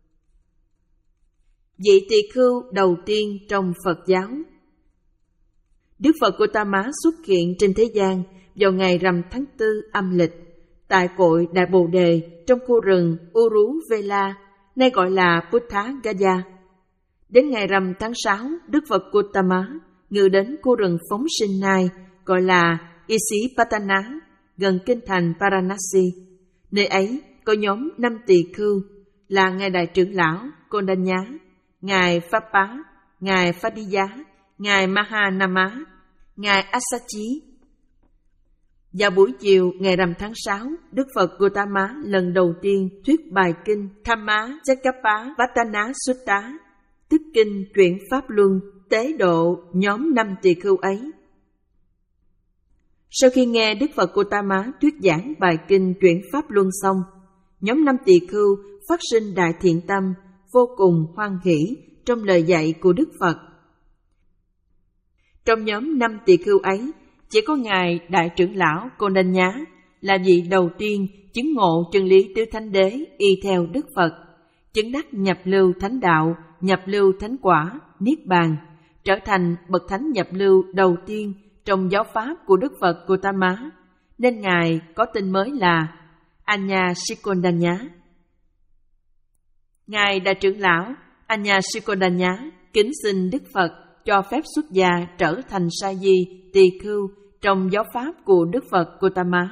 Vị tỳ khưu đầu tiên trong Phật giáo. Đức Phật Gotama xuất hiện trên thế gian vào ngày rằm tháng tư âm lịch tại cội Đại Bồ Đề trong khu rừng Uruvela, nay gọi là Buddha Gaya. Đến ngày rằm tháng sáu, Đức Phật Gotama ngự đến khu rừng phóng sinh Nai gọi là Isipatana, gần kinh thành Varanasi. Nơi ấy có nhóm năm tỳ khưu là ngài đại trưởng lão Kondanya, ngài Pháp Pá, ngài Phadiya, ngài Mahanama, ngài Asachi. Vào buổi chiều ngày rằm tháng sáu, Đức Phật Gotama lần đầu tiên thuyết bài kinh Dhamma Chakappa Vatana Sutta, tức kinh chuyển pháp luân, tế độ nhóm năm tỳ khưu ấy. Sau khi nghe Đức Phật Gotama thuyết giảng bài kinh chuyển pháp luân xong, nhóm năm tỳ khưu phát sinh đại thiện tâm, vô cùng hoan hỷ trong lời dạy của Đức Phật. Trong nhóm năm tỳ khưu ấy, chỉ có Ngài Đại trưởng lão Kondaññá là vị đầu tiên chứng ngộ chân lý tứ thánh đế y theo Đức Phật, chứng đắc nhập lưu thánh đạo, nhập lưu thánh quả, niết bàn, trở thành bậc thánh nhập lưu đầu tiên trong giáo pháp của Đức Phật Gautama, nên Ngài có tên mới là Anyasikondaññá. Ngài Đại trưởng lão Anyasikondaññá kính xin Đức Phật cho phép xuất gia trở thành sa di tỳ khưu trong giáo pháp của Đức Phật Gautama.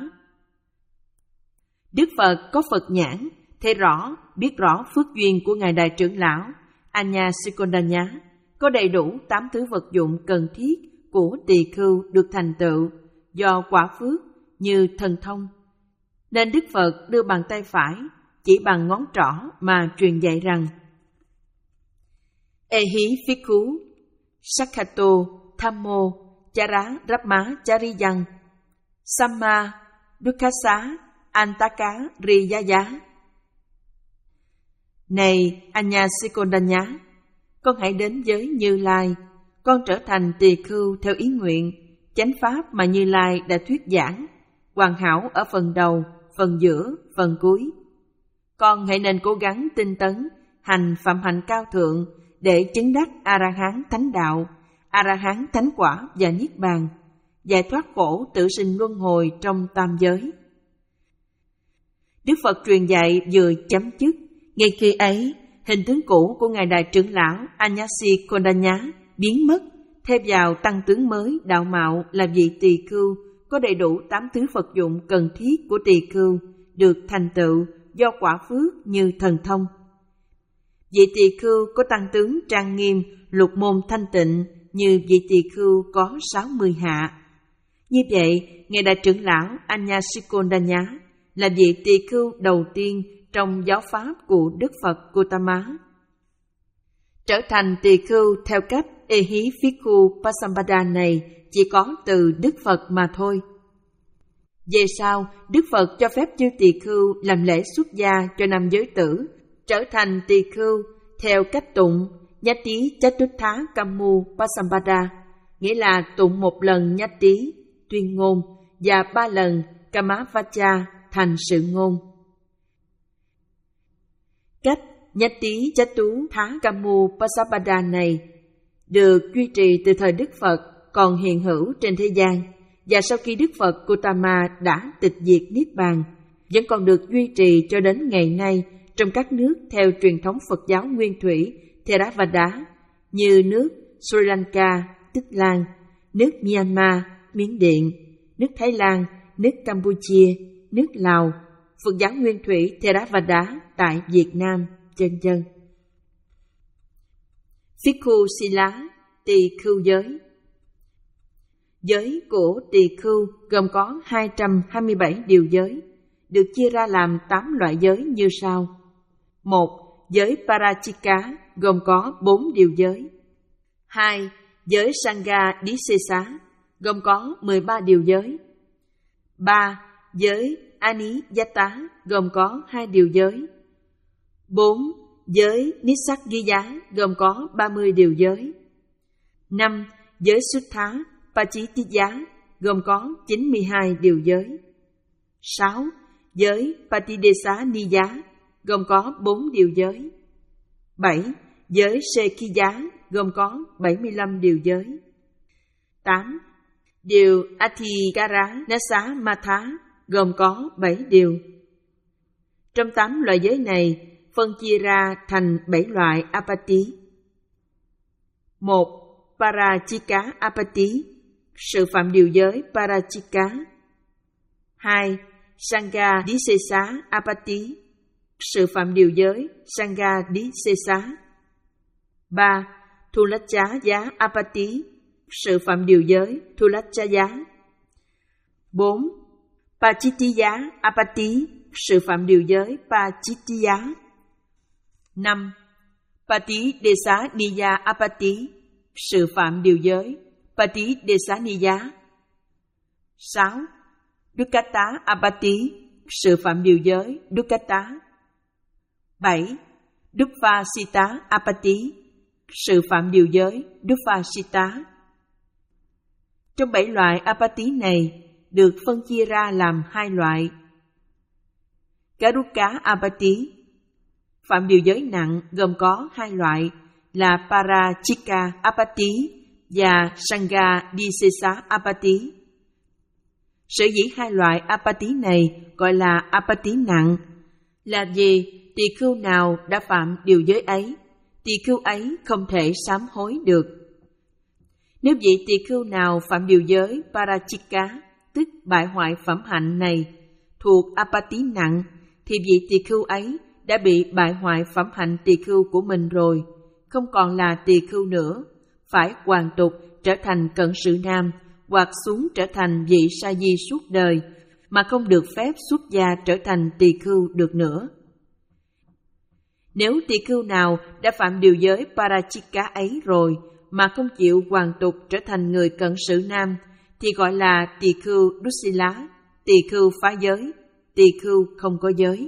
Đức Phật có Phật nhãn, thấy rõ, biết rõ phước duyên của Ngài Đại trưởng lão Anyasikondaññá có đầy đủ tám thứ vật dụng cần thiết của tỳ khưu được thành tựu do quả phước như thần thông, nên Đức Phật đưa bàn tay phải chỉ bằng ngón trỏ mà truyền dạy rằng: Ehi Phikku Sakhato Thammo Chara Brahma Chariyang Samma Dukkasa Antaka Riyaya. Này Anyasikondaññá, con hãy đến với Như Lai, con trở thành tỳ khưu theo ý nguyện, chánh pháp mà Như Lai đã thuyết giảng, hoàn hảo ở phần đầu, phần giữa, phần cuối. Con hãy nên cố gắng tinh tấn, hành phạm hạnh cao thượng để chứng đắc A-la-hán thánh đạo, A-la-hán thánh quả và niết bàn, giải thoát khổ tử sinh luân hồi trong tam giới. Đức Phật truyền dạy vừa chấm dứt, ngay khi ấy, hình tướng cũ của Ngài Đại trưởng lão Anyasikondaññá biến mất, thêm vào tăng tướng mới đạo mạo là vị tỳ khưu có đầy đủ tám thứ vật dụng cần thiết của tỳ khưu được thành tựu do quả phước như thần thông. Vị tỳ khưu có tăng tướng trang nghiêm, lục môn thanh tịnh như vị tỳ khưu có sáu mươi hạ. Như vậy, Ngài Đại trưởng lão Anyasikondaññá là vị tỳ khưu đầu tiên trong giáo pháp của Đức Phật Gautama. Trở thành tỳ khưu theo cách Ehi Phikku Pasampada này chỉ có từ Đức Phật mà thôi. Về sau, Đức Phật cho phép chư tỳ khưu làm lễ xuất gia cho nam giới tử, trở thành tỳ khưu theo cách tụng Nhati Chatuttha Kammu Pasampada, nghĩa là tụng một lần Nhati, tuyên ngôn, và ba lần Kamavacha, thành sự ngôn. Cách Nhati Chatuttha Kammu Pasampada này được duy trì từ thời Đức Phật còn hiện hữu trên thế gian, và sau khi Đức Phật Gautama đã tịch diệt Niết Bàn, vẫn còn được duy trì cho đến ngày nay trong các nước theo truyền thống Phật giáo nguyên thủy Theravada như nước Sri Lanka, Tích Lan, nước Myanmar, Miến Điện, nước Thái Lan, nước Campuchia, nước Lào, Phật giáo nguyên thủy Theravada tại Việt Nam, vân vân. Phikku Sila, tỳ khưu giới. Giới của tỳ khưu gồm có hai trăm hai mươi bảy điều giới, được chia ra làm tám loại giới như sau. Một. Giới Parachika gồm có bốn điều giới. Hai. Giới Sangha Disesa gồm có mười ba điều giới. Ba. Giới Aniyata gồm có hai điều giới. Bốn. Giới Nissaggiya gồm có ba mươi điều giới. Năm. Giới Suttha Pachittiya gồm có chín mươi hai điều giới. Sáu. Giới Patidesa Niya gồm có bốn điều giới. Bảy. Giới Sekhiya gồm có bảy mươi lăm điều giới. Tám. Điều Athikara Nasa Matha gồm có bảy điều. Trong tám loại giới này, phân chia ra thành bảy loại apati. Một. Parachika apati, sự phạm điều giới Parachika. Hai. Sangha Disesa apati, sự phạm điều giới Sangha Disesa. Ba. Thulachaya apati, sự phạm điều giới Thulachaya. Bốn. Pachittiya apati, sự phạm điều giới Pachittiya. Năm. Patidesa Niya apati, sự phạm điều giới Patidesa Niya. Sáu. Dukkata apati, sự phạm điều giới Dukkata. Bảy. Dukkasita apati, sự phạm điều giới Dukkasita. Trong bảy loại apati này được phân chia ra làm hai loại. Karuka apati, phạm điều giới nặng, gồm có hai loại là Parachika apati và Sangha Disesa apati. Sở dĩ hai loại apati này gọi là apati nặng là vì tỳ khưu nào đã phạm điều giới ấy, tỳ khưu ấy không thể sám hối được. Nếu vị tỳ khưu nào phạm điều giới Parachika, tức bại hoại phẩm hạnh này, thuộc apati nặng, thì vị tỳ khưu ấy đã bị bại hoại phẩm hạnh tỳ khưu của mình rồi, không còn là tỳ khưu nữa, phải hoàn tục trở thành cận sự nam hoặc xuống trở thành vị sa di suốt đời, mà không được phép xuất gia trở thành tỳ khưu được nữa. Nếu tỳ khưu nào đã phạm điều giới Parachika ấy rồi mà không chịu hoàn tục trở thành người cận sự nam, thì gọi là tỳ khưu Dusila, tỳ khưu phá giới, tỳ khưu không có giới.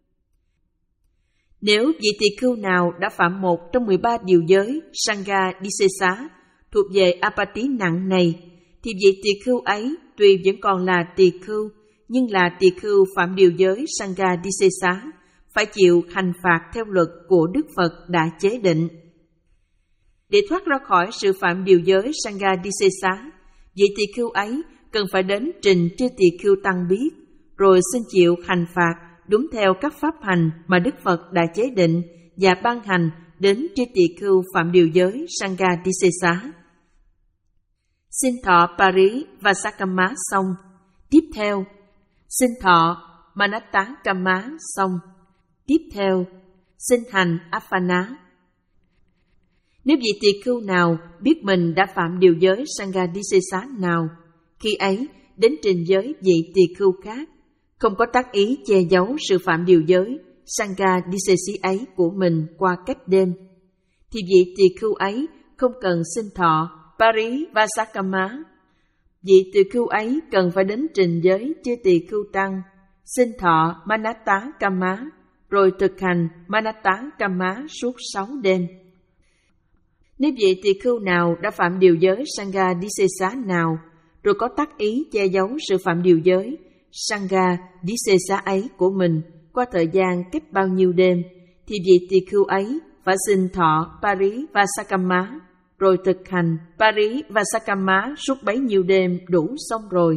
Nếu vị tỳ khưu nào đã phạm một trong mười ba điều giới Sangha Disesa thuộc về apati nặng này, thì vị tỳ khưu ấy tuy vẫn còn là tỳ khưu, nhưng là tỳ khưu phạm điều giới Sangha Disesa, phải chịu hành phạt theo luật của Đức Phật đã chế định. Để thoát ra khỏi sự phạm điều giới Sangha Disesa, vị tỳ khưu ấy cần phải đến trình chư tỳ khưu tăng biết, rồi xin chịu hành phạt đúng theo các pháp hành mà Đức Phật đã chế định và ban hành đến chư tỳ khưu phạm điều giới Sangha Disesa. Xin thọ Pari và Sakama xong. Tiếp theo, xin thọ Manatta Kama xong. Tiếp theo, xin hành Apana. Nếu vị tỳ khưu nào biết mình đã phạm điều giới Sangha Disesa nào, khi ấy đến trình giới vị tỳ khưu khác, không có tác ý che giấu sự phạm điều giới Sangha Disesi ấy của mình qua cách đêm, thì vị tỳ khưu ấy không cần xin thọ Pari và Sakama. Vị tỳ khưu ấy cần phải đến trình giới chư tỳ khưu tăng, xin thọ Manatta Kama, rồi thực hành Manatta Kama suốt sáu đêm. Nếu vị tỳ khưu nào đã phạm điều giới Sangha Disesa nào, rồi có tác ý che giấu sự phạm điều giới Sangha Disesa ấy của mình qua thời gian cách bao nhiêu đêm, thì vị tỳ khưu ấy phải xin thọ Pari và Sakama, rồi thực hành Pari và Sakama suốt bấy nhiêu đêm đủ xong rồi.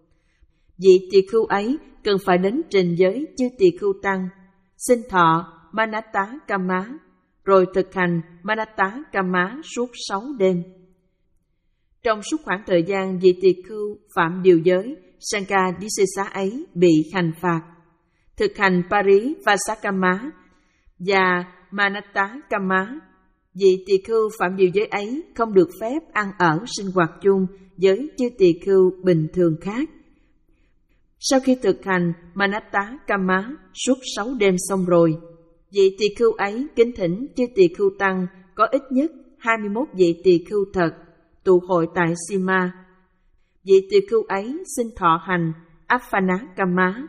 Vị tỳ khưu ấy cần phải đến trình giới chư tỳ khưu tăng, xin thọ Manatta Kama, rồi thực hành Manatta Kama suốt sáu đêm. Trong suốt khoảng thời gian vị tỳ khưu phạm điều giới Sangha Disesa ấy bị hành phạt, thực hành Pari và Sakama và Manatta Kama, vị tỳ khưu phạm điều giới ấy không được phép ăn ở sinh hoạt chung với chư tỳ khưu bình thường khác. Sau khi thực hành Manatta Kama suốt sáu đêm xong rồi, vị tỳ khưu ấy kính thỉnh chư tỳ khưu tăng có ít nhất hai mươi mốt vị tỳ khưu thật tụ hội tại Sima. Vị tỳ khưu ấy xin thọ hành Apana Kama.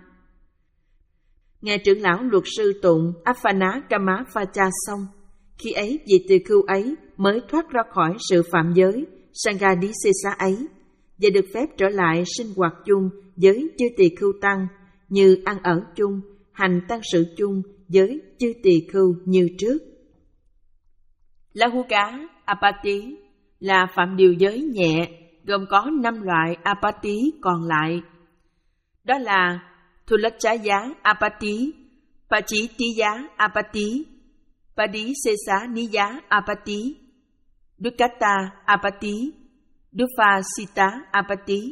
Ngài trưởng lão luật sư tụng Apana Kama Phacha xong, khi ấy vị tỳ khưu ấy mới thoát ra khỏi sự phạm giới Sangha Disesa ấy và được phép trở lại sinh hoạt chung với chư tỳ khưu tăng, như ăn ở chung, hành tăng sự chung với chư tỳ khưu như trước. Lahuka Apati là phạm điều giới nhẹ, gồm có năm loại apati còn lại. Đó là Thulachaya Apati, Pachitiya Apati, Padisesa Niya Apati, Dukkata Apati, Duphasita Apati.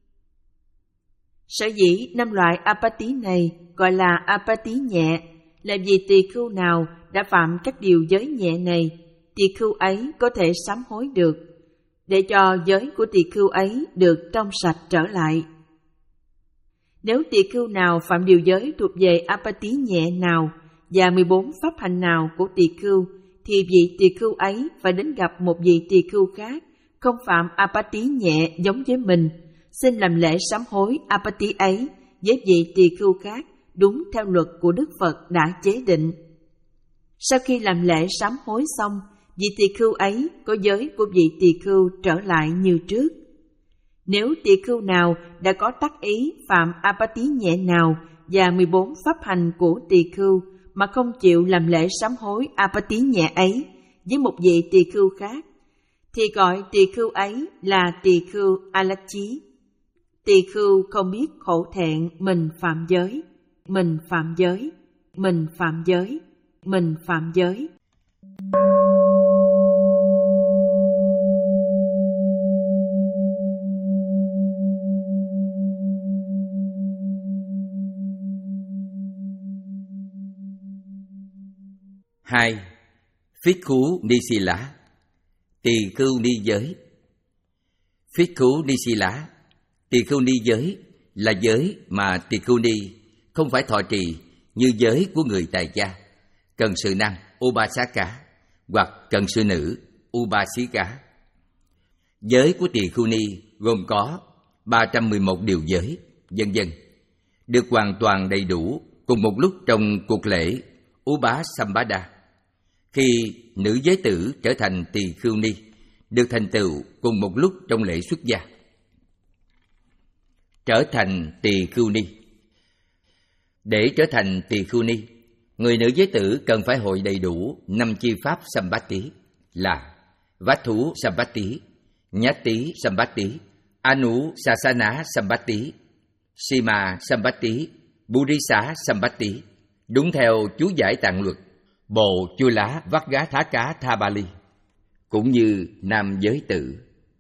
Sở dĩ năm loại apati này gọi là apati nhẹ là vì tỳ khưu nào đã phạm các điều giới nhẹ này, tỳ khưu ấy có thể sám hối được, để cho giới của tỳ khưu ấy được trong sạch trở lại. Nếu tỳ khưu nào phạm điều giới thuộc về apati nhẹ nào và mười bốn pháp hành nào của tỳ khưu, thì vị tỳ khưu ấy phải đến gặp một vị tỳ khưu khác không phạm apati nhẹ giống với mình, xin làm lễ sám hối apati ấy với vị tỳ khưu khác đúng theo luật của Đức Phật đã chế định. Sau khi làm lễ sám hối xong, vị tỳ khưu ấy có giới của vị tỳ khưu trở lại như trước. Nếu tỳ khưu nào đã có tác ý phạm apati nhẹ nào và mười bốn pháp hành của tỳ khưu mà không chịu làm lễ sám hối apati nhẹ ấy với một vị tỳ khưu khác, thì gọi tỳ khưu ấy là tỳ khưu Alachi. Tỳ khưu không biết khổ thẹn mình phạm giới, mình phạm giới, mình phạm giới, mình phạm giới. Hai. Phikkhú Nisila, tỳ khưu ni giới. Phikkhú Nisila, tỳ khưu ni giới là giới mà tỳ khưu ni không phải thọ trì như giới của người tại gia, cần sự nam Upasaka hoặc cần sự nữ Upasika. Giới của tỳ khưu ni gồm có ba trăm mười một điều giới, vân vân, được hoàn toàn đầy đủ cùng một lúc trong cuộc lễ Upasambhada. Khi nữ giới tử trở thành tỳ khưu ni, được thành tựu cùng một lúc trong lễ xuất gia. Trở thành tỳ khưu ni. Để trở thành tỳ khưu ni, người nữ giới tử cần phải hội đầy đủ năm chi pháp Sambatti là Vát thú Sambatti, Nhát tí Sambatti, Anu Sasana Sambatti, Sima Sambatti, Burisa Sambatti, đúng theo chú giải tạng luật Bộ Chu Lá Vát Gá Thá Cá Tha Ba Li, cũng như nam giới tử.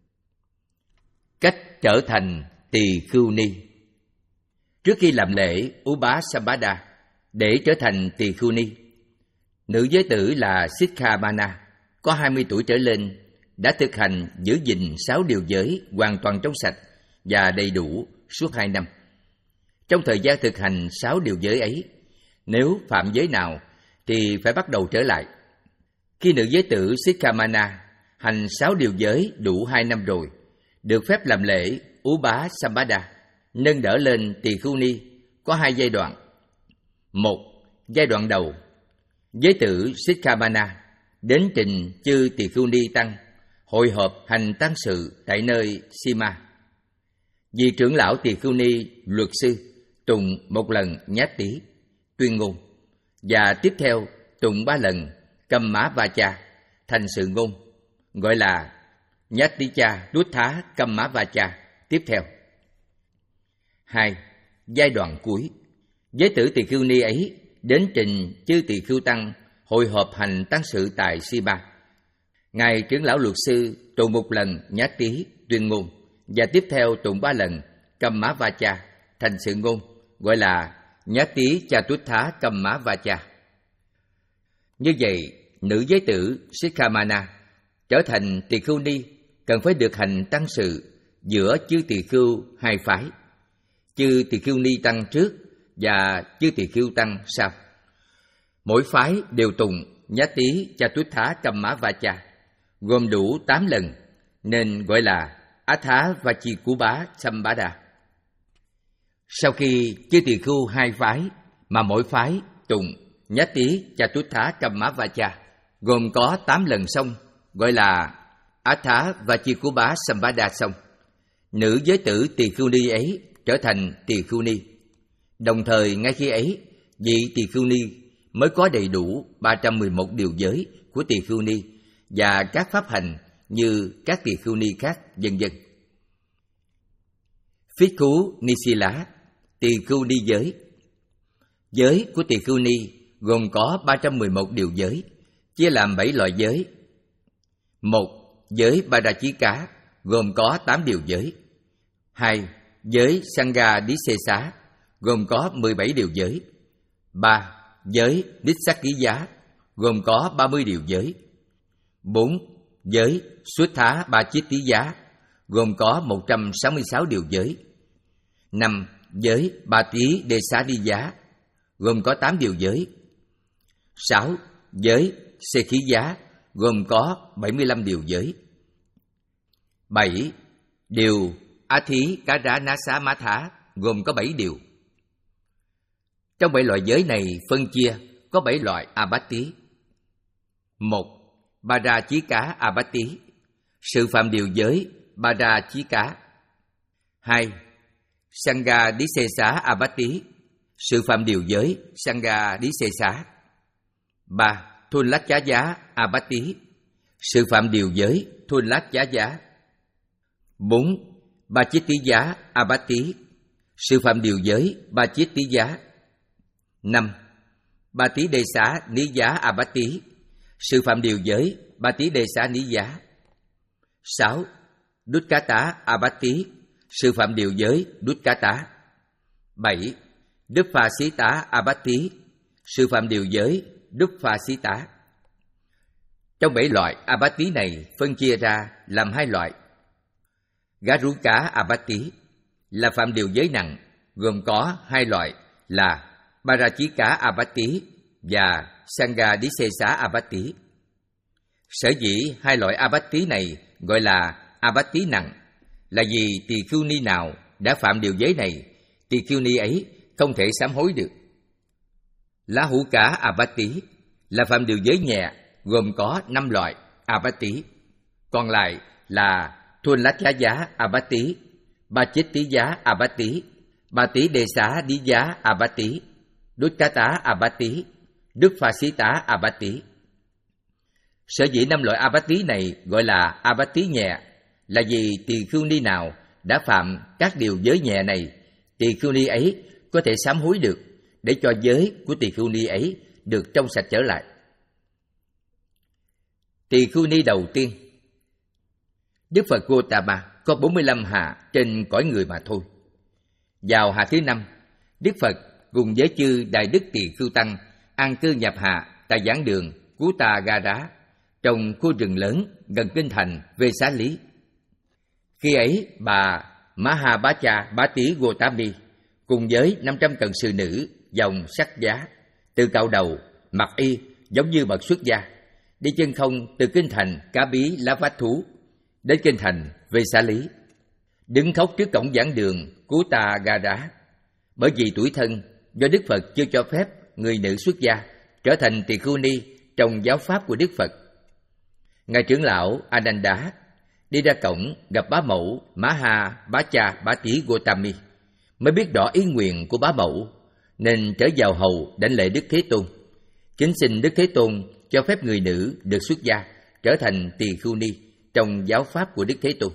Cách trở thành tỳ khưu ni. Trước khi làm lễ Upasambhada để trở thành tỳ khưu ni, nữ giới tử là Sikhamana có hai mươi tuổi trở lên đã thực hành giữ gìn sáu điều giới hoàn toàn trong sạch và đầy đủ suốt hai năm. Trong thời gian thực hành sáu điều giới ấy, nếu phạm giới nào thì phải bắt đầu trở lại. Khi nữ giới tử Sikhamana hành sáu điều giới đủ hai năm rồi, được phép làm lễ Upasambhada, nâng đỡ lên tỳ khưu ni, có hai giai đoạn. Một, giai đoạn đầu, giới tử Sikhamana đến trình chư tỳ khưu ni tăng, hội họp hành tăng sự tại nơi Sima. Vị trưởng lão tỳ khưu ni luật sư tụng một lần Nhát tí, tuyên ngôn, và tiếp theo tụng ba lần Kamma Vacha, thành sự ngôn, gọi là Nhát tí cha đút thá Kamma Vacha tiếp theo. Hai, giai đoạn cuối, giới tử tỳ khưu ni ấy đến trình chư tỳ khưu tăng hội họp hành tăng sự tại Sima. Ngài trưởng lão luật sư tụng một lần Nhát tí tuyên ngôn, và tiếp theo tụng ba lần Kamma Vacha, thành sự ngôn, gọi là Nhát tí cha tút thá Kamma Vacha. Như vậy, nữ giới tử Sikhamana trở thành tỳ khưu ni cần phải được hành tăng sự giữa chư tỳ khưu hai phái, chư tỳ khưu ni tăng trước và chư tỳ khưu tăng sau. Mỗi phái đều tụng Nhát tí cha tút thá Kamma Vacha, gồm đủ tám lần, nên gọi là Atha Vachikubha Sambhada. Sau khi chư tỳ khưu hai phái mà mỗi phái tụng Nhát tí cha tút thá Kamma Vacha gồm có tám lần xong, gọi là Atha Vachikubha Sambhada xong, nữ giới tử tỳ khưu ni ấy trở thành tỳ khưu ni. Đồng thời ngay khi ấy, vị tỳ khưu ni mới có đầy đủ ba trăm mười một điều giới của tỳ khưu ni và các pháp hành như các tỳ khưu ni khác, vân vân. Phikkhú Nisila, tỳ khưu ni giới. Giới của tỳ khưu ni gồm có ba trăm mười một điều giới, chia làm bảy loại giới. Một, giới Badachika gồm có tám điều giới. Hai, giới Sangha Disesa gồm có mười bảy điều giới. Ba, giới Nissakkiya gồm có ba mươi điều giới. Bốn, giới Suttha Bachittiya gồm có một trăm sáu mươi sáu điều giới. Năm, giới Bati Desadiya gồm có tám điều giới. Sáu, giới Sekhiya gồm có bảy mươi lăm điều giới. Bảy, điều Athi Karanasa Matha gồm có bảy điều. Trong bảy loại giới này phân chia có bảy loại Abatti. Một, Parachika Abatti, sự phạm điều giới Parachika. Hai. Sangha Disesa Abati, sự phạm điều giới Sangha Disesa. Ba. Thun Lát Giá Giá Abati, sự phạm điều giới Thun Lát Giá Giá. Bốn. Ba Chiết Tí Giá Abati, sự phạm điều giới Ba Chiết Tí Giá. Năm. Ba Tí Đề Xá Ní Giá Abati, sự phạm điều giới Ba Tí Đề Xá Ní Giá. Sáu. Đút Cá Tá Abati, sự phạm điều giới Đút Cá Tá. Bảy. Đức Pha Xí Tá Abati, sự phạm điều giới Đức Pha Xí Tá. Trong bảy loại Abati này phân chia ra làm hai loại. Gá rú cá Abati là phạm điều giới nặng, gồm có hai loại là Parachí cá Abati và Sangha Disesa Abati. Sở dĩ hai loại Abati này gọi là Abati nặng là vì tỳ khưu ni nào đã phạm điều giới này, tỳ khưu ni ấy không thể sám hối được. Lá hũ cá Abati là phạm điều giới nhẹ, gồm có năm loại Abati. Còn lại là Thun Lát Giá Giá Abati, Ba Chiết Tí Giá Abati, Ba Tí Đề Xá Đi Giá Abati, Đút Cá Tá Abati, Đức Pha Xí Tá Abati. Sở dĩ năm loại Abati này gọi là Abati nhẹ là vì tỳ khưu ni nào đã phạm các điều giới nhẹ này, tỳ khưu ni ấy có thể sám hối được để cho giới của tỳ khưu ni ấy được trong sạch trở lại. Tỳ khưu ni đầu tiên, Đức Phật Gotama có bốn mươi lăm hạ trên cõi người mà thôi. Vào hạ thứ năm, Đức Phật cùng với chư Đại Đức Tỳ Khưu Tăng an cư nhập hạ tại giảng đường Kuttagara trong khu rừng lớn gần kinh thành Vesali. Khi ấy, bà Mahabhacha Bá Tí Gotami cùng với năm trăm cận sự nữ dòng sắc giá, từ cạo đầu, mặc y giống như bậc xuất gia, đi chân không từ kinh thành Cá Bí Lá Vát Thú đến kinh thành Vesali, đứng khóc trước cổng giảng đường Kuttagara, bởi vì tuổi thân do Đức Phật chưa cho phép người nữ xuất gia trở thành tỳ khưu ni trong giáo pháp của Đức Phật. Ngài trưởng lão Ananda đi ra cổng gặp bá mẫu Mahabhacha Bá Tí Gotami, mới biết rõ ý nguyện của bá mẫu, nên trở vào hầu đảnh lễ Đức Thế Tôn, kính xin Đức Thế Tôn cho phép người nữ được xuất gia trở thành tỳ khưu ni trong giáo pháp của Đức Thế Tôn.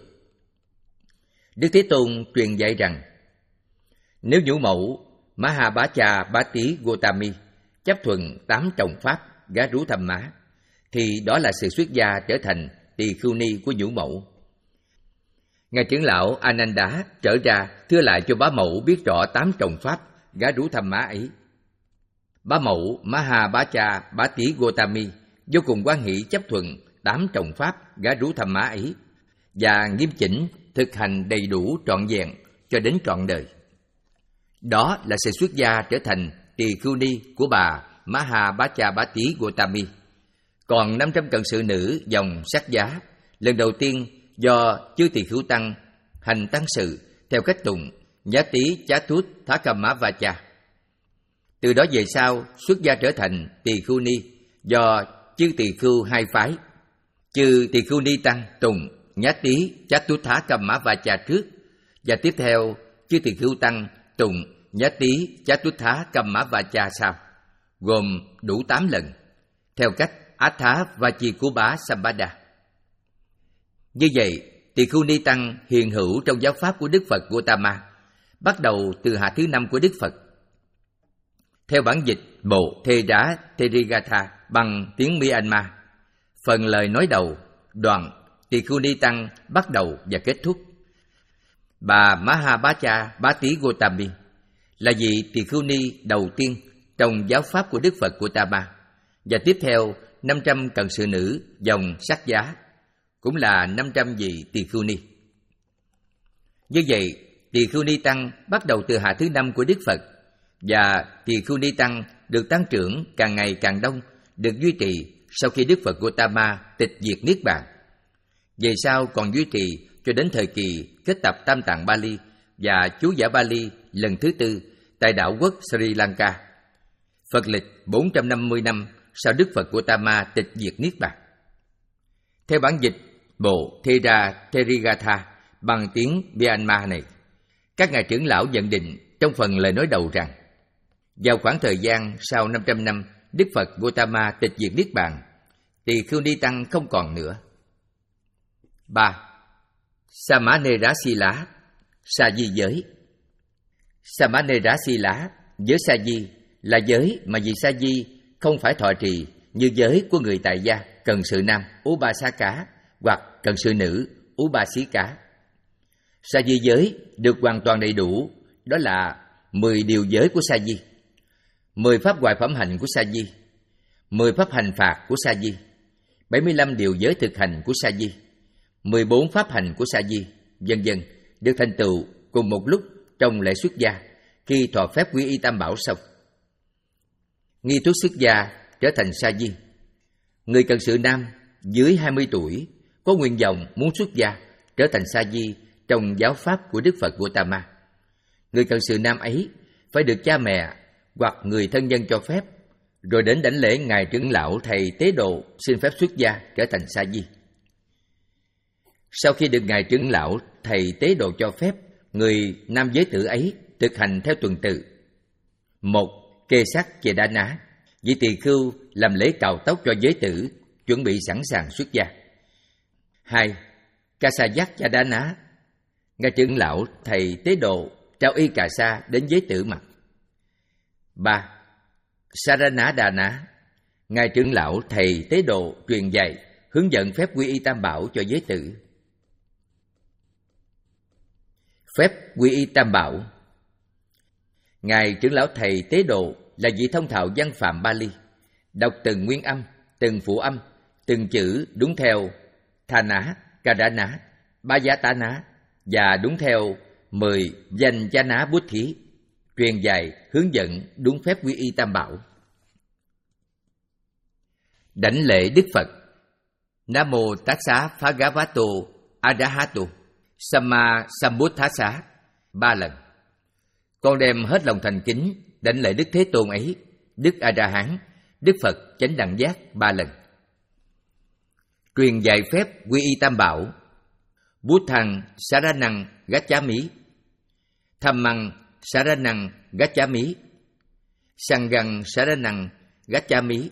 Đức Thế Tôn truyền dạy rằng, nếu nhũ mẫu Mahabhacha Bá Tí Gotami chấp thuận tám trọng pháp gá rú tham má, thì đó là sự xuất gia trở thành tỳ khưu ni của nhũ mẫu. Ngài trưởng lão Ananda trở ra thưa lại cho bá mẫu biết rõ tám trọng pháp gá rú tham má ấy. Bá mẫu Mahabhacha Bá Tí Gotami vô cùng hoan hỷ chấp thuận tám trọng pháp gá rú tham má ấy và nghiêm chỉnh thực hành đầy đủ trọn vẹn cho đến trọn đời. Đó là sự xuất gia trở thành tỳ khưu ni của bà Mahabhacha Bá Tí Gotami. Còn năm trăm cận sự nữ dòng sắc giá lần đầu tiên do chư tỳ khưu tăng hành tăng sự theo cách tụng Nhá Tí Chá Thút Thá Cam Mã Vacha. Từ đó về sau xuất gia trở thành tỳ khưu ni do chư tỳ khưu hai phái, chư tỳ khưu ni tăng tụng Nhá Tí Chá Thút Thá Cam Mã Vacha trước, và tiếp theo chư tỳ khưu tăng tụng Nhá Tí Chá Thút Thá Cam Mã Vacha sau, gồm đủ tám lần theo cách Atthá Vachi Cú Bá Sampada. Như vậy, tỳ khưu ni tăng hiền hữu trong giáo pháp của Đức Phật Gotama bắt đầu từ hạ thứ năm của Đức Phật. Theo bản dịch bộ Theda Therigatha bằng tiếng Myanmar, phần lời nói đầu, đoạn tỳ khưu ni tăng bắt đầu và kết thúc. Bà Mahabhacha Bá Tí Gotami là vị tỳ khưu ni đầu tiên trong giáo pháp của Đức Phật Gotama, và tiếp theo năm trăm cận sự nữ dòng sắc giá, cũng là năm trăm vị tỳ khưu ni. Như vậy, tỳ khưu ni tăng bắt đầu từ hạ thứ năm của Đức Phật, và tỳ khưu ni tăng được tăng trưởng càng ngày càng đông, được duy trì sau khi Đức Phật Gotama tịch diệt niết bàn. Về sau còn duy trì cho đến thời kỳ kết tập Tam Tạng Bali và chú giải Bali lần thứ tư tại đảo quốc Sri Lanka, Phật lịch bốn trăm năm mươi năm sau Đức Phật Gotama tịch diệt niết bàn. Theo bản dịch bộ Theda Therigatha bằng tiếng Myanmar này, Các ngài trưởng lão nhận định trong phần lời nói đầu rằng vào khoảng thời gian sau năm trăm năm Đức Phật Gautama tịch diệt Niết Bàn, Tỳ Khưu Ni Tăng không còn nữa. ba. Samanera-sila, sa di giới. Samanera-sila, giới sa di, là giới mà vị sa di không phải thọ trì như giới của người tại gia cần sự nam Upasaka hoặc cần sự nữ Upasika. Sa di giới được hoàn toàn đầy đủ, đó là mười điều giới của sa di, mười pháp hoại phẩm hành của sa di, mười pháp hành phạt của sa di, bảy mươi lăm điều giới thực hành của sa di, mười bốn pháp hành của sa di, vân vân, được thành tựu cùng một lúc trong lễ xuất gia khi thọ phép quy y tam bảo xong. Nghi thức xuất gia trở thành sa di. Người cận sự nam dưới hai mươi tuổi có nguyện vọng muốn xuất gia trở thành sa di trong giáo pháp của Đức Phật Gautama. Người cận sự nam ấy phải được cha mẹ hoặc người thân nhân cho phép, rồi đến đảnh lễ ngài trưởng lão thầy tế độ xin phép xuất gia trở thành sa di. Sau khi được ngài trưởng lão thầy tế độ cho phép, người nam giới tử ấy thực hành theo tuần tự. Một, kê sắc chê đá ná, vị tỳ khưu làm lễ cạo tóc cho giới tử, chuẩn bị sẵn sàng xuất gia. Hai, ca sa giác cha đá ná, ngài trưởng lão thầy tế độ trao y cà sa đến giới tử mặc. Ba, sarana đà ná, ngài trưởng lão thầy tế độ truyền dạy hướng dẫn phép quy y tam bảo cho giới tử. Phép quy y tam bảo. Ngài trưởng lão thầy tế độ là vị thông thạo văn phạm Bali, đọc từng nguyên âm, từng phụ âm, từng chữ đúng theo tha ná, ca đá ná, ba giá tá ná và đúng theo mười danh cha ná bút thí, truyền dạy hướng dẫn đúng phép quy y tam bảo. Đảnh lễ Đức Phật. Nam mô Tassa Bhagavato Arahato Samma Sambuddhassa ba lần. Con đem hết lòng thành kính đảnh lễ Đức Thế Tôn ấy, Đức A Ra Hán, Đức Phật chánh đẳng giác ba lần. Truyền dạy phép quy y tam bảo. Buddhang Saranang Gacchami, Dhammang Saranang Gacchami, Sanghang Saranang Gacchami.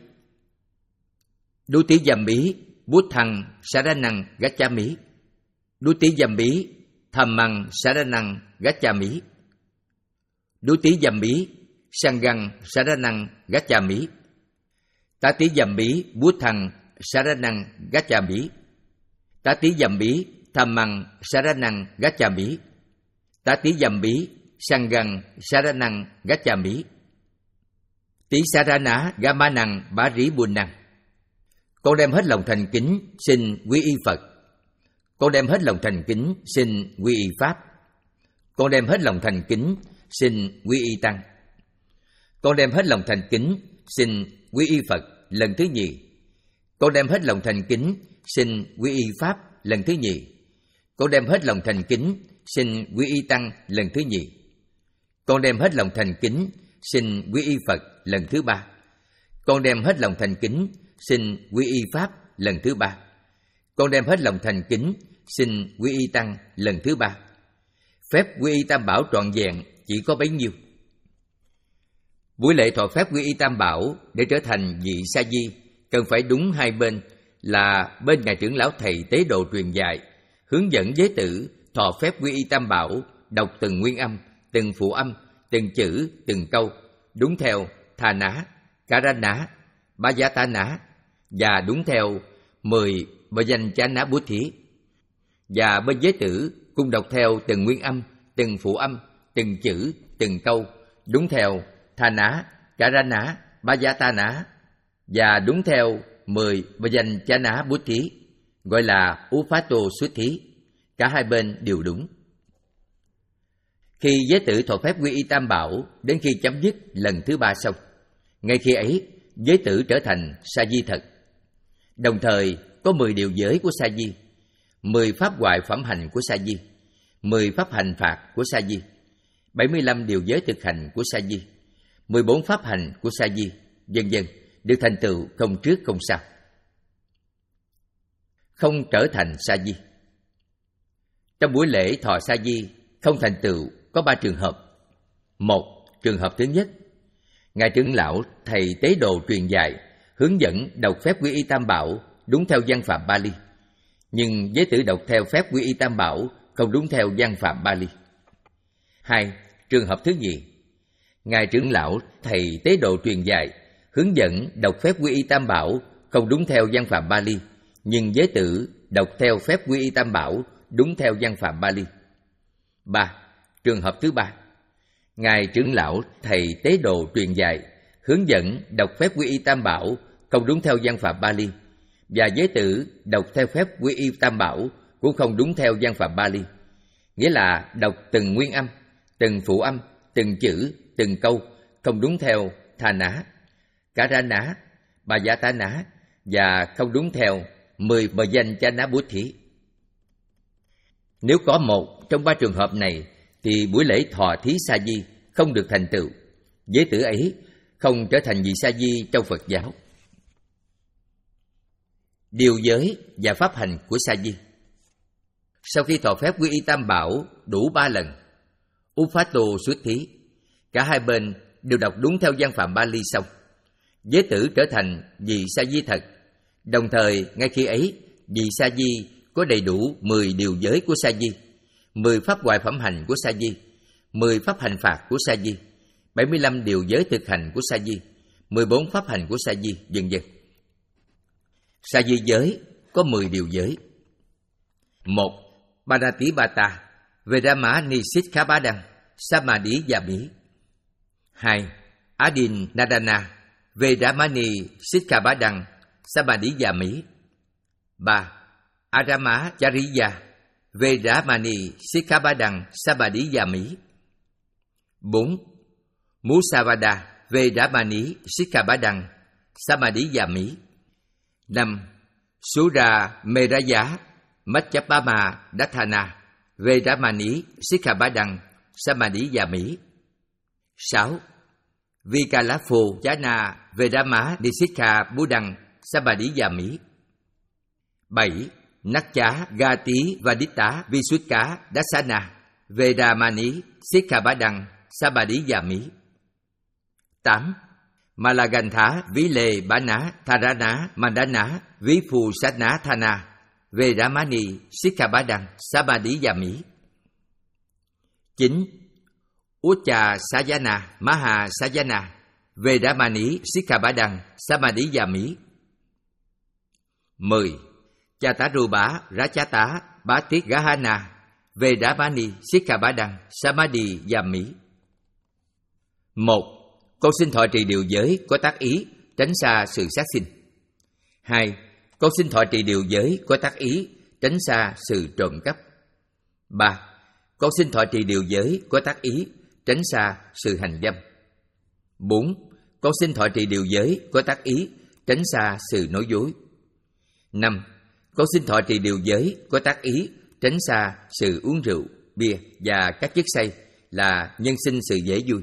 Dutiyampi Buddhang Saranang Gacchami, Dutiyampi Dhammang Saranang Gacchami, Dutiyampi Sanghang Saranang Gacchami, Tatiyampi Buddhang Saranang Gacchami, Tatiyampi Dhammang Saranang Gacchami, Tatiyampi Sanghang Saranang Gacchami. Tisarana Gamanang Paripurnang. Con đem hết lòng thành kính xin quy y Phật. Con đem hết lòng thành kính xin quy y Pháp. Con đem hết lòng thành kính xin quy y Tăng. Con đem hết lòng thành kính xin quy y Phật lần thứ nhì. Con đem hết lòng thành kính xin quy y Pháp lần thứ nhì. Con đem hết lòng thành kính xin quy y Tăng lần thứ nhì. Con đem hết lòng thành kính xin quy y Phật lần thứ ba. Con đem hết lòng thành kính xin quy y Pháp lần thứ ba. Con đem hết lòng thành kính xin quy y Tăng lần thứ ba. Phép quy y tam bảo trọn vẹn chỉ có bấy nhiêu. Buổi lễ thọ phép quy y tam bảo để trở thành vị sa di cần phải đúng hai bên, là bên ngài trưởng lão thầy tế độ truyền dạy hướng dẫn giới tử thọ phép quy y tam bảo, đọc từng nguyên âm, từng phụ âm, từng chữ, từng câu đúng theo tha ná, karana, ba giá tá ná và đúng theo mười bờ danh chá ná bút thí, và bên giới tử cùng đọc theo từng nguyên âm, từng phụ âm, từng chữ, từng câu đúng theo tha ná, karana, ba giá tá ná và đúng theo mười bờ danh chá ná bút thí, gọi là Upato xuất thí. Cả hai bên đều đúng. Khi giới tử thọ phép quy y tam bảo đến khi chấm dứt lần thứ ba xong, ngay khi ấy giới tử trở thành sa di thật. Đồng thời có mười điều giới của sa di, mười pháp hoại phẩm hành của sa di, mười pháp hành phạt của sa di, bảy mươi lăm điều giới thực hành của sa di, mười bốn pháp hành của sa di, vân vân, được thành tựu không trước không sau. Không trở thành sa di. Trong buổi lễ thọ sa di không thành tựu có ba trường hợp. Một, trường hợp thứ nhất, ngài trưởng lão thầy tế đồ truyền dạy, hướng dẫn đọc phép quy y Tam Bảo đúng theo văn phạm Bali, nhưng giới tử đọc theo phép quy y Tam Bảo không đúng theo văn phạm Bali. Hai, trường hợp thứ nhì, ngài trưởng lão thầy tế độ truyền dạy, hướng dẫn đọc phép quy y Tam Bảo không đúng theo văn phạm Bali, nhưng giới tử đọc theo phép quy y Tam Bảo đúng theo văn phạm Bali. Ba, trường hợp thứ ba, ngài trưởng lão thầy tế độ truyền dạy, hướng dẫn đọc phép quy y Tam Bảo không đúng theo văn phạm Bali, và giới tử đọc theo phép quy y Tam Bảo cũng không đúng theo văn phạm Bali, nghĩa là đọc từng nguyên âm, từng phụ âm, từng chữ, từng câu không đúng theo Tha Ná, Cả Ra Ná, Bà Dạ Ta Ná, và không đúng theo mười bờ danh Cha Ná Bút Thí. Nếu có một trong ba trường hợp này thì buổi lễ thọ thí sa di không được thành tựu, giới tử ấy không trở thành vị sa di trong Phật giáo. Điều giới và pháp hành của sa di. Sau khi thọ phép quy y Tam Bảo đủ ba lần, Uphato xuất thí, cả hai bên đều đọc đúng theo văn phạm Bali xong, giới tử trở thành vị sa di thật. Đồng thời ngay khi ấy, vị sa di có đầy đủ mười điều giới của sa di, mười pháp hoại phẩm hành của sa di, mười pháp hành phạt của sa di, bảy mươi lăm điều giới thực hành của sa di, mười bốn pháp hành của sa di, vân vân. Sa di giới có mười điều giới. Một, Panatipata, Vedama Nisikhabadang, Samadhi Yami. Hai, Adin Nadana, Vedamani Sikhabadang, Samadhi Yami. Ba, Adama Chariya, Vedamani Sikhabadang, Samadhi Yami. Bốn, Musavada, Vedamani Sikhabadang, Samadhi Yami. Năm, Sura Meraya, Machapama Dathana, Vedamani Sikhabadang, Samadhi Yami. Sáu, Vikalapho Chana, Vedama Nisikha Buddhang, Samadhi Yami. Bảy, Nakcha Gati Vadita Visuddha Dasana, Vedamani Sikhabadang, Samadhi Yami. Tám, Malagantha Vile Bana Tharana Mandana Vipu Satna Thana, Vedamani Sikhabadang, Samadhi Yami. Chín, Ucha Sayana Maha Sayana, Vedamani Sikhabadang, Samadhi Yami. Mười, Chataruba Rachata Bhatit Gahana, Vedamani Sikhabadang, Samadhi Yami. Một, con xin thọ trì điều giới có tác ý tránh xa sự sát sinh. Hai, con xin thọ trì điều giới có tác ý tránh xa sự trộm cắp. Ba, con xin thọ trì điều giới có tác ý tránh xa sự hành dâm. Bốn, con xin thọ trì điều giới có tác ý tránh xa sự nói dối. Năm, con xin thọ trì điều giới có tác ý tránh xa sự uống rượu, bia và các chất say là nhân sinh sự dễ vui.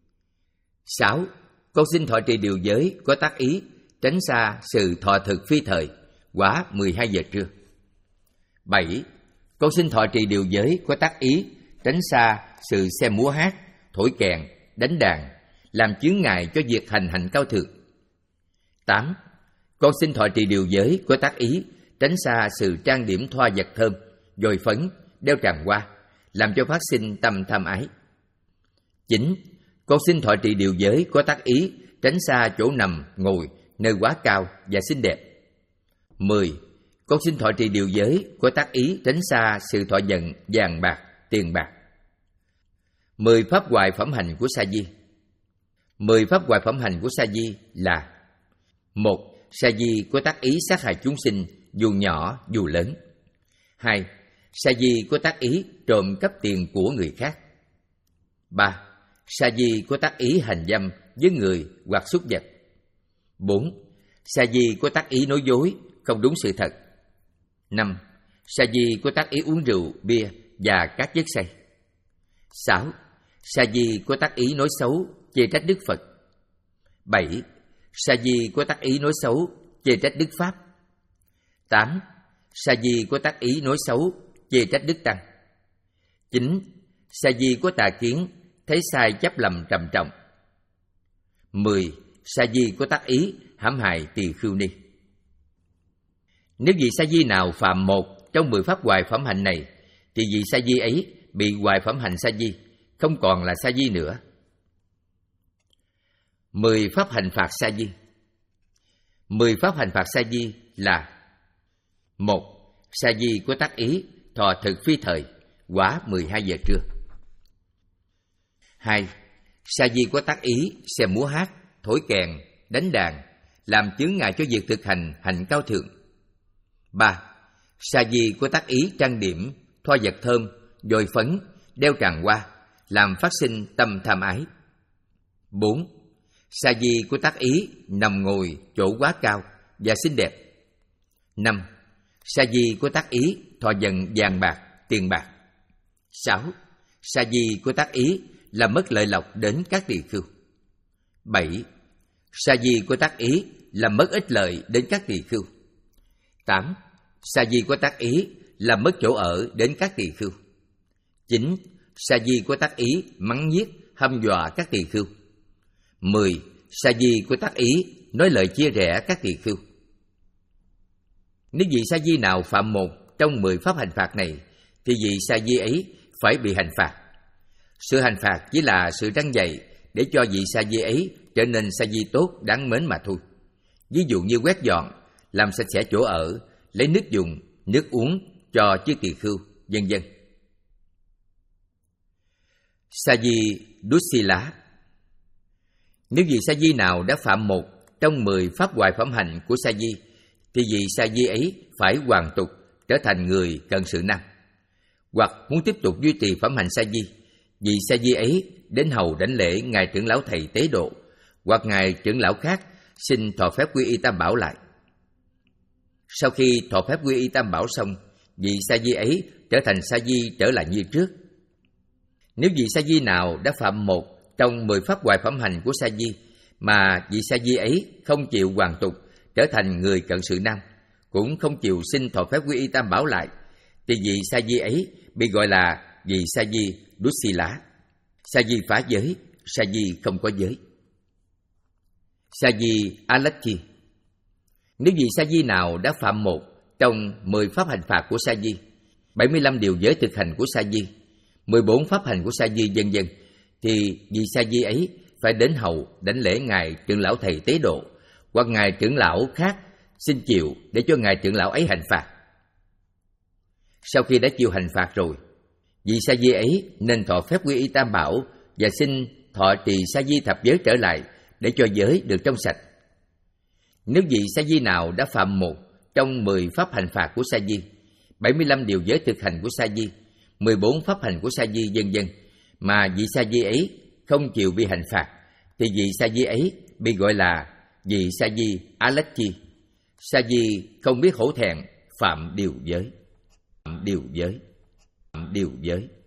Sáu, con xin thọ trì điều giới có tác ý tránh xa sự thọ thực phi thời, quả mười hai giờ trưa. Bảy, con xin thọ trì điều giới có tác ý tránh xa sự xem múa hát, thổi kèn, đánh đàn, làm chướng ngại cho việc hành hạnh cao thượng. Tám, con xin thọ trì điều giới có tác ý tránh xa sự trang điểm thoa vật thơm, dồi phấn, đeo tràng hoa, làm cho phát sinh tâm tham ái. Chín, con xin thọ trì điều giới có tác ý tránh xa chỗ nằm, ngồi, nơi quá cao và xinh đẹp. Mười, con xin thọ trì điều giới có tác ý tránh xa sự thọ nhận vàng bạc, tiền bạc. Mười pháp hoại phẩm hành của sa di. Mười pháp hoại phẩm hành của sa di là: một, sa di có tác ý sát hại chúng sinh dù nhỏ dù lớn. Hai, sa di có tác ý trộm cắp tiền của người khác. Ba, sa di có tác ý hành dâm với người hoặc súc vật. Bốn, sa di có tác ý nói dối, không đúng sự thật. Năm, sa di có tác ý uống rượu, bia và các chất say. Sáu, sa di có tác ý nói xấu, chê trách Đức Phật. Bảy, sa di có tác ý nói xấu, chê trách Đức Pháp. Tám, sa di có tác ý nói xấu, chê trách Đức Tăng. Chín, sa di có tà kiến, thấy sai chấp lầm trầm trọng. mười. Sa di có tác ý, hãm hại tỳ khưu ni. Nếu vị sa di nào phạm một trong mười pháp hoài phẩm hạnh này, thì vị sa di ấy bị hoài phẩm hạnh sa di, không còn là sa di nữa. Mười pháp hành phạt sa di. Mười pháp hành phạt sa di là: một. Sa di có tác ý, thọ thực phi thời, quả mười hai giờ trưa. Hai. Sa di có tác ý, xem múa hát, thổi kèn, đánh đàn, làm chướng ngại cho việc thực hành hạnh cao thượng. Ba. Sa di có tác ý trang điểm, thoa vật thơm, dội phấn, đeo tràng hoa, làm phát sinh tâm tham ái. Bốn. Sa di có tác ý nằm ngồi chỗ quá cao và xinh đẹp. Năm. Sa di có tác ý thọ dần vàng bạc, tiền bạc. Sáu. Sa di có tác ý làm mất lợi lộc đến các tỳ khưu. Bảy. Sa di có tác ý làm mất ích lợi đến các tỳ khưu. Tám. Sa di có tác ý làm mất chỗ ở đến các tỳ khưu. Chín. Sa di có tác ý mắng nhiếc, hăm dọa các tỳ khưu. Mười. Sa di có tác ý nói lời chia rẽ các tỳ khưu. Nếu vị sa di nào phạm một trong mười pháp hành phạt này, thì vị sa di ấy phải bị hành phạt. Sự hành phạt chỉ là sự răn dạy để cho vị sa di ấy trở nên sa di tốt, đáng mến mà thôi. Ví dụ như quét dọn, làm sạch sẽ chỗ ở, lấy nước dùng, nước uống cho chư tỳ khưu, vân vân. Sa di Dussila. Nếu vị sa di nào đã phạm một trong mười pháp hoài phẩm hạnh của sa di, thì vị sa di ấy phải hoàn tục, trở thành người cận sự nam. Hoặc muốn tiếp tục duy trì phẩm hạnh sa di, vị sa di ấy đến hầu đảnh lễ ngài trưởng lão thầy tế độ, hoặc ngài trưởng lão khác xin thọ phép quy y tam bảo lại. Sau khi thọ phép quy y tam bảo xong, vị sa di ấy trở thành sa di trở lại như trước. Nếu vị sa di nào đã phạm một trong mười pháp hoài phẩm hành của sa di, mà vị sa di ấy không chịu hoàn tục, trở thành người cận sự nam, cũng không chịu xin thọ phép quy y tam bảo lại, thì vị sa di ấy bị gọi là vị sa di Dussila, sa di phá giới, sa di không có giới. Sa di Alakhi. Nếu vị sa di nào đã phạm một trong mười pháp hành phạt của sa di, bảy mươi lăm điều giới thực hành của sa di, mười bốn pháp hành của sa di, vân vân, thì vị sa di ấy phải đến hầu đảnh lễ ngài trưởng lão thầy tế độ, hoặc ngài trưởng lão khác xin chịu để cho ngài trưởng lão ấy hành phạt. Sau khi đã chịu hành phạt rồi, vị sa di ấy nên thọ phép quy y tam bảo và xin thọ trì sa di thập giới trở lại để cho giới được trong sạch. Nếu vị sa di nào đã phạm một trong mười pháp hành phạt của sa di, bảy mươi lăm điều giới thực hành của sa di, mười bốn pháp hành của sa di, vân vân, mà vị sa di ấy không chịu bị hành phạt, thì vị sa di ấy bị gọi là vị sa di Alakhi, sa di không biết hổ thẹn, phạm điều giới, phạm điều giới, phạm điều giới.